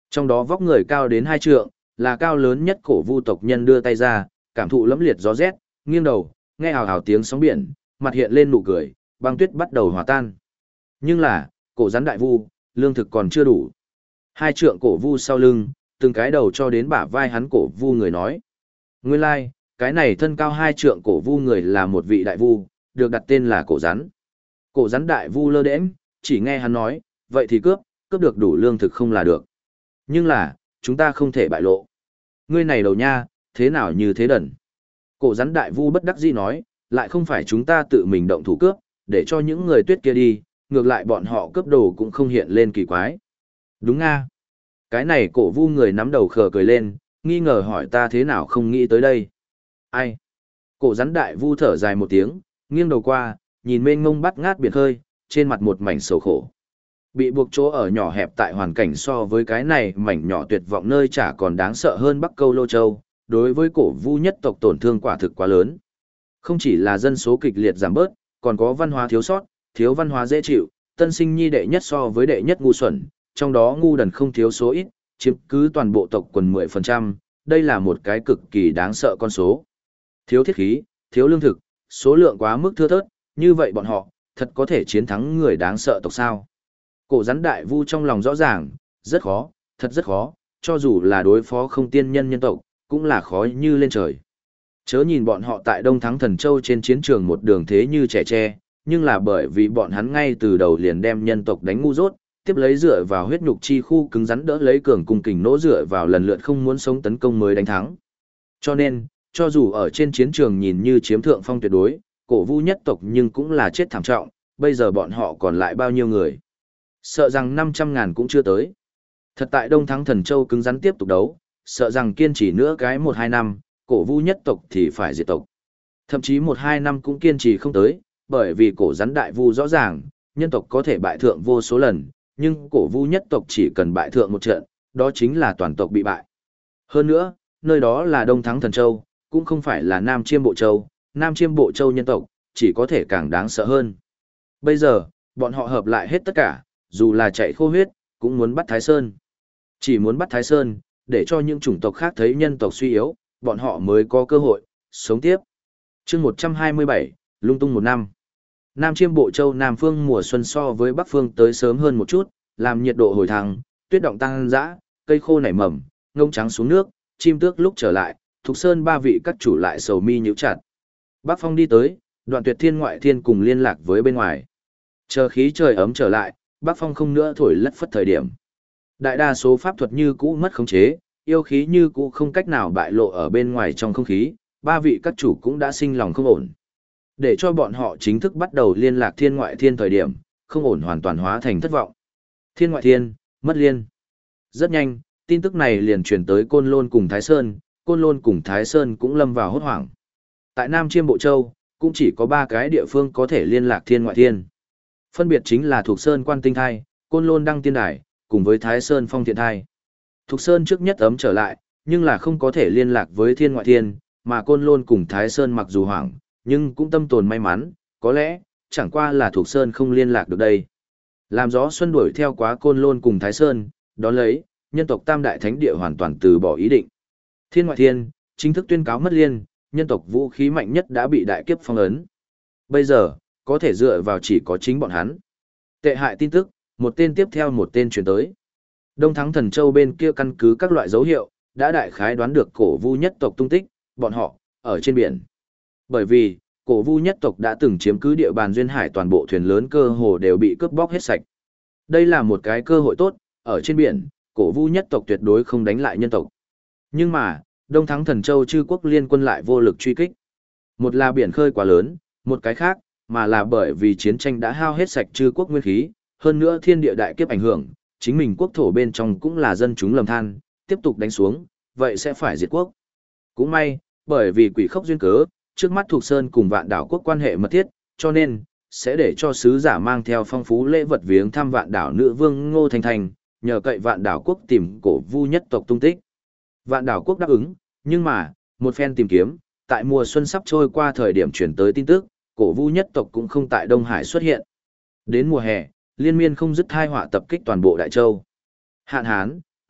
Trong đó vóc người cao đến 2 trượng, là cao lớn nhất cổ vu tộc nhân đưa tay ra, cảm thụ lẫm liệt gió rét, nghiêng đầu, nghe hào hào tiếng sóng biển, mặt hiện lên nụ cười, băng tuyết bắt đầu hòa tan. Nhưng là, cổ rắn đại vu, lương thực còn chưa đủ. 2 trượng cổ vu sau lưng, từng cái đầu cho đến bả vai hắn cổ vu người nói. Nguyên lai, like, cái này thân cao 2 trượng cổ vu người là một vị đại vu, được đặt tên là cổ rắn. Cổ rắn đại vu lơ đễnh, chỉ nghe hắn nói, vậy thì cướp được đủ lương thực không là được. Nhưng là, chúng ta không thể bại lộ. Ngươi này đầu nha, thế nào như thế đần. Cổ rắn đại vu bất đắc dĩ nói, lại không phải chúng ta tự mình động thủ cướp, để cho những người tuyết kia đi, ngược lại bọn họ cướp đồ cũng không hiện lên kỳ quái. Đúng nga. Cái này cổ vu người nắm đầu khờ cười lên, nghi ngờ hỏi ta thế nào không nghĩ tới đây. Ai? Cổ rắn đại vu thở dài một tiếng, nghiêng đầu qua, nhìn mênh mông bắt ngát biển khơi, trên mặt một mảnh sầu khổ. Bị buộc chỗ ở nhỏ hẹp tại hoàn cảnh so với cái này mảnh nhỏ tuyệt vọng nơi chả còn đáng sợ hơn Bắc Câu Lô Châu, đối với cổ vu nhất tộc tổn thương quả thực quá lớn. Không chỉ là dân số kịch liệt giảm bớt, còn có văn hóa thiếu sót, thiếu văn hóa dễ chịu, tân sinh nhi đệ nhất so với đệ nhất ngu xuẩn, trong đó ngu đần không thiếu số ít, chiếm cứ toàn bộ tộc quần 10%, đây là một cái cực kỳ đáng sợ con số. Thiếu thiết khí, thiếu lương thực, số lượng quá mức thưa thớt, như vậy bọn họ, thật có thể chiến thắng người đáng sợ tộc sao. Cổ rắn đại vu trong lòng rõ ràng, rất khó, thật rất khó, cho dù là đối phó không tiên nhân nhân tộc, cũng là khó như lên trời. Chớ nhìn bọn họ tại Đông Thắng Thần Châu trên chiến trường một đường thế như trẻ tre, nhưng là bởi vì bọn hắn ngay từ đầu liền đem nhân tộc đánh ngu dốt, tiếp lấy dựa vào huyết nhục chi khu cứng rắn đỡ lấy cường cung kình nỗ dựa vào lần lượt không muốn sống tấn công mới đánh thắng. Cho nên, cho dù ở trên chiến trường nhìn như chiếm thượng phong tuyệt đối, cổ vu nhất tộc nhưng cũng là chết thảm trọng, bây giờ bọn họ còn lại bao nhiêu người. Sợ rằng 500.000 cũng chưa tới. Thật tại Đông Thắng Thần Châu cứng rắn tiếp tục đấu, sợ rằng kiên trì nữa cái 1-2 năm, cổ vu nhất tộc thì phải diệt tộc. Thậm chí 1-2 năm cũng kiên trì không tới, bởi vì cổ rắn đại vu rõ ràng, nhân tộc có thể bại thượng vô số lần, nhưng cổ vu nhất tộc chỉ cần bại thượng một trận, đó chính là toàn tộc bị bại. Hơn nữa, nơi đó là Đông Thắng Thần Châu, cũng không phải là Nam Chiêm Bộ Châu, Nam Chiêm Bộ Châu nhân tộc, chỉ có thể càng đáng sợ hơn. Bây giờ, bọn họ hợp lại hết tất cả, dù là chạy khô huyết, cũng muốn bắt Thái Sơn. Chỉ muốn bắt Thái Sơn, để cho những chủng tộc khác thấy nhân tộc suy yếu, bọn họ mới có cơ hội, sống tiếp. chương 127, lung tung một năm. Nam Chiêm Bộ Châu Nam Phương mùa xuân so với Bắc Phương tới sớm hơn một chút, làm nhiệt độ hồi thăng, tuyết động tăng dã, cây khô nảy mầm, ngông trắng xuống nước, chim tước lúc trở lại, Thục Sơn ba vị các chủ lại sầu mi nhíu chặt. Bắc Phong đi tới, Đoạn Tuyệt Thiên ngoại thiên cùng liên lạc với bên ngoài. Chờ khí trời ấm trở lại, Bắc Phong không nữa thổi lất phất thời điểm. Đại đa số pháp thuật như cũ mất khống chế, yêu khí như cũ không cách nào bại lộ ở bên ngoài trong không khí, ba vị các chủ cũng đã sinh lòng không ổn. Để cho bọn họ chính thức bắt đầu liên lạc thiên ngoại thiên thời điểm, không ổn hoàn toàn hóa thành thất vọng. Thiên ngoại thiên, mất liên. Rất nhanh, tin tức này liền truyền tới Côn Lôn cùng Thái Sơn, Côn Lôn cùng Thái Sơn cũng lâm vào hốt hoảng. Tại Nam Chiêm Bộ Châu, cũng chỉ có 3 cái địa phương có thể liên lạc thiên ngoại thiên. Phân biệt chính là Thục Sơn Quan Tinh Thai, Côn Lôn Đăng Tiên Đài, cùng với Thái Sơn Phong Thiện Thai. Thục Sơn trước nhất ấm trở lại, nhưng là không có thể liên lạc với thiên ngoại thiên, mà Côn Lôn cùng Thái Sơn mặc dù hoảng, nhưng cũng tâm tồn may mắn, có lẽ, chẳng qua là Thục Sơn không liên lạc được đây. Làm gió xuân đuổi theo quá Côn Lôn cùng Thái Sơn, đón lấy, nhân tộc Tam Đại Thánh Địa hoàn toàn từ bỏ ý định. Thiên ngoại thiên, chính thức tuyên cáo mất liên, nhân tộc vũ khí mạnh nhất đã bị đại kiếp phong ấn. Bây giờ, có thể dựa vào chỉ có chính bọn hắn. Tệ hại tin tức, một tên tiếp theo một tên truyền tới. Đông Thắng Thần Châu bên kia căn cứ các loại dấu hiệu, đã đại khái đoán được cổ vu nhất tộc tung tích, bọn họ, ở trên biển. Bởi vì, cổ vu nhất tộc đã từng chiếm cứ địa bàn duyên hải toàn bộ thuyền lớn cơ hồ đều bị cướp bóc hết sạch. Đây là một cái cơ hội tốt, ở trên biển, cổ vu nhất tộc tuyệt đối không đánh lại nhân tộc. Nhưng mà, Đông Thắng Thần Châu chư quốc liên quân lại vô lực truy kích. Một là biển khơi quá lớn, một cái khác, mà là bởi vì chiến tranh đã hao hết sạch chư quốc nguyên khí, hơn nữa thiên địa đại kiếp ảnh hưởng, chính mình quốc thổ bên trong cũng là dân chúng lầm than, tiếp tục đánh xuống, vậy sẽ phải diệt quốc. Cũng may, bởi vì quỷ khốc duyên cớ, trước mắt Thục Sơn cùng Vạn Đảo quốc quan hệ mật thiết, cho nên, sẽ để cho sứ giả mang theo phong phú lễ vật viếng thăm Vạn Đảo nữ vương Ngô Thành Thành, nhờ cậy Vạn Đảo quốc tìm cổ vu nhất tộc tung tích. Vạn Đảo quốc đáp ứng, nhưng mà, một phen tìm kiếm, tại mùa xuân sắp trôi qua thời điểm chuyển tới tin tức, cổ vu nhất tộc cũng không tại Đông Hải xuất hiện. Đến mùa hè, liên miên không dứt tai họa tập kích toàn bộ Đại Châu. Hạn hán,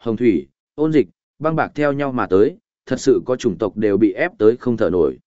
hồng thủy, ôn dịch, băng bạc theo nhau mà tới, thật sự có chủng tộc đều bị ép tới không thở nổi.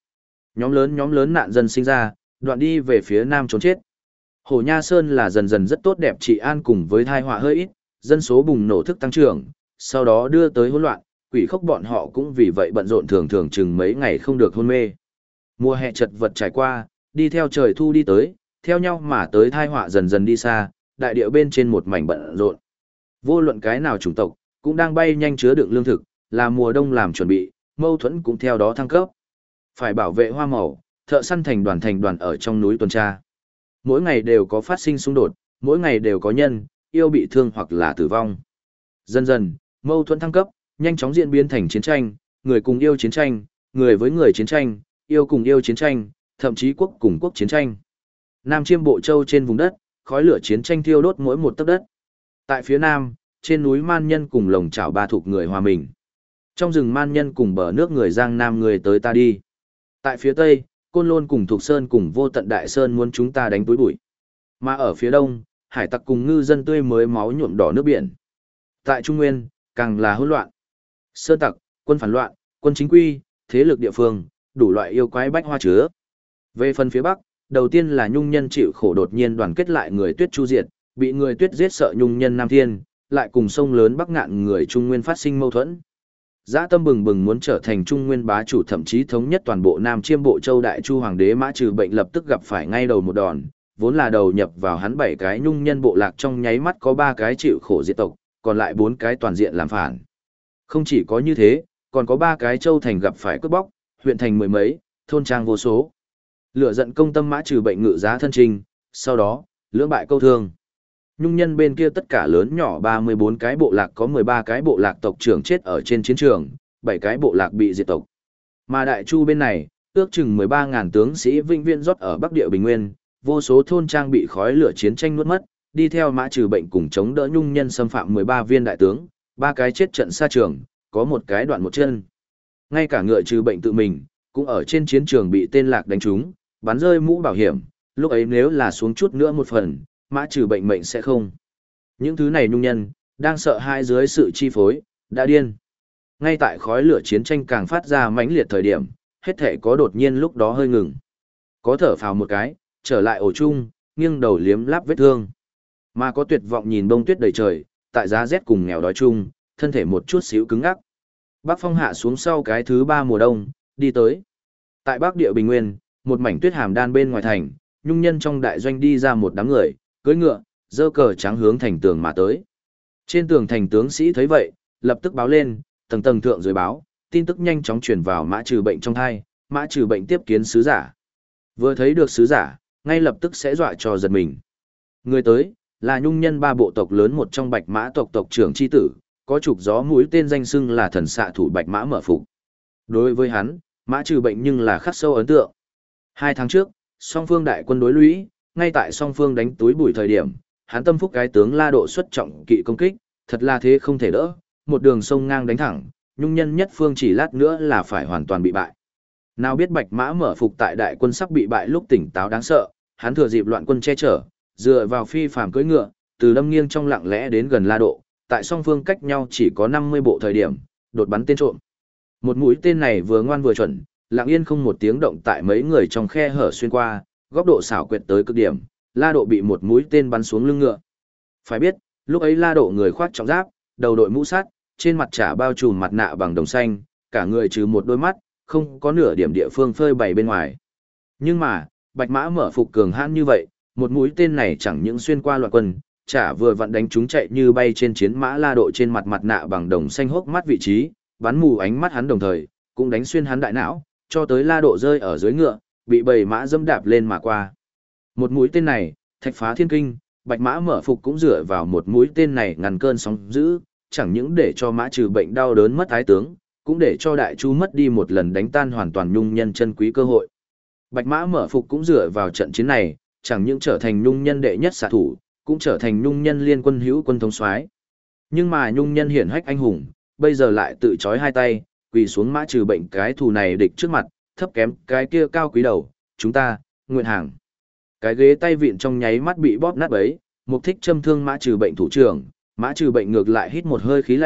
Nhóm lớn nạn dân sinh ra, đoạn đi về phía nam trốn chết. Hồ Nha Sơn là dần dần rất tốt đẹp trị an cùng với thai họa hơi ít, dân số bùng nổ thức tăng trưởng, sau đó đưa tới hỗn loạn, quỷ khốc bọn họ cũng vì vậy bận rộn thường thường chừng mấy ngày không được hôn mê. Mùa hè chật vật trải qua, đi theo trời thu đi tới, theo nhau mà tới thai họa dần dần đi xa, đại địa bên trên một mảnh bận rộn. Vô luận cái nào chủng tộc, cũng đang bay nhanh chứa đựng lương thực, là mùa đông làm chuẩn bị, mâu thuẫn cũng theo đó thăng cấp. Phải bảo vệ hoa màu, thợ săn thành đoàn ở trong núi tuần tra. Mỗi ngày đều có phát sinh xung đột, mỗi ngày đều có nhân, yêu bị thương hoặc là tử vong. Dần dần, mâu thuẫn thăng cấp, nhanh chóng diễn biến thành chiến tranh, người cùng yêu chiến tranh, người với người chiến tranh, yêu cùng yêu chiến tranh, thậm chí quốc cùng quốc chiến tranh. Nam Chiêm Bộ Châu trên vùng đất, khói lửa chiến tranh thiêu đốt mỗi một tấc đất. Tại phía nam, trên núi Man Nhân cùng lồng chảo ba thuộc người hòa mình. Trong rừng Man Nhân cùng bờ nước người Giang Nam người tới ta đi. Tại phía tây, Côn Lôn cùng Thục Sơn cùng Vô Tận Đại Sơn muốn chúng ta đánh túi bụi. Mà ở phía đông, hải tặc cùng ngư dân tươi mới máu nhuộm đỏ nước biển. Tại Trung Nguyên, càng là hỗn loạn. Sơn tặc, quân phản loạn, quân chính quy, thế lực địa phương, đủ loại yêu quái bách hoa chứa. Về phần phía bắc, đầu tiên là Nhung Nhân chịu khổ đột nhiên đoàn kết lại người Tuyết chu diệt, bị người Tuyết giết sợ Nhung Nhân Nam Thiên, lại cùng sông lớn Bắc Ngạn người Trung Nguyên phát sinh mâu thuẫn. Dã tâm bừng bừng muốn trở thành Trung Nguyên bá chủ, thậm chí thống nhất toàn bộ Nam Chiêm Bộ Châu. Đại Chu hoàng đế Mã Trừ Bệnh lập tức gặp phải ngay đầu một đòn, vốn là đầu nhập vào hắn 7 cái Nhung Nhân bộ lạc trong nháy mắt có 3 cái chịu khổ diệt tộc, còn lại 4 cái toàn diện làm phản. Không chỉ có như thế, còn có 3 cái châu thành gặp phải cướp bóc, huyện thành mười mấy, thôn trang vô số. Lửa giận công tâm Mã Trừ Bệnh ngự giá thân trình, sau đó, lưỡng bại câu thương. Nhung Nhân bên kia tất cả lớn nhỏ 34 cái bộ lạc, có 13 cái bộ lạc tộc trưởng chết ở trên chiến trường, 7 cái bộ lạc bị diệt tộc. Mà Đại Chu bên này, ước chừng 13.000 tướng sĩ vĩnh viễn rót ở Bắc Địa Bình Nguyên, vô số thôn trang bị khói lửa chiến tranh nuốt mất, đi theo Mã Trừ Bệnh cùng chống đỡ Nhung Nhân xâm phạm 13 viên đại tướng, 3 cái chết trận xa trường, có 1 cái đoạn một chân. Ngay cả ngựa Trừ Bệnh tự mình, cũng ở trên chiến trường bị tên lạc đánh trúng, bắn rơi mũ bảo hiểm, lúc ấy nếu là xuống chút nữa một phần, Mã Trừ Bệnh mệnh sẽ không. Những thứ này Nhung Nhân, đang sợ hãi dưới sự chi phối, đã điên. Ngay tại khói lửa chiến tranh càng phát ra mãnh liệt thời điểm, hết thể có đột nhiên lúc đó hơi ngừng. Có thở phào một cái, trở lại ổ chung, nghiêng đầu liếm láp vết thương. Mà có tuyệt vọng nhìn bông tuyết đầy trời, tại giá rét cùng nghèo đói chung, thân thể một chút xíu cứng ngắc. Bắc phong hạ xuống sau cái thứ 3 mùa đông, đi tới. Tại Bắc Địa Bình Nguyên, một mảnh tuyết hàm đan bên ngoài thành, Nhung Nhân trong đại doanh đi ra một đám người, cưỡi ngựa, giơ cờ trắng hướng thành tường mà tới. Trên tường thành tướng sĩ thấy vậy, lập tức báo lên, tầng tầng thượng dưới báo, tin tức nhanh chóng truyền vào Mã Trừ Bệnh trong thai, Mã Trừ Bệnh tiếp kiến sứ giả. Vừa thấy được sứ giả, ngay lập tức sẽ dọa cho giật mình. Người tới, là Nhung Nhân 3 bộ tộc lớn một trong Bạch Mã tộc tộc trưởng chi tử, có trục gió mũi tên danh xưng là thần xạ thủ Bạch Mã Mở Phục. Đối với hắn, Mã Trừ Bệnh nhưng là khắc sâu ấn tượng. 2 tháng trước, song phương đại quân đối lũy, ngay tại song phương đánh túi bụi thời điểm, hắn tâm phúc cái tướng La Độ xuất trọng kỵ công kích, thật là thế không thể đỡ, một đường sông ngang đánh thẳng, Nhung Nhân nhất phương chỉ lát nữa là phải hoàn toàn bị bại. Nào biết Bạch Mã Mở Phục tại đại quân sắp bị bại lúc tỉnh táo đáng sợ, hắn thừa dịp loạn quân che chở, dựa vào phi phàm cưỡi ngựa, từ đâm nghiêng trong lặng lẽ đến gần La Độ, tại song phương cách nhau chỉ có 50 bộ thời điểm, đột bắn tên trộm. Một mũi tên này vừa ngoan vừa chuẩn, lặng yên không một tiếng động tại mấy người trong khe hở xuyên qua, góc độ xảo quyệt tới cực điểm, La Độ bị một mũi tên bắn xuống lưng ngựa. Phải biết, lúc ấy La Độ người khoác trọng giáp, đầu đội mũ sắt, trên mặt chả bao trùm mặt nạ bằng đồng xanh, cả người trừ một đôi mắt, không có nửa điểm địa phương phơi bày bên ngoài. Nhưng mà, Bạch Mã Mở Phục cường hãn như vậy, một mũi tên này chẳng những xuyên qua loạn quân, chả vừa vặn đánh chúng chạy như bay trên chiến mã La Độ trên mặt nạ bằng đồng xanh hốc mắt vị trí, bắn mù ánh mắt hắn đồng thời, cũng đánh xuyên hắn đại não, cho tới La Độ rơi ở dưới ngựa, bị bầy mã dẫm đạp lên mà qua. Một mũi tên này, thạch phá thiên kinh, Bạch Mã Mở Phục cũng dựa vào một mũi tên này ngăn cơn sóng dữ, chẳng những để cho Mã Trừ Bệnh đau đớn mất ái tướng, cũng để cho Đại Chu mất đi một lần đánh tan hoàn toàn Nhung Nhân chân quý cơ hội. Bạch Mã Mở Phục cũng dựa vào trận chiến này, chẳng những trở thành Nhung Nhân đệ nhất xạ thủ, cũng trở thành Nhung Nhân liên quân hữu quân thống soái. Nhưng mà Nhung Nhân hiển hách anh hùng, bây giờ lại tự chói hai tay, quỳ xuống Mã Trừ Bệnh cái thù này địch trước mặt, thấp kém cái kia cao quý đầu, chúng ta, nguyện hàng. Cái ghế tay vịn trong nháy mắt bị bóp nát bấy, Mục Thích châm thương Mã Trừ Bệnh thủ trưởng, Mã Trừ Bệnh ngược lại hít một hơi khí lạnh,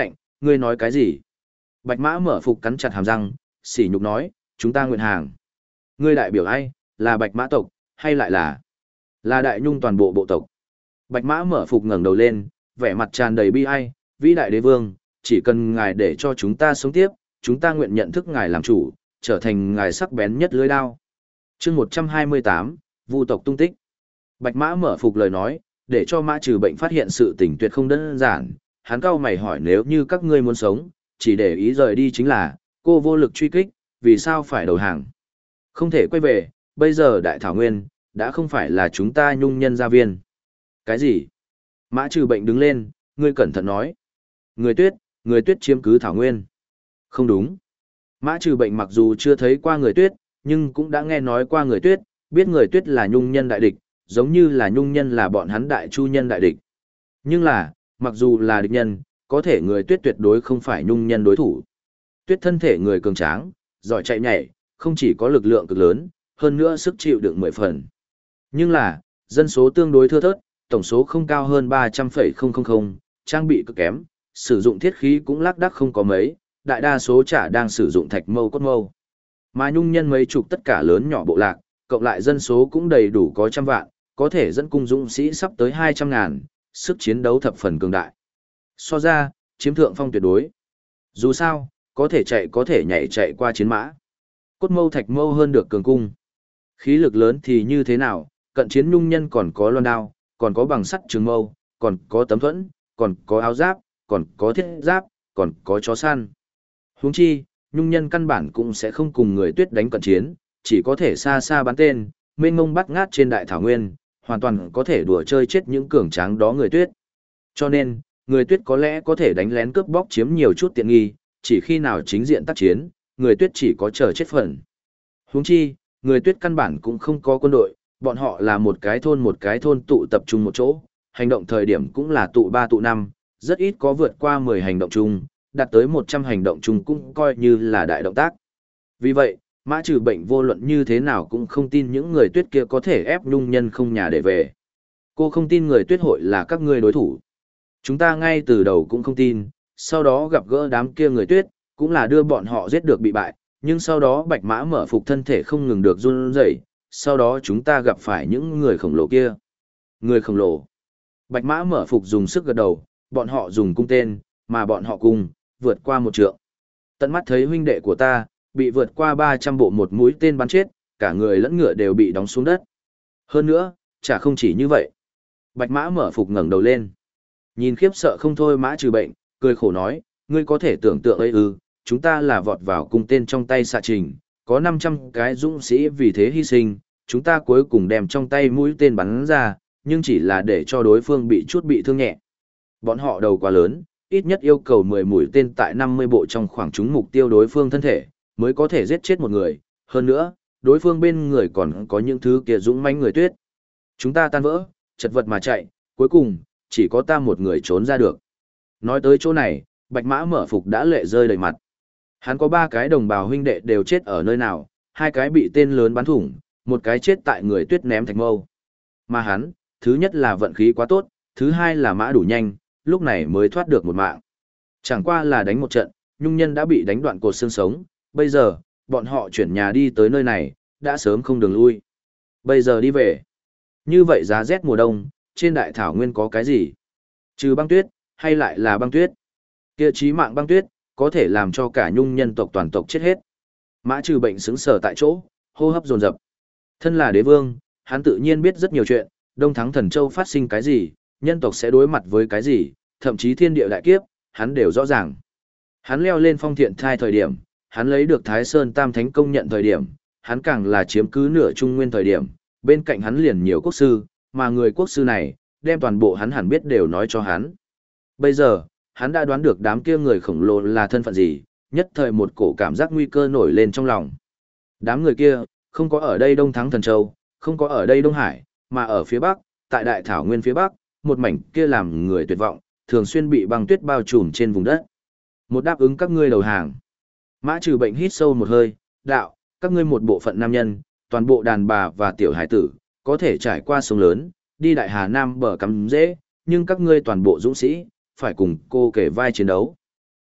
ngươi nói cái gì? Bạch Mã Mở Phục cắn chặt hàm răng, sỉ nhục nói, chúng ta nguyện hàng. Ngươi đại biểu ai, là Bạch Mã tộc, hay lại là Đại Nhung toàn bộ bộ tộc? Bạch Mã Mở Phục ngẩng đầu lên, vẻ mặt tràn đầy bi ai, vĩ đại đế vương, chỉ cần ngài để cho chúng ta sống tiếp, chúng ta nguyện nhận thức ngài làm chủ, trở thành ngài sắc bén nhất lưỡi đao. Chương 128, Vu tộc tung tích. Bạch Mã Mở Phục lời nói, để cho Mã Trừ Bệnh phát hiện sự tình tuyệt không đơn giản, hắn cau mày hỏi nếu như các ngươi muốn sống, chỉ để ý rời đi chính là, cô vô lực truy kích, vì sao phải đầu hàng? Không thể quay về, bây giờ Đại Thảo Nguyên, đã không phải là chúng ta Nhung nhân gia viên. Cái gì? Mã Trừ Bệnh đứng lên, ngươi cẩn thận nói. Người tuyết chiếm cứ Thảo Nguyên. Không đúng. Mã Trừ Bệnh mặc dù chưa thấy qua người tuyết, nhưng cũng đã nghe nói qua người tuyết, biết người tuyết là Nhung nhân đại địch, giống như là Nhung nhân là bọn hắn Đại Chu nhân đại địch. Nhưng là, mặc dù là địch nhân, có thể người tuyết tuyệt đối không phải Nhung nhân đối thủ. Tuyết thân thể người cường tráng, giỏi chạy nhảy, không chỉ có lực lượng cực lớn, hơn nữa sức chịu đựng 10 phần. Nhưng là, dân số tương đối thưa thớt, tổng số không cao hơn 300,000, trang bị cực kém, sử dụng thiết khí cũng lác đác không có mấy, đại đa số chả đang sử dụng thạch mâu cốt mâu. Mà Nhung nhân mấy chục tất cả lớn nhỏ bộ lạc, cộng lại dân số cũng đầy đủ có trăm vạn, có thể dẫn cung dũng sĩ sắp tới 200.000, sức chiến đấu thập phần cường đại. So ra, chiếm thượng phong tuyệt đối. Dù sao, có thể chạy có thể nhảy chạy qua chiến mã. Cốt mâu thạch mâu hơn được cường cung. Khí lực lớn thì như thế nào, cận chiến Nhung nhân còn có loan đao, còn có bằng sắt trường mâu, còn có tấm thuẫn, còn có áo giáp, còn có thiết giáp, còn có chó săn. Huống chi, Nhung nhân căn bản cũng sẽ không cùng người tuyết đánh cận chiến, chỉ có thể xa xa bắn tên, mênh mông bắt ngát trên đại thảo nguyên, hoàn toàn có thể đùa chơi chết những cường tráng đó người tuyết. Cho nên, người tuyết có lẽ có thể đánh lén cướp bóc chiếm nhiều chút tiện nghi, chỉ khi nào chính diện tác chiến, người tuyết chỉ có chờ chết phần. Huống chi, người tuyết căn bản cũng không có quân đội, bọn họ là một cái thôn tụ tập trung một chỗ, hành động thời điểm cũng là tụ 3 tụ 5, rất ít có vượt qua 10 hành động chung, đạt tới 100 hành động chung cũng coi như là đại động tác. Vì vậy, Mã Trừ Bệnh vô luận như thế nào cũng không tin những người tuyết kia có thể ép Nhung nhân không nhà để về. Cô không tin người tuyết hội là các ngươi đối thủ. Chúng ta ngay từ đầu cũng không tin, sau đó gặp gỡ đám kia người tuyết, cũng là đưa bọn họ giết được bị bại, nhưng sau đó Bạch Mã Mở Phục thân thể không ngừng được run rẩy, sau đó chúng ta gặp phải những người khổng lồ kia. Người khổng lồ. Bạch Mã Mở Phục dùng sức gật đầu, bọn họ dùng cung tên, mà bọn họ cùng, vượt qua 1 trượng. Tận mắt thấy huynh đệ của ta, bị vượt qua 300 bộ một mũi tên bắn chết, cả người lẫn ngựa đều bị đóng xuống đất. Hơn nữa, chả không chỉ như vậy. Bạch Mã Mở Phục ngẩng đầu lên. Nhìn khiếp sợ không thôi Mã Trừ Bệnh, cười khổ nói, ngươi có thể tưởng tượng ấy ư, chúng ta là vọt vào cung tên trong tay xạ trình, có 500 cái dũng sĩ vì thế hy sinh, chúng ta cuối cùng đem trong tay mũi tên bắn ra, nhưng chỉ là để cho đối phương bị thương nhẹ. Bọn họ đầu quá lớn, ít nhất yêu cầu 10 mũi tên tại 50 bộ trong khoảng trúng mục tiêu đối phương thân thể, mới có thể giết chết một người, hơn nữa, đối phương bên người còn có những thứ kia dũng mãnh người tuyết. Chúng ta tan vỡ, chật vật mà chạy, cuối cùng, chỉ có ta một người trốn ra được. Nói tới chỗ này, Bạch Mã Mở Phục đã lệ rơi đầy mặt. Hắn có 3 cái đồng bào huynh đệ đều chết ở nơi nào, 2 cái bị tên lớn bắn thủng, 1 cái chết tại người tuyết ném thạch mâu. Mà hắn, thứ nhất là vận khí quá tốt, thứ hai là mã đủ nhanh, lúc này mới thoát được một mạng. Chẳng qua là đánh một trận, Nhung nhân đã bị đánh đoạn cột xương sống, bây giờ, bọn họ chuyển nhà đi tới nơi này, đã sớm không đường lui. Bây giờ đi về. Như vậy giá rét mùa đông, trên đại thảo nguyên có cái gì? Trừ băng tuyết, hay lại là băng tuyết? Kia chí mạng băng tuyết, có thể làm cho cả Nhung nhân tộc toàn tộc chết hết. Mã Trừ Bệnh sững sờ tại chỗ, hô hấp dồn dập. Thân là đế vương, hắn tự nhiên biết rất nhiều chuyện, Đông Thắng Thần Châu phát sinh cái gì, nhân tộc sẽ đối mặt với cái gì, thậm chí thiên địa đại kiếp, hắn đều rõ ràng. Hắn leo lên phong thiện thai thời điểm, hắn lấy được Thái Sơn Tam Thánh công nhận thời điểm, hắn càng là chiếm cứ nửa Trung Nguyên thời điểm, bên cạnh hắn liền nhiều quốc sư, mà người quốc sư này, đem toàn bộ hắn hẳn biết đều nói cho hắn. Bây giờ, hắn đã đoán được đám kia người khổng lồ là thân phận gì, nhất thời một cổ cảm giác nguy cơ nổi lên trong lòng. Đám người kia, không có ở đây Đông Thắng Thần Châu, không có ở đây Đông Hải, mà ở phía Bắc, tại Đại Thảo Nguyên phía Bắc, một mảnh kia làm người tuyệt vọng, thường xuyên bị băng tuyết bao trùm trên vùng đất. Một đáp ứng các ngươi đầu hàng. Mã Trừ Bệnh hít sâu một hơi, đạo, các ngươi một bộ phận nam nhân, toàn bộ đàn bà và tiểu hải tử, có thể trải qua sông lớn, đi Đại Hà Nam bờ cắm dễ, nhưng các ngươi toàn bộ dũng sĩ, phải cùng cô kể vai chiến đấu.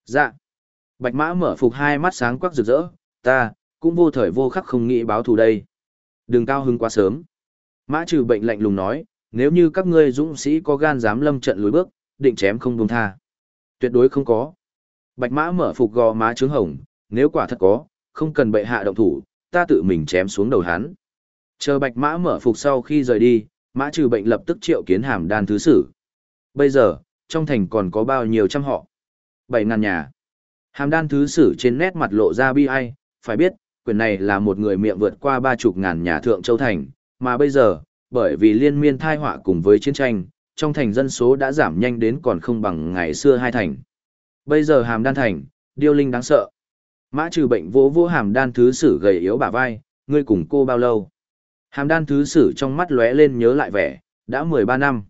Dạ. Bạch Mã mở phục hai mắt sáng quắc rực rỡ, ta, cũng vô thời vô khắc không nghĩ báo thù đây. Đừng cao hứng quá sớm. Mã Trừ Bệnh lạnh lùng nói, nếu như các ngươi dũng sĩ có gan dám lâm trận lùi bước, định chém không buông tha. Tuyệt đối không có. Bạch Mã mở phục gò má trướng hồng, nếu quả thật có, không cần bệ hạ động thủ, ta tự mình chém xuống đầu hắn. Chờ Bạch Mã mở phục sau khi rời đi, Mã Trừ Bệnh lập tức triệu kiến Hàm Đan thứ sử. Bây giờ, trong thành còn có bao nhiêu trăm họ? 7.000 nhà. Hàm Đan thứ sử trên nét mặt lộ ra bi ai, phải biết, quyền này là một người miệng vượt qua 30.000 nhà thượng châu thành, mà bây giờ, bởi vì liên miên thai họa cùng với chiến tranh, trong thành dân số đã giảm nhanh đến còn không bằng ngày xưa hai thành. Bây giờ Hàm Đan thành, điêu linh đáng sợ. Mã Trừ Bệnh vỗ vỗ Hàm Đan thứ sử gầy yếu bả vai, ngươi cùng cô bao lâu? Hàm Đan thứ sử trong mắt lóe lên nhớ lại vẻ, đã 13 năm.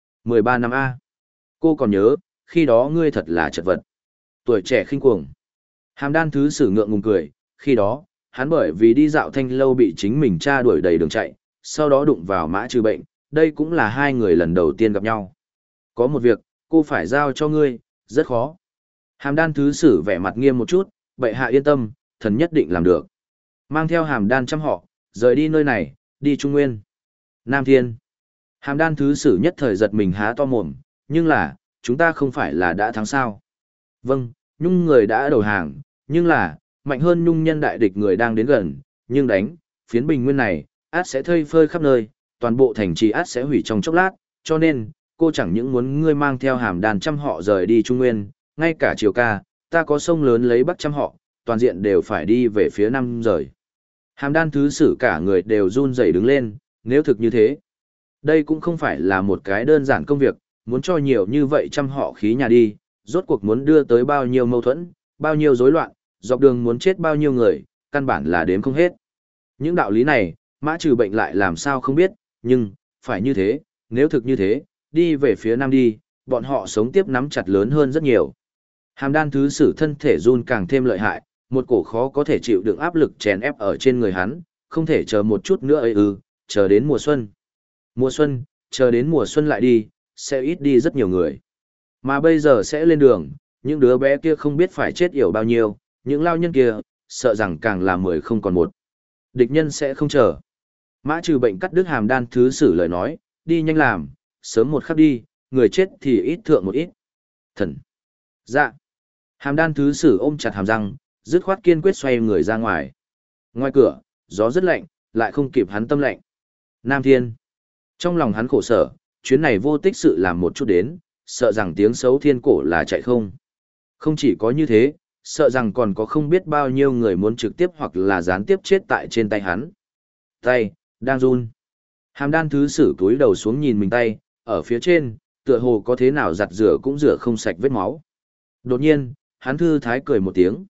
13 năm A. Cô còn nhớ, khi đó ngươi thật là chật vật. Tuổi trẻ khinh cuồng. Hàm Đan thứ sử ngượng ngùng cười, khi đó, hắn bởi vì đi dạo thanh lâu bị chính mình tra đuổi đầy đường chạy, sau đó đụng vào Mã Trừ Bệnh, đây cũng là hai người lần đầu tiên gặp nhau. Có một việc, cô phải giao cho ngươi, rất khó. Hàm Đan thứ sử vẻ mặt nghiêm một chút, bệ hạ yên tâm, thần nhất định làm được. Mang theo Hàm Đan trăm họ, rời đi nơi này, đi Trung Nguyên. Nam Thiên. Hàm Đan thứ sử nhất thời giật mình há to mồm, nhưng là, chúng ta không phải là đã thắng sao. Vâng, Nhung người đã đầu hàng, nhưng là, mạnh hơn Nhung nhân đại địch người đang đến gần, nhưng đánh, phiến bình nguyên này, át sẽ thây phơi khắp nơi, toàn bộ thành trì át sẽ hủy trong chốc lát, cho nên, cô chẳng những muốn ngươi mang theo Hàm Đan trăm họ rời đi Trung Nguyên, ngay cả Triều Ca, ta có sông lớn lấy Bắc trăm họ, toàn diện đều phải đi về phía Nam rời. Hàm Đan thứ sử cả người đều run rẩy đứng lên, nếu thực như thế. Đây cũng không phải là một cái đơn giản công việc, muốn cho nhiều như vậy trăm họ khí nhà đi, rốt cuộc muốn đưa tới bao nhiêu mâu thuẫn, bao nhiêu rối loạn, dọc đường muốn chết bao nhiêu người, căn bản là đếm không hết. Những đạo lý này, Mã Trừ Bệnh lại làm sao không biết, nhưng, phải như thế, nếu thực như thế, đi về phía Nam đi, bọn họ sống tiếp nắm chặt lớn hơn rất nhiều. Hàm Đan thứ sử thân thể run càng thêm lợi hại, một cổ khó có thể chịu đựng áp lực chèn ép ở trên người hắn, không thể chờ một chút nữa ấy chờ đến mùa xuân. Mùa xuân, chờ đến mùa xuân lại đi, sẽ ít đi rất nhiều người. Mà bây giờ sẽ lên đường, những đứa bé kia không biết phải chết yểu bao nhiêu, những lao nhân kia, sợ rằng càng là 10 không còn một. Địch nhân sẽ không chờ. Mã Trừ Bệnh cắt đứt Hàm Đan thứ sử lời nói, đi nhanh làm, sớm một khắc đi, người chết thì ít thượng một ít. Thần. Dạ. Hàm Đan thứ sử ôm chặt hàm răng, dứt khoát kiên quyết xoay người ra ngoài. Ngoài cửa, gió rất lạnh, lại không kịp hắn tâm lạnh. Nam Thiên. Trong lòng hắn khổ sở, chuyến này vô tích sự làm một chút đến, sợ rằng tiếng xấu thiên cổ là chạy không. Không chỉ có như thế, sợ rằng còn có không biết bao nhiêu người muốn trực tiếp hoặc là gián tiếp chết tại trên tay hắn. Tay, đang run. Hàm Đan thứ sử túi đầu xuống nhìn mình tay, ở phía trên, tựa hồ có thế nào giặt rửa cũng rửa không sạch vết máu. Đột nhiên, hắn thư thái cười một tiếng.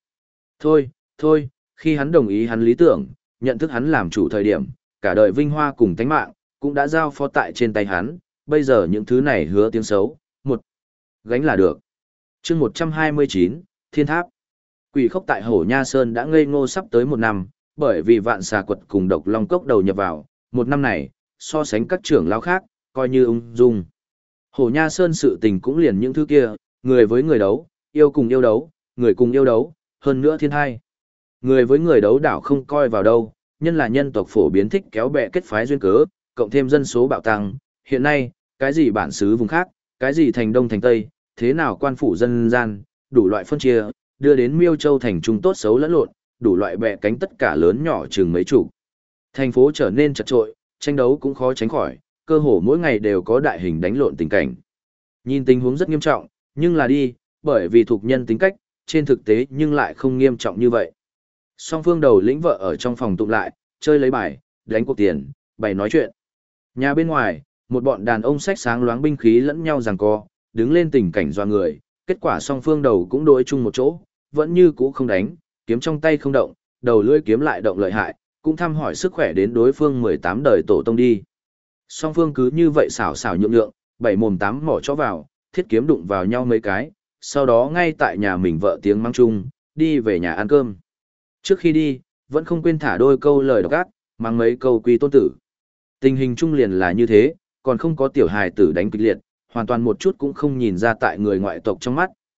Thôi, khi hắn đồng ý hắn lý tưởng, nhận thức hắn làm chủ thời điểm, cả đời vinh hoa cùng tánh mạng, cũng đã giao phó tại trên tay hắn, bây giờ những thứ này hứa tiếng xấu, một gánh là được. chương 129, Thiên Tháp. Quỷ khốc tại Hổ Nha Sơn đã ngây ngô sắp tới 1 năm, bởi vì vạn xà quật cùng độc long cốc đầu nhập vào, 1 năm này, so sánh các trưởng lão khác, coi như ung dung. Hổ Nha Sơn sự tình cũng liền những thứ kia, người với người đấu, yêu cùng yêu đấu, người cùng yêu đấu, hơn nữa thiên hai. Người với người đấu đảo không coi vào đâu, nhân là nhân tộc phổ biến thích kéo bè kết phái duyên cớ, cộng thêm dân số bạo tăng, hiện nay, cái gì bản xứ vùng khác, cái gì thành đông thành tây, thế nào quan phủ dân gian, đủ loại phân chia, đưa đến Miêu Châu thành trung tốt xấu lẫn lộn, đủ loại bè cánh tất cả lớn nhỏ chừng mấy chục. Thành phố trở nên chật trội, tranh đấu cũng khó tránh khỏi, cơ hồ mỗi ngày đều có đại hình đánh lộn tình cảnh. Nhìn tình huống rất nghiêm trọng, nhưng là đi, bởi vì thuộc nhân tính cách, trên thực tế nhưng lại không nghiêm trọng như vậy. Song phương đầu lĩnh vợ ở trong phòng tụng lại, chơi lấy bài, đánh cuộc tiền, bày nói chuyện. Nhà bên ngoài, một bọn đàn ông xách sáng loáng binh khí lẫn nhau giằng co, đứng lên tình cảnh doa người, kết quả song phương đầu cũng đối chung một chỗ, vẫn như cũ không đánh, kiếm trong tay không động, đầu lưỡi kiếm lại động lợi hại, cũng thăm hỏi sức khỏe đến đối phương 18 đời tổ tông đi. Song phương cứ như vậy xảo xảo nhượng nhượng, 7 mồm 8 mỏ chó vào, thiết kiếm đụng vào nhau mấy cái, sau đó ngay tại nhà mình vợ tiếng mắng chung, đi về nhà ăn cơm. Trước khi đi, vẫn không quên thả đôi câu lời độc ác, mang mấy câu quy tôn tử. Tình hình chung liền là như thế, còn không có tiểu hài tử đánh kịch liệt, hoàn toàn một chút cũng không nhìn ra tại người ngoại tộc trong mắt,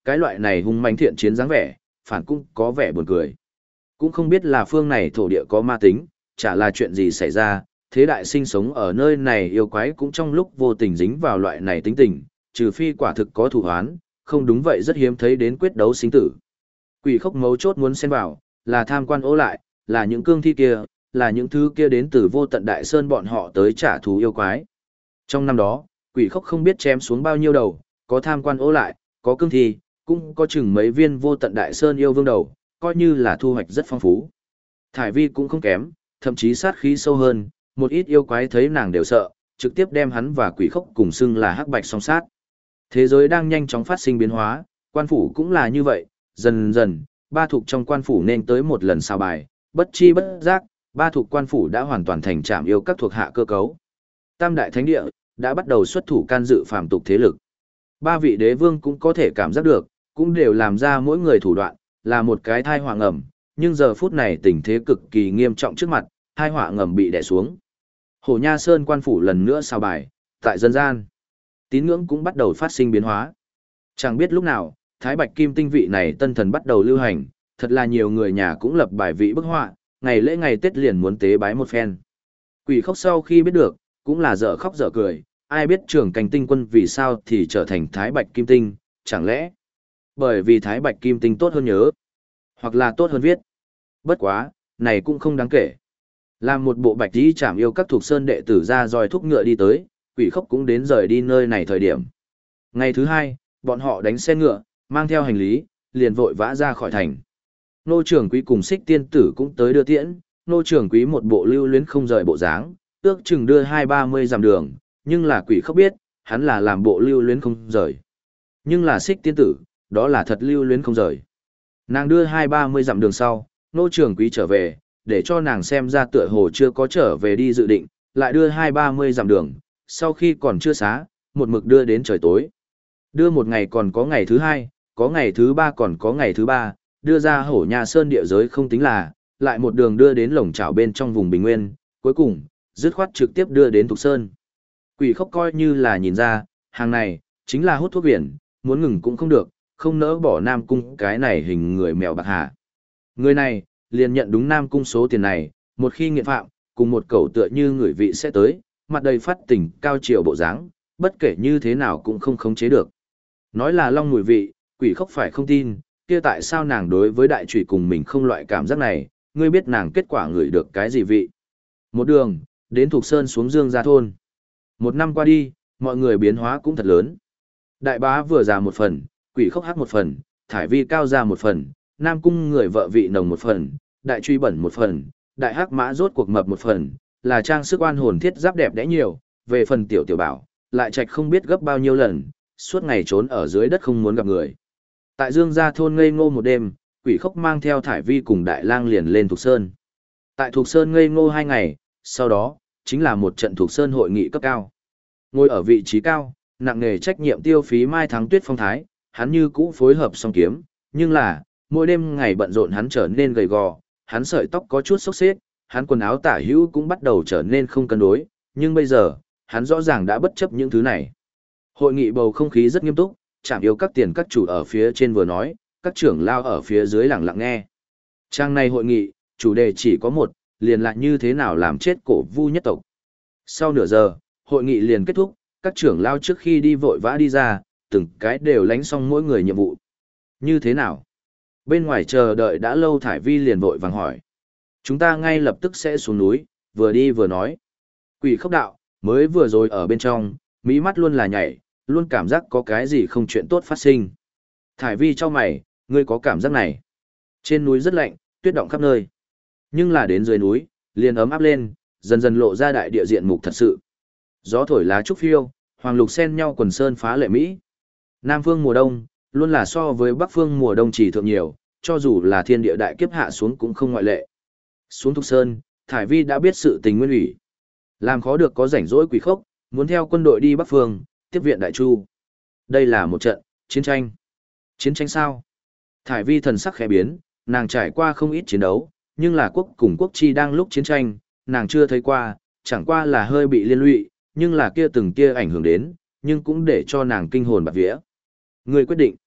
cái loại này hung mãnh thiện chiến dáng vẻ, phản cũng có vẻ buồn cười. Cũng không biết là phương này thổ địa có ma tính, chả là chuyện gì xảy ra, thế đại sinh sống ở nơi này yêu quái cũng trong lúc vô tình dính vào loại này tính tình, trừ phi quả thực có thủ hoán, không đúng vậy rất hiếm thấy đến quyết đấu sinh tử. Quỷ khốc mấu chốt muốn xen vào, là tham quan ố lại, là những cương thi kia, là những thứ kia đến từ vô tận đại sơn bọn họ tới trả thù yêu quái. Trong năm đó, quỷ khốc không biết chém xuống bao nhiêu đầu, có tham quan ố lại, có cương thi, cũng có chừng mấy viên vô tận đại sơn yêu vương đầu, coi như là thu hoạch rất phong phú. Thải vi cũng không kém, thậm chí sát khí sâu hơn, một ít yêu quái thấy nàng đều sợ, trực tiếp đem hắn và quỷ khốc cùng xưng là hắc bạch song sát. Thế giới đang nhanh chóng phát sinh biến hóa, quan phủ cũng là như vậy, dần dần, ba thuộc trong quan phủ nên tới một lần sao bài, bất chi bất giác, ba thuộc quan phủ đã hoàn toàn thành trạm yêu các thuộc hạ cơ cấu. Tam đại thánh địa đã bắt đầu xuất thủ can dự phàm tục thế lực. Ba vị đế vương cũng có thể cảm giác được, cũng đều làm ra mỗi người thủ đoạn, là một cái thai họa ngầm, nhưng giờ phút này tình thế cực kỳ nghiêm trọng trước mặt, thai họa ngầm bị đè xuống. Hổ Nha Sơn quan phủ lần nữa sao bài, tại dân gian, tín ngưỡng cũng bắt đầu phát sinh biến hóa. Chẳng biết lúc nào, Thái Bạch Kim Tinh vị này tân thần bắt đầu lưu hành, thật là nhiều người nhà cũng lập bài vị bức họa, ngày lễ ngày Tết liền muốn tế bái một phen. Quỷ khốc sau khi biết được, cũng là dở khóc dở cười, ai biết trưởng cảnh tinh quân vì sao thì trở thành Thái Bạch Kim Tinh, chẳng lẽ bởi vì Thái Bạch Kim Tinh tốt hơn nhớ, hoặc là tốt hơn viết. Bất quá, này cũng không đáng kể. Làm một bộ bạch tí chảm yêu các thuộc sơn đệ tử ra roi thúc ngựa đi tới, quỷ khốc cũng đến rời đi nơi này thời điểm. Ngày thứ hai, bọn họ đánh xe ngựa, mang theo hành lý, liền vội vã ra khỏi thành. Nô trưởng quý cùng Xích tiên tử cũng tới đưa tiễn, nô trưởng quý một bộ lưu luyến không rời bộ dáng, ước chừng đưa 20-30 dặm đường, nhưng là quỷ khốc biết, hắn là làm bộ lưu luyến không rời. Nhưng là Xích tiên tử, đó là thật lưu luyến không rời. Nàng đưa 20-30 dặm đường sau, nô trưởng quý trở về, để cho nàng xem ra tựa hồ chưa có trở về đi dự định, lại đưa 20-30 dặm đường, sau khi còn chưa xá, một mực đưa đến trời tối. Đưa một ngày còn có ngày thứ hai, có ngày thứ ba còn có ngày thứ ba, đưa ra Hổ Nha Sơn địa giới không tính là, lại một đường đưa đến lồng chảo bên trong vùng Bình Nguyên, cuối cùng, dứt khoát trực tiếp đưa đến Thục Sơn. Quỷ khốc coi như là nhìn ra, hàng này, chính là hút thuốc viện, muốn ngừng cũng không được, không nỡ bỏ Nam Cung cái này hình người mèo bạc hà. Người này, liền nhận đúng Nam Cung số tiền này, một khi nghiện phạm, cùng một cẩu tựa như người vị sẽ tới, mặt đầy phát tỉnh cao triều bộ dáng, bất kể như thế nào cũng không khống chế được. Nói là long mùi vị, quỷ khốc phải không tin, kia tại sao nàng đối với đại trùy cùng mình không loại cảm giác này, ngươi biết nàng kết quả ngửi được cái gì vị. Một đường, đến Thục Sơn xuống Dương Gia Thôn. Một năm qua đi, mọi người biến hóa cũng thật lớn. Đại bá vừa già một phần, quỷ khốc hát một phần, thải vi cao ra một phần, Nam Cung người vợ vị nồng một phần, đại truy bẩn một phần, đại hắc mã rốt cuộc mập một phần, là trang sức oan hồn thiết giáp đẹp đẽ nhiều, về phần tiểu tiểu bảo, lại trạch không biết gấp bao nhiêu lần, suốt ngày trốn ở dưới đất không muốn gặp người. Tại Dương Gia Thôn ngây ngô một đêm, quỷ khốc mang theo thải vi cùng đại lang liền lên Thục Sơn. Tại Thục Sơn ngây ngô 2 ngày, sau đó, chính là một trận Thục Sơn hội nghị cấp cao. Ngồi ở vị trí cao, nặng nề trách nhiệm tiêu phí Mai Thắng Tuyết phong thái, hắn như cũ phối hợp song kiếm, nhưng là, mỗi đêm ngày bận rộn hắn trở nên gầy gò, hắn sợi tóc có chút xốc xếch, hắn quần áo tả hữu cũng bắt đầu trở nên không cân đối, nhưng bây giờ, hắn rõ ràng đã bất chấp những thứ này. Hội nghị bầu không khí rất nghiêm túc, chạm yêu các tiền các chủ ở phía trên vừa nói, các trưởng lao ở phía dưới lặng lặng nghe. Trang này hội nghị, chủ đề chỉ có một, liền là như thế nào làm chết cổ vu nhất tộc. Sau nửa giờ, hội nghị liền kết thúc, các trưởng lao trước khi đi vội vã đi ra, từng cái đều lánh xong mỗi người nhiệm vụ. Như thế nào? Bên ngoài chờ đợi đã lâu thải vi liền vội vàng hỏi. Chúng ta ngay lập tức sẽ xuống núi, vừa đi vừa nói. Quỷ khốc đạo, mới vừa rồi ở bên trong, mí mắt luôn là nhảy, luôn cảm giác có cái gì không chuyện tốt phát sinh. Thải vi cho mày, ngươi có cảm giác này. Trên núi rất lạnh, tuyết động khắp nơi. Nhưng là đến dưới núi, liền ấm áp lên, dần dần lộ ra đại địa diện mục thật sự. Gió thổi lá trúc phiêu, hoàng lục xen nhau quần sơn phá lệ Mỹ. Nam phương mùa đông, luôn là so với bắc phương mùa đông chỉ thượng nhiều, cho dù là thiên địa đại kiếp hạ xuống cũng không ngoại lệ. Xuống Thục Sơn, Thải Vi đã biết sự tình nguyên ủy. Làm khó được có rảnh rỗi quỷ khốc, muốn theo quân đội đi bắc phương, tiếp viện Đại Chu. Đây là một trận chiến tranh. Chiến tranh sao? Thải Vi thần sắc khẽ biến, nàng trải qua không ít chiến đấu, nhưng là quốc cùng quốc chi đang lúc chiến tranh, nàng chưa thấy qua, chẳng qua là hơi bị liên lụy, nhưng là kia từng kia ảnh hưởng đến, nhưng cũng để cho nàng kinh hồn bạt vía. Người quyết định.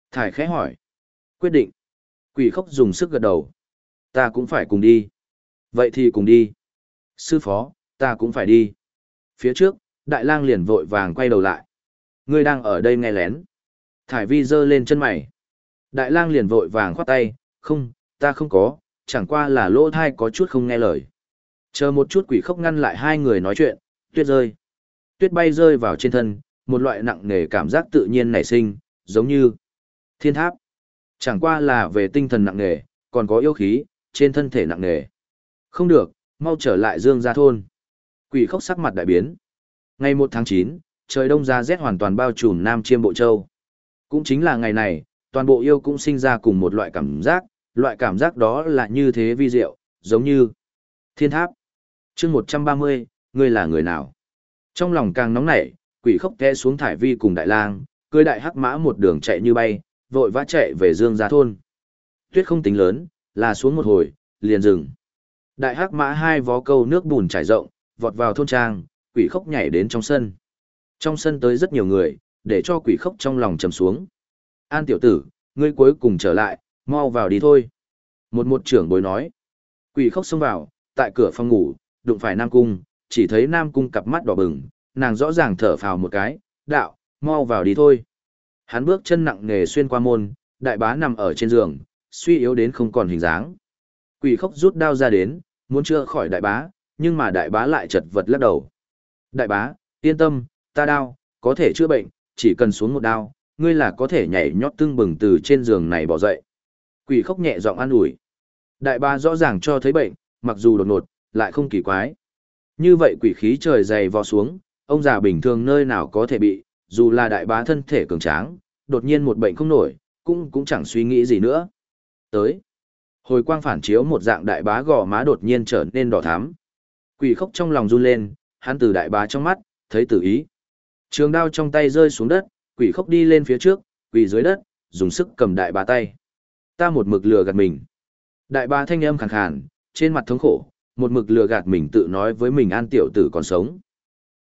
Thải khẽ hỏi. Quyết định. Quỷ khốc dùng sức gật đầu. Ta cũng phải cùng đi. Vậy thì cùng đi. Sư phó, ta cũng phải đi. Phía trước, Đại Lang liền vội vàng quay đầu lại. Ngươi đang ở đây nghe lén. Thải vi giơ lên chân mày. Đại Lang liền vội vàng khoát tay. Không, ta không có, chẳng qua là lỗ thai có chút không nghe lời. Chờ một chút, quỷ khốc ngăn lại hai người nói chuyện. Tuyết rơi. Tuyết bay rơi vào trên thân, một loại nặng nề cảm giác tự nhiên nảy sinh, giống như thiên tháp. Chẳng qua là về tinh thần nặng nề, còn có yêu khí, trên thân thể nặng nề. Không được, mau trở lại Dương Gia thôn. Quỷ khốc sắc mặt đại biến. Ngày 1 tháng 9, trời đông giá rét hoàn toàn bao trùm Nam Chiêm Bộ Châu. Cũng chính là ngày này, toàn bộ yêu cũng sinh ra cùng một loại cảm giác đó là như thế vi diệu, giống như thiên tháp. Chương 130, ngươi là người nào? Trong lòng càng nóng nảy, quỷ khốc té xuống Thải vi cùng Đại Lang, cưỡi đại hắc mã một đường chạy như bay, vội vã chạy về Dương Gia thôn. Tuyết không tính lớn, là xuống một hồi, liền dừng. Đại hắc mã hai vó câu nước bùn trải rộng, vọt vào thôn trang, quỷ khốc nhảy đến trong sân. Trong sân tới rất nhiều người, để cho quỷ khốc trong lòng trầm xuống. An tiểu tử, ngươi cuối cùng trở lại, mau vào đi thôi. Một trưởng bối nói. Quỷ khốc xông vào, tại cửa phòng ngủ, đụng phải Nam Cung, chỉ thấy Nam Cung cặp mắt đỏ bừng, nàng rõ ràng thở phào một cái, đạo, mau vào đi thôi. Hắn bước chân nặng nề xuyên qua môn, đại bá nằm ở trên giường, suy yếu đến không còn hình dáng. Quỷ khốc rút đao ra đến, muốn chữa khỏi đại bá, nhưng mà đại bá lại chật vật lắc đầu. Đại bá, yên tâm, ta đao, có thể chữa bệnh, chỉ cần xuống một đao, ngươi là có thể nhảy nhót tưng bừng từ trên giường này bỏ dậy. Quỷ khốc nhẹ giọng an ủi. Đại bá rõ ràng cho thấy bệnh, mặc dù đột ngột, lại không kỳ quái. Như vậy quỷ khí trời dày vò xuống, ông già bình thường nơi nào có thể bị, dù là đại bá thân thể cường tráng, đột nhiên một bệnh không nổi, cũng chẳng suy nghĩ gì nữa. Tới. Hồi quang phản chiếu một dạng đại bá gò má đột nhiên trở nên đỏ thắm. Quỷ khốc trong lòng run lên, hắn từ đại bá trong mắt, thấy tử ý. Trường đao trong tay rơi xuống đất, quỷ khốc đi lên phía trước, quỳ dưới đất, dùng sức cầm đại bá tay. Ta một mực lừa gạt mình. Đại bá thanh âm khàn khàn, trên mặt thống khổ, một mực lừa gạt mình tự nói với mình An tiểu tử còn sống.